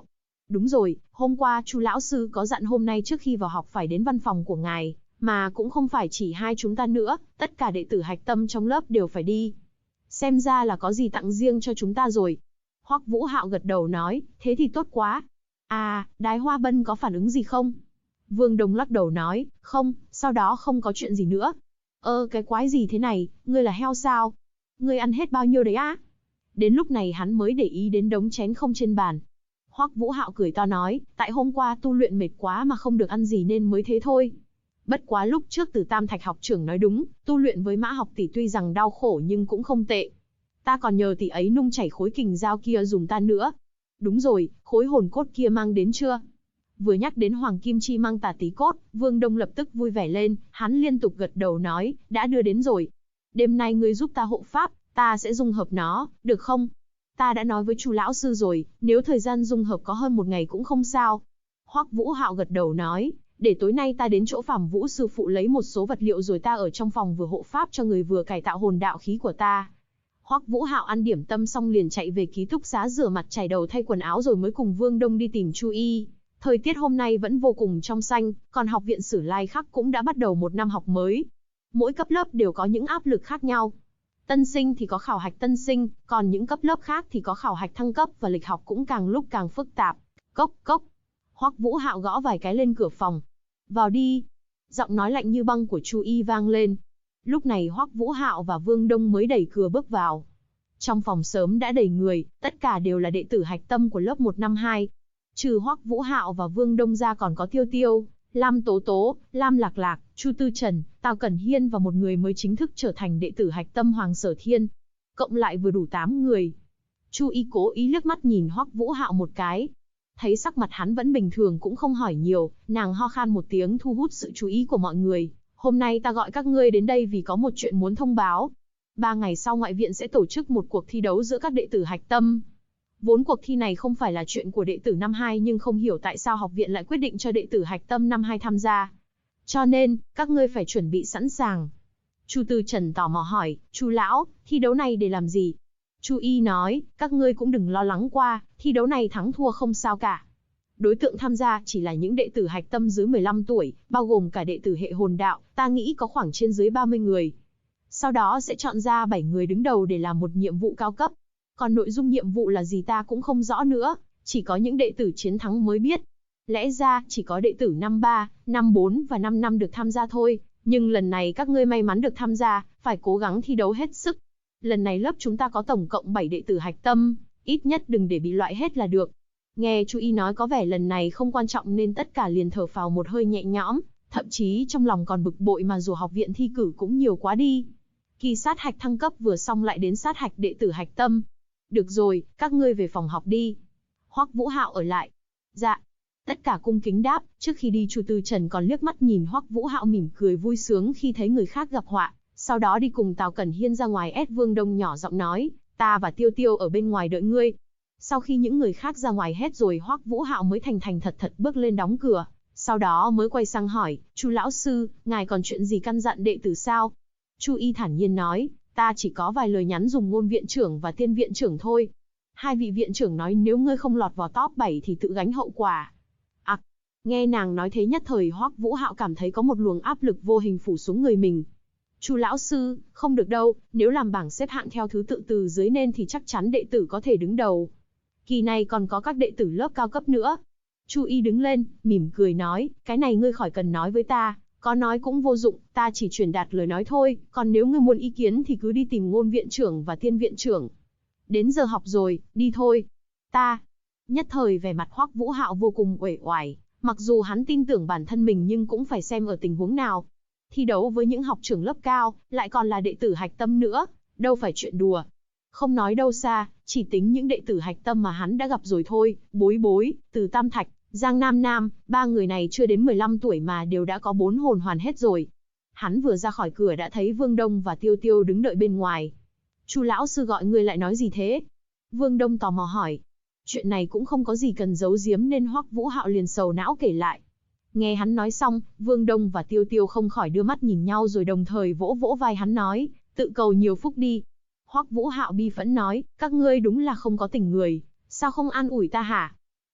Đúng rồi, hôm qua Chu lão sư có dặn hôm nay trước khi vào học phải đến văn phòng của ngài, mà cũng không phải chỉ hai chúng ta nữa, tất cả đệ tử hạch tâm trong lớp đều phải đi. Xem ra là có gì tặng riêng cho chúng ta rồi. Hoắc Vũ Hạo gật đầu nói, thế thì tốt quá. À, Đái Hoa Bân có phản ứng gì không? Vương Đông lắc đầu nói, không, sau đó không có chuyện gì nữa. Cái quái gì thế này, ngươi là heo sao? Ngươi ăn hết bao nhiêu đấy á? Đến lúc này hắn mới để ý đến đống chén không trên bàn. Hoắc Vũ Hạo cười to nói, tại hôm qua tu luyện mệt quá mà không được ăn gì nên mới thế thôi. Bất quá lúc trước Từ Tam Thạch học trưởng nói đúng, tu luyện với Mã học tỷ tuy rằng đau khổ nhưng cũng không tệ. Ta còn nhờ tỷ ấy nung chảy khối kình dao kia dùng ta nữa. Đúng rồi, khối hồn cốt kia mang đến chưa? Vừa nhắc đến Hoàng Kim Chi Mang Tà Tí Cốt, Vương Đông lập tức vui vẻ lên, hắn liên tục gật đầu nói, đã đưa đến rồi. Đêm nay ngươi giúp ta hộ pháp, ta sẽ dung hợp nó, được không? Ta đã nói với Chu lão sư rồi, nếu thời gian dung hợp có hơn một ngày cũng không sao. Hoắc Vũ Hạo gật đầu nói, để tối nay ta đến chỗ Phàm Vũ sư phụ lấy một số vật liệu rồi ta ở trong phòng vừa hộ pháp cho người vừa cải tạo hồn đạo khí của ta. Hoắc Vũ Hạo ăn điểm tâm xong liền chạy về ký túc xá rửa mặt chải đầu thay quần áo rồi mới cùng Vương Đông đi tìm Chu Y. Thời tiết hôm nay vẫn vô cùng trong xanh, còn học viện Sử Lai Khắc cũng đã bắt đầu một năm học mới. Mỗi cấp lớp đều có những áp lực khác nhau. Tân sinh thì có khảo hạch tân sinh, còn những cấp lớp khác thì có khảo hạch thăng cấp và lịch học cũng càng lúc càng phức tạp. Cốc cốc. Hoắc Vũ Hạo gõ vài cái lên cửa phòng. Vào đi. Giọng nói lạnh như băng của Chu Y vang lên. Lúc này Hoắc Vũ Hạo và Vương Đông mới đẩy cửa bước vào. Trong phòng sớm đã đầy người, tất cả đều là đệ tử hạch tâm của lớp 152. Trừ Hoắc Vũ Hạo và Vương Đông ra còn có Tiêu Tiêu, Lam Tố Tố, Lam Lạc Lạc, Chu Tư Trần, Tào Cẩn Hiên và một người mới chính thức trở thành đệ tử hạch tâm Hoàng Sở Thiên. Cộng lại vừa đủ 8 người. Chu Y cố ý liếc mắt nhìn Hoắc Vũ Hạo một cái. Thấy sắc mặt hắn vẫn bình thường cũng không hỏi nhiều, nàng ho khan một tiếng thu hút sự chú ý của mọi người. Hôm nay ta gọi các ngươi đến đây vì có một chuyện muốn thông báo. 3 ngày sau ngoại viện sẽ tổ chức một cuộc thi đấu giữa các đệ tử hạch tâm. Vốn cuộc thi này không phải là chuyện của đệ tử năm 2 nhưng không hiểu tại sao học viện lại quyết định cho đệ tử hạch tâm năm 2 tham gia. Cho nên, các ngươi phải chuẩn bị sẵn sàng. Chu Tư Trần tò mò hỏi, Chu lão, thi đấu này để làm gì? Chu Y nói, các ngươi cũng đừng lo lắng qua, thi đấu này thắng thua không sao cả. Đối tượng tham gia chỉ là những đệ tử hạch tâm dưới 15 tuổi, bao gồm cả đệ tử hệ hồn đạo, ta nghĩ có khoảng trên dưới 30 người. Sau đó sẽ chọn ra 7 người đứng đầu để làm một nhiệm vụ cao cấp. Còn nội dung nhiệm vụ là gì ta cũng không rõ nữa, chỉ có những đệ tử chiến thắng mới biết. Lẽ ra, chỉ có đệ tử năm 3, năm 4 và năm 5 được tham gia thôi, nhưng lần này các ngươi may mắn được tham gia, phải cố gắng thi đấu hết sức. Lần này lớp chúng ta có tổng cộng 7 đệ tử hạch tâm, ít nhất đừng để bị loại hết là được. Nghe Chu Y nói có vẻ lần này không quan trọng nên tất cả liền thở phào một hơi nhẹ nhõm, thậm chí trong lòng còn bực bội mà dù học viện thi cử cũng nhiều quá đi. Kỳ sát hạch thăng cấp vừa xong lại đến sát hạch đệ tử hạch tâm. Được rồi, các ngươi về phòng học đi. Hoắc Vũ Hạo ở lại. Dạ. Tất cả cung kính đáp, trước khi đi Chu Tư Trần còn liếc mắt nhìn Hoắc Vũ Hạo mỉm cười vui sướng khi thấy người khác gặp họa, sau đó đi cùng Tào Cẩn Hiên ra ngoài ép Vương Đông nhỏ giọng nói, ta và Tiêu Tiêu ở bên ngoài đợi ngươi. Sau khi những người khác ra ngoài hết rồi Hoắc Vũ Hạo mới thành thành thật thật bước lên đóng cửa, sau đó mới quay sang hỏi, Chu lão sư, ngài còn chuyện gì căn dặn đệ tử sao? Chu Y thản nhiên nói, ta chỉ có vài lời nhắn dùng ngôn viện trưởng và tiên viện trưởng thôi. Hai vị viện trưởng nói nếu ngươi không lọt vào top 7 thì tự gánh hậu quả. Nghe nàng nói thế nhất thời Hoắc Vũ Hạo cảm thấy có một luồng áp lực vô hình phủ xuống người mình. Chu lão sư, không được đâu, nếu làm bảng xếp hạng theo thứ tự từ dưới lên thì chắc chắn đệ tử có thể đứng đầu. Kỳ này còn có các đệ tử lớp cao cấp nữa. Chu Y đứng lên, mỉm cười nói, cái này ngươi khỏi cần nói với ta, có nói cũng vô dụng, ta chỉ truyền đạt lời nói thôi, còn nếu ngươi muốn ý kiến thì cứ đi tìm ngôn viện trưởng và tiên viện trưởng. Đến giờ học rồi, đi thôi. Ta. Nhất thời vẻ mặt Hoắc Vũ Hạo vô cùng uể oải, mặc dù hắn tin tưởng bản thân mình nhưng cũng phải xem ở tình huống nào. Thi đấu với những học trưởng lớp cao, lại còn là đệ tử hạch tâm nữa, đâu phải chuyện đùa. Không nói đâu xa, chỉ tính những đệ tử hạch tâm mà hắn đã gặp rồi thôi, Bối Bối, Từ Tam Thạch, Giang Nam Nam, 3 người này chưa đến 15 tuổi mà đều đã có 4 hồn hoàn hết rồi. Hắn vừa ra khỏi cửa đã thấy Vương Đông và Tiêu Tiêu đứng đợi bên ngoài. Chu lão sư gọi ngươi lại nói gì thế? Vương Đông tò mò hỏi. Chuyện này cũng không có gì cần giấu giếm nên Hoắc Vũ Hạo liền sầu não kể lại. Nghe hắn nói xong, Vương Đông và Tiêu Tiêu không khỏi đưa mắt nhìn nhau rồi đồng thời vỗ vỗ vai hắn nói, tự cầu nhiều phúc đi. Hoắc Vũ Hạo bi phẫn nói, các ngươi đúng là không có tình người, sao không an ủi ta hả?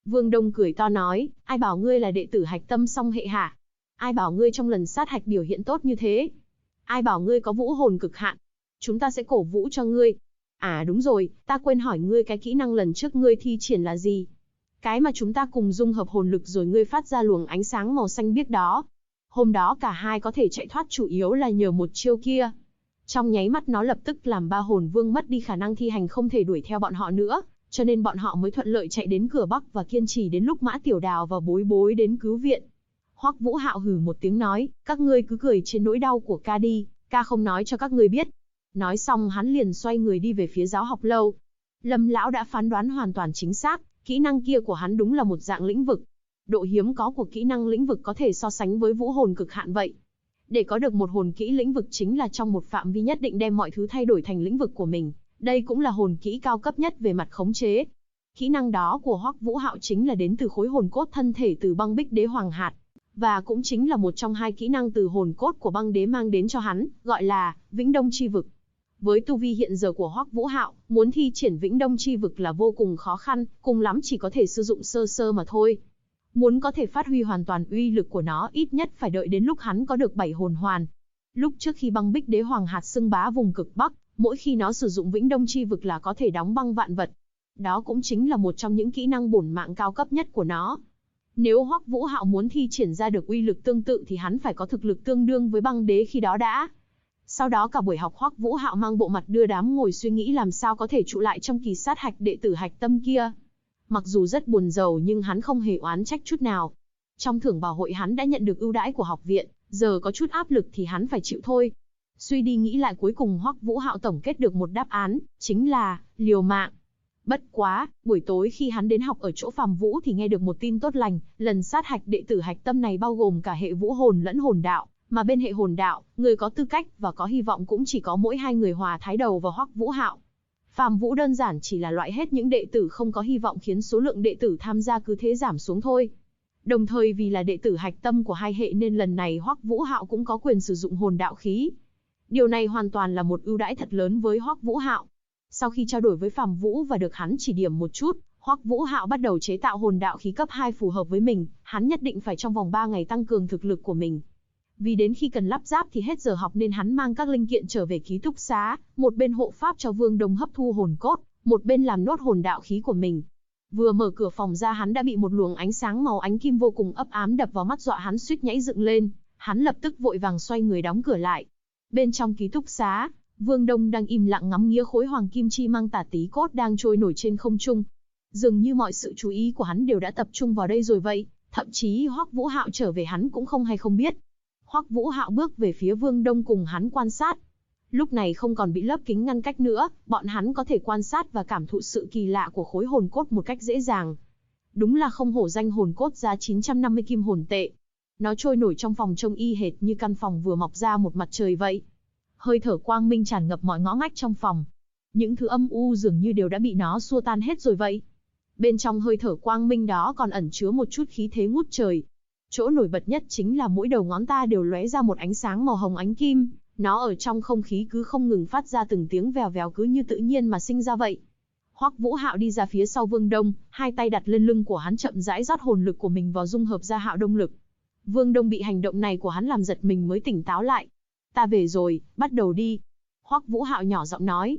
Vương Đông cười to nói, ai bảo ngươi là đệ tử Hạch Tâm song hệ hả? Ai bảo ngươi trong lần sát hạch biểu hiện tốt như thế? Ai bảo ngươi có vũ hồn cực hạn? Chúng ta sẽ cổ vũ cho ngươi. À đúng rồi, ta quên hỏi ngươi cái kỹ năng lần trước ngươi thi triển là gì? Cái mà chúng ta cùng dung hợp hồn lực rồi ngươi phát ra luồng ánh sáng màu xanh biếc đó. Hôm đó cả hai có thể chạy thoát chủ yếu là nhờ một chiêu kia. Trong nháy mắt nó lập tức làm ba hồn vương mất đi khả năng thi hành, không thể đuổi theo bọn họ nữa, cho nên bọn họ mới thuận lợi chạy đến cửa Bắc và kiên trì đến lúc Mã Tiểu Đào và Bối Bối đến cứu viện. Hoắc Vũ Hạo hừ một tiếng nói, các ngươi cứ cười trên nỗi đau của ca đi, ca không nói cho các ngươi biết. Nói xong hắn liền xoay người đi về phía giáo học lâu. Lâm lão đã phán đoán hoàn toàn chính xác, kỹ năng kia của hắn đúng là một dạng lĩnh vực. Độ hiếm có của kỹ năng lĩnh vực có thể so sánh với vũ hồn cực hạn vậy. Để có được một hồn kỹ lĩnh vực chính là trong một phạm vi nhất định đem mọi thứ thay đổi thành lĩnh vực của mình. Đây cũng là hồn kỹ cao cấp nhất về mặt khống chế. Kỹ năng đó của Hoắc Vũ Hạo chính là đến từ khối hồn cốt thân thể từ băng bích đế hoàng hạt. Và cũng chính là một trong hai kỹ năng từ hồn cốt của băng đế mang đến cho hắn, gọi là Vĩnh Đông Chi Vực. Với tu vi hiện giờ của Hoắc Vũ Hạo, muốn thi triển Vĩnh Đông Chi Vực là vô cùng khó khăn, cùng lắm chỉ có thể sử dụng sơ sơ mà thôi. Muốn có thể phát huy hoàn toàn uy lực của nó ít nhất phải đợi đến lúc hắn có được 7 hồn hoàn. Lúc trước khi băng bích đế hoàng hạt xưng bá vùng cực Bắc, mỗi khi nó sử dụng Vĩnh Đông Chi Vực là có thể đóng băng vạn vật. Đó cũng chính là một trong những kỹ năng bổn mạng cao cấp nhất của nó. Nếu Hoắc Vũ Hạo muốn thi triển ra được uy lực tương tự thì hắn phải có thực lực tương đương với băng đế khi đó đã. Sau đó cả buổi học Hoắc Vũ Hạo mang bộ mặt đưa đám ngồi suy nghĩ làm sao có thể trụ lại trong kỳ sát hạch đệ tử Hạch Tâm kia. Mặc dù rất buồn rầu nhưng hắn không hề oán trách chút nào. Trong thưởng bảo hội hắn đã nhận được ưu đãi của học viện, giờ có chút áp lực thì hắn phải chịu thôi. Suy đi nghĩ lại cuối cùng Hoắc Vũ Hạo tổng kết được một đáp án, chính là liều mạng. Bất quá, buổi tối khi hắn đến học ở chỗ Phàm Vũ thì nghe được một tin tốt lành, lần sát hạch đệ tử Hạch Tâm này bao gồm cả hệ vũ hồn lẫn hồn đạo, mà bên hệ hồn đạo, người có tư cách và có hy vọng cũng chỉ có mỗi hai người Hòa Thái Đầu và Hoắc Vũ Hạo. Phàm Vũ đơn giản chỉ là loại hết những đệ tử không có hy vọng khiến số lượng đệ tử tham gia cứ thế giảm xuống thôi. Đồng thời vì là đệ tử Hạch Tâm của hai hệ nên lần này Hoắc Vũ Hạo cũng có quyền sử dụng hồn đạo khí. Điều này hoàn toàn là một ưu đãi thật lớn với Hoắc Vũ Hạo. Sau khi trao đổi với Phàm Vũ và được hắn chỉ điểm một chút, Hoắc Vũ Hạo bắt đầu chế tạo hồn đạo khí cấp 2 phù hợp với mình, hắn nhất định phải trong vòng 3 ngày tăng cường thực lực của mình. Vì đến khi cần lắp ráp thì hết giờ học nên hắn mang các linh kiện trở về ký túc xá, một bên hộ pháp cho Vương Đông hấp thu hồn cốt, một bên làm nốt hồn đạo khí của mình. Vừa mở cửa phòng ra hắn đã bị một luồng ánh sáng màu ánh kim vô cùng ấp ám đập vào mắt dọa hắn suýt nhảy dựng lên, hắn lập tức vội vàng xoay người đóng cửa lại. Bên trong ký túc xá, Vương Đông đang im lặng ngắm nghía khối hoàng kim chi mang tả tí cốt đang trôi nổi trên không trung. Dường như mọi sự chú ý của hắn đều đã tập trung vào đây rồi vậy, thậm chí Hoắc Vũ Hạo trở về hắn cũng không hay không biết. Hoắc Vũ Hạo bước về phía Vương Đông cùng hắn quan sát. Lúc này không còn bị lớp kính ngăn cách nữa, bọn hắn có thể quan sát và cảm thụ sự kỳ lạ của khối hồn cốt một cách dễ dàng. Đúng là không hổ danh hồn cốt giá 950 kim hồn tệ. Nó trôi nổi trong phòng trông y hệt như căn phòng vừa mọc ra một mặt trời vậy. Hơi thở quang minh tràn ngập mọi ngõ ngách trong phòng. Những thứ âm u dường như đều đã bị nó xua tan hết rồi vậy. Bên trong hơi thở quang minh đó còn ẩn chứa một chút khí thế ngút trời. Chỗ nổi bật nhất chính là mỗi đầu ngón ta đều lóe ra một ánh sáng màu hồng ánh kim, nó ở trong không khí cứ không ngừng phát ra từng tiếng vèo vèo cứ như tự nhiên mà sinh ra vậy. Hoắc Vũ Hạo đi ra phía sau Vương Đông, hai tay đặt lên lưng của hắn chậm rãi rót hồn lực của mình vào dung hợp ra Hạo Đông lực. Vương Đông bị hành động này của hắn làm giật mình mới tỉnh táo lại. Ta về rồi, bắt đầu đi. Hoắc Vũ Hạo nhỏ giọng nói.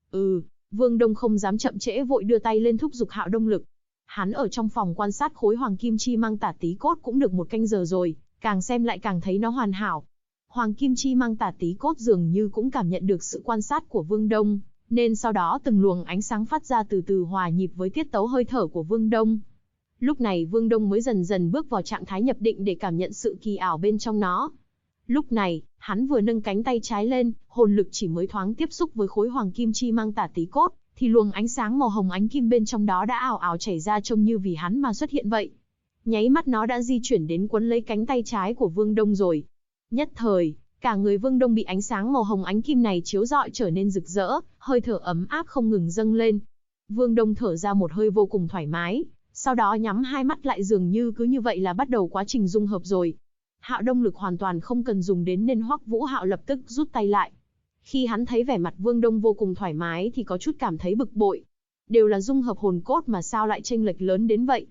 Vương Đông không dám chậm trễ vội đưa tay lên thúc giục Hạo Đông lực. Hắn ở trong phòng quan sát khối hoàng kim chi mang tả tí cốt cũng được một canh giờ rồi, càng xem lại càng thấy nó hoàn hảo. Hoàng kim chi mang tả tí cốt dường như cũng cảm nhận được sự quan sát của Vương Đông, nên sau đó từng luồng ánh sáng phát ra từ từ hòa nhịp với tiết tấu hơi thở của Vương Đông. Lúc này Vương Đông mới dần dần bước vào trạng thái nhập định để cảm nhận sự kỳ ảo bên trong nó. Lúc này, hắn vừa nâng cánh tay trái lên, hồn lực chỉ mới thoáng tiếp xúc với khối hoàng kim chi mang tả tí cốt, thì luồng ánh sáng màu hồng ánh kim bên trong đó đã ảo ảo chảy ra trông như vì hắn mà xuất hiện vậy. Nháy mắt nó đã di chuyển đến quấn lấy cánh tay trái của Vương Đông rồi. Nhất thời, cả người Vương Đông bị ánh sáng màu hồng ánh kim này chiếu rọi trở nên rực rỡ, hơi thở ấm áp không ngừng dâng lên. Vương Đông thở ra một hơi vô cùng thoải mái, sau đó nhắm hai mắt lại dường như cứ như vậy là bắt đầu quá trình dung hợp rồi. Hạo Đông lực hoàn toàn không cần dùng đến nên Hoắc Vũ Hạo lập tức rút tay lại. Khi hắn thấy vẻ mặt Vương Đông vô cùng thoải mái thì có chút cảm thấy bực bội. Đều là dung hợp hồn cốt mà sao lại chênh lệch lớn đến vậy.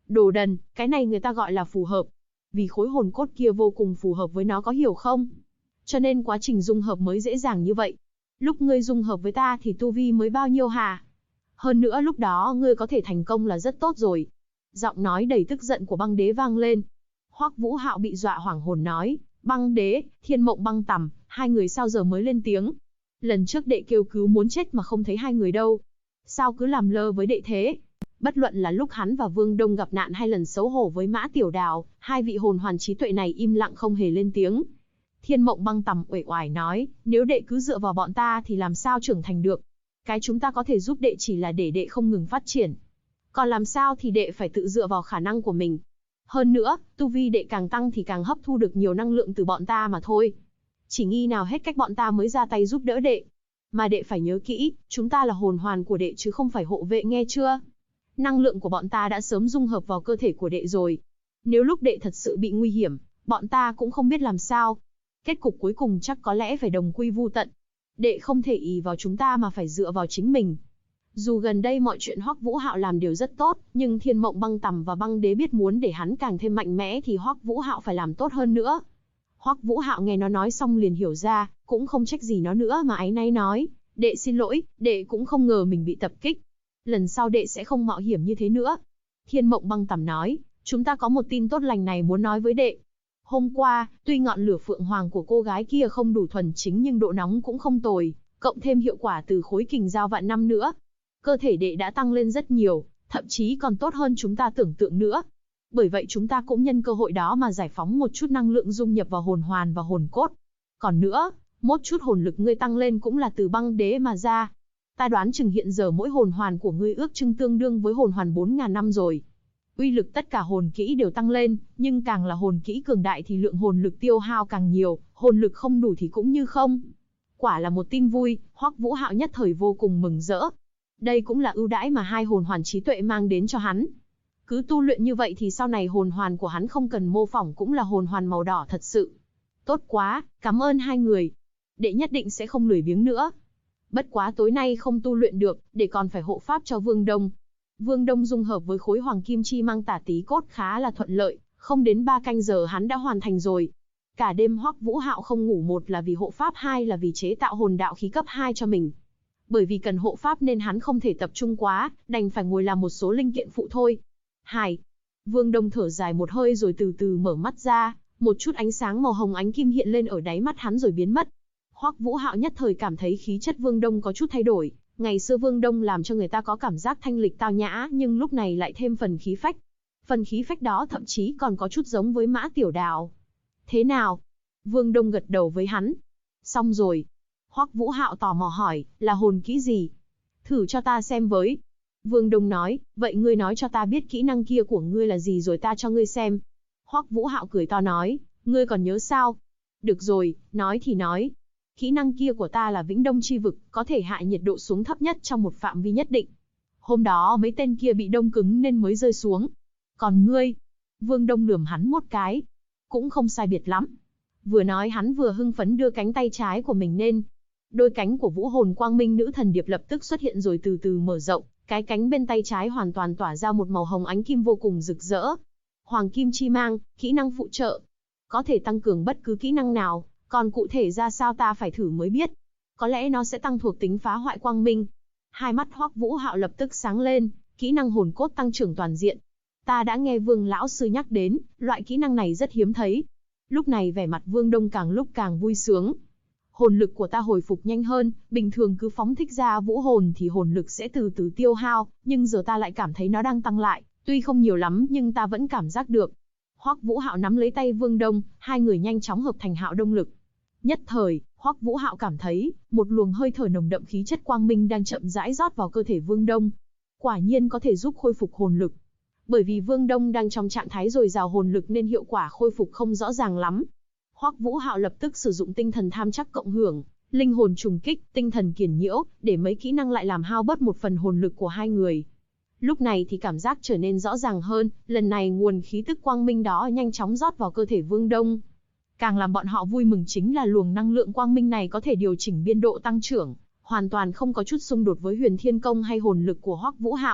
Đồ đần, cái này người ta gọi là phù hợp. Vì khối hồn cốt kia vô cùng phù hợp với nó, có hiểu không? Cho nên quá trình dung hợp mới dễ dàng như vậy. Lúc ngươi dung hợp với ta thì tu vi mới bao nhiêu hả? Hơn nữa lúc đó ngươi có thể thành công là rất tốt rồi. Giọng nói đầy tức giận của băng đế vang lên. Hoắc Vũ Hạo bị dọa hoảng hồn nói, băng đế, Thiên Mộng Băng Tằm, hai người sao giờ mới lên tiếng? Lần trước đệ kêu cứu muốn chết mà không thấy hai người đâu. Sao cứ làm lơ với đệ thế? Bất luận là lúc hắn và Vương Đông gặp nạn hay lần xấu hổ với Mã Tiểu Đào, hai vị hồn hoàn trí tuệ này im lặng không hề lên tiếng. Thiên Mộng Băng Tằm uể oải nói, nếu đệ cứ dựa vào bọn ta thì làm sao trưởng thành được? Cái chúng ta có thể giúp đệ chỉ là để đệ không ngừng phát triển. Còn làm sao thì đệ phải tự dựa vào khả năng của mình. Hơn nữa, tu vi đệ càng tăng thì càng hấp thu được nhiều năng lượng từ bọn ta mà thôi. Chỉ nghi nào hết cách bọn ta mới ra tay giúp đỡ đệ. Mà đệ phải nhớ kỹ, chúng ta là hồn hoàn của đệ chứ không phải hộ vệ, nghe chưa? Năng lượng của bọn ta đã sớm dung hợp vào cơ thể của đệ rồi. Nếu lúc đệ thật sự bị nguy hiểm, bọn ta cũng không biết làm sao. Kết cục cuối cùng chắc có lẽ phải đồng quy vu tận. Đệ không thể ỷ vào chúng ta mà phải dựa vào chính mình. Dù gần đây mọi chuyện Hoắc Vũ Hạo làm đều rất tốt, nhưng Thiên Mộng Băng Tằm và Băng Đế biết muốn để hắn càng thêm mạnh mẽ thì Hoắc Vũ Hạo phải làm tốt hơn nữa. Hoắc Vũ Hạo nghe nó nói xong liền hiểu ra, cũng không trách gì nó nữa mà áy náy nói, đệ xin lỗi, đệ cũng không ngờ mình bị tập kích. Lần sau đệ sẽ không mạo hiểm như thế nữa. Thiên Mộng Băng Tằm nói, chúng ta có một tin tốt lành này muốn nói với đệ. Hôm qua, tuy ngọn lửa phượng hoàng của cô gái kia không đủ thuần chính nhưng độ nóng cũng không tồi, cộng thêm hiệu quả từ khối kình giao vạn năm nữa. Cơ thể đệ đã tăng lên rất nhiều, thậm chí còn tốt hơn chúng ta tưởng tượng nữa. Bởi vậy chúng ta cũng nhân cơ hội đó mà giải phóng một chút năng lượng dung nhập vào hồn hoàn và hồn cốt. Còn nữa, một chút hồn lực ngươi tăng lên cũng là từ Băng Đế mà ra. Ta đoán chừng hiện giờ mỗi hồn hoàn của ngươi ước chừng tương đương với hồn hoàn 4.000 năm rồi. Uy lực tất cả hồn kỹ đều tăng lên, nhưng càng là hồn kỹ cường đại thì lượng hồn lực tiêu hao càng nhiều, hồn lực không đủ thì cũng như không. Quả là một tin vui, Hoắc Vũ Hạo nhất thời vô cùng mừng rỡ. Đây cũng là ưu đãi mà hai hồn hoàn trí tuệ mang đến cho hắn. Cứ tu luyện như vậy thì sau này hồn hoàn của hắn không cần mô phỏng cũng là hồn hoàn màu đỏ thật sự. Tốt quá, cảm ơn hai người. Đệ nhất định sẽ không lười biếng nữa. Bất quá tối nay không tu luyện được, để còn phải hộ pháp cho Vương Đông. Vương Đông dung hợp với khối hoàng kim chi mang tả tí cốt khá là thuận lợi, không đến 3 canh giờ hắn đã hoàn thành rồi. Cả đêm Hoắc Vũ Hạo không ngủ, một là vì hộ pháp, hai là vì chế tạo hồn đạo khí cấp 2 cho mình. Bởi vì cần hộ pháp nên hắn không thể tập trung quá, đành phải ngồi làm một số linh kiện phụ thôi. Vương Đông thở dài một hơi rồi từ từ mở mắt ra, một chút ánh sáng màu hồng ánh kim hiện lên ở đáy mắt hắn rồi biến mất. Hoắc Vũ Hạo nhất thời cảm thấy khí chất Vương Đông có chút thay đổi. Ngày xưa Vương Đông làm cho người ta có cảm giác thanh lịch tao nhã, nhưng lúc này lại thêm phần khí phách. Phần khí phách đó thậm chí còn có chút giống với Mã Tiểu Đào. Thế nào? Vương Đông gật đầu với hắn. Xong rồi. Hoắc Vũ Hạo tò mò hỏi, là hồn kỹ gì? Thử cho ta xem với. Vương Đông nói, vậy ngươi nói cho ta biết kỹ năng kia của ngươi là gì rồi ta cho ngươi xem. Hoắc Vũ Hạo cười to nói, ngươi còn nhớ sao? Được rồi, nói thì nói. Kỹ năng kia của ta là Vĩnh Đông Chi Vực, có thể hạ nhiệt độ xuống thấp nhất trong một phạm vi nhất định. Hôm đó mấy tên kia bị đông cứng nên mới rơi xuống. Còn ngươi? Vương Đông lườm hắn một cái. Cũng không sai biệt lắm. Vừa nói hắn vừa hưng phấn đưa cánh tay trái của mình lên. Đôi cánh của Vũ Hồn Quang Minh Nữ Thần Điệp lập tức xuất hiện rồi từ từ mở rộng. Cái cánh bên tay trái hoàn toàn tỏa ra một màu hồng ánh kim vô cùng rực rỡ. Hoàng Kim Chi Mang, kỹ năng phụ trợ. Có thể tăng cường bất cứ kỹ năng nào. Còn cụ thể ra sao ta phải thử mới biết. Có lẽ nó sẽ tăng thuộc tính phá hoại quang minh. Hai mắt Hoắc Vũ Hạo lập tức sáng lên, kỹ năng hồn cốt tăng trưởng toàn diện. Ta đã nghe Vương lão sư nhắc đến, loại kỹ năng này rất hiếm thấy. Lúc này vẻ mặt Vương Đông càng lúc càng vui sướng. Hồn lực của ta hồi phục nhanh hơn, bình thường cứ phóng thích ra vũ hồn thì hồn lực sẽ từ từ tiêu hao, nhưng giờ ta lại cảm thấy nó đang tăng lại, tuy không nhiều lắm nhưng ta vẫn cảm giác được. Hoắc Vũ Hạo nắm lấy tay Vương Đông, hai người nhanh chóng hợp thành Hạo Đông lực. Nhất thời, Hoắc Vũ Hạo cảm thấy, một luồng hơi thở nồng đậm khí chất quang minh đang chậm rãi rót vào cơ thể Vương Đông. Quả nhiên có thể giúp khôi phục hồn lực. Bởi vì Vương Đông đang trong trạng thái dồi dào hồn lực nên hiệu quả khôi phục không rõ ràng lắm. Hoắc Vũ Hạo lập tức sử dụng tinh thần tham chắc cộng hưởng, linh hồn trùng kích, tinh thần kiền nhiễu, để mấy kỹ năng lại làm hao bớt một phần hồn lực của hai người. Lúc này thì cảm giác trở nên rõ ràng hơn, lần này nguồn khí tức quang minh đó nhanh chóng rót vào cơ thể Vương Đông. Càng làm bọn họ vui mừng chính là luồng năng lượng quang minh này có thể điều chỉnh biên độ tăng trưởng, hoàn toàn không có chút xung đột với Huyền Thiên Công hay hồn lực của Hoắc Vũ Hạo.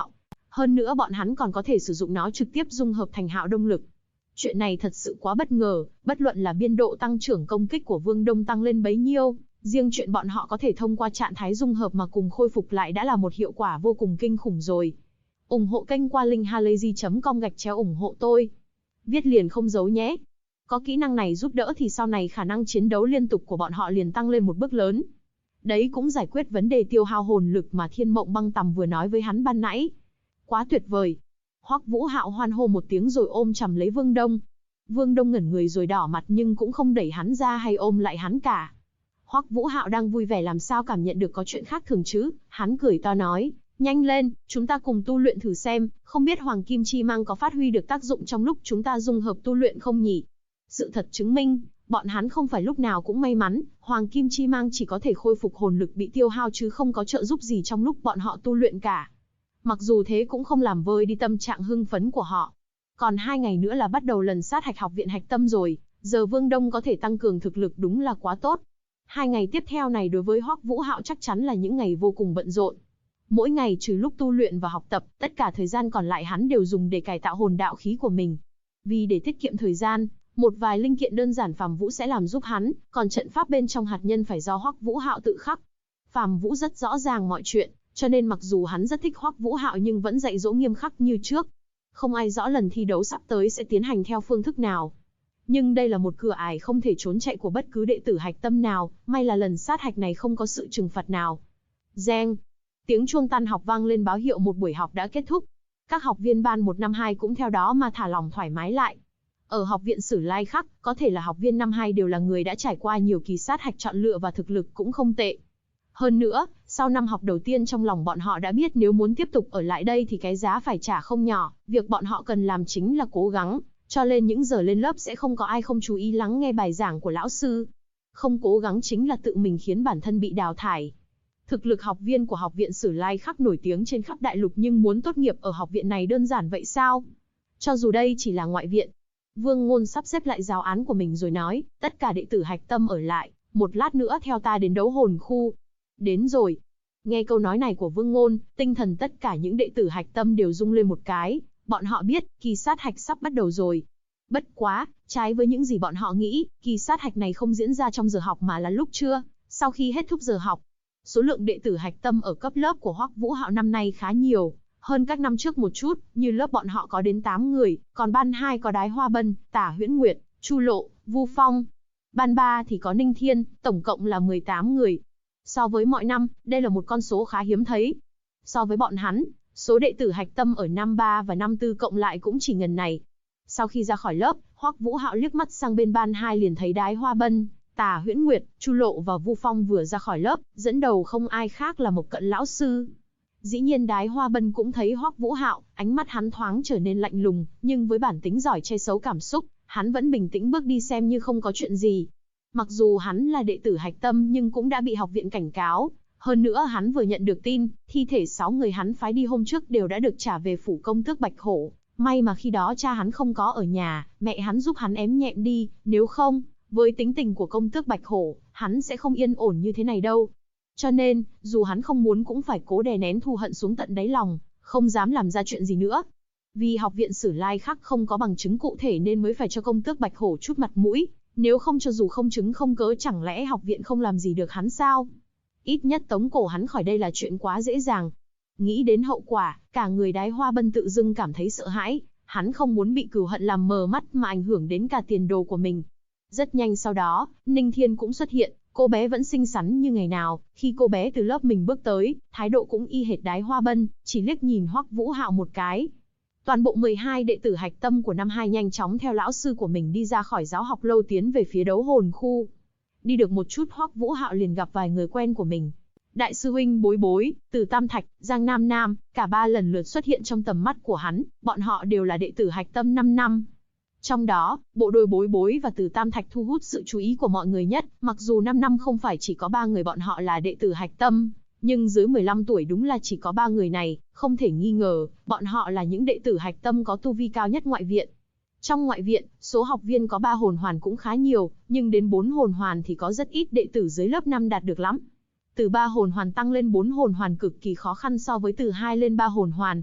Hơn nữa bọn hắn còn có thể sử dụng nó trực tiếp dung hợp thành hạo đông lực. Chuyện này thật sự quá bất ngờ, bất luận là biên độ tăng trưởng công kích của Vương Đông tăng lên bấy nhiêu, riêng chuyện bọn họ có thể thông qua trạng thái dung hợp mà cùng khôi phục lại đã là một hiệu quả vô cùng kinh khủng rồi. Ủng hộ kênh qua linkhalazy.com/ủng hộ tôi. Viết liền không giấu nhé. Có kỹ năng này giúp đỡ thì sau này khả năng chiến đấu liên tục của bọn họ liền tăng lên một bước lớn. Đấy cũng giải quyết vấn đề tiêu hao hồn lực mà Thiên Mộng Băng Tầm vừa nói với hắn ban nãy. Quá tuyệt vời. Hoắc Vũ Hạo hoan hô một tiếng rồi ôm chầm lấy Vương Đông. Vương Đông ngẩn người rồi đỏ mặt nhưng cũng không đẩy hắn ra hay ôm lại hắn cả. Hoắc Vũ Hạo đang vui vẻ làm sao cảm nhận được có chuyện khác thường chứ, hắn cười to nói, nhanh lên, chúng ta cùng tu luyện thử xem, không biết Hoàng Kim Chi Mang có phát huy được tác dụng trong lúc chúng ta dung hợp tu luyện không nhỉ? Sự thật chứng minh, bọn hắn không phải lúc nào cũng may mắn, Hoàng Kim Chi Mang chỉ có thể khôi phục hồn lực bị tiêu hao chứ không có trợ giúp gì trong lúc bọn họ tu luyện cả. Mặc dù thế cũng không làm vơi đi tâm trạng hưng phấn của họ. Còn 2 ngày nữa là bắt đầu lần sát hạch học viện hạch tâm rồi, giờ Vương Đông có thể tăng cường thực lực đúng là quá tốt. 2 ngày tiếp theo này đối với Hoắc Vũ Hạo chắc chắn là những ngày vô cùng bận rộn. Mỗi ngày trừ lúc tu luyện và học tập, tất cả thời gian còn lại hắn đều dùng để cải tạo hồn đạo khí của mình. Vì để tiết kiệm thời gian, một vài linh kiện đơn giản Phàm Vũ sẽ làm giúp hắn, còn trận pháp bên trong hạt nhân phải do Hoắc Vũ Hạo tự khắc. Phàm Vũ rất rõ ràng mọi chuyện, cho nên mặc dù hắn rất thích Hoắc Vũ Hạo nhưng vẫn dạy dỗ nghiêm khắc như trước. Không ai rõ lần thi đấu sắp tới sẽ tiến hành theo phương thức nào. Nhưng đây là một cửa ải không thể trốn chạy của bất cứ đệ tử hạch tâm nào, may là lần sát hạch này không có sự trừng phạt nào. Reng. Tiếng chuông tan học vang lên báo hiệu một buổi học đã kết thúc. Các học viên ban 1 năm 2 cũng theo đó mà thả lỏng thoải mái lại. Ở học viện Sử Lai Khắc, có thể là học viên năm 2 đều là người đã trải qua nhiều kỳ sát hạch chọn lựa và thực lực cũng không tệ. Hơn nữa, sau năm học đầu tiên trong lòng bọn họ đã biết nếu muốn tiếp tục ở lại đây thì cái giá phải trả không nhỏ, việc bọn họ cần làm chính là cố gắng, cho nên những giờ lên lớp sẽ không có ai không chú ý lắng nghe bài giảng của lão sư. Không cố gắng chính là tự mình khiến bản thân bị đào thải. Thực lực học viên của học viện Sử Lai Khắc nổi tiếng trên khắp đại lục nhưng muốn tốt nghiệp ở học viện này đơn giản vậy sao? Cho dù đây chỉ là ngoại viện. Vương Ngôn sắp xếp lại giáo án của mình rồi nói, tất cả đệ tử hạch tâm ở lại, một lát nữa theo ta đến đấu hồn khu. Đến rồi. Nghe câu nói này của Vương Ngôn, tinh thần tất cả những đệ tử hạch tâm đều rung lên một cái, bọn họ biết, kỳ sát hạch sắp bắt đầu rồi. Bất quá, trái với những gì bọn họ nghĩ, kỳ sát hạch này không diễn ra trong giờ học mà là lúc trưa, sau khi hết thúc giờ học. Số lượng đệ tử hạch tâm ở cấp lớp của Hoắc Vũ Hạo năm nay khá nhiều, hơn các năm trước một chút, như lớp bọn họ có đến 8 người, còn ban 2 có Đái Hoa Bân, Tả Huyễn Nguyệt, Chu Lộ, Vu Phong. Ban 3 thì có Ninh Thiên, tổng cộng là 18 người. So với mọi năm, đây là một con số khá hiếm thấy. So với bọn hắn, số đệ tử hạch tâm ở năm 3 và năm 4 cộng lại cũng chỉ ngần này. Sau khi ra khỏi lớp, Hoắc Vũ Hạo liếc mắt sang bên ban 2 liền thấy Đái Hoa Bân, Tả Huyễn Nguyệt, Chu Lộ và Vu Phong vừa ra khỏi lớp, dẫn đầu không ai khác là Mộc Cận lão sư. Dĩ nhiên Đái Hoa Bân cũng thấy Hoắc Vũ Hạo, ánh mắt hắn thoáng trở nên lạnh lùng, nhưng với bản tính giỏi che giấu cảm xúc, hắn vẫn bình tĩnh bước đi xem như không có chuyện gì. Mặc dù hắn là đệ tử hạch tâm nhưng cũng đã bị học viện cảnh cáo, hơn nữa hắn vừa nhận được tin, thi thể 6 người hắn phái đi hôm trước đều đã được trả về phủ công tước Bạch Hổ. May mà khi đó cha hắn không có ở nhà, mẹ hắn giúp hắn ém nhẹm đi, nếu không, với tính tình của công tước Bạch Hổ, hắn sẽ không yên ổn như thế này đâu. Cho nên, dù hắn không muốn cũng phải cố đè nén thù hận xuống tận đáy lòng, không dám làm ra chuyện gì nữa. Vì học viện Sử Lai Khắc không có bằng chứng cụ thể nên mới phải cho công tước Bạch Hổ chút mặt mũi, nếu không cho dù không chứng không cớ chẳng lẽ học viện không làm gì được hắn sao? Ít nhất tống cổ hắn khỏi đây là chuyện quá dễ dàng. Nghĩ đến hậu quả, cả người Đái Hoa Bân tự dưng cảm thấy sợ hãi, hắn không muốn bị cừu hận làm mờ mắt mà ảnh hưởng đến cả tiền đồ của mình. Rất nhanh sau đó, Ninh Thiên cũng xuất hiện, cô bé vẫn xinh xắn như ngày nào, khi cô bé từ lớp mình bước tới, thái độ cũng y hệt Đái Hoa Bân, chỉ liếc nhìn Hoắc Vũ Hạo một cái. Toàn bộ 12 đệ tử hạch tâm của năm 2 nhanh chóng theo lão sư của mình đi ra khỏi giáo học lâu tiến về phía đấu hồn khu. Đi được một chút Hoắc Vũ Hạo liền gặp vài người quen của mình. Đại sư huynh Bối Bối, Từ Tam Thạch, Giang Nam Nam, cả 3 lần lượt xuất hiện trong tầm mắt của hắn, bọn họ đều là đệ tử hạch tâm 5 năm. Trong đó, bộ đôi Bối Bối và Từ Tam Thạch thu hút sự chú ý của mọi người nhất, mặc dù 5 năm không phải chỉ có 3 người bọn họ là đệ tử hạch tâm, nhưng dưới 15 tuổi đúng là chỉ có 3 người này, không thể nghi ngờ, bọn họ là những đệ tử hạch tâm có tu vi cao nhất ngoại viện. Trong ngoại viện, số học viên có 3 hồn hoàn cũng khá nhiều, nhưng đến 4 hồn hoàn thì có rất ít đệ tử dưới lớp 5 đạt được lắm. Từ 3 hồn hoàn tăng lên 4 hồn hoàn cực kỳ khó khăn so với từ 2 lên 3 hồn hoàn.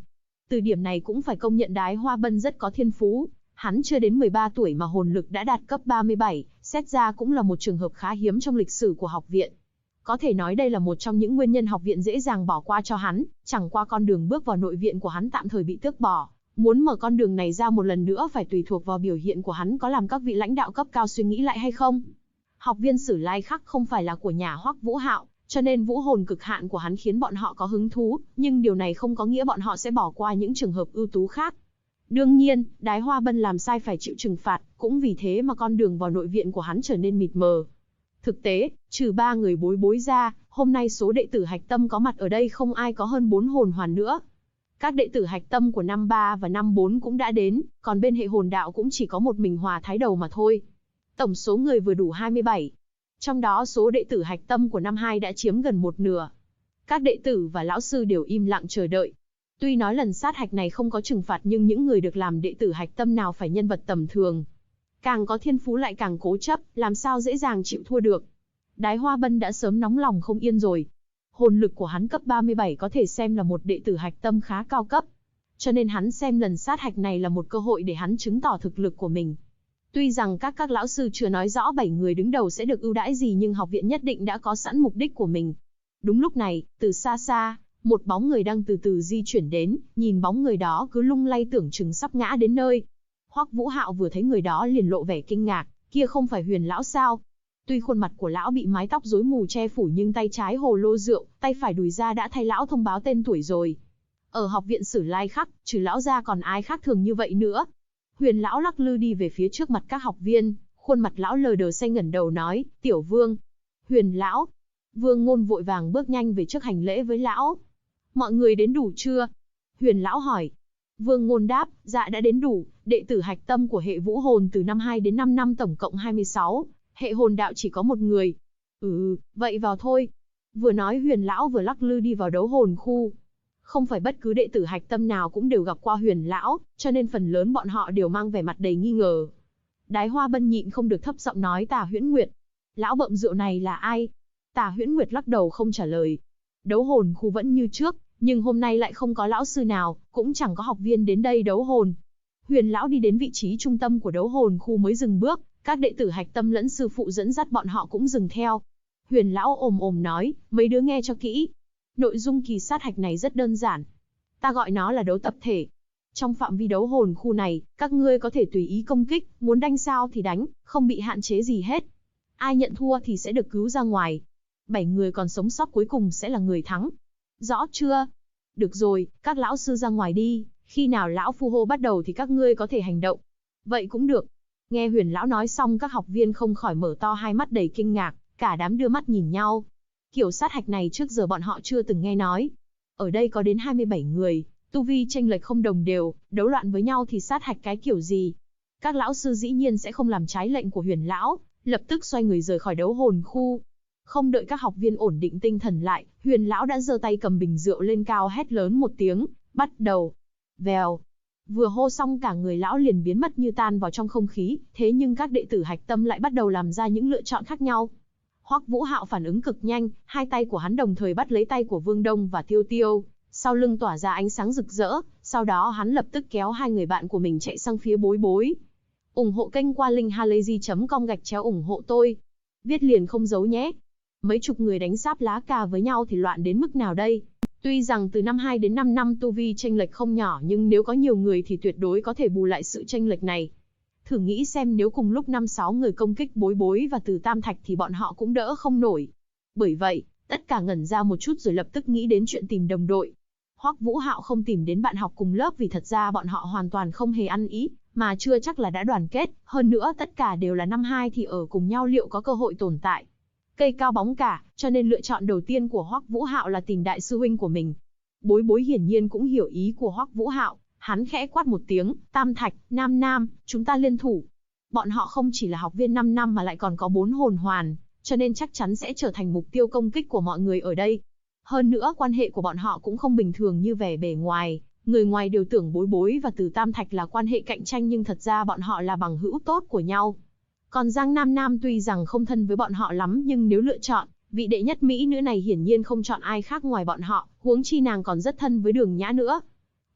Từ điểm này cũng phải công nhận Đái Hoa Bân rất có thiên phú. Hắn chưa đến 13 tuổi mà hồn lực đã đạt cấp 37, xét ra cũng là một trường hợp khá hiếm trong lịch sử của học viện. Có thể nói đây là một trong những nguyên nhân học viện dễ dàng bỏ qua cho hắn, chẳng qua con đường bước vào nội viện của hắn tạm thời bị tước bỏ. Muốn mở con đường này ra một lần nữa phải tùy thuộc vào biểu hiện của hắn có làm các vị lãnh đạo cấp cao suy nghĩ lại hay không. Học viên Sử Lai Khắc không phải là của nhà Hoắc Vũ Hạo, cho nên vũ hồn cực hạn của hắn khiến bọn họ có hứng thú, nhưng điều này không có nghĩa bọn họ sẽ bỏ qua những trường hợp ưu tú khác. Đương nhiên, Đái Hoa Bân làm sai phải chịu trừng phạt, cũng vì thế mà con đường vào nội viện của hắn trở nên mịt mờ. Thực tế, trừ 3 người bối bối ra, hôm nay số đệ tử hạch tâm có mặt ở đây không ai có hơn 4 hồn hoàn nữa. Các đệ tử hạch tâm của năm 3 và năm 4 cũng đã đến, còn bên hệ hồn đạo cũng chỉ có một mình Hòa Thái Đầu mà thôi. Tổng số người vừa đủ 27. Trong đó số đệ tử hạch tâm của năm 2 đã chiếm gần một nửa. Các đệ tử và lão sư đều im lặng chờ đợi. Tuy nói lần sát hạch này không có trừng phạt nhưng những người được làm đệ tử hạch tâm nào phải nhân vật tầm thường. Càng có thiên phú lại càng cố chấp, làm sao dễ dàng chịu thua được. Đái Hoa Bân đã sớm nóng lòng không yên rồi. Hồn lực của hắn cấp 37 có thể xem là một đệ tử hạch tâm khá cao cấp. Cho nên hắn xem lần sát hạch này là một cơ hội để hắn chứng tỏ thực lực của mình. Tuy rằng các lão sư chưa nói rõ 7 người đứng đầu sẽ được ưu đãi gì nhưng học viện nhất định đã có sẵn mục đích của mình. Đúng lúc này, từ xa xa, một bóng người đang từ từ di chuyển đến, nhìn bóng người đó cứ lung lay tưởng chừng sắp ngã đến nơi. Hoắc Vũ Hạo vừa thấy người đó liền lộ vẻ kinh ngạc, kia không phải Huyền lão sao? Tuy khuôn mặt của lão bị mái tóc rối mù che phủ nhưng tay trái hồ lô rượu, tay phải đùi ra đã thay lão thông báo tên tuổi rồi. Ở học viện Sử Lai Khắc, trừ lão ra còn ai khác thường như vậy nữa? Huyền lão lắc lư đi về phía trước mặt các học viên, khuôn mặt lão lờ đờ xanh ngẩng đầu nói, Tiểu Vương. Huyền lão. Vương Ngôn vội vàng bước nhanh về trước hành lễ với lão. Mọi người đến đủ chưa? Huyền lão hỏi. Vương Ngôn đáp, dạ đã đến đủ, đệ tử hạch tâm của hệ vũ hồn từ năm 2 đến 5 năm tổng cộng 26, hệ hồn đạo chỉ có một người. Vậy vào thôi. Vừa nói Huyền lão vừa lắc lư đi vào đấu hồn khu. Không phải bất cứ đệ tử hạch tâm nào cũng đều gặp qua Huyền lão, cho nên phần lớn bọn họ đều mang vẻ mặt đầy nghi ngờ. Đái Hoa Bân nhịn không được thấp giọng nói Tả Huyễn Nguyệt. Lão bậm rượu này là ai? Tả Huyễn Nguyệt lắc đầu không trả lời. Đấu hồn khu vẫn như trước, nhưng hôm nay lại không có lão sư nào, cũng chẳng có học viên đến đây đấu hồn. Huyền lão đi đến vị trí trung tâm của đấu hồn khu mới dừng bước, các đệ tử hạch tâm lẫn sư phụ dẫn dắt bọn họ cũng dừng theo. Huyền lão ồm ồm nói, mấy đứa nghe cho kỹ. Nội dung kỳ sát hạch này rất đơn giản. Ta gọi nó là đấu tập thể. Trong phạm vi đấu hồn khu này, các ngươi có thể tùy ý công kích, muốn đánh sao thì đánh, không bị hạn chế gì hết. Ai nhận thua thì sẽ được cứu ra ngoài. 7 người còn sống sót cuối cùng sẽ là người thắng. Rõ chưa? Được rồi, các lão sư ra ngoài đi, khi nào lão phu hô bắt đầu thì các ngươi có thể hành động. Vậy cũng được. Nghe Huyền lão nói xong các học viên không khỏi mở to hai mắt đầy kinh ngạc, cả đám đưa mắt nhìn nhau. Kiểu sát hạch này trước giờ bọn họ chưa từng nghe nói. Ở đây có đến 27 người, tu vi chênh lệch không đồng đều, đấu loạn với nhau thì sát hạch cái kiểu gì? Các lão sư dĩ nhiên sẽ không làm trái lệnh của Huyền lão, lập tức xoay người rời khỏi đấu hồn khu. Không đợi các học viên ổn định tinh thần lại, Huyền lão đã giơ tay cầm bình rượu lên cao hét lớn một tiếng, bắt đầu. Vèo. Vừa hô xong cả người lão liền biến mất như tan vào trong không khí, thế nhưng các đệ tử hạch tâm lại bắt đầu làm ra những lựa chọn khác nhau. Hoắc Vũ Hạo phản ứng cực nhanh, hai tay của hắn đồng thời bắt lấy tay của Vương Đông và Tiêu Tiêu, sau lưng tỏa ra ánh sáng rực rỡ, sau đó hắn lập tức kéo hai người bạn của mình chạy sang phía Bối Bối. Ủng hộ kênh qua linkhalazy.com/ủng hộ tôi. Viết liền không giấu nhé. Mấy chục người đánh sáp lá cà với nhau thì loạn đến mức nào đây? Tuy rằng từ năm 2 đến 5 năm tu vi chênh lệch không nhỏ nhưng nếu có nhiều người thì tuyệt đối có thể bù lại sự chênh lệch này. Thử nghĩ xem nếu cùng lúc 5-6 người công kích Bối Bối và Từ Tam Thạch thì bọn họ cũng đỡ không nổi. Bởi vậy, tất cả ngẩn ra một chút rồi lập tức nghĩ đến chuyện tìm đồng đội. Hoắc Vũ Hạo không tìm đến bạn học cùng lớp vì thật ra bọn họ hoàn toàn không hề ăn ý, mà chưa chắc là đã đoàn kết, hơn nữa tất cả đều là năm 2 thì ở cùng nhau liệu có cơ hội tồn tại. Cây cao bóng cả, cho nên lựa chọn đầu tiên của Hoắc Vũ Hạo là tìm đại sư huynh của mình. Bối Bối hiển nhiên cũng hiểu ý của Hoắc Vũ Hạo, hắn khẽ quát một tiếng, Tam Thạch, Nam Nam, chúng ta liên thủ. Bọn họ không chỉ là học viên 5 năm mà lại còn có 4 hồn hoàn, cho nên chắc chắn sẽ trở thành mục tiêu công kích của mọi người ở đây. Hơn nữa quan hệ của bọn họ cũng không bình thường như vẻ bề ngoài, người ngoài đều tưởng Bối Bối và Từ Tam Thạch là quan hệ cạnh tranh nhưng thật ra bọn họ là bằng hữu tốt của nhau. Còn Giang Nam Nam tuy rằng không thân với bọn họ lắm nhưng nếu lựa chọn, vị đệ nhất mỹ nữ này hiển nhiên không chọn ai khác ngoài bọn họ, huống chi nàng còn rất thân với Đường Nhã nữa.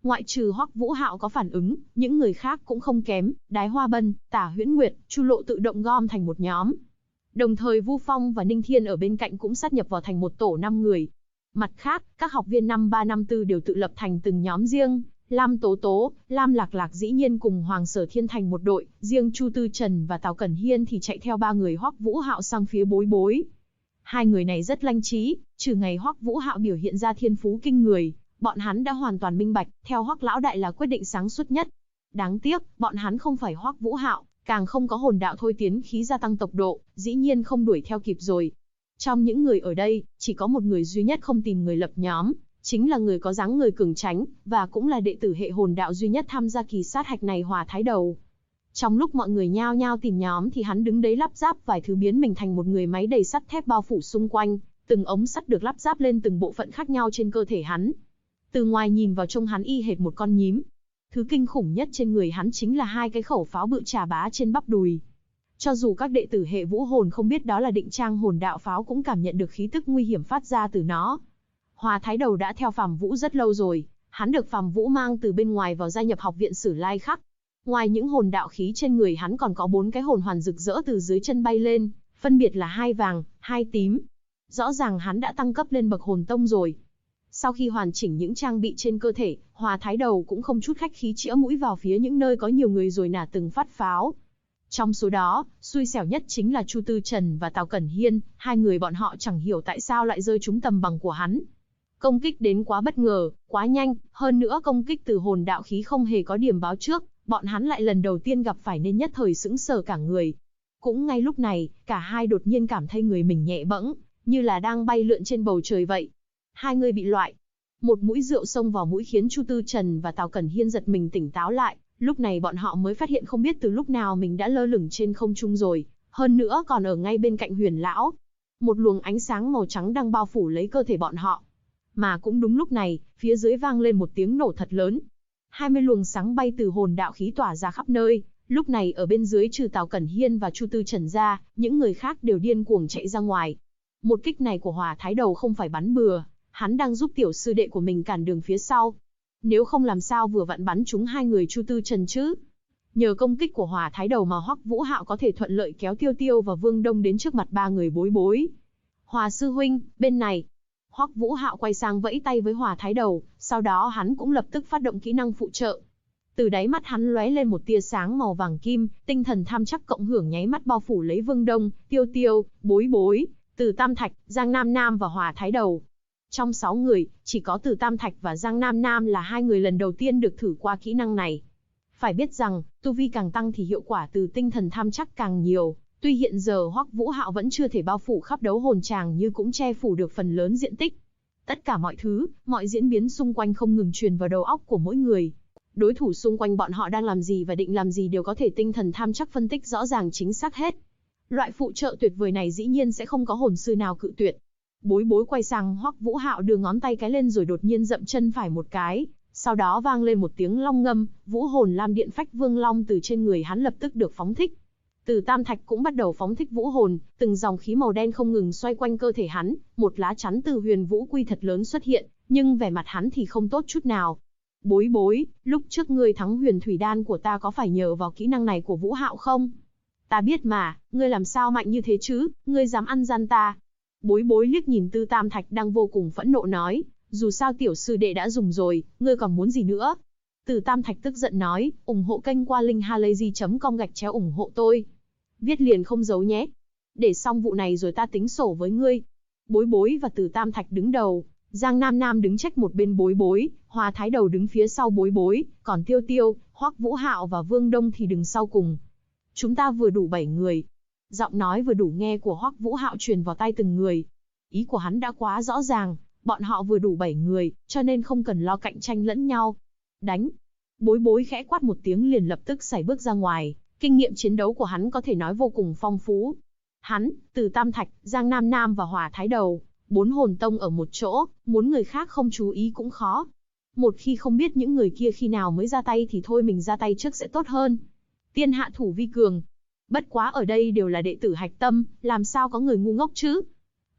Ngoại trừ Hoắc Vũ Hạo có phản ứng, những người khác cũng không kém, Đái Hoa Bân, Tả Huyễn Nguyệt, Chu Lộ tự động gom thành một nhóm. Đồng thời Vu Phong và Ninh Thiên ở bên cạnh cũng sát nhập vào thành một tổ 5 người. Mặt khác, các học viên năm 3 năm 4 đều tự lập thành từng nhóm riêng, Lam Tố Tố, Lam Lạc Lạc dĩ nhiên cùng Hoàng Sở Thiên thành một đội, riêng Chu Tư Trần và Tào Cẩn Hiên thì chạy theo 3 người Hoắc Vũ Hạo sang phía Bối Bối. Hai người này rất lanh trí, trừ ngày Hoắc Vũ Hạo biểu hiện ra thiên phú kinh người, bọn hắn đã hoàn toàn minh bạch, theo Hoắc lão đại là quyết định sáng suốt nhất. Đáng tiếc, bọn hắn không phải Hoắc Vũ Hạo, càng không có hồn đạo thôi tiến khí gia tăng tốc độ, dĩ nhiên không đuổi theo kịp rồi. Trong những người ở đây, chỉ có một người duy nhất không tìm người lập nhóm, chính là người có dáng người cường tráng, và cũng là đệ tử hệ hồn đạo duy nhất tham gia kỳ sát hạch này Hòa Thái Đầu. Trong lúc mọi người nhao nhao tìm nhóm thì hắn đứng đấy lắp ráp vài thứ biến mình thành một người máy đầy sắt thép bao phủ xung quanh, từng ống sắt được lắp ráp lên từng bộ phận khác nhau trên cơ thể hắn. Từ ngoài nhìn vào trông hắn y hệt một con nhím. Thứ kinh khủng nhất trên người hắn chính là 2 cái khẩu pháo bự chà bá trên bắp đùi. Cho dù các đệ tử hệ vũ hồn không biết đó là định trang hồn đạo pháo cũng cảm nhận được khí tức nguy hiểm phát ra từ nó. Hòa Thái Đầu đã theo Phàm Vũ rất lâu rồi, hắn được Phàm Vũ mang từ bên ngoài vào gia nhập học viện Sử Lai Khắc. Ngoài những hồn đạo khí trên người hắn còn có 4 cái hồn hoàn rực rỡ từ dưới chân bay lên, phân biệt là 2 vàng, 2 tím. Rõ ràng hắn đã tăng cấp lên bậc hồn tông rồi. Sau khi hoàn chỉnh những trang bị trên cơ thể, Hòa Thái Đầu cũng không chút khách khí chĩa mũi vào phía những nơi có nhiều người rồi nả từng phát pháo. Trong số đó, xui xẻo nhất chính là Chu Tư Trần và Tào Cẩn Hiên, 2 người bọn họ chẳng hiểu tại sao lại rơi trúng tầm bằng của hắn. Công kích đến quá bất ngờ, quá nhanh, hơn nữa công kích từ hồn đạo khí không hề có điểm báo trước, bọn hắn lại lần đầu tiên gặp phải nên nhất thời sững sờ cả người. Cũng ngay lúc này, cả hai đột nhiên cảm thấy người mình nhẹ bẫng, như là đang bay lượn trên bầu trời vậy. Hai người bị loại. Một mũi rượu xông vào mũi khiến Chu Tư Trần và Tào Cẩn Hiên giật mình tỉnh táo lại, lúc này bọn họ mới phát hiện không biết từ lúc nào mình đã lơ lửng trên không trung rồi, hơn nữa còn ở ngay bên cạnh Huyền lão. Một luồng ánh sáng màu trắng đang bao phủ lấy cơ thể bọn họ. Mà cũng đúng lúc này, phía dưới vang lên một tiếng nổ thật lớn. 20 luồng sáng bay từ hồn đạo khí tỏa ra khắp nơi, lúc này ở bên dưới trừ Tào Cẩn Hiên và Chu Tư Trần ra, những người khác đều điên cuồng chạy ra ngoài. Một kích này của Hòa Thái Đầu không phải bắn bừa, hắn đang giúp tiểu sư đệ của mình cản đường phía sau. Nếu không làm sao vừa vặn bắn trúng 2 người Chu Tư Trần chứ. Nhờ công kích của Hòa Thái Đầu mà Hoắc Vũ Hạo có thể thuận lợi kéo Tiêu Tiêu và Vương Đông đến trước mặt 3 người Bối Bối. Hòa sư huynh, bên này. Hoắc Vũ Hạo quay sang vẫy tay với Hòa Thái Đầu, sau đó hắn cũng lập tức phát động kỹ năng phụ trợ. Từ đáy mắt hắn lóe lên một tia sáng màu vàng kim, tinh thần tham chắc cộng hưởng nháy mắt bao phủ lấy Vương Đông, Tiêu Tiêu, Bối Bối, Từ Tam Thạch, Giang Nam Nam và Hòa Thái Đầu. Trong 6 người, chỉ có Từ Tam Thạch và Giang Nam Nam là 2 người lần đầu tiên được thử qua kỹ năng này. Phải biết rằng, tu vi càng tăng thì hiệu quả từ tinh thần tham chắc càng nhiều. Tuy hiện giờ Hoắc Vũ Hạo vẫn chưa thể bao phủ khắp đấu hồn tràng nhưng cũng che phủ được phần lớn diện tích. Tất cả mọi thứ, mọi diễn biến xung quanh không ngừng truyền vào đầu óc của mỗi người. Đối thủ xung quanh bọn họ đang làm gì và định làm gì đều có thể tinh thần tham chắc phân tích rõ ràng chính xác hết. Loại phụ trợ tuyệt vời này dĩ nhiên sẽ không có hồn sư nào cự tuyệt. Bối Bối quay sang Hoắc Vũ Hạo đưa ngón tay cái lên rồi đột nhiên dậm chân phải một cái, sau đó vang lên một tiếng long ngâm, vũ hồn lam điện phách vương long từ trên người hắn lập tức được phóng thích. Từ Tam Thạch cũng bắt đầu phóng thích vũ hồn, từng dòng khí màu đen không ngừng xoay quanh cơ thể hắn, một lá chắn từ huyền vũ quy thật lớn xuất hiện, nhưng vẻ mặt hắn thì không tốt chút nào. Bối Bối, lúc trước ngươi thắng huyền thủy đan của ta có phải nhờ vào kỹ năng này của Vũ Hạo không? Ta biết mà, ngươi làm sao mạnh như thế chứ, ngươi dám ăn gian ta. Bối Bối liếc nhìn Từ Tam Thạch đang vô cùng phẫn nộ nói, dù sao tiểu sư đệ đã dùng rồi, ngươi còn muốn gì nữa? Từ Tam Thạch tức giận nói, ủng hộ kênh qua link halayzi.com ủng hộ tôi. Viết liền không giấu nhé. Để xong vụ này rồi ta tính sổ với ngươi. Bối Bối và Từ Tam Thạch đứng đầu, Giang Nam Nam đứng trách một bên Bối Bối, Hòa Thái Đầu đứng phía sau Bối Bối, còn Tiêu Tiêu, Hoắc Vũ Hạo và Vương Đông thì đứng sau cùng. Chúng ta vừa đủ 7 người. Giọng nói vừa đủ nghe của Hoắc Vũ Hạo truyền vào tai từng người. Ý của hắn đã quá rõ ràng, bọn họ vừa đủ 7 người, cho nên không cần lo cạnh tranh lẫn nhau. Đánh. Bối Bối khẽ quát một tiếng liền lập tức sải bước ra ngoài, kinh nghiệm chiến đấu của hắn có thể nói vô cùng phong phú. Hắn, Từ Tam Thạch, Giang Nam Nam và Hòa Thái Đầu, 4 hồn tông ở một chỗ, muốn người khác không chú ý cũng khó. Một khi không biết những người kia khi nào mới ra tay thì thôi mình ra tay trước sẽ tốt hơn. Tiên hạ thủ vi cường. Bất quá ở đây đều là đệ tử hạch tâm, làm sao có người ngu ngốc chứ?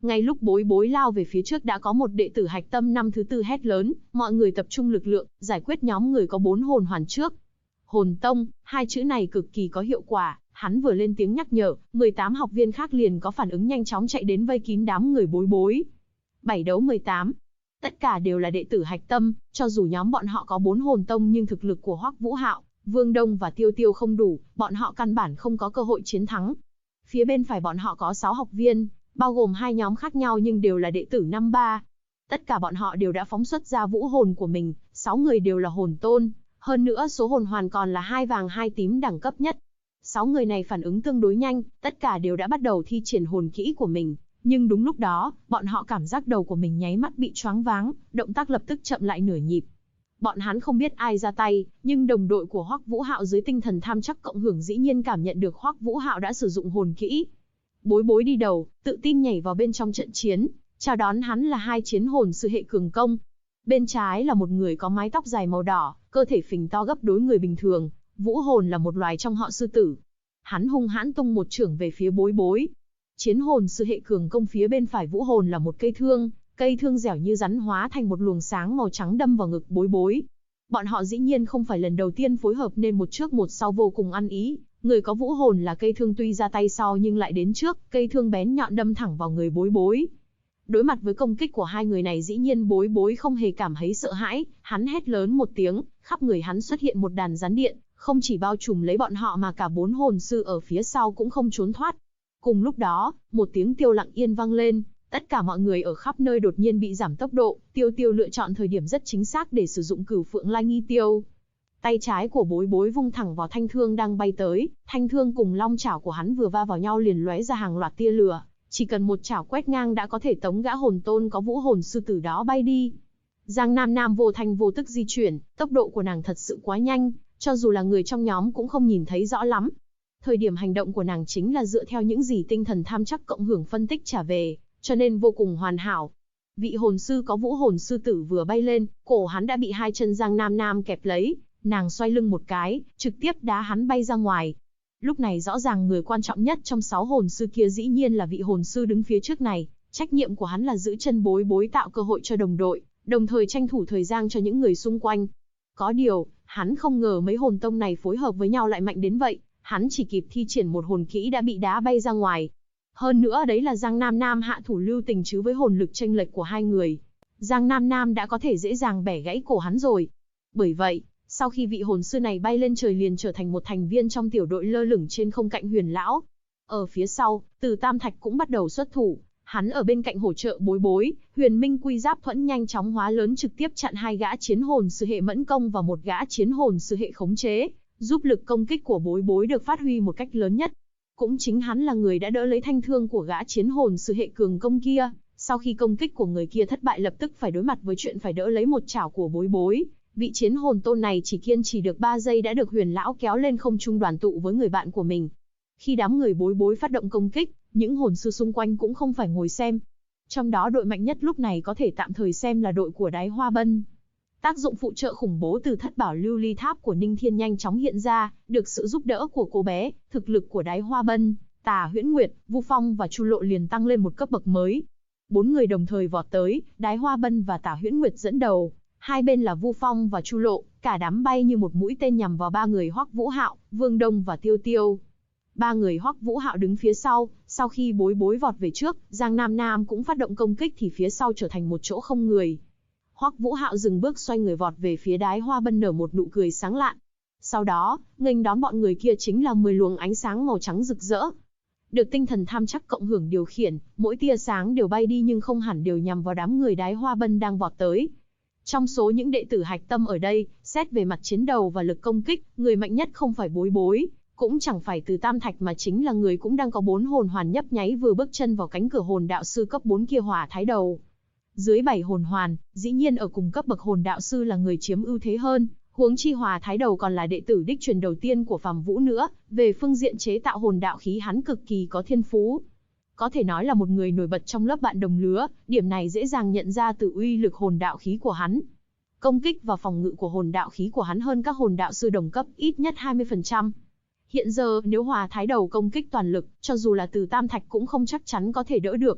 Ngay lúc Bối Bối lao về phía trước đã có một đệ tử hạch tâm năm thứ tư hét lớn, mọi người tập trung lực lượng, giải quyết nhóm người có 4 hồn hoàn trước. Hồn tông, hai chữ này cực kỳ có hiệu quả, hắn vừa lên tiếng nhắc nhở, 18 học viên khác liền có phản ứng nhanh chóng chạy đến vây kín đám người Bối Bối. 7 đấu 18. Tất cả đều là đệ tử hạch tâm, cho dù nhóm bọn họ có 4 hồn tông nhưng thực lực của Hoắc Vũ Hạo, Vương Đông và Tiêu Tiêu không đủ, bọn họ căn bản không có cơ hội chiến thắng. Phía bên phải bọn họ có 6 học viên, bao gồm 2 nhóm khác nhau nhưng đều là đệ tử năm 3. Tất cả bọn họ đều đã phóng xuất ra vũ hồn của mình, 6 người đều là hồn tôn, hơn nữa số hồn hoàn còn là 2 vàng 2 tím đẳng cấp nhất. 6 người này phản ứng tương đối nhanh, tất cả đều đã bắt đầu thi triển hồn kỹ của mình, nhưng đúng lúc đó, bọn họ cảm giác đầu của mình nháy mắt bị choáng váng, động tác lập tức chậm lại nửa nhịp. Bọn hắn không biết ai ra tay, nhưng đồng đội của Hoắc Vũ Hạo dưới tinh thần tham chắc cộng hưởng dĩ nhiên cảm nhận được Hoắc Vũ Hạo đã sử dụng hồn kỹ. Bối Bối đi đầu, tự tin nhảy vào bên trong trận chiến, chào đón hắn là 2 chiến hồn sư hệ cường công. Bên trái là một người có mái tóc dài màu đỏ, cơ thể phình to gấp đối người bình thường, vũ hồn là một loài trong họ sư tử. Hắn hung hãn tung một chưởng về phía Bối Bối. Chiến hồn sư hệ cường công phía bên phải vũ hồn là một cây thương dẻo như rắn hóa thành một luồng sáng màu trắng đâm vào ngực Bối Bối. Bọn họ dĩ nhiên không phải lần đầu tiên phối hợp nên một trước một sau vô cùng ăn ý. Người có vũ hồn là cây thương tuy ra tay sau nhưng lại đến trước, cây thương bén nhọn đâm thẳng vào người Bối Bối. Đối mặt với công kích của hai người này dĩ nhiên Bối Bối không hề cảm thấy sợ hãi, hắn hét lớn một tiếng, khắp người hắn xuất hiện một đàn rắn điện, không chỉ bao trùm lấy bọn họ mà cả 4 hồn sư ở phía sau cũng không trốn thoát. Cùng lúc đó, một tiếng tiêu lặng yên vang lên, tất cả mọi người ở khắp nơi đột nhiên bị giảm tốc độ, Tiêu Tiêu lựa chọn thời điểm rất chính xác để sử dụng Cửu Phượng Lai Nghi Tiêu. Tay trái của Bối Bối vung thẳng vào thanh thương đang bay tới, thanh thương cùng long chảo của hắn vừa va vào nhau liền lóe ra hàng loạt tia lửa, chỉ cần một chảo quét ngang đã có thể tống gã hồn tôn có vũ hồn sư tử đó bay đi. Giang Nam Nam vô thanh vô tức di chuyển, tốc độ của nàng thật sự quá nhanh, cho dù là người trong nhóm cũng không nhìn thấy rõ lắm. Thời điểm hành động của nàng chính là dựa theo những gì tinh thần tham chắc cộng hưởng phân tích trả về, cho nên vô cùng hoàn hảo. Vị hồn sư có vũ hồn sư tử vừa bay lên, cổ hắn đã bị 2 chân Giang Nam Nam kẹp lấy, nàng xoay lưng một cái, trực tiếp đá hắn bay ra ngoài. Lúc này rõ ràng người quan trọng nhất trong 6 hồn sư kia dĩ nhiên là vị hồn sư đứng phía trước này, trách nhiệm của hắn là giữ chân Bối Bối tạo cơ hội cho đồng đội, đồng thời tranh thủ thời gian cho những người xung quanh. Có điều, hắn không ngờ mấy hồn tông này phối hợp với nhau lại mạnh đến vậy, hắn chỉ kịp thi triển một hồn kỹ đã bị đá bay ra ngoài. Hơn nữa đấy là Giang Nam Nam hạ thủ lưu tình chứ với hồn lực chênh lệch của hai người. Giang Nam Nam đã có thể dễ dàng bẻ gãy cổ hắn rồi. Bởi vậy, sau khi vị hồn sư này bay lên trời liền trở thành một thành viên trong tiểu đội lơ lửng trên không cạnh Huyền Lão. Ở phía sau, Từ Tam Thạch cũng bắt đầu xuất thủ, hắn ở bên cạnh hỗ trợ Bối Bối, Huyền Minh Quy Giáp Thuẫn nhanh chóng hóa lớn trực tiếp chặn 2 gã chiến hồn sư hệ mẫn công và 1 gã chiến hồn sư hệ khống chế, giúp lực công kích của Bối Bối được phát huy một cách lớn nhất. Cũng chính hắn là người đã đỡ lấy thanh thương của gã chiến hồn sư hệ cường công kia, sau khi công kích của người kia thất bại lập tức phải đối mặt với chuyện phải đỡ lấy một chảo của Bối Bối. Vị chiến hồn tôn này chỉ kiên trì được 3 giây đã được Huyền Lão kéo lên không trung đoàn tụ với người bạn của mình. Khi đám người Bối Bối phát động công kích, những hồn sư xung quanh cũng không phải ngồi xem. Trong đó đội mạnh nhất lúc này có thể tạm thời xem là đội của Đái Hoa Bân. Tác dụng phụ trợ khủng bố từ thất bảo lưu ly tháp của Ninh Thiên nhanh chóng hiện ra, được sự giúp đỡ của cô bé, thực lực của Đái Hoa Bân, Tà Huyễn Nguyệt, Vu Phong và Chu Lộ liền tăng lên một cấp bậc mới. 4 người đồng thời vọt tới, Đái Hoa Bân và Tà Huyễn Nguyệt dẫn đầu, hai bên là Vu Phong và Chu Lộ, cả đám bay như một mũi tên nhằm vào 3 người Hoắc Vũ Hạo, Vương Đông và Tiêu Tiêu. 3 người Hoắc Vũ Hạo đứng phía sau khi Bối Bối vọt về trước, Giang Nam Nam cũng phát động công kích thì phía sau trở thành một chỗ không người. Hoắc Vũ Hạo dừng bước xoay người vọt về phía Đái Hoa Bân nở một nụ cười sáng lạn. Sau đó, nghênh đón bọn người kia chính là 10 luồng ánh sáng màu trắng rực rỡ. Được tinh thần tham chắc cộng hưởng điều khiển, mỗi tia sáng đều bay đi nhưng không hẳn đều nhằm vào đám người Đái Hoa Bân đang vọt tới. Trong số những đệ tử hạch tâm ở đây, xét về mặt chiến đấu và lực công kích, người mạnh nhất không phải Bối Bối, cũng chẳng phải Từ Tam Thạch mà chính là người cũng đang có 4 hồn hoàn nhấp nháy vừa bước chân vào cánh cửa hồn đạo sư cấp 4 kia Hỏa Thái Đầu. Dưới 7 hồn hoàn, dĩ nhiên ở cùng cấp bậc hồn đạo sư là người chiếm ưu thế hơn, huống chi Hỏa Thái Đầu còn là đệ tử đích truyền đầu tiên của Phàm Vũ nữa, về phương diện chế tạo hồn đạo khí hắn cực kỳ có thiên phú. Có thể nói là một người nổi bật trong lớp bạn đồng lứa, điểm này dễ dàng nhận ra từ uy lực hồn đạo khí của hắn. Công kích và phòng ngự của hồn đạo khí của hắn hơn các hồn đạo sư đồng cấp ít nhất 20%. Hiện giờ nếu Hỏa Thái Đầu công kích toàn lực, cho dù là Từ Tam Thạch cũng không chắc chắn có thể đỡ được.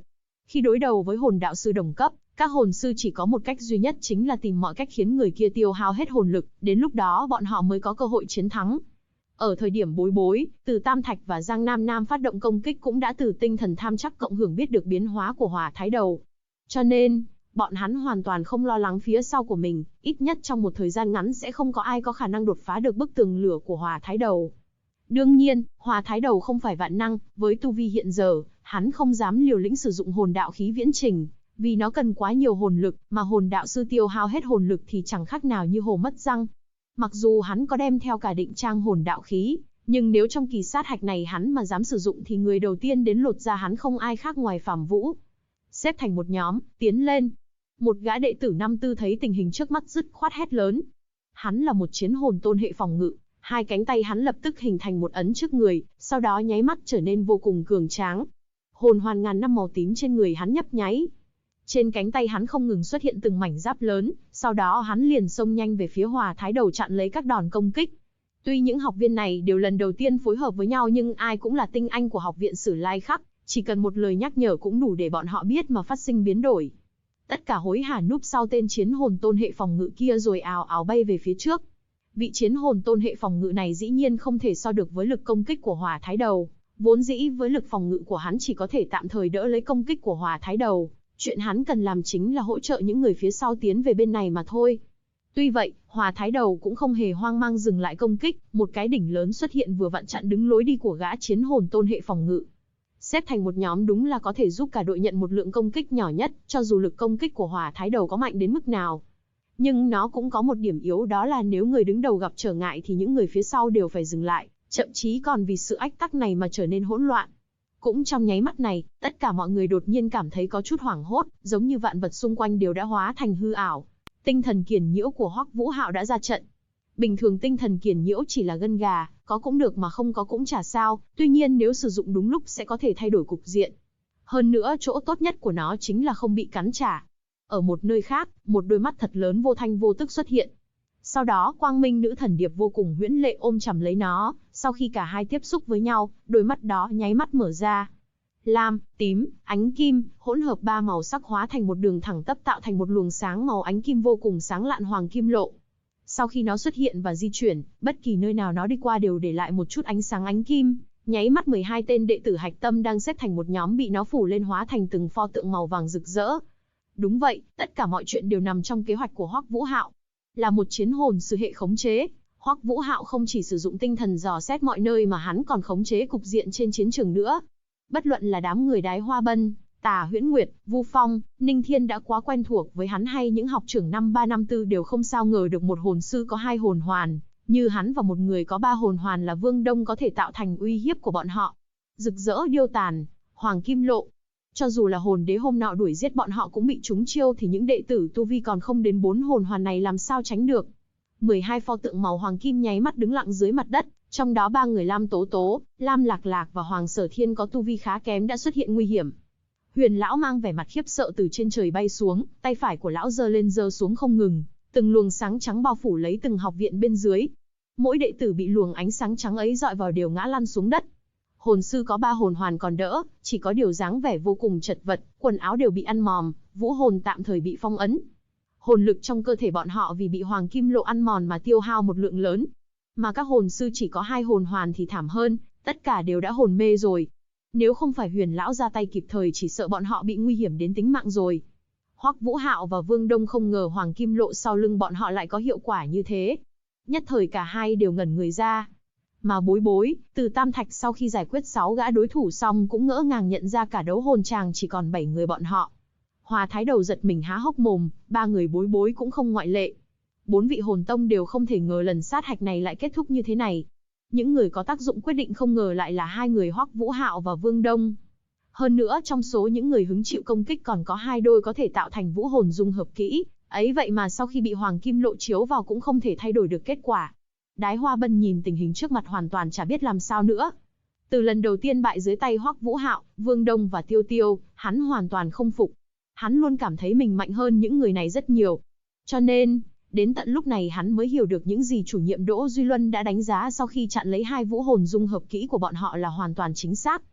Khi đối đầu với hồn đạo sư đồng cấp, các hồn sư chỉ có một cách duy nhất, chính là tìm mọi cách khiến người kia tiêu hao hết hồn lực, đến lúc đó bọn họ mới có cơ hội chiến thắng. Ở thời điểm bối bối, Từ Tam Thạch và Giang Nam Nam phát động công kích cũng đã từ tinh thần tham chắc cộng hưởng biết được biến hóa của Hỏa Thái Đầu. Cho nên, bọn hắn hoàn toàn không lo lắng phía sau của mình, ít nhất trong một thời gian ngắn sẽ không có ai có khả năng đột phá được bức tường lửa của Hỏa Thái Đầu. Đương nhiên, Hỏa Thái Đầu không phải vạn năng, với tu vi hiện giờ, hắn không dám liều lĩnh sử dụng hồn đạo khí viễn trình, vì nó cần quá nhiều hồn lực, mà hồn đạo sư tiêu hao hết hồn lực thì chẳng khác nào như hổ mất răng. Mặc dù hắn có đem theo cả định trang hồn đạo khí, nhưng nếu trong kỳ sát hạch này hắn mà dám sử dụng thì người đầu tiên đến lột ra hắn không ai khác ngoài Phàm Vũ. Xếp thành một nhóm, tiến lên. Một gã đệ tử năm tư thấy tình hình trước mắt dứt khoát hét lớn. Hắn là một chiến hồn tôn hệ phòng ngự, hai cánh tay hắn lập tức hình thành một ấn trước người, sau đó nháy mắt trở nên vô cùng cường tráng. Hồn hoàn ngàn năm màu tím trên người hắn nhấp nháy. Trên cánh tay hắn không ngừng xuất hiện từng mảnh giáp lớn, sau đó hắn liền xông nhanh về phía Hỏa Thái Đầu chặn lấy các đòn công kích. Tuy những học viên này đều lần đầu tiên phối hợp với nhau nhưng ai cũng là tinh anh của học viện Sử Lai Khắc, chỉ cần một lời nhắc nhở cũng đủ để bọn họ biết mà phát sinh biến đổi. Tất cả hối hả núp sau tên chiến hồn tôn hệ phòng ngự kia rồi ào ào bay về phía trước. Vị chiến hồn tôn hệ phòng ngự này dĩ nhiên không thể so được với lực công kích của Hỏa Thái Đầu, vốn dĩ với lực phòng ngự của hắn chỉ có thể tạm thời đỡ lấy công kích của Hỏa Thái Đầu. Chuyện hắn cần làm chính là hỗ trợ những người phía sau tiến về bên này mà thôi. Tuy vậy, Hỏa Thái Đầu cũng không hề hoang mang dừng lại công kích, một cái đỉnh lớn xuất hiện vừa vặn chặn đứng lối đi của gã chiến hồn tôn hệ phòng ngự. Xếp thành một nhóm đúng là có thể giúp cả đội nhận một lượng công kích nhỏ nhất, cho dù lực công kích của Hỏa Thái Đầu có mạnh đến mức nào. Nhưng nó cũng có một điểm yếu, đó là nếu người đứng đầu gặp trở ngại thì những người phía sau đều phải dừng lại, thậm chí còn vì sự ách tắc này mà trở nên hỗn loạn. Cũng trong nháy mắt này, tất cả mọi người đột nhiên cảm thấy có chút hoảng hốt, giống như vạn vật xung quanh đều đã hóa thành hư ảo. Tinh thần kiền nhiễu của Hoắc Vũ Hạo đã ra trận. Bình thường tinh thần kiền nhiễu chỉ là gân gà, có cũng được mà không có cũng chả sao, tuy nhiên nếu sử dụng đúng lúc sẽ có thể thay đổi cục diện. Hơn nữa chỗ tốt nhất của nó chính là không bị cắn trả. Ở một nơi khác, một đôi mắt thật lớn vô thanh vô tức xuất hiện. Sau đó Quang Minh Nữ Thần Điệp vô cùng huyễn lệ ôm chầm lấy nó, sau khi cả hai tiếp xúc với nhau, đôi mắt đó nháy mắt mở ra. Lam, tím, ánh kim, hỗn hợp ba màu sắc hóa thành một đường thẳng tắp tạo thành một luồng sáng màu ánh kim vô cùng sáng lạn hoàng kim lộ. Sau khi nó xuất hiện và di chuyển, bất kỳ nơi nào nó đi qua đều để lại một chút ánh sáng ánh kim, nháy mắt 12 tên đệ tử hạch tâm đang xếp thành một nhóm bị nó phủ lên hóa thành từng pho tượng màu vàng rực rỡ. Đúng vậy, tất cả mọi chuyện đều nằm trong kế hoạch của Hoắc Vũ Hạo. Là một chiến hồn sư hệ khống chế, Hoắc Vũ Hạo không chỉ sử dụng tinh thần dò xét mọi nơi mà hắn còn khống chế cục diện trên chiến trường nữa. Bất luận là đám người Đái Hoa Bân, Tà Huyễn Nguyệt, Vu Phong, Ninh Thiên đã quá quen thuộc với hắn hay những học trưởng năm 3 năm 4 đều không sao ngờ được một hồn sư có 2 hồn hoàn, như hắn và một người có 3 hồn hoàn là Vương Đông có thể tạo thành uy hiếp của bọn họ. Rực rỡ điêu tàn, hoàng kim lộ. Cho dù là hồn đế hôm nọ đuổi giết bọn họ cũng bị trúng chiêu thì những đệ tử tu vi còn không đến 4 hồn hoàn này làm sao tránh được. 12 pho tượng màu hoàng kim nháy mắt đứng lặng dưới mặt đất, trong đó 3 người Lam Tố Tố, Lam Lạc Lạc và Hoàng Sở Thiên có tu vi khá kém đã xuất hiện nguy hiểm. Huyền lão mang vẻ mặt khiếp sợ từ trên trời bay xuống, tay phải của lão giơ lên giơ xuống không ngừng, từng luồng sáng trắng bao phủ lấy từng học viện bên dưới. Mỗi đệ tử bị luồng ánh sáng trắng ấy dọi vào đều ngã lăn xuống đất. Hồn sư có 3 hồn hoàn còn đỡ, chỉ có điều dáng vẻ vô cùng chật vật, quần áo đều bị ăn mòn, vũ hồn tạm thời bị phong ấn. Hồn lực trong cơ thể bọn họ vì bị hoàng kim lộ ăn mòn mà tiêu hao một lượng lớn. Mà các hồn sư chỉ có 2 hồn hoàn thì thảm hơn, tất cả đều đã hồn mê rồi. Nếu không phải Huyền lão ra tay kịp thời chỉ sợ bọn họ bị nguy hiểm đến tính mạng rồi. Hoắc Vũ Hạo và Vương Đông không ngờ hoàng kim lộ sau lưng bọn họ lại có hiệu quả như thế. Nhất thời cả hai đều ngẩn người ra. Mà Bối Bối, Từ Tam Thạch sau khi giải quyết 6 gã đối thủ xong cũng ngỡ ngàng nhận ra cả đấu hồn tràng chỉ còn 7 người bọn họ. Hỏa Thái Đầu giật mình há hốc mồm, 3 người Bối Bối cũng không ngoại lệ. 4 vị hồn tông đều không thể ngờ lần sát hạch này lại kết thúc như thế này. Những người có tác dụng quyết định không ngờ lại là 2 người Hoắc Vũ Hạo và Vương Đông. Hơn nữa trong số những người hứng chịu công kích còn có 2 đôi có thể tạo thành vũ hồn dung hợp kỹ, ấy vậy mà sau khi bị hoàng kim lộ chiếu vào cũng không thể thay đổi được kết quả. Đái Hoa Bân nhìn tình hình trước mặt hoàn toàn chả biết làm sao nữa. Từ lần đầu tiên bại dưới tay Hoắc Vũ Hạo, Vương Đông và Tiêu Tiêu, hắn hoàn toàn không phục. Hắn luôn cảm thấy mình mạnh hơn những người này rất nhiều. Cho nên, đến tận lúc này hắn mới hiểu được những gì chủ nhiệm Đỗ Duy Luân đã đánh giá sau khi chặn lấy 2 vũ hồn dung hợp kỹ của bọn họ là hoàn toàn chính xác.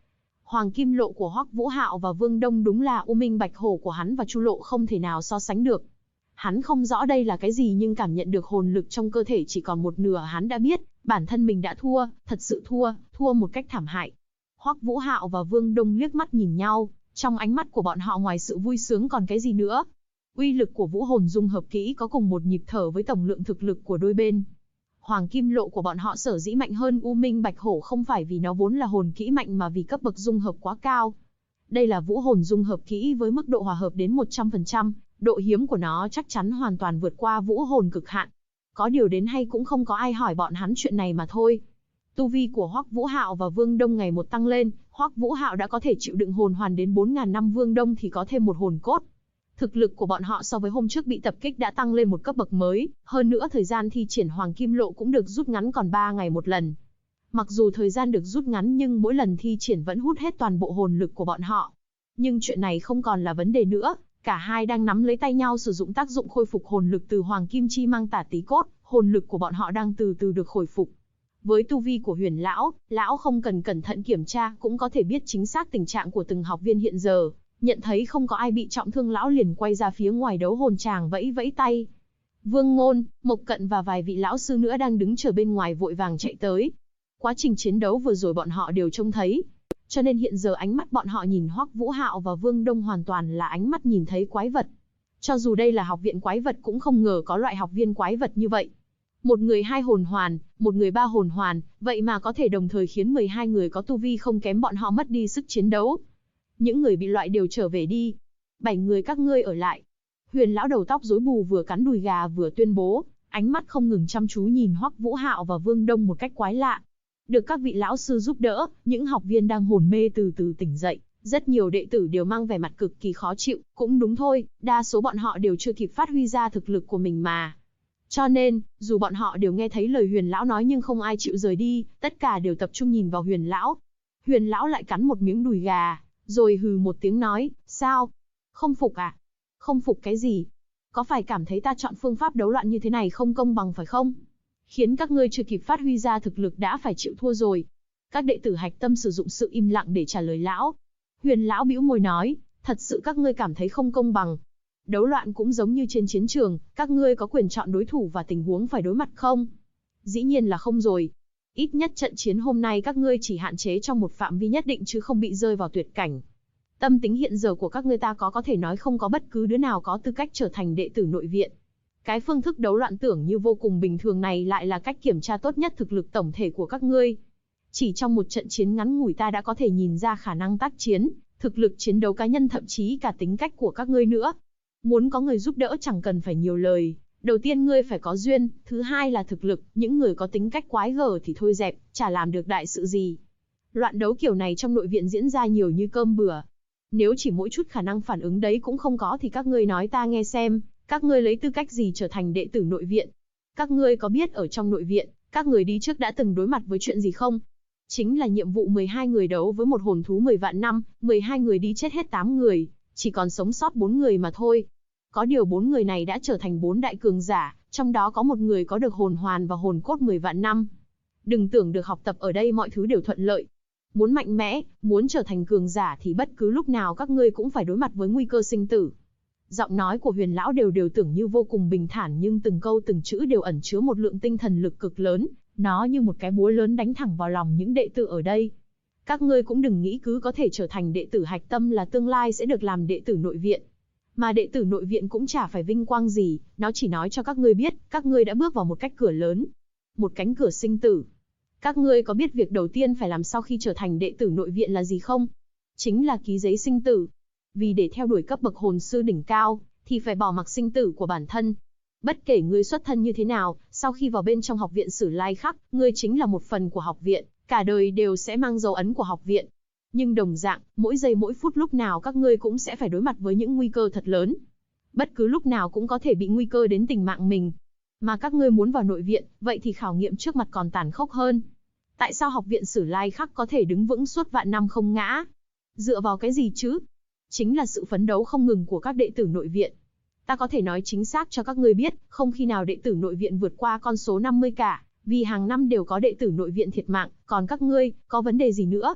Hoàng kim lộ của Hoắc Vũ Hạo và Vương Đông đúng là u minh bạch hổ của hắn và Chu Lộ không thể nào so sánh được. Hắn không rõ đây là cái gì nhưng cảm nhận được hồn lực trong cơ thể chỉ còn một nửa, hắn đã biết, bản thân mình đã thua, thật sự thua một cách thảm hại. Hoắc Vũ Hạo và Vương Đông liếc mắt nhìn nhau, trong ánh mắt của bọn họ ngoài sự vui sướng còn cái gì nữa. Uy lực của vũ hồn dung hợp kỹ có cùng một nhịp thở với tổng lượng thực lực của đôi bên. Hoàng kim lộ của bọn họ sở dĩ mạnh hơn U Minh Bạch Hổ không phải vì nó vốn là hồn kỹ mạnh mà vì cấp bậc dung hợp quá cao. Đây là vũ hồn dung hợp kỹ với mức độ hòa hợp đến 100%, độ hiếm của nó chắc chắn hoàn toàn vượt qua vũ hồn cực hạn. Có điều đến hay cũng không có ai hỏi bọn hắn chuyện này mà thôi. Tu vi của Hoắc Vũ Hạo và Vương Đông ngày một tăng lên, Hoắc Vũ Hạo đã có thể chịu đựng hồn hoàn đến 4000 năm, Vương Đông thì có thêm một hồn cốt. Thực lực của bọn họ so với hôm trước bị tập kích đã tăng lên một cấp bậc mới, hơn nữa thời gian thi triển Hoàng Kim Lộ cũng được rút ngắn còn 3 ngày một lần. Mặc dù thời gian được rút ngắn nhưng mỗi lần thi triển vẫn hút hết toàn bộ hồn lực của bọn họ. Nhưng chuyện này không còn là vấn đề nữa, cả hai đang nắm lấy tay nhau sử dụng tác dụng khôi phục hồn lực từ Hoàng Kim Chi Mang Tả Tí Cốt, hồn lực của bọn họ đang từ từ được khôi phục. Với tu vi của Huyền lão không cần cẩn thận kiểm tra cũng có thể biết chính xác tình trạng của từng học viên hiện giờ. Nhận thấy không có ai bị trọng thương, lão liền quay ra phía ngoài đấu hồn tràng vẫy vẫy tay. Vương Ngôn, Mộc Cận và vài vị lão sư nữa đang đứng chờ bên ngoài vội vàng chạy tới. Quá trình chiến đấu vừa rồi bọn họ đều trông thấy, cho nên hiện giờ ánh mắt bọn họ nhìn Hoắc Vũ Hạo và Vương Đông hoàn toàn là ánh mắt nhìn thấy quái vật. Cho dù đây là học viện quái vật cũng không ngờ có loại học viên quái vật như vậy. Một người 2 hồn hoàn, một người 3 hồn hoàn, vậy mà có thể đồng thời khiến 12 người có tu vi không kém bọn họ mất đi sức chiến đấu. Những người bị loại đều trở về đi. 7 người các ngươi ở lại. Huyền lão đầu tóc rối bù vừa cắn đùi gà vừa tuyên bố, ánh mắt không ngừng chăm chú nhìn Hoắc Vũ Hạo và Vương Đông một cách quái lạ. Được các vị lão sư giúp đỡ, những học viên đang hồn mê từ từ tỉnh dậy. Rất nhiều đệ tử đều mang vẻ mặt cực kỳ khó chịu, cũng đúng thôi, đa số bọn họ đều chưa kịp phát huy ra thực lực của mình mà. Cho nên, dù bọn họ đều nghe thấy lời Huyền lão nói nhưng không ai chịu rời đi, tất cả đều tập trung nhìn vào Huyền lão. Huyền lão lại cắn một miếng đùi gà, rồi hừ một tiếng nói, sao? Không phục à? Không phục cái gì? Có phải cảm thấy ta chọn phương pháp đấu loạn như thế này không công bằng phải không? Khiến các ngươi chưa kịp phát huy ra thực lực đã phải chịu thua rồi. Các đệ tử hạch tâm sử dụng sự im lặng để trả lời lão. Huyền lão bĩu môi nói, thật sự các ngươi cảm thấy không công bằng. Đấu loạn cũng giống như trên chiến trường, các ngươi có quyền chọn đối thủ và tình huống phải đối mặt không? Dĩ nhiên là không rồi. Ít nhất trận chiến hôm nay các ngươi chỉ hạn chế trong một phạm vi nhất định chứ không bị rơi vào tuyệt cảnh. Tâm tính hiện giờ của các ngươi ta có thể nói không có bất cứ đứa nào có tư cách trở thành đệ tử nội viện. Cái phương thức đấu loạn tưởng như vô cùng bình thường này lại là cách kiểm tra tốt nhất thực lực tổng thể của các ngươi. Chỉ trong một trận chiến ngắn ngủi ta đã có thể nhìn ra khả năng tác chiến, thực lực chiến đấu cá nhân thậm chí cả tính cách của các ngươi nữa. Muốn có người giúp đỡ chẳng cần phải nhiều lời. Đầu tiên ngươi phải có duyên, thứ hai là thực lực, những người có tính cách quái gở thì thôi dẹp, chả làm được đại sự gì. Loạn đấu kiểu này trong nội viện diễn ra nhiều như cơm bữa. Nếu chỉ mỗi chút khả năng phản ứng đấy cũng không có thì các ngươi nói ta nghe xem, các ngươi lấy tư cách gì trở thành đệ tử nội viện? Các ngươi có biết ở trong nội viện, các người đi trước đã từng đối mặt với chuyện gì không? Chính là nhiệm vụ 12 người đấu với một hồn thú 10 vạn năm, 12 người đi chết hết 8 người, chỉ còn sống sót 4 người mà thôi. Có điều 4 người này đã trở thành 4 đại cường giả, trong đó có một người có được hồn hoàn và hồn cốt 10 vạn năm. Đừng tưởng được học tập ở đây mọi thứ đều thuận lợi. Muốn mạnh mẽ, muốn trở thành cường giả thì bất cứ lúc nào các ngươi cũng phải đối mặt với nguy cơ sinh tử. Giọng nói của Huyền lão đều tưởng như vô cùng bình thản nhưng từng câu từng chữ đều ẩn chứa một lượng tinh thần lực cực lớn, nó như một cái búa lớn đánh thẳng vào lòng những đệ tử ở đây. Các ngươi cũng đừng nghĩ cứ có thể trở thành đệ tử hạch tâm là tương lai sẽ được làm đệ tử nội viện. Mà đệ tử nội viện cũng chả phải vinh quang gì, nó chỉ nói cho các ngươi biết, các ngươi đã bước vào một cách cửa lớn, một cánh cửa sinh tử. Các ngươi có biết việc đầu tiên phải làm sau khi trở thành đệ tử nội viện là gì không? Chính là ký giấy sinh tử. Vì để theo đuổi cấp bậc hồn sư đỉnh cao, thì phải bỏ mặc sinh tử của bản thân. Bất kể ngươi xuất thân như thế nào, sau khi vào bên trong học viện Sử Lai Khắc, ngươi chính là một phần của học viện, cả đời đều sẽ mang dấu ấn của học viện. Nhưng đồng dạng, mỗi giây mỗi phút lúc nào các ngươi cũng sẽ phải đối mặt với những nguy cơ thật lớn. Bất cứ lúc nào cũng có thể bị nguy cơ đến tính mạng mình. Mà các ngươi muốn vào nội viện, vậy thì khảo nghiệm trước mặt còn tàn khốc hơn. Tại sao học viện Sử Lai Khắc có thể đứng vững suốt vạn năm không ngã? Dựa vào cái gì chứ? Chính là sự phấn đấu không ngừng của các đệ tử nội viện. Ta có thể nói chính xác cho các ngươi biết, không khi nào đệ tử nội viện vượt qua con số 50 cả, vì hàng năm đều có đệ tử nội viện thiệt mạng, còn các ngươi, có vấn đề gì nữa?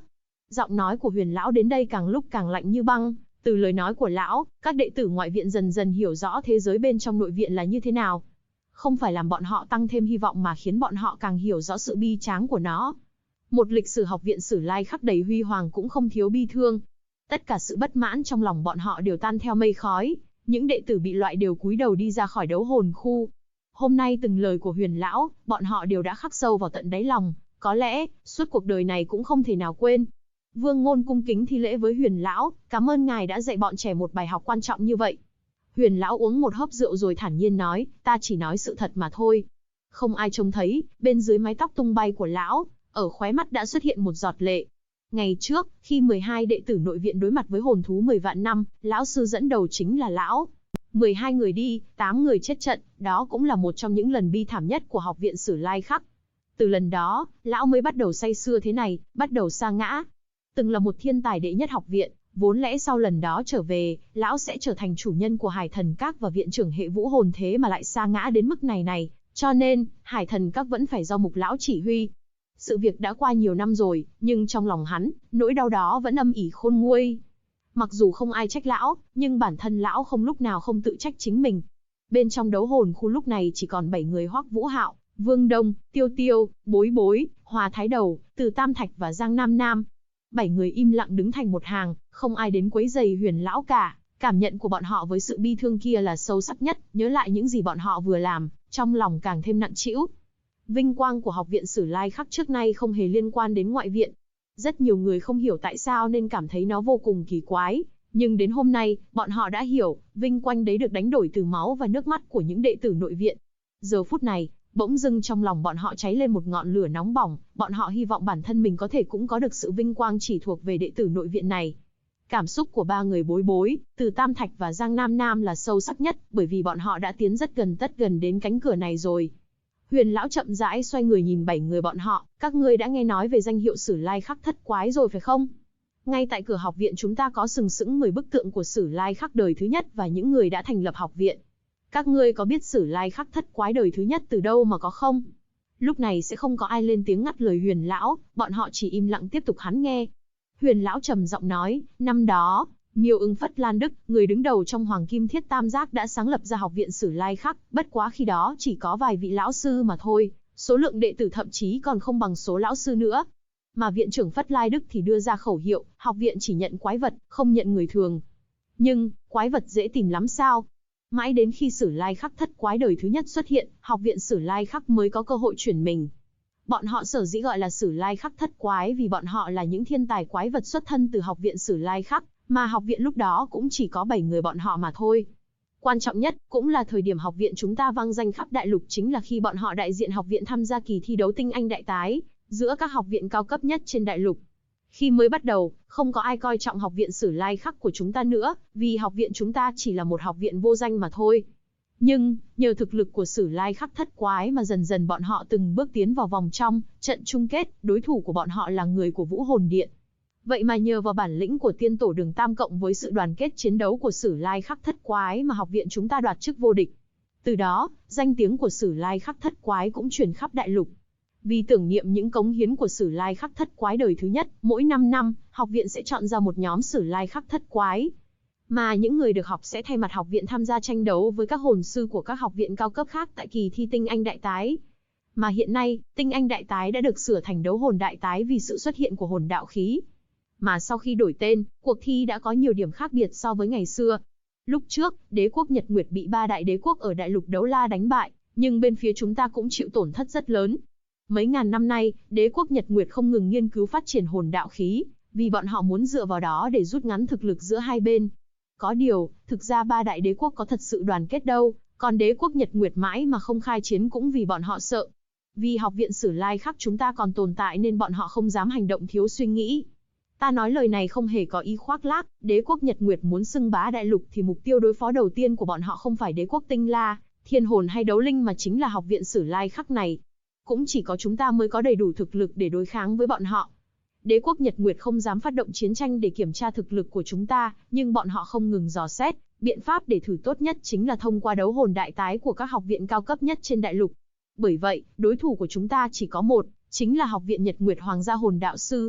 Giọng nói của Huyền lão đến đây càng lúc càng lạnh như băng, từ lời nói của lão, các đệ tử ngoại viện dần dần hiểu rõ thế giới bên trong nội viện là như thế nào. Không phải làm bọn họ tăng thêm hy vọng mà khiến bọn họ càng hiểu rõ sự bi tráng của nó. Một lịch sử học viện Sử Lai Khắc đầy huy hoàng cũng không thiếu bi thương. Tất cả sự bất mãn trong lòng bọn họ đều tan theo mây khói, những đệ tử bị loại đều cúi đầu đi ra khỏi đấu hồn khu. Hôm nay từng lời của Huyền lão, bọn họ đều đã khắc sâu vào tận đáy lòng, có lẽ, suốt cuộc đời này cũng không thể nào quên. Vương Ngôn cung kính thi lễ với Huyền lão, cảm ơn ngài đã dạy bọn trẻ một bài học quan trọng như vậy. Huyền lão uống một hớp rượu rồi thản nhiên nói, ta chỉ nói sự thật mà thôi. Không ai trông thấy, bên dưới mái tóc tung bay của lão, ở khóe mắt đã xuất hiện một giọt lệ. Ngày trước, khi 12 đệ tử nội viện đối mặt với hồn thú 10 vạn năm, lão sư dẫn đầu chính là lão. 12 người đi, 8 người chết trận, đó cũng là một trong những lần bi thảm nhất của học viện Sử Lai Khắc. Từ lần đó, lão mới bắt đầu say sưa thế này, bắt đầu sa ngã. Từng là một thiên tài đệ nhất học viện, vốn lẽ sau lần đó trở về, lão sẽ trở thành chủ nhân của Hải Thần Các và viện trưởng hệ vũ hồn, thế mà lại sa ngã đến mức này, cho nên, Hải Thần Các vẫn phải do Mục lão chỉ huy. Sự việc đã qua nhiều năm rồi, nhưng trong lòng hắn, nỗi đau đó vẫn âm ỉ khôn nguôi. Mặc dù không ai trách lão, nhưng bản thân lão không lúc nào không tự trách chính mình. Bên trong đấu hồn khu lúc này chỉ còn 7 người: Hoắc Vũ Hạo, Vương Đông, Tiêu Tiêu, Bối Bối, Hòa Thái Đầu, Từ Tam Thạch và Giang Nam Nam. 7 người im lặng đứng thành một hàng, không ai đến quấy rầy Huyền lão cả. Cảm nhận của bọn họ với sự bi thương kia là sâu sắc nhất, nhớ lại những gì bọn họ vừa làm, trong lòng càng thêm nặng trĩu. Vinh quang của học viện Sử Lai Khắc trước nay không hề liên quan đến ngoại viện. Rất nhiều người không hiểu tại sao nên cảm thấy nó vô cùng kỳ quái, nhưng đến hôm nay, bọn họ đã hiểu, vinh quang đấy được đánh đổi từ máu và nước mắt của những đệ tử nội viện. Giờ phút này, bỗng dưng trong lòng bọn họ cháy lên một ngọn lửa nóng bỏng, bọn họ hy vọng bản thân mình có thể cũng có được sự vinh quang chỉ thuộc về đệ tử nội viện này. Cảm xúc của ba người Bối Bối, Từ Tam Thạch và Giang Nam Nam là sâu sắc nhất, bởi vì bọn họ đã tiến rất gần đến cánh cửa này rồi. Huyền lão chậm rãi xoay người nhìn 7 người bọn họ, các ngươi đã nghe nói về danh hiệu Sử Lai Khắc thất quái rồi phải không? Ngay tại cửa học viện chúng ta có sừng sững 10 bức tượng của Sử Lai Khắc đời thứ nhất và những người đã thành lập học viện. Các ngươi có biết Sử Lai Khắc thất quái đời thứ nhất từ đâu mà có không? Lúc này sẽ không có ai lên tiếng ngắt lời Huyền lão, bọn họ chỉ im lặng tiếp tục hắn nghe. Huyền lão trầm giọng nói, năm đó, Miêu Ưng Phất Lan Đức, người đứng đầu trong Hoàng Kim Thiết Tam Giác đã sáng lập ra học viện Sử Lai Khắc, bất quá khi đó chỉ có vài vị lão sư mà thôi, số lượng đệ tử thậm chí còn không bằng số lão sư nữa. Mà viện trưởng Phất Lai Đức thì đưa ra khẩu hiệu, học viện chỉ nhận quái vật, không nhận người thường. Nhưng, quái vật dễ tìm lắm sao? Mãi đến khi Sử Lai Khắc thất quái đời thứ nhất xuất hiện, học viện Sử Lai Khắc mới có cơ hội chuyển mình. Bọn họ sở dĩ gọi là Sử Lai Khắc thất quái vì bọn họ là những thiên tài quái vật xuất thân từ học viện Sử Lai Khắc, mà học viện lúc đó cũng chỉ có 7 người bọn họ mà thôi. Quan trọng nhất, cũng là thời điểm học viện chúng ta vang danh khắp đại lục chính là khi bọn họ đại diện học viện tham gia kỳ thi đấu tinh anh đại tái, giữa các học viện cao cấp nhất trên đại lục. Khi mới bắt đầu, không có ai coi trọng học viện Sử Lai Khắc của chúng ta nữa, vì học viện chúng ta chỉ là một học viện vô danh mà thôi. Nhưng, nhờ thực lực của Sử Lai Khắc thất quái mà dần dần bọn họ từng bước tiến vào vòng trong, trận chung kết, đối thủ của bọn họ là người của Vũ Hồn Điện. Vậy mà nhờ vào bản lĩnh của tiên tổ Đường Tam cộng với sự đoàn kết chiến đấu của Sử Lai Khắc thất quái mà học viện chúng ta đoạt chức vô địch. Từ đó, danh tiếng của Sử Lai Khắc thất quái cũng truyền khắp đại lục. Vì tưởng niệm những cống hiến của Sử Lai Khắc thất quái đời thứ nhất, mỗi 5 năm, học viện sẽ chọn ra một nhóm Sử Lai Khắc thất quái. Mà những người được học sẽ thay mặt học viện tham gia tranh đấu với các hồn sư của các học viện cao cấp khác tại kỳ thi tinh anh đại tái. Mà hiện nay, tinh anh đại tái đã được sửa thành đấu hồn đại tái vì sự xuất hiện của hồn đạo khí. Mà sau khi đổi tên, cuộc thi đã có nhiều điểm khác biệt so với ngày xưa. Lúc trước, đế quốc Nhật Nguyệt bị 3 đại đế quốc ở đại lục Đấu La đánh bại, nhưng bên phía chúng ta cũng chịu tổn thất rất lớn. Mấy ngàn năm nay, đế quốc Nhật Nguyệt không ngừng nghiên cứu phát triển hồn đạo khí, vì bọn họ muốn dựa vào đó để rút ngắn thực lực giữa hai bên. Có điều, thực ra 3 đại đế quốc có thật sự đoàn kết đâu, còn đế quốc Nhật Nguyệt mãi mà không khai chiến cũng vì bọn họ sợ. Vì học viện Sử Lai Khắc chúng ta còn tồn tại nên bọn họ không dám hành động thiếu suy nghĩ. Ta nói lời này không hề có ý khoác lác, đế quốc Nhật Nguyệt muốn xưng bá đại lục thì mục tiêu đối phó đầu tiên của bọn họ không phải đế quốc Tinh La, Thiên Hồn hay Đấu Linh mà chính là học viện Sử Lai Khắc này. Cũng chỉ có chúng ta mới có đầy đủ thực lực để đối kháng với bọn họ. Đế quốc Nhật Nguyệt không dám phát động chiến tranh để kiểm tra thực lực của chúng ta, nhưng bọn họ không ngừng dò xét, biện pháp để thử tốt nhất chính là thông qua đấu hồn đại tái của các học viện cao cấp nhất trên đại lục. Bởi vậy, đối thủ của chúng ta chỉ có một, chính là học viện Nhật Nguyệt Hoàng gia hồn đạo sư.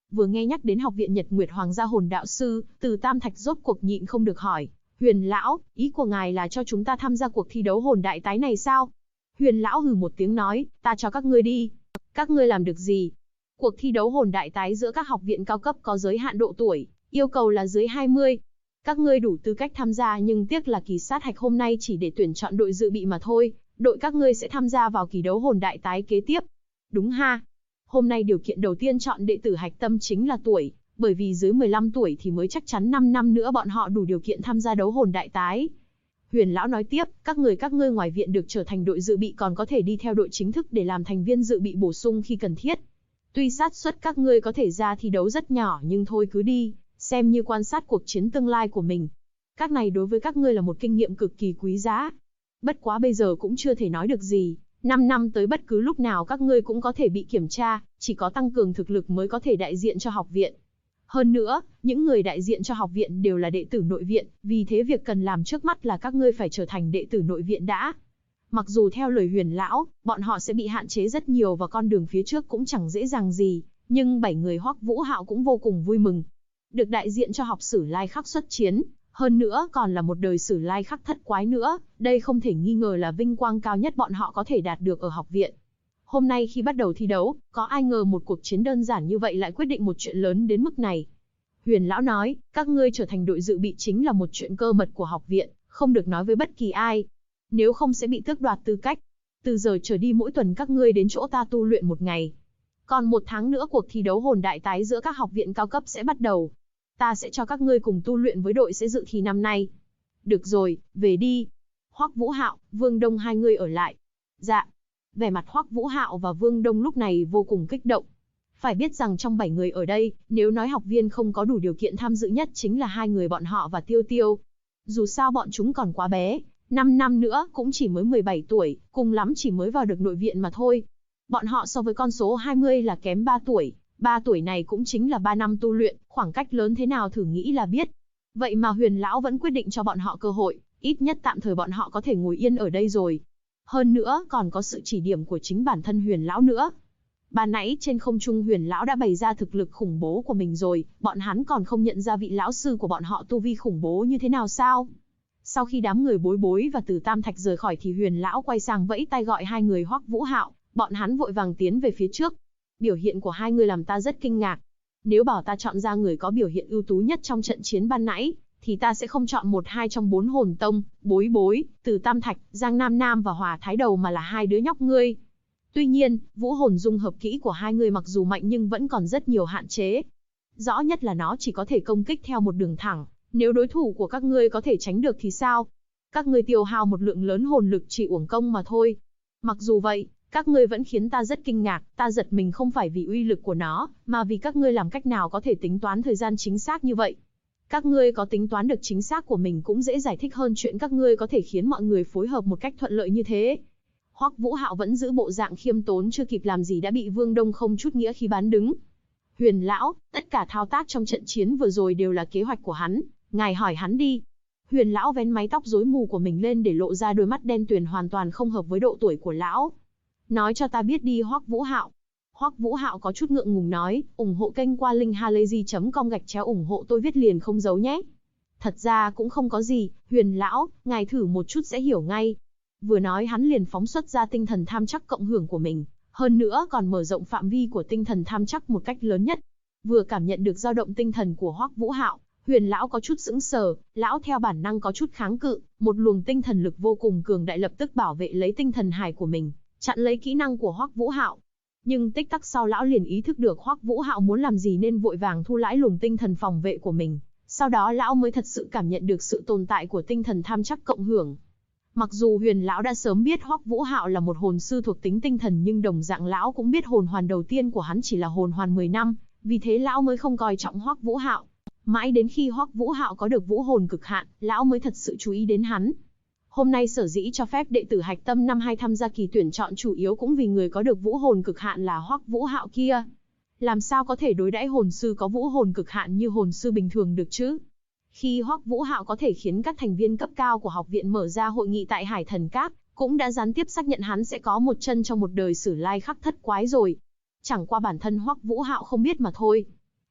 Vừa nghe nhắc đến học viện Nhật Nguyệt Hoàng gia hồn đạo sư, Từ Tam Thạch rốt cuộc nhịn không được hỏi, Huyền lão, ý của ngài là cho chúng ta tham gia cuộc thi đấu hồn đại tái này sao? Huyền lão hừ một tiếng nói, ta cho các ngươi đi. Các ngươi làm được gì? Cuộc thi đấu hồn đại tái giữa các học viện cao cấp có giới hạn độ tuổi, yêu cầu là dưới 20. Các ngươi đủ tư cách tham gia nhưng tiếc là kỳ sát hạch hôm nay chỉ để tuyển chọn đội dự bị mà thôi, đội các ngươi sẽ tham gia vào kỳ đấu hồn đại tái kế tiếp. Đúng ha? Hôm nay điều kiện đầu tiên chọn đệ tử hạch tâm chính là tuổi, bởi vì dưới 15 tuổi thì mới chắc chắn 5 năm nữa bọn họ đủ điều kiện tham gia đấu hồn đại tái. Huyền lão nói tiếp, các ngươi ngoài viện được trở thành đội dự bị còn có thể đi theo đội chính thức để làm thành viên dự bị bổ sung khi cần thiết. Tuy xác suất các ngươi có thể ra thi đấu rất nhỏ nhưng thôi cứ đi, xem như quan sát cuộc chiến tương lai của mình. Các này đối với các ngươi là một kinh nghiệm cực kỳ quý giá. Bất quá bây giờ cũng chưa thể nói được gì, 5 năm tới bất cứ lúc nào các ngươi cũng có thể bị kiểm tra, chỉ có tăng cường thực lực mới có thể đại diện cho học viện. Hơn nữa, những người đại diện cho học viện đều là đệ tử nội viện, vì thế việc cần làm trước mắt là các ngươi phải trở thành đệ tử nội viện đã. Mặc dù theo lời Huyền lão, bọn họ sẽ bị hạn chế rất nhiều và con đường phía trước cũng chẳng dễ dàng gì, nhưng 7 người Hoắc Vũ Hạo cũng vô cùng vui mừng. Được đại diện cho học Sử Lai Khắc xuất chiến, hơn nữa còn là một đời Sử Lai Khắc thất quái nữa, đây không thể nghi ngờ là vinh quang cao nhất bọn họ có thể đạt được ở học viện. Hôm nay khi bắt đầu thi đấu, có ai ngờ một cuộc chiến đơn giản như vậy lại quyết định một chuyện lớn đến mức này. Huyền lão nói, các ngươi trở thành đội dự bị chính là một chuyện cơ mật của học viện, không được nói với bất kỳ ai. Nếu không sẽ bị tước đoạt tư cách. Từ giờ trở đi mỗi tuần các ngươi đến chỗ ta tu luyện một ngày. Còn 1 tháng nữa cuộc thi đấu hồn đại tái giữa các học viện cao cấp sẽ bắt đầu. Ta sẽ cho các ngươi cùng tu luyện với đội sẽ dự thi năm nay. Được rồi, về đi. Hoắc Vũ Hạo, Vương Đông hai người ở lại. Dạ. Vẻ mặt Hoắc Vũ Hạo và Vương Đông lúc này vô cùng kích động. Phải biết rằng trong 7 người ở đây, nếu nói học viên không có đủ điều kiện tham dự nhất chính là 2 người bọn họ và Tiêu Tiêu. Dù sao bọn chúng còn quá bé, 5 năm nữa cũng chỉ mới 17 tuổi, cùng lắm chỉ mới vào được nội viện mà thôi. Bọn họ so với con số 20 là kém 3 tuổi, 3 tuổi này cũng chính là 3 năm tu luyện, khoảng cách lớn thế nào thử nghĩ là biết. Vậy mà Huyền lão vẫn quyết định cho bọn họ cơ hội, ít nhất tạm thời bọn họ có thể ngồi yên ở đây rồi. Hơn nữa còn có sự chỉ điểm của chính bản thân Huyền lão nữa. Ban nãy trên không trung Huyền lão đã bày ra thực lực khủng bố của mình rồi, bọn hắn còn không nhận ra vị lão sư của bọn họ tu vi khủng bố như thế nào sao? Sau khi đám người Bối Bối và Từ Tam Thạch rời khỏi thì Huyền lão quay sang vẫy tay gọi 2 người Hoắc Vũ Hạo, bọn hắn vội vàng tiến về phía trước. Biểu hiện của 2 người làm ta rất kinh ngạc. Nếu bảo ta chọn ra người có biểu hiện ưu tú nhất trong trận chiến ban nãy, thì ta sẽ không chọn 1-2 trong 4 hồn tông, Bối Bối, Từ Tam Thạch, Giang Nam Nam và Hòa Thái Đầu mà là 2 đứa nhóc ngươi. Tuy nhiên, vũ hồn dung hợp kỹ của 2 người mặc dù mạnh nhưng vẫn còn rất nhiều hạn chế. Rõ nhất là nó chỉ có thể công kích theo một đường thẳng, nếu đối thủ của các ngươi có thể tránh được thì sao? Các ngươi tiêu hao một lượng lớn hồn lực chỉ uổng công mà thôi. Mặc dù vậy, các ngươi vẫn khiến ta rất kinh ngạc, ta giật mình không phải vì uy lực của nó, mà vì các ngươi làm cách nào có thể tính toán thời gian chính xác như vậy. Các ngươi có tính toán được chính xác của mình cũng dễ giải thích hơn chuyện các ngươi có thể khiến mọi người phối hợp một cách thuận lợi như thế. Hoắc Vũ Hạo vẫn giữ bộ dạng khiêm tốn chưa kịp làm gì đã bị Vương Đông không chút nghĩa khí bán đứng. Huyền lão, tất cả thao tác trong trận chiến vừa rồi đều là kế hoạch của hắn, ngài hỏi hắn đi. Huyền lão vén mái tóc rối mù của mình lên để lộ ra đôi mắt đen tuyền hoàn toàn không hợp với độ tuổi của lão. Nói cho ta biết đi Hoắc Vũ Hạo. Hoắc Vũ Hạo có chút ngượng ngùng nói, ủng hộ kênh qua link halayzi.com /ủng hộ tôi viết liền không giấu nhé. Thật ra cũng không có gì, Huyền lão, ngài thử một chút sẽ hiểu ngay. Vừa nói hắn liền phóng xuất ra tinh thần tham chắc cộng hưởng của mình, hơn nữa còn mở rộng phạm vi của tinh thần tham chắc một cách lớn nhất. Vừa cảm nhận được dao động tinh thần của Hoắc Vũ Hạo, Huyền lão có chút sững sờ, lão theo bản năng có chút kháng cự, một luồng tinh thần lực vô cùng cường đại lập tức bảo vệ lấy tinh thần hải của mình, chặn lấy kỹ năng của Hoắc Vũ Hạo. Nhưng tích tắc sau lão liền ý thức được Hoắc Vũ Hạo muốn làm gì nên vội vàng thu lãi luồng tinh thần phòng vệ của mình. Sau đó lão mới thật sự cảm nhận được sự tồn tại của tinh thần tham chắc cộng hưởng. Mặc dù Huyền lão đã sớm biết Hoắc Vũ Hạo là một hồn sư thuộc tính tinh thần nhưng đồng dạng lão cũng biết hồn hoàn đầu tiên của hắn chỉ là hồn hoàn 10 năm, vì thế lão mới không coi trọng Hoắc Vũ Hạo. Mãi đến khi Hoắc Vũ Hạo có được vũ hồn cực hạn, lão mới thật sự chú ý đến hắn. Hôm nay sở dĩ cho phép đệ tử hạch tâm năm 2 tham gia kỳ tuyển chọn chủ yếu cũng vì người có được vũ hồn cực hạn là Hoắc Vũ Hạo kia. Làm sao có thể đối đãi hồn sư có vũ hồn cực hạn như hồn sư bình thường được chứ? Khi Hoắc Vũ Hạo có thể khiến các thành viên cấp cao của học viện mở ra hội nghị tại Hải Thần Các, cũng đã gián tiếp xác nhận hắn sẽ có một chân trong một đời Sử Lai Khắc thất quái rồi. Chẳng qua bản thân Hoắc Vũ Hạo không biết mà thôi.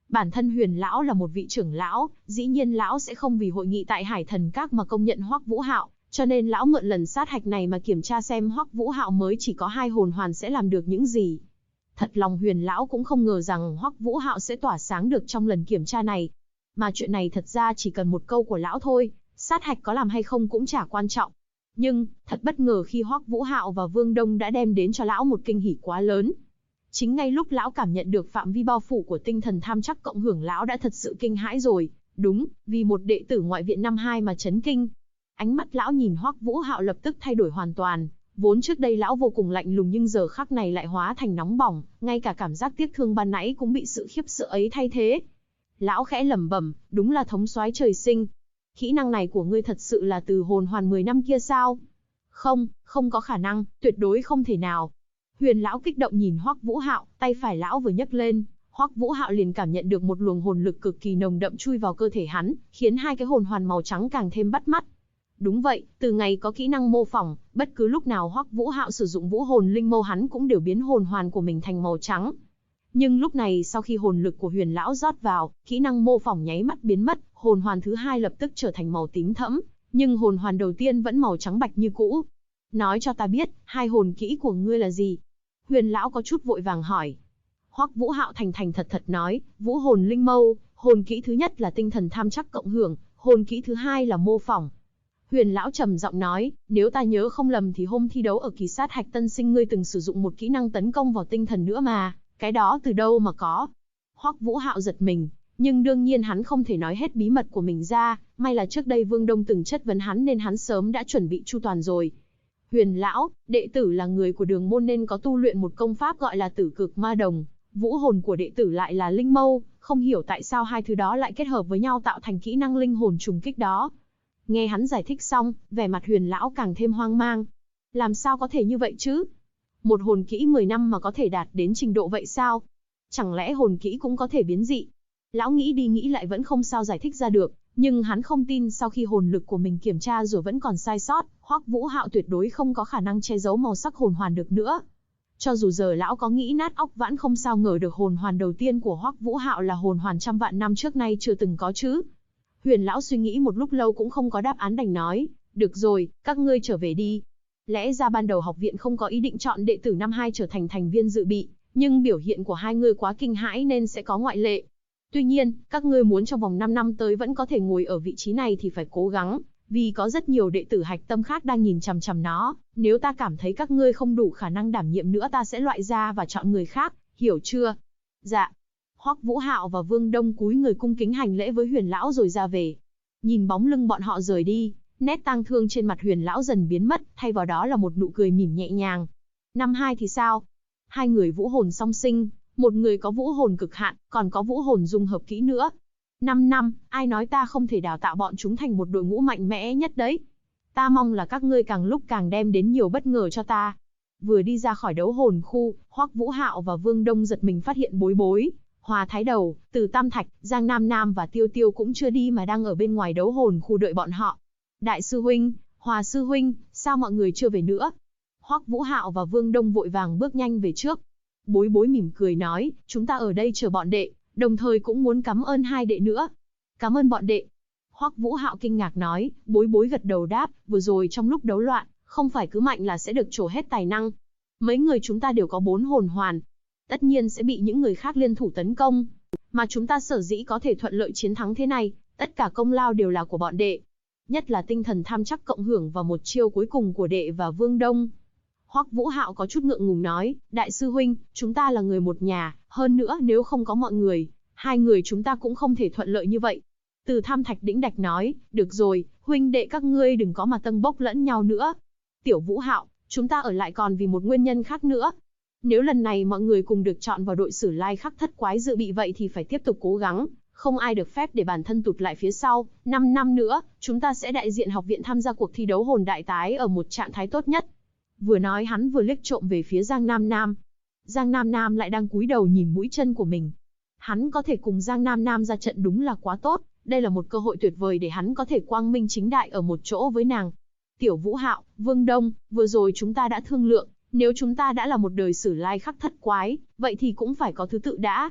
Bản thân Huyền lão là một vị trưởng lão, dĩ nhiên lão sẽ không vì hội nghị tại Hải Thần Các mà công nhận Hoắc Vũ Hạo, cho nên lão mượn lần sát hạch này mà kiểm tra xem Hoắc Vũ Hạo mới chỉ có 2 hồn hoàn sẽ làm được những gì. Thật lòng Huyền lão cũng không ngờ rằng Hoắc Vũ Hạo sẽ tỏa sáng được trong lần kiểm tra này. Mà chuyện này thật ra chỉ cần một câu của lão thôi, sát hạch có làm hay không cũng chả quan trọng. Nhưng, thật bất ngờ khi Hoắc Vũ Hạo và Vương Đông đã đem đến cho lão một kinh hỉ quá lớn. Chính ngay lúc lão cảm nhận được phạm vi bao phủ của tinh thần tham chắc cộng hưởng, lão đã thật sự kinh hãi rồi. Đúng, vì một đệ tử ngoại viện năm 2 mà chấn kinh. Ánh mắt lão nhìn Hoắc Vũ Hạo lập tức thay đổi hoàn toàn, vốn trước đây lão vô cùng lạnh lùng nhưng giờ khắc này lại hóa thành nóng bỏng, ngay cả cảm giác tiếc thương ban nãy cũng bị sự khiếp sợ ấy thay thế. Lão khẽ lẩm bẩm, đúng là thống soái trời sinh. Kỹ năng này của ngươi thật sự là từ hồn hoàn 10 năm kia sao? Không, không có khả năng, tuyệt đối không thể nào. Huyền lão kích động nhìn Hoắc Vũ Hạo, tay phải lão vừa nhấc lên, Hoắc Vũ Hạo liền cảm nhận được một luồng hồn lực cực kỳ nồng đậm chui vào cơ thể hắn, khiến 2 cái hồn hoàn màu trắng càng thêm bắt mắt. Đúng vậy, từ ngày có kỹ năng mô phỏng, bất cứ lúc nào Hoắc Vũ Hạo sử dụng vũ hồn linh mâu hắn cũng đều biến hồn hoàn của mình thành màu trắng. Nhưng lúc này sau khi hồn lực của Huyền lão rót vào, kỹ năng mô phỏng nháy mắt biến mất, hồn hoàn thứ 2 lập tức trở thành màu tím thẫm, nhưng hồn hoàn đầu tiên vẫn màu trắng bạch như cũ. Nói cho ta biết, 2 hồn kỹ của ngươi là gì? Huyền lão có chút vội vàng hỏi. Hoắc Vũ Hạo thành thành thật thật nói, vũ hồn linh mâu, hồn kỹ thứ nhất là tinh thần tham chắc cộng hưởng, hồn kỹ thứ 2 là mô phỏng. Huyền lão trầm giọng nói, nếu ta nhớ không lầm thì hôm thi đấu ở kỳ sát hạch tân sinh ngươi từng sử dụng một kỹ năng tấn công vào tinh thần nữa mà, cái đó từ đâu mà có? Hoắc Vũ Hạo giật mình, nhưng đương nhiên hắn không thể nói hết bí mật của mình ra, may là trước đây Vương Đông từng chất vấn hắn nên hắn sớm đã chuẩn bị chu toàn rồi. Huyền lão, đệ tử là người của Đường môn nên có tu luyện một công pháp gọi là Tử Cực Ma Đồng, vũ hồn của đệ tử lại là linh mâu, không hiểu tại sao 2 thứ đó lại kết hợp với nhau tạo thành kỹ năng linh hồn trùng kích đó. Nghe hắn giải thích xong, vẻ mặt Huyền lão càng thêm hoang mang. Làm sao có thể như vậy chứ? Một hồn kỹ 10 năm mà có thể đạt đến trình độ vậy sao? Chẳng lẽ hồn kỹ cũng có thể biến dị? Lão nghĩ đi nghĩ lại vẫn không sao giải thích ra được, nhưng hắn không tin sau khi hồn lực của mình kiểm tra rồi vẫn còn sai sót, Hoắc Vũ Hạo tuyệt đối không có khả năng che giấu màu sắc hồn hoàn được nữa. Cho dù giờ lão có nghĩ nát óc vẫn không sao ngờ được hồn hoàn đầu tiên của Hoắc Vũ Hạo là hồn hoàn trăm vạn năm trước nay chưa từng có chứ. Huyền lão suy nghĩ một lúc lâu cũng không có đáp án đành nói, được rồi, các ngươi trở về đi. Lẽ ra ban đầu học viện không có ý định chọn đệ tử năm 2 trở thành thành viên dự bị, nhưng biểu hiện của 2 người quá kinh hãi nên sẽ có ngoại lệ. Tuy nhiên, các ngươi muốn trong vòng 5 năm tới vẫn có thể ngồi ở vị trí này thì phải cố gắng, vì có rất nhiều đệ tử hạch tâm khác đang nhìn chằm chằm nó, nếu ta cảm thấy các ngươi không đủ khả năng đảm nhiệm nữa ta sẽ loại ra và chọn người khác, hiểu chưa? Dạ. Hoắc Vũ Hạo và Vương Đông cúi người cung kính hành lễ với Huyền lão rồi ra về. Nhìn bóng lưng bọn họ rời đi, nét tang thương trên mặt Huyền lão dần biến mất, thay vào đó là một nụ cười mỉm nhẹ nhàng. Năm 2 thì sao? 2 người vũ hồn song sinh, một người có vũ hồn cực hạn, còn có vũ hồn dung hợp kỹ nữa. 5 năm, ai nói ta không thể đào tạo bọn chúng thành một đội ngũ mạnh mẽ nhất đấy. Ta mong là các ngươi càng lúc càng đem đến nhiều bất ngờ cho ta. Vừa đi ra khỏi đấu hồn khu, Hoắc Vũ Hạo và Vương Đông giật mình phát hiện Bối Bối, Hòa Thái Đầu, Từ Tam Thạch, Giang Nam Nam và Tiêu Tiêu cũng chưa đi mà đang ở bên ngoài đấu hồn khu đợi bọn họ. Đại sư huynh, Hòa sư huynh, sao mọi người chưa về nữa? Hoắc Vũ Hạo và Vương Đông vội vàng bước nhanh về trước. Bối Bối mỉm cười nói, chúng ta ở đây chờ bọn đệ, đồng thời cũng muốn cảm ơn 2 đệ nữa. Cảm ơn bọn đệ. Hoắc Vũ Hạo kinh ngạc nói, Bối Bối gật đầu đáp, vừa rồi trong lúc đấu loạn, không phải cứ mạnh là sẽ được trổ hết tài năng. Mấy người chúng ta đều có 4 hồn hoàn, tất nhiên sẽ bị những người khác liên thủ tấn công. Mà chúng ta sở dĩ có thể thuận lợi chiến thắng thế này, tất cả công lao đều là của bọn đệ. Nhất là tinh thần tham chắc cộng hưởng vào một chiêu cuối cùng của đệ và Vương Đông. Hoắc Vũ Hạo có chút ngượng ngùng nói, đại sư huynh, chúng ta là người một nhà, hơn nữa nếu không có mọi người, 2 người chúng ta cũng không thể thuận lợi như vậy. Từ Tham Thạch đĩnh đạch nói, được rồi, huynh đệ các ngươi đừng có mà tâng bốc lẫn nhau nữa. Tiểu Vũ Hạo, chúng ta ở lại còn vì một nguyên nhân khác nữa. Nếu lần này mọi người cùng được chọn vào đội Sử Lai Khắc Thất Quái dự bị vậy thì phải tiếp tục cố gắng, không ai được phép để bản thân tụt lại phía sau. 5 năm nữa, chúng ta sẽ đại diện học viện tham gia cuộc thi đấu hồn đại tái ở một trạng thái tốt nhất. Vừa nói hắn vừa liếc trộm về phía Giang Nam Nam. Giang Nam Nam lại đang cúi đầu nhìn mũi chân của mình. Hắn có thể cùng Giang Nam Nam ra trận đúng là quá tốt, đây là một cơ hội tuyệt vời để hắn có thể quang minh chính đại ở một chỗ với nàng. Tiểu Vũ Hạo, Vương Đông, vừa rồi chúng ta đã thương lượng, nếu chúng ta đã là một đời Sử Lai Khắc Thất Quái, vậy thì cũng phải có thứ tự đã.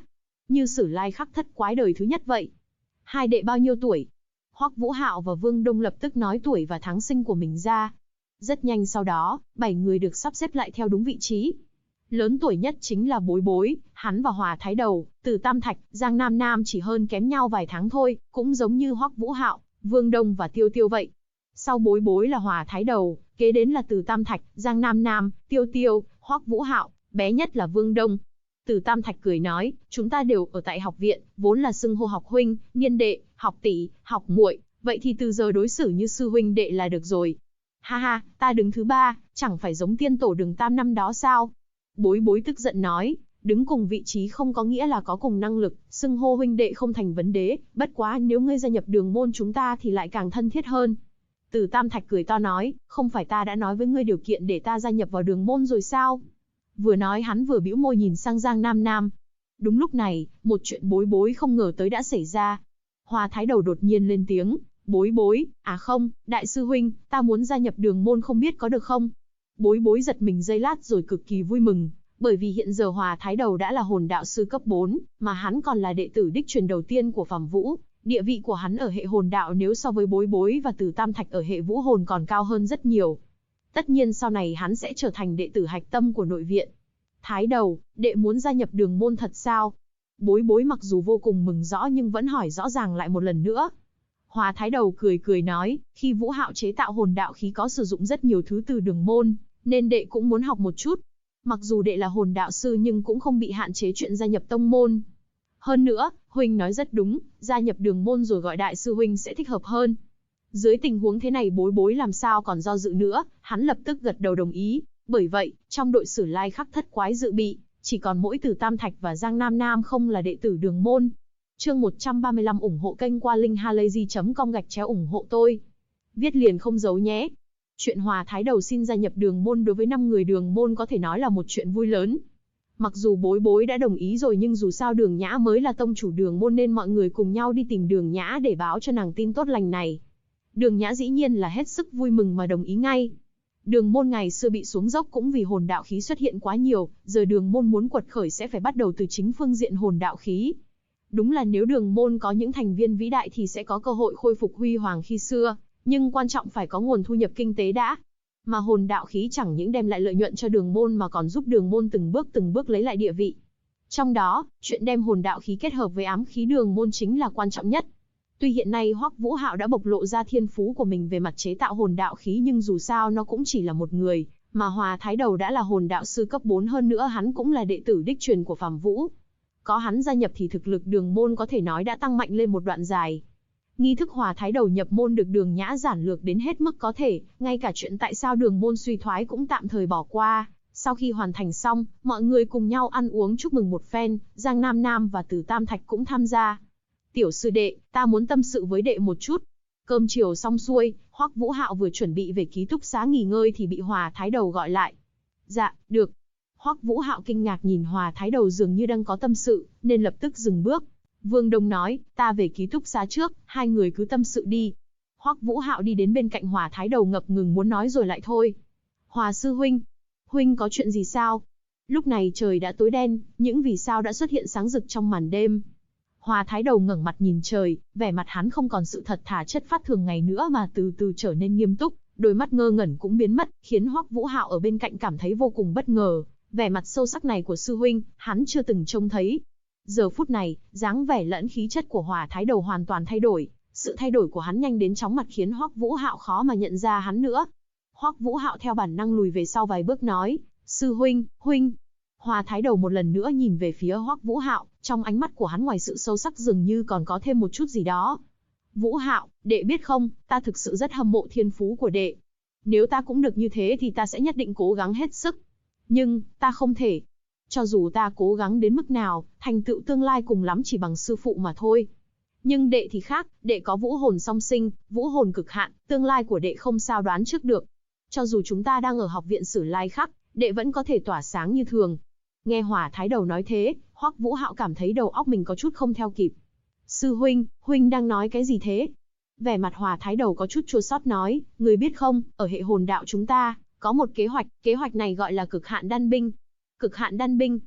như Sử Lai Khắc thất quái đời thứ nhất vậy. Hai đệ bao nhiêu tuổi? Hoắc Vũ Hạo và Vương Đông lập tức nói tuổi và tháng sinh của mình ra. Rất nhanh sau đó, 7 người được sắp xếp lại theo đúng vị trí. Lớn tuổi nhất chính là Bối Bối, hắn và Hòa Thái Đầu, Từ Tam Thạch, Giang Nam Nam chỉ hơn kém nhau vài tháng thôi, cũng giống như Hoắc Vũ Hạo, Vương Đông và Tiêu Tiêu vậy. Sau Bối Bối là Hòa Thái Đầu, kế đến là Từ Tam Thạch, Giang Nam Nam, Tiêu Tiêu, Hoắc Vũ Hạo, bé nhất là Vương Đông. Từ Tam Thạch cười nói, chúng ta đều ở tại học viện, vốn là xưng hô học huynh, niên đệ, học tỷ, học muội, vậy thì từ giờ đối xử như sư huynh đệ là được rồi. Ha ha, ta đứng thứ 3, chẳng phải giống tiên tổ Đường Tam năm đó sao? Bối Bối tức giận nói, đứng cùng vị trí không có nghĩa là có cùng năng lực, xưng hô huynh đệ không thành vấn đề, bất quá nếu ngươi gia nhập Đường môn chúng ta thì lại càng thân thiết hơn. Từ Tam Thạch cười to nói, không phải ta đã nói với ngươi điều kiện để ta gia nhập vào Đường môn rồi sao? Vừa nói hắn vừa bĩu môi nhìn sang Giang Nam Nam. Đúng lúc này, một chuyện Bối Bối không ngờ tới đã xảy ra. Hòa Thái Đầu đột nhiên lên tiếng, Bối Bối, à không, đại sư huynh, ta muốn gia nhập Đường môn không biết có được không? Bối Bối giật mình giây lát rồi cực kỳ vui mừng, bởi vì hiện giờ Hòa Thái Đầu đã là hồn đạo sư cấp 4, mà hắn còn là đệ tử đích truyền đầu tiên của Phàm Vũ, địa vị của hắn ở hệ hồn đạo nếu so với Bối Bối và Từ Tam Thạch ở hệ vũ hồn còn cao hơn rất nhiều. Tất nhiên sau này hắn sẽ trở thành đệ tử hạch tâm của nội viện. Thái Đầu, đệ muốn gia nhập Đường môn thật sao? Bối Bối mặc dù vô cùng mừng rõ nhưng vẫn hỏi rõ ràng lại một lần nữa. Hòa Thái Đầu cười cười nói, khi Vũ Hạo chế tạo hồn đạo khí có sử dụng rất nhiều thứ từ Đường môn, nên đệ cũng muốn học một chút. Mặc dù đệ là hồn đạo sư nhưng cũng không bị hạn chế chuyện gia nhập tông môn. Hơn nữa, huynh nói rất đúng, gia nhập Đường môn rồi gọi đại sư huynh sẽ thích hợp hơn. Dưới tình huống thế này Bối Bối làm sao còn do dự nữa, hắn lập tức gật đầu đồng ý. Bởi vậy, trong đội Sử Lai Khắc thất quái dự bị, chỉ còn mỗi Từ Tam Thạch và Giang Nam Nam không là đệ tử Đường môn. Chương 135 ủng hộ kênh qua linkhalazy.com ủng hộ tôi. Viết liền không giấu nhé. Chuyện Hòa Thái Đầu xin gia nhập Đường môn đối với 5 người Đường môn có thể nói là một chuyện vui lớn. Mặc dù Bối Bối đã đồng ý rồi nhưng dù sao Đường Nhã mới là tông chủ Đường môn nên mọi người cùng nhau đi tìm Đường Nhã để báo cho nàng tin tốt lành này. Đường Nhã dĩ nhiên là hết sức vui mừng mà đồng ý ngay. Đường môn ngày xưa bị xuống dốc cũng vì hồn đạo khí xuất hiện quá nhiều, giờ Đường môn muốn quật khởi sẽ phải bắt đầu từ chính phương diện hồn đạo khí. Đúng là nếu Đường môn có những thành viên vĩ đại thì sẽ có cơ hội khôi phục huy hoàng khi xưa, nhưng quan trọng phải có nguồn thu nhập kinh tế đã. Mà hồn đạo khí chẳng những đem lại lợi nhuận cho Đường môn mà còn giúp Đường môn từng bước lấy lại địa vị. Trong đó, chuyện đem hồn đạo khí kết hợp với ám khí Đường môn chính là quan trọng nhất. Tuy hiện nay Hoắc Vũ Hạo đã bộc lộ ra thiên phú của mình về mặt chế tạo hồn đạo khí nhưng dù sao nó cũng chỉ là một người, mà Hòa Thái Đầu đã là hồn đạo sư cấp 4 hơn nữa hắn cũng là đệ tử đích truyền của Phàm Vũ. Có hắn gia nhập thì thực lực Đường môn có thể nói đã tăng mạnh lên một đoạn dài. Nghi thức Hòa Thái Đầu nhập môn được Đường Nhã giản lược đến hết mức có thể, ngay cả chuyện tại sao Đường môn suy thoái cũng tạm thời bỏ qua. Sau khi hoàn thành xong, mọi người cùng nhau ăn uống chúc mừng một phen, Giang Nam Nam và Từ Tam Thạch cũng tham gia. Tiểu sư đệ, ta muốn tâm sự với đệ một chút. Cơm chiều xong xuôi, Hoắc Vũ Hạo vừa chuẩn bị về ký túc xá nghỉ ngơi thì bị Hòa Thái Đầu gọi lại. Dạ, được. Hoắc Vũ Hạo kinh ngạc nhìn Hòa Thái Đầu dường như đang có tâm sự, nên lập tức dừng bước. Vương Đông nói, ta về ký túc xá trước, hai người cứ tâm sự đi. Hoắc Vũ Hạo đi đến bên cạnh Hòa Thái Đầu ngập ngừng muốn nói rồi lại thôi. Hòa sư huynh, huynh có chuyện gì sao? Lúc này trời đã tối đen, những vì sao đã xuất hiện sáng rực trong màn đêm. Hòa Thái Đầu ngẩng mặt nhìn trời, vẻ mặt hắn không còn sự thật thà chất phác thường ngày nữa mà từ từ trở nên nghiêm túc, đôi mắt ngơ ngẩn cũng biến mất, khiến Hoắc Vũ Hạo ở bên cạnh cảm thấy vô cùng bất ngờ. Vẻ mặt sâu sắc này của sư huynh, hắn chưa từng trông thấy. Giờ phút này, dáng vẻ lẫn khí chất của Hòa Thái Đầu hoàn toàn thay đổi, sự thay đổi của hắn nhanh đến chóng mặt khiến Hoắc Vũ Hạo khó mà nhận ra hắn nữa. Hoắc Vũ Hạo theo bản năng lùi về sau vài bước nói, sư huynh, huynh. Hòa Thái Đầu một lần nữa nhìn về phía Hoắc Vũ Hạo, trong ánh mắt của hắn ngoài sự sâu sắc dường như còn có thêm một chút gì đó. Vũ Hạo, đệ biết không, ta thực sự rất hâm mộ thiên phú của đệ. Nếu ta cũng được như thế thì ta sẽ nhất định cố gắng hết sức. Nhưng, ta không thể. Cho dù ta cố gắng đến mức nào, thành tựu tương lai cùng lắm chỉ bằng sư phụ mà thôi. Nhưng đệ thì khác, đệ có vũ hồn song sinh, vũ hồn cực hạn, tương lai của đệ không sao đoán trước được. Cho dù chúng ta đang ở học viện Sử Lai Khắc, đệ vẫn có thể tỏa sáng như thường. Nghe Hòa Thái Đầu nói thế, Hoắc Vũ Hạo cảm thấy đầu óc mình có chút không theo kịp. Sư huynh, huynh đang nói cái gì thế? Vẻ mặt Hòa Thái Đầu có chút chua xót nói, người biết không, ở hệ hồn đạo chúng ta, có một kế hoạch này gọi là cực hạn đan binh. Cực hạn đan binh.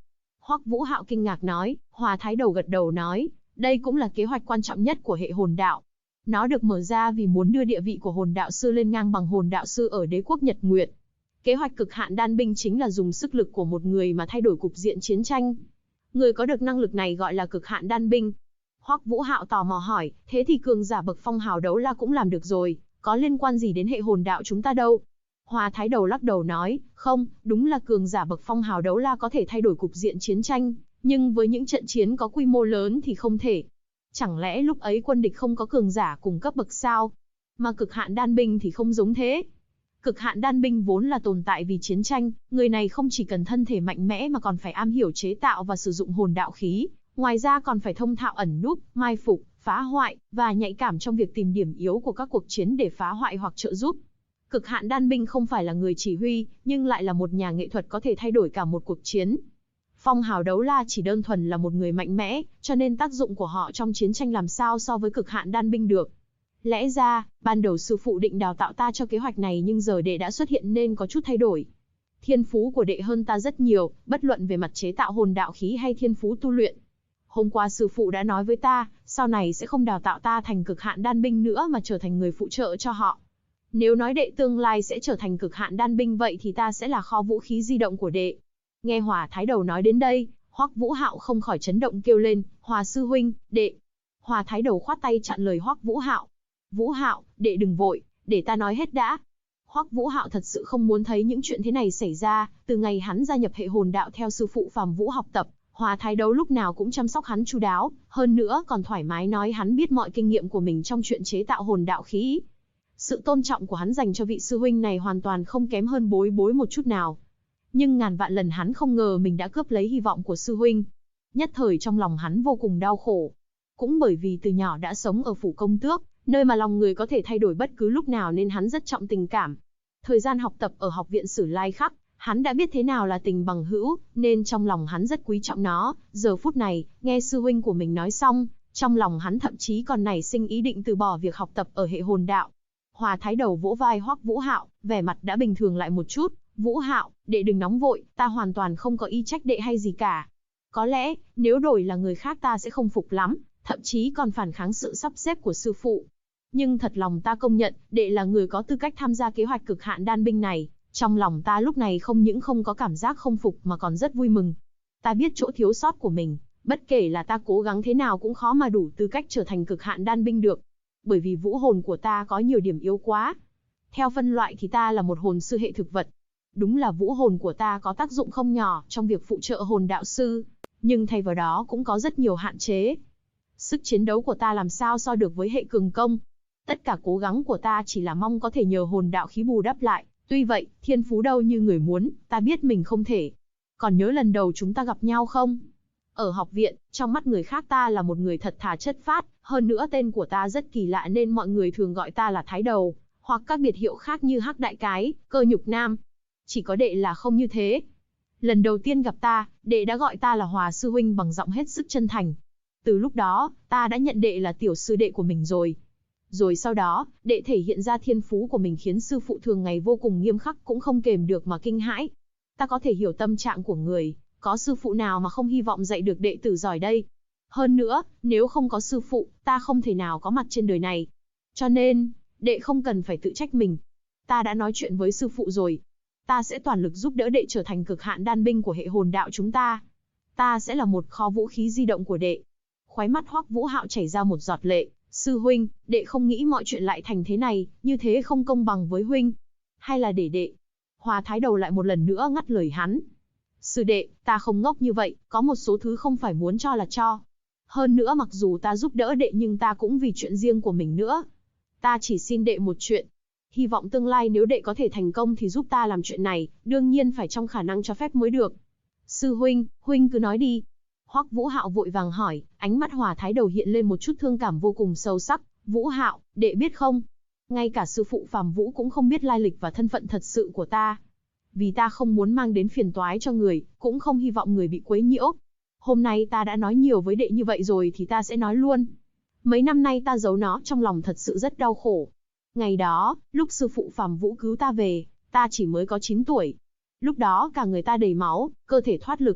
Hoắc Vũ Hạo kinh ngạc nói. Hòa Thái Đầu gật đầu nói, đây cũng là kế hoạch quan trọng nhất của hệ hồn đạo. Nó được mở ra vì muốn đưa địa vị của hồn đạo sư lên ngang bằng hồn đạo sư ở đế quốc Nhật Nguyệt. Kế hoạch cực hạn đan binh chính là dùng sức lực của một người mà thay đổi cục diện chiến tranh. Người có được năng lực này gọi là cực hạn đan binh. Hoắc Vũ Hạo tò mò hỏi, thế thì cường giả bậc phong hào đấu la cũng làm được rồi, có liên quan gì đến hệ hồn đạo chúng ta đâu? Hòa Thái Đầu lắc đầu nói, không, đúng là cường giả bậc phong hào đấu la có thể thay đổi cục diện chiến tranh, nhưng với những trận chiến có quy mô lớn thì không thể. Chẳng lẽ lúc ấy quân địch không có cường giả cùng cấp bậc sao? Mà cực hạn đan binh thì không giống thế. Cực hạn đan binh vốn là tồn tại vì chiến tranh, người này không chỉ cần thân thể mạnh mẽ mà còn phải am hiểu chế tạo và sử dụng hồn đạo khí, ngoài ra còn phải thông thạo ẩn núp, mai phục, phá hoại, và nhạy cảm trong việc tìm điểm yếu của các cuộc chiến để phá hoại hoặc trợ giúp. Cực hạn đan binh không phải là người chỉ huy, nhưng lại là một nhà nghệ thuật có thể thay đổi cả một cuộc chiến. Phong hào đấu la chỉ đơn thuần là một người mạnh mẽ, cho nên tác dụng của họ trong chiến tranh làm sao so với cực hạn đan binh được. Lẽ ra, ban đầu sư phụ định đào tạo ta cho kế hoạch này nhưng giờ đệ đã xuất hiện nên có chút thay đổi. Thiên phú của đệ hơn ta rất nhiều, bất luận về mặt chế tạo hồn đạo khí hay thiên phú tu luyện. Hôm qua sư phụ đã nói với ta, sau này sẽ không đào tạo ta thành cực hạn đan binh nữa mà trở thành người phụ trợ cho họ. Nếu nói đệ tương lai sẽ trở thành cực hạn đan binh vậy thì ta sẽ là kho vũ khí di động của đệ. Nghe Hòa Thái Đầu nói đến đây, Hoắc Vũ Hạo không khỏi chấn động kêu lên, Hòa sư huynh, đệ. Hòa Thái Đầu khoát tay chặn lời Hoắc Vũ Hạo. Vũ Hạo, đệ đừng vội, để ta nói hết đã. Hoắc Vũ Hạo thật sự không muốn thấy những chuyện thế này xảy ra, từ ngày hắn gia nhập hệ hồn đạo theo sư phụ Phàm Vũ học tập, Hòa Thái Đấu lúc nào cũng chăm sóc hắn chu đáo, hơn nữa còn thoải mái nói hắn biết mọi kinh nghiệm của mình trong chuyện chế tạo hồn đạo khí. Sự tôn trọng của hắn dành cho vị sư huynh này hoàn toàn không kém hơn bối bối một chút nào. Nhưng ngàn vạn lần hắn không ngờ mình đã cướp lấy hy vọng của sư huynh. Nhất thời trong lòng hắn vô cùng đau khổ. Cũng bởi vì từ nhỏ đã sống ở phủ công tước, nơi mà lòng người có thể thay đổi bất cứ lúc nào nên hắn rất trọng tình cảm. Thời gian học tập ở học viện Sử Lai Khắc, hắn đã biết thế nào là tình bằng hữu, nên trong lòng hắn rất quý trọng nó. Giờ phút này, nghe sư huynh của mình nói xong, trong lòng hắn thậm chí còn nảy sinh ý định từ bỏ việc học tập ở hệ hồn đạo. Hòa Thái Đầu vỗ vai Hoắc Vũ Hạo, vẻ mặt đã bình thường lại một chút. Vũ Hạo, đệ đừng nóng vội, ta hoàn toàn không có ý trách đệ hay gì cả. Có lẽ, nếu đổi là người khác ta sẽ không phục lắm, thậm chí còn phản kháng sự sắp xếp của sư phụ. Nhưng thật lòng ta công nhận, đệ là người có tư cách tham gia kế hoạch cực hạn đan binh này. Trong lòng ta lúc này không những không có cảm giác không phục mà còn rất vui mừng. Ta biết chỗ thiếu sót của mình, bất kể là ta cố gắng thế nào cũng khó mà đủ tư cách trở thành cực hạn đan binh được. Bởi vì vũ hồn của ta có nhiều điểm yếu quá. Theo phân loại thì ta là một hồn sư hệ thực vật. Đúng là vũ hồn của ta có tác dụng không nhỏ trong việc phụ trợ hồn đạo sư, nhưng thay vào đó cũng có rất nhiều hạn chế. Sức chiến đấu của ta làm sao so được với hệ cường công. Tất cả cố gắng của ta chỉ là mong có thể nhờ hồn đạo khí bù đắp lại. Tuy vậy, thiên phú đâu như người muốn, ta biết mình không thể. Còn nhớ lần đầu chúng ta gặp nhau không? Ở học viện, trong mắt người khác ta là một người thật thà chất phác, hơn nữa tên của ta rất kỳ lạ nên mọi người thường gọi ta là Thái Đầu, hoặc các biệt hiệu khác như Hắc Đại Cái, Cơ Nhục Nam. Chỉ có đệ là không như thế. Lần đầu tiên gặp ta, đệ đã gọi ta là Hòa sư huynh bằng giọng hết sức chân thành. Từ lúc đó, ta đã nhận đệ là tiểu sư đệ của mình rồi. Rồi sau đó, đệ thể hiện ra thiên phú của mình khiến sư phụ thường ngày vô cùng nghiêm khắc cũng không kềm được mà kinh hãi. Ta có thể hiểu tâm trạng của người, có sư phụ nào mà không hy vọng dạy được đệ tử giỏi đây. Hơn nữa, nếu không có sư phụ, ta không thể nào có mặt trên đời này. Cho nên, đệ không cần phải tự trách mình. Ta đã nói chuyện với sư phụ rồi. Ta sẽ toàn lực giúp đỡ đệ trở thành cực hạn đan binh của hệ hồn đạo chúng ta. Ta sẽ là một kho vũ khí di động của đệ. Khóe mắt Hoắc Vũ Hạo chảy ra một giọt lệ. Sư huynh, đệ không nghĩ mọi chuyện lại thành thế này, như thế không công bằng với huynh. Hay là để đệ? Hòa Thái Đầu lại một lần nữa ngắt lời hắn. Sư đệ, ta không ngốc như vậy, có một số thứ không phải muốn cho là cho. Hơn nữa mặc dù ta giúp đỡ đệ nhưng ta cũng vì chuyện riêng của mình nữa. Ta chỉ xin đệ một chuyện. Hy vọng tương lai nếu đệ có thể thành công thì giúp ta làm chuyện này, đương nhiên phải trong khả năng cho phép mới được. Sư huynh, huynh cứ nói đi. Hoắc Vũ Hạo vội vàng hỏi, ánh mắt Hòa Thái Đầu hiện lên một chút thương cảm vô cùng sâu sắc. Vũ Hạo, đệ biết không? Ngay cả sư phụ Phàm Vũ cũng không biết lai lịch và thân phận thật sự của ta. Vì ta không muốn mang đến phiền toái cho người, cũng không hy vọng người bị quấy nhiễu. Hôm nay ta đã nói nhiều với đệ như vậy rồi thì ta sẽ nói luôn. Mấy năm nay ta giấu nó trong lòng thật sự rất đau khổ. Ngày đó, lúc sư phụ Phàm Vũ cứu ta về, ta chỉ mới có 9 tuổi. Lúc đó cả người ta đầy máu, cơ thể thoát lực.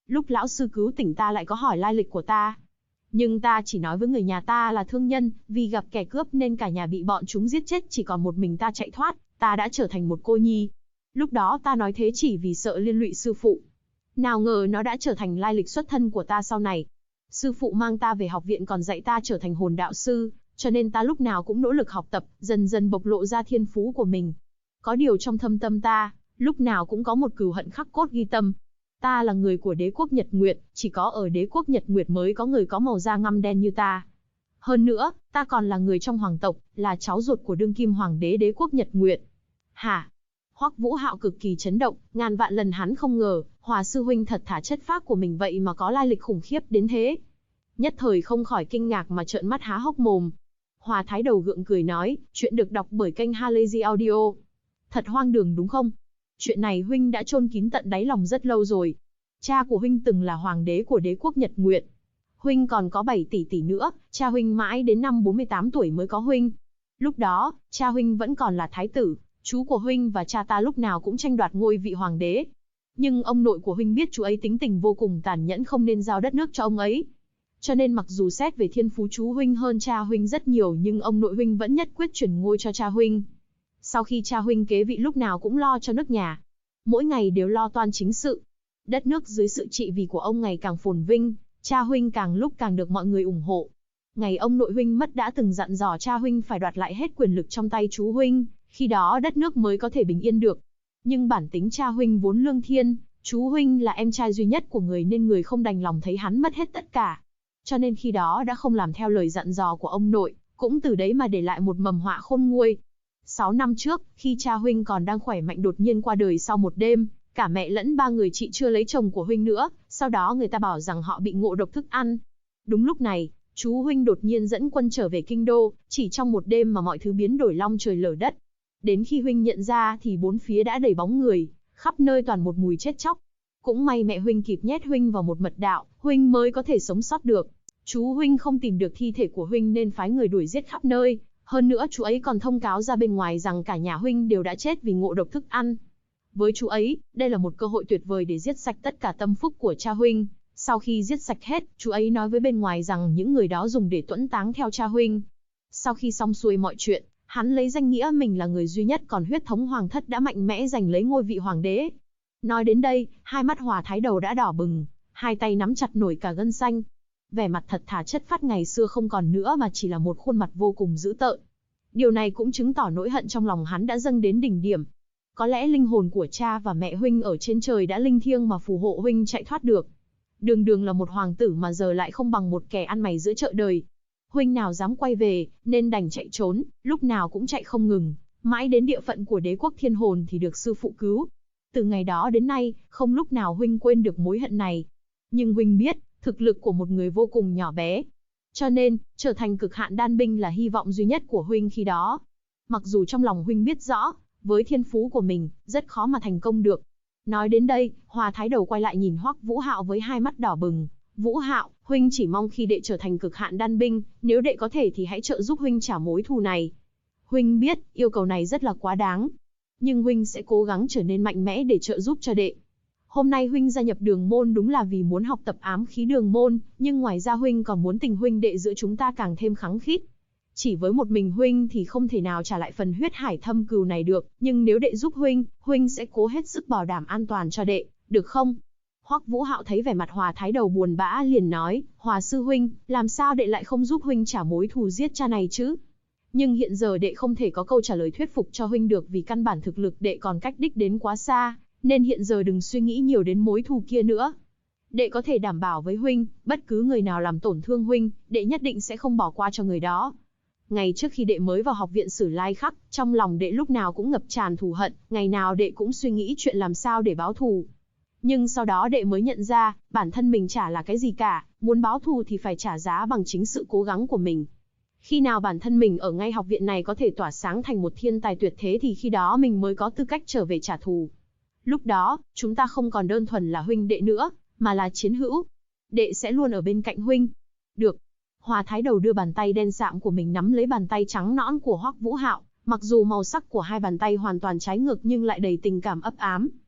Lúc lão sư cứu tỉnh ta lại có hỏi lai lịch của ta. Nhưng ta chỉ nói với người nhà ta là thương nhân, vì gặp kẻ cướp nên cả nhà bị bọn chúng giết chết, chỉ còn một mình ta chạy thoát, ta đã trở thành một cô nhi. Lúc đó ta nói thế chỉ vì sợ liên lụy sư phụ. Nào ngờ nó đã trở thành lai lịch xuất thân của ta sau này. Sư phụ mang ta về học viện còn dạy ta trở thành hồn đạo sư, cho nên ta lúc nào cũng nỗ lực học tập, dần dần bộc lộ ra thiên phú của mình. Có điều trong thâm tâm ta, lúc nào cũng có một cừu hận khắc cốt ghi tâm. Ta là người của đế quốc Nhật Nguyệt, chỉ có ở đế quốc Nhật Nguyệt mới có người có màu da ngăm đen như ta. Hơn nữa, ta còn là người trong hoàng tộc, là cháu ruột của đương kim hoàng đế đế quốc Nhật Nguyệt. Hả? Hoắc Vũ Hạo cực kỳ chấn động, ngàn vạn lần hắn không ngờ, Hòa sư huynh thật thà chất phác của mình vậy mà có lai lịch khủng khiếp đến thế. Nhất thời không khỏi kinh ngạc mà trợn mắt há hốc mồm. Hòa Thái Đầu gượng cười nói, chuyện được đọc bởi kênh Halazy Audio. Thật hoang đường đúng không? Chuyện này huynh đã chôn kín tận đáy lòng rất lâu rồi. Cha của huynh từng là hoàng đế của đế quốc Nhật Nguyệt. Huynh còn có 7 tỷ tỷ nữa, cha huynh mãi đến năm 48 tuổi mới có huynh. Lúc đó, cha huynh vẫn còn là thái tử, chú của huynh và cha ta lúc nào cũng tranh đoạt ngôi vị hoàng đế. Nhưng ông nội của huynh biết chú ấy tính tình vô cùng tàn nhẫn, không nên giao đất nước cho ông ấy. Cho nên mặc dù xét về thiên phú chú huynh hơn cha huynh rất nhiều, nhưng ông nội huynh vẫn nhất quyết chuyển ngôi cho cha huynh. Sau khi cha huynh kế vị lúc nào cũng lo cho nước nhà. Mỗi ngày đều lo toan chính sự. Đất nước dưới sự trị vì của ông ngày càng phồn vinh, cha huynh càng lúc càng được mọi người ủng hộ. Ngày ông nội huynh mất đã từng dặn dò cha huynh phải đoạt lại hết quyền lực trong tay chú huynh, khi đó đất nước mới có thể bình yên được. Nhưng bản tính cha huynh vốn lương thiện, chú huynh là em trai duy nhất của người nên người không đành lòng thấy hắn mất hết tất cả. Cho nên khi đó đã không làm theo lời dặn dò của ông nội, cũng từ đấy mà để lại một mầm họa khôn nguôi. 6 năm trước, khi cha huynh còn đang khỏe mạnh đột nhiên qua đời sau một đêm, cả mẹ lẫn 3 người chị chưa lấy chồng của huynh nữa, sau đó người ta bảo rằng họ bị ngộ độc thức ăn. Đúng lúc này, chú huynh đột nhiên dẫn quân trở về kinh đô, chỉ trong một đêm mà mọi thứ biến đổi long trời lở đất. Đến khi huynh nhận ra thì bốn phía đã đầy bóng người, khắp nơi toàn một mùi chết chóc. Cũng may mẹ huynh kịp nhét huynh vào một mật đạo, huynh mới có thể sống sót được. Chú huynh không tìm được thi thể của huynh nên phái người đuổi giết khắp nơi. Hơn nữa chú ấy còn thông cáo ra bên ngoài rằng cả nhà huynh đều đã chết vì ngộ độc thức ăn. Với chú ấy, đây là một cơ hội tuyệt vời để giết sạch tất cả tâm phúc của cha huynh. Sau khi giết sạch hết, chú ấy nói với bên ngoài rằng những người đó dùng để tuẫn táng theo cha huynh. Sau khi xong xuôi mọi chuyện, hắn lấy danh nghĩa mình là người duy nhất còn huyết thống hoàng thất đã mạnh mẽ giành lấy ngôi vị hoàng đế. Nói đến đây, hai mắt Hòa Thái Đầu đã đỏ bừng, hai tay nắm chặt nổi cả gân xanh. Vẻ mặt thật thà chất phác ngày xưa không còn nữa mà chỉ là một khuôn mặt vô cùng dữ tợn. Điều này cũng chứng tỏ nỗi hận trong lòng hắn đã dâng đến đỉnh điểm. Có lẽ linh hồn của cha và mẹ huynh ở trên trời đã linh thiêng mà phù hộ huynh chạy thoát được. Đường đường là một hoàng tử mà giờ lại không bằng một kẻ ăn mày giữa chợ đời. Huynh nào dám quay về, nên đành chạy trốn, lúc nào cũng chạy không ngừng, mãi đến địa phận của đế quốc Thiên Hồn thì được sư phụ cứu. Từ ngày đó đến nay, không lúc nào huynh quên được mối hận này. Nhưng huynh biết, thực lực của một người vô cùng nhỏ bé. Cho nên, trở thành cực hạn đan binh là hy vọng duy nhất của huynh khi đó. Mặc dù trong lòng huynh biết rõ, với thiên phú của mình, rất khó mà thành công được. Nói đến đây, Hòa Thái Đầu quay lại nhìn Hoắc Vũ Hạo với hai mắt đỏ bừng. Vũ Hạo, huynh chỉ mong khi đệ trở thành cực hạn đan binh, nếu đệ có thể thì hãy trợ giúp huynh trả mối thù này. Huynh biết, yêu cầu này rất là quá đáng. Nhưng huynh sẽ cố gắng trở nên mạnh mẽ để trợ giúp cho đệ. Hôm nay huynh gia nhập đường môn đúng là vì muốn học tập ám khí đường môn, nhưng ngoài ra huynh còn muốn tình huynh đệ giữa chúng ta càng thêm khăng khít. Chỉ với một mình huynh thì không thể nào trả lại phần huyết hải thâm cừu này được, nhưng nếu đệ giúp huynh, huynh sẽ cố hết sức bảo đảm an toàn cho đệ, được không? Hoắc Vũ Hạo thấy vẻ mặt Hòa Thái Đầu buồn bã liền nói, Hòa sư huynh, làm sao đệ lại không giúp huynh trả mối thù giết cha này chứ? Nhưng hiện giờ đệ không thể có câu trả lời thuyết phục cho huynh được vì căn bản thực lực đệ còn cách đích đến quá xa, nên hiện giờ đừng suy nghĩ nhiều đến mối thù kia nữa. Đệ có thể đảm bảo với huynh, bất cứ người nào làm tổn thương huynh, đệ nhất định sẽ không bỏ qua cho người đó. Ngày trước khi đệ mới vào học viện Sử Lai Khắc, trong lòng đệ lúc nào cũng ngập tràn thù hận, ngày nào đệ cũng suy nghĩ chuyện làm sao để báo thù. Nhưng sau đó đệ mới nhận ra, bản thân mình chả là cái gì cả, muốn báo thù thì phải trả giá bằng chính sự cố gắng của mình. Khi nào bản thân mình ở ngay học viện này có thể tỏa sáng thành một thiên tài tuyệt thế thì khi đó mình mới có tư cách trở về trả thù. Lúc đó, chúng ta không còn đơn thuần là huynh đệ nữa, mà là chiến hữu. Đệ sẽ luôn ở bên cạnh huynh. Được. Hòa Thái Đầu đưa bàn tay đen sạm của mình nắm lấy bàn tay trắng nõn của Hoắc Vũ Hạo, mặc dù màu sắc của hai bàn tay hoàn toàn trái ngược nhưng lại đầy tình cảm ấp ám.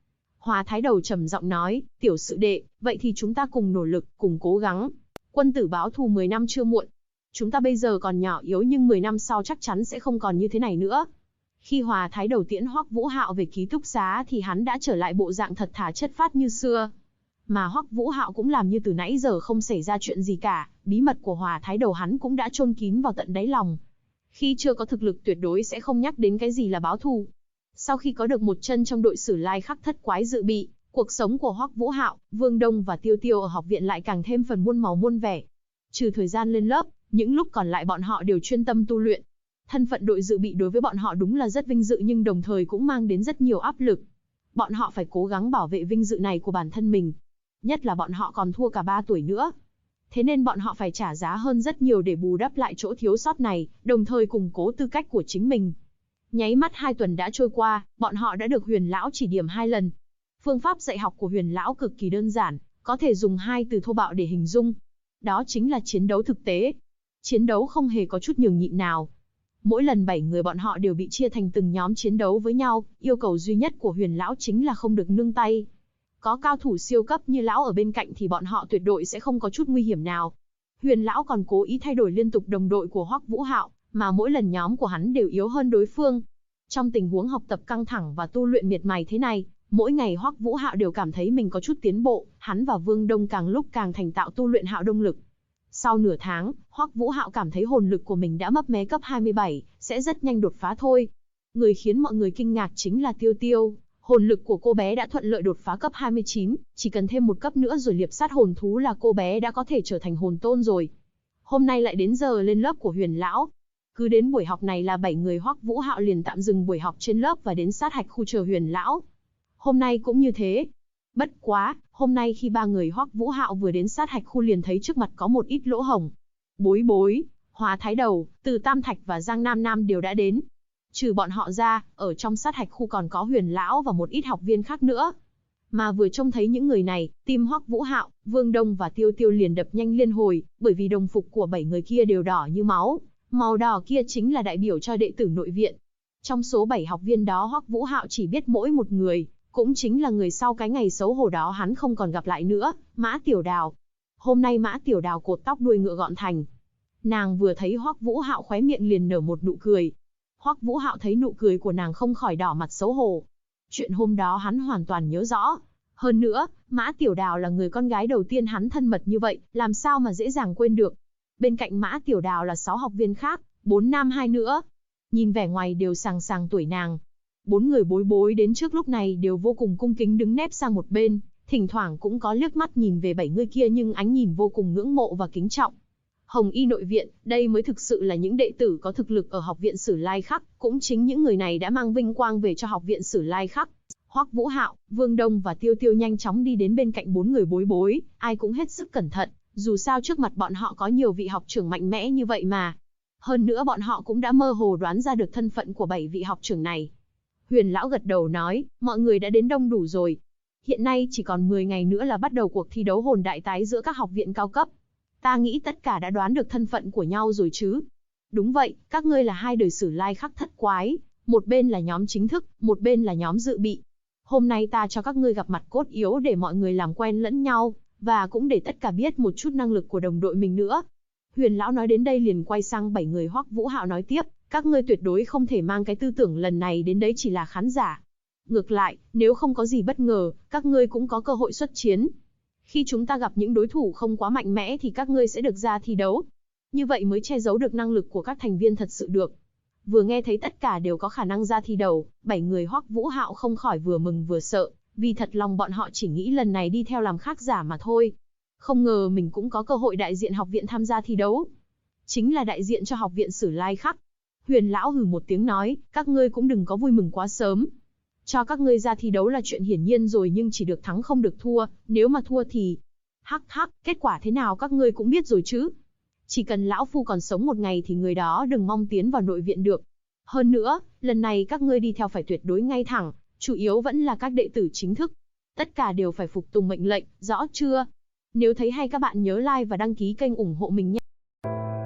Hòa Thái Đầu trầm giọng nói, tiểu sự đệ, vậy thì chúng ta cùng nỗ lực, cùng cố gắng. Quân tử báo thù 10 năm chưa muộn. Chúng ta bây giờ còn nhỏ yếu nhưng 10 năm sau chắc chắn sẽ không còn như thế này nữa. Khi Hòa Thái Đầu tiễn Hoắc Vũ Hạo về ký túc xá thì hắn đã trở lại bộ dạng thật thà chất phác như xưa. Mà Hoắc Vũ Hạo cũng làm như từ nãy giờ không xảy ra chuyện gì cả, bí mật của Hòa Thái Đầu hắn cũng đã chôn kín vào tận đáy lòng. Khi chưa có thực lực tuyệt đối sẽ không nhắc đến cái gì là báo thù. Sau khi có được một chân trong đội Sử Lai Khắc thất quái dự bị, cuộc sống của Hoắc Vũ Hạo, Vương Đông và Tiêu Tiêu ở học viện lại càng thêm phần muôn màu muôn vẻ. Trừ thời gian lên lớp, những lúc còn lại bọn họ đều chuyên tâm tu luyện. Thân phận đội dự bị đối với bọn họ đúng là rất vinh dự nhưng đồng thời cũng mang đến rất nhiều áp lực. Bọn họ phải cố gắng bảo vệ vinh dự này của bản thân mình. Nhất là bọn họ còn thua cả 3 tuổi nữa. Thế nên bọn họ phải trả giá hơn rất nhiều để bù đắp lại chỗ thiếu sót này, đồng thời củng cố tư cách của chính mình. Nháy mắt 2 tuần đã trôi qua, bọn họ đã được Huyền Lão chỉ điểm 2 lần. Phương pháp dạy học của Huyền Lão cực kỳ đơn giản, có thể dùng 2 từ thô bạo để hình dung. Đó chính là chiến đấu thực tế. Chiến đấu không hề có chút nhường nhịn nào. Mỗi lần 7 người bọn họ đều bị chia thành từng nhóm chiến đấu với nhau, yêu cầu duy nhất của Huyền Lão chính là không được nương tay. Có cao thủ siêu cấp như Lão ở bên cạnh thì bọn họ tuyệt đối sẽ không có chút nguy hiểm nào. Huyền Lão còn cố ý thay đổi liên tục đồng đội của Hoắc Vũ Hạo, mà mỗi lần nhóm của hắn đều yếu hơn đối phương. Trong tình huống học tập căng thẳng và tu luyện miệt mài thế này, mỗi ngày Hoắc Vũ Hạo đều cảm thấy mình có chút tiến bộ, hắn và Vương Đông càng lúc càng thành thạo tu luyện hạo đông lực. Sau nửa tháng, Hoắc Vũ Hạo cảm thấy hồn lực của mình đã mấp mé cấp 27, sẽ rất nhanh đột phá thôi. Người khiến mọi người kinh ngạc chính là Tiêu Tiêu, hồn lực của cô bé đã thuận lợi đột phá cấp 29, chỉ cần thêm một cấp nữa rồi liệp sát hồn thú là cô bé đã có thể trở thành hồn tôn rồi. Hôm nay lại đến giờ lên lớp của Huyền Lão. Cứ đến buổi học này là 7 người Hoắc Vũ Hạo liền tạm dừng buổi học trên lớp và đến sát hạch khu chờ Huyền Lão. Hôm nay cũng như thế. Bất quá, hôm nay khi 3 người Hoắc Vũ Hạo vừa đến sát hạch khu liền thấy trước mặt có một ít lỗ hổng. Bối Bối, Hòa Thái Đầu, Từ Tam Thạch và Giang Nam Nam đều đã đến. Trừ bọn họ ra, ở trong sát hạch khu còn có Huyền Lão và một ít học viên khác nữa. Mà vừa trông thấy những người này, tim Hoắc Vũ Hạo, Vương Đông và Tiêu Tiêu liền đập nhanh liên hồi, bởi vì đồng phục của 7 người kia đều đỏ như máu. Màu đỏ kia chính là đại biểu cho đệ tử nội viện. Trong số 7 học viên đó Hoắc Vũ Hạo chỉ biết mỗi một người, cũng chính là người sau cái ngày xấu hổ đó hắn không còn gặp lại nữa, Mã Tiểu Đào. Hôm nay Mã Tiểu Đào cột tóc đuôi ngựa gọn thành. Nàng vừa thấy Hoắc Vũ Hạo khóe miệng liền nở một nụ cười. Hoắc Vũ Hạo thấy nụ cười của nàng không khỏi đỏ mặt xấu hổ. Chuyện hôm đó hắn hoàn toàn nhớ rõ. Hơn nữa, Mã Tiểu Đào là người con gái đầu tiên hắn thân mật như vậy, làm sao mà dễ dàng quên được. Bên cạnh Mã Tiểu Đào là 6 học viên khác, 4 nam 2 nữa. Nhìn vẻ ngoài đều sàng sàng tuổi nàng. 4 người Bối Bối đến trước lúc này đều vô cùng cung kính đứng nép sang một bên, thỉnh thoảng cũng có liếc mắt nhìn về 7 người kia nhưng ánh nhìn vô cùng ngưỡng mộ và kính trọng. Hồng Y nội viện, đây mới thực sự là những đệ tử có thực lực ở học viện Sử Lai Khắc, cũng chính những người này đã mang vinh quang về cho học viện Sử Lai Khắc. Hoắc Vũ Hạo, Vương Đông và Tiêu Tiêu nhanh chóng đi đến bên cạnh 4 người Bối Bối, ai cũng hết sức cẩn thận, dù sao trước mặt bọn họ có nhiều vị học trưởng mạnh mẽ như vậy mà. Hơn nữa bọn họ cũng đã mơ hồ đoán ra được thân phận của 7 vị học trưởng này. Huyền Lão gật đầu nói, mọi người đã đến đông đủ rồi. Hiện nay chỉ còn 10 ngày nữa là bắt đầu cuộc thi đấu hồn đại tái giữa các học viện cao cấp. Ta nghĩ tất cả đã đoán được thân phận của nhau rồi chứ. Đúng vậy, các ngươi là 2 đời Sử Lai Khắc thất quái, một bên là nhóm chính thức, một bên là nhóm dự bị. Hôm nay ta cho các ngươi gặp mặt cốt yếu để mọi người làm quen lẫn nhau, và cũng để tất cả biết một chút năng lực của đồng đội mình nữa. Huyền Lão nói đến đây liền quay sang 7 người Hoắc Vũ Hạo nói tiếp, các ngươi tuyệt đối không thể mang cái tư tưởng lần này đến đấy chỉ là khán giả. Ngược lại, nếu không có gì bất ngờ, các ngươi cũng có cơ hội xuất chiến. Khi chúng ta gặp những đối thủ không quá mạnh mẽ thì các ngươi sẽ được ra thi đấu. Như vậy mới che giấu được năng lực của các thành viên thật sự được. Vừa nghe thấy tất cả đều có khả năng ra thi đấu, 7 người Hoắc Vũ Hạo không khỏi vừa mừng vừa sợ, vì thật lòng bọn họ chỉ nghĩ lần này đi theo làm khác giả mà thôi. Không ngờ mình cũng có cơ hội đại diện học viện tham gia thi đấu. Chính là đại diện cho học viện Sử Lai Khắc. Huyền Lão hừ một tiếng nói, các ngươi cũng đừng có vui mừng quá sớm. Cho các ngươi ra thi đấu là chuyện hiển nhiên rồi nhưng chỉ được thắng không được thua, nếu mà thua thì... Hắc hắc, kết quả thế nào các ngươi cũng biết rồi chứ. Chỉ cần lão phu còn sống một ngày thì người đó đừng mong tiến vào nội viện được. Hơn nữa, lần này các ngươi đi theo phải tuyệt đối ngay thẳng, chủ yếu vẫn là các đệ tử chính thức. Tất cả đều phải phục tùng mệnh lệnh, rõ chưa? Nếu thấy hay các bạn nhớ like và đăng ký kênh ủng hộ mình nhé.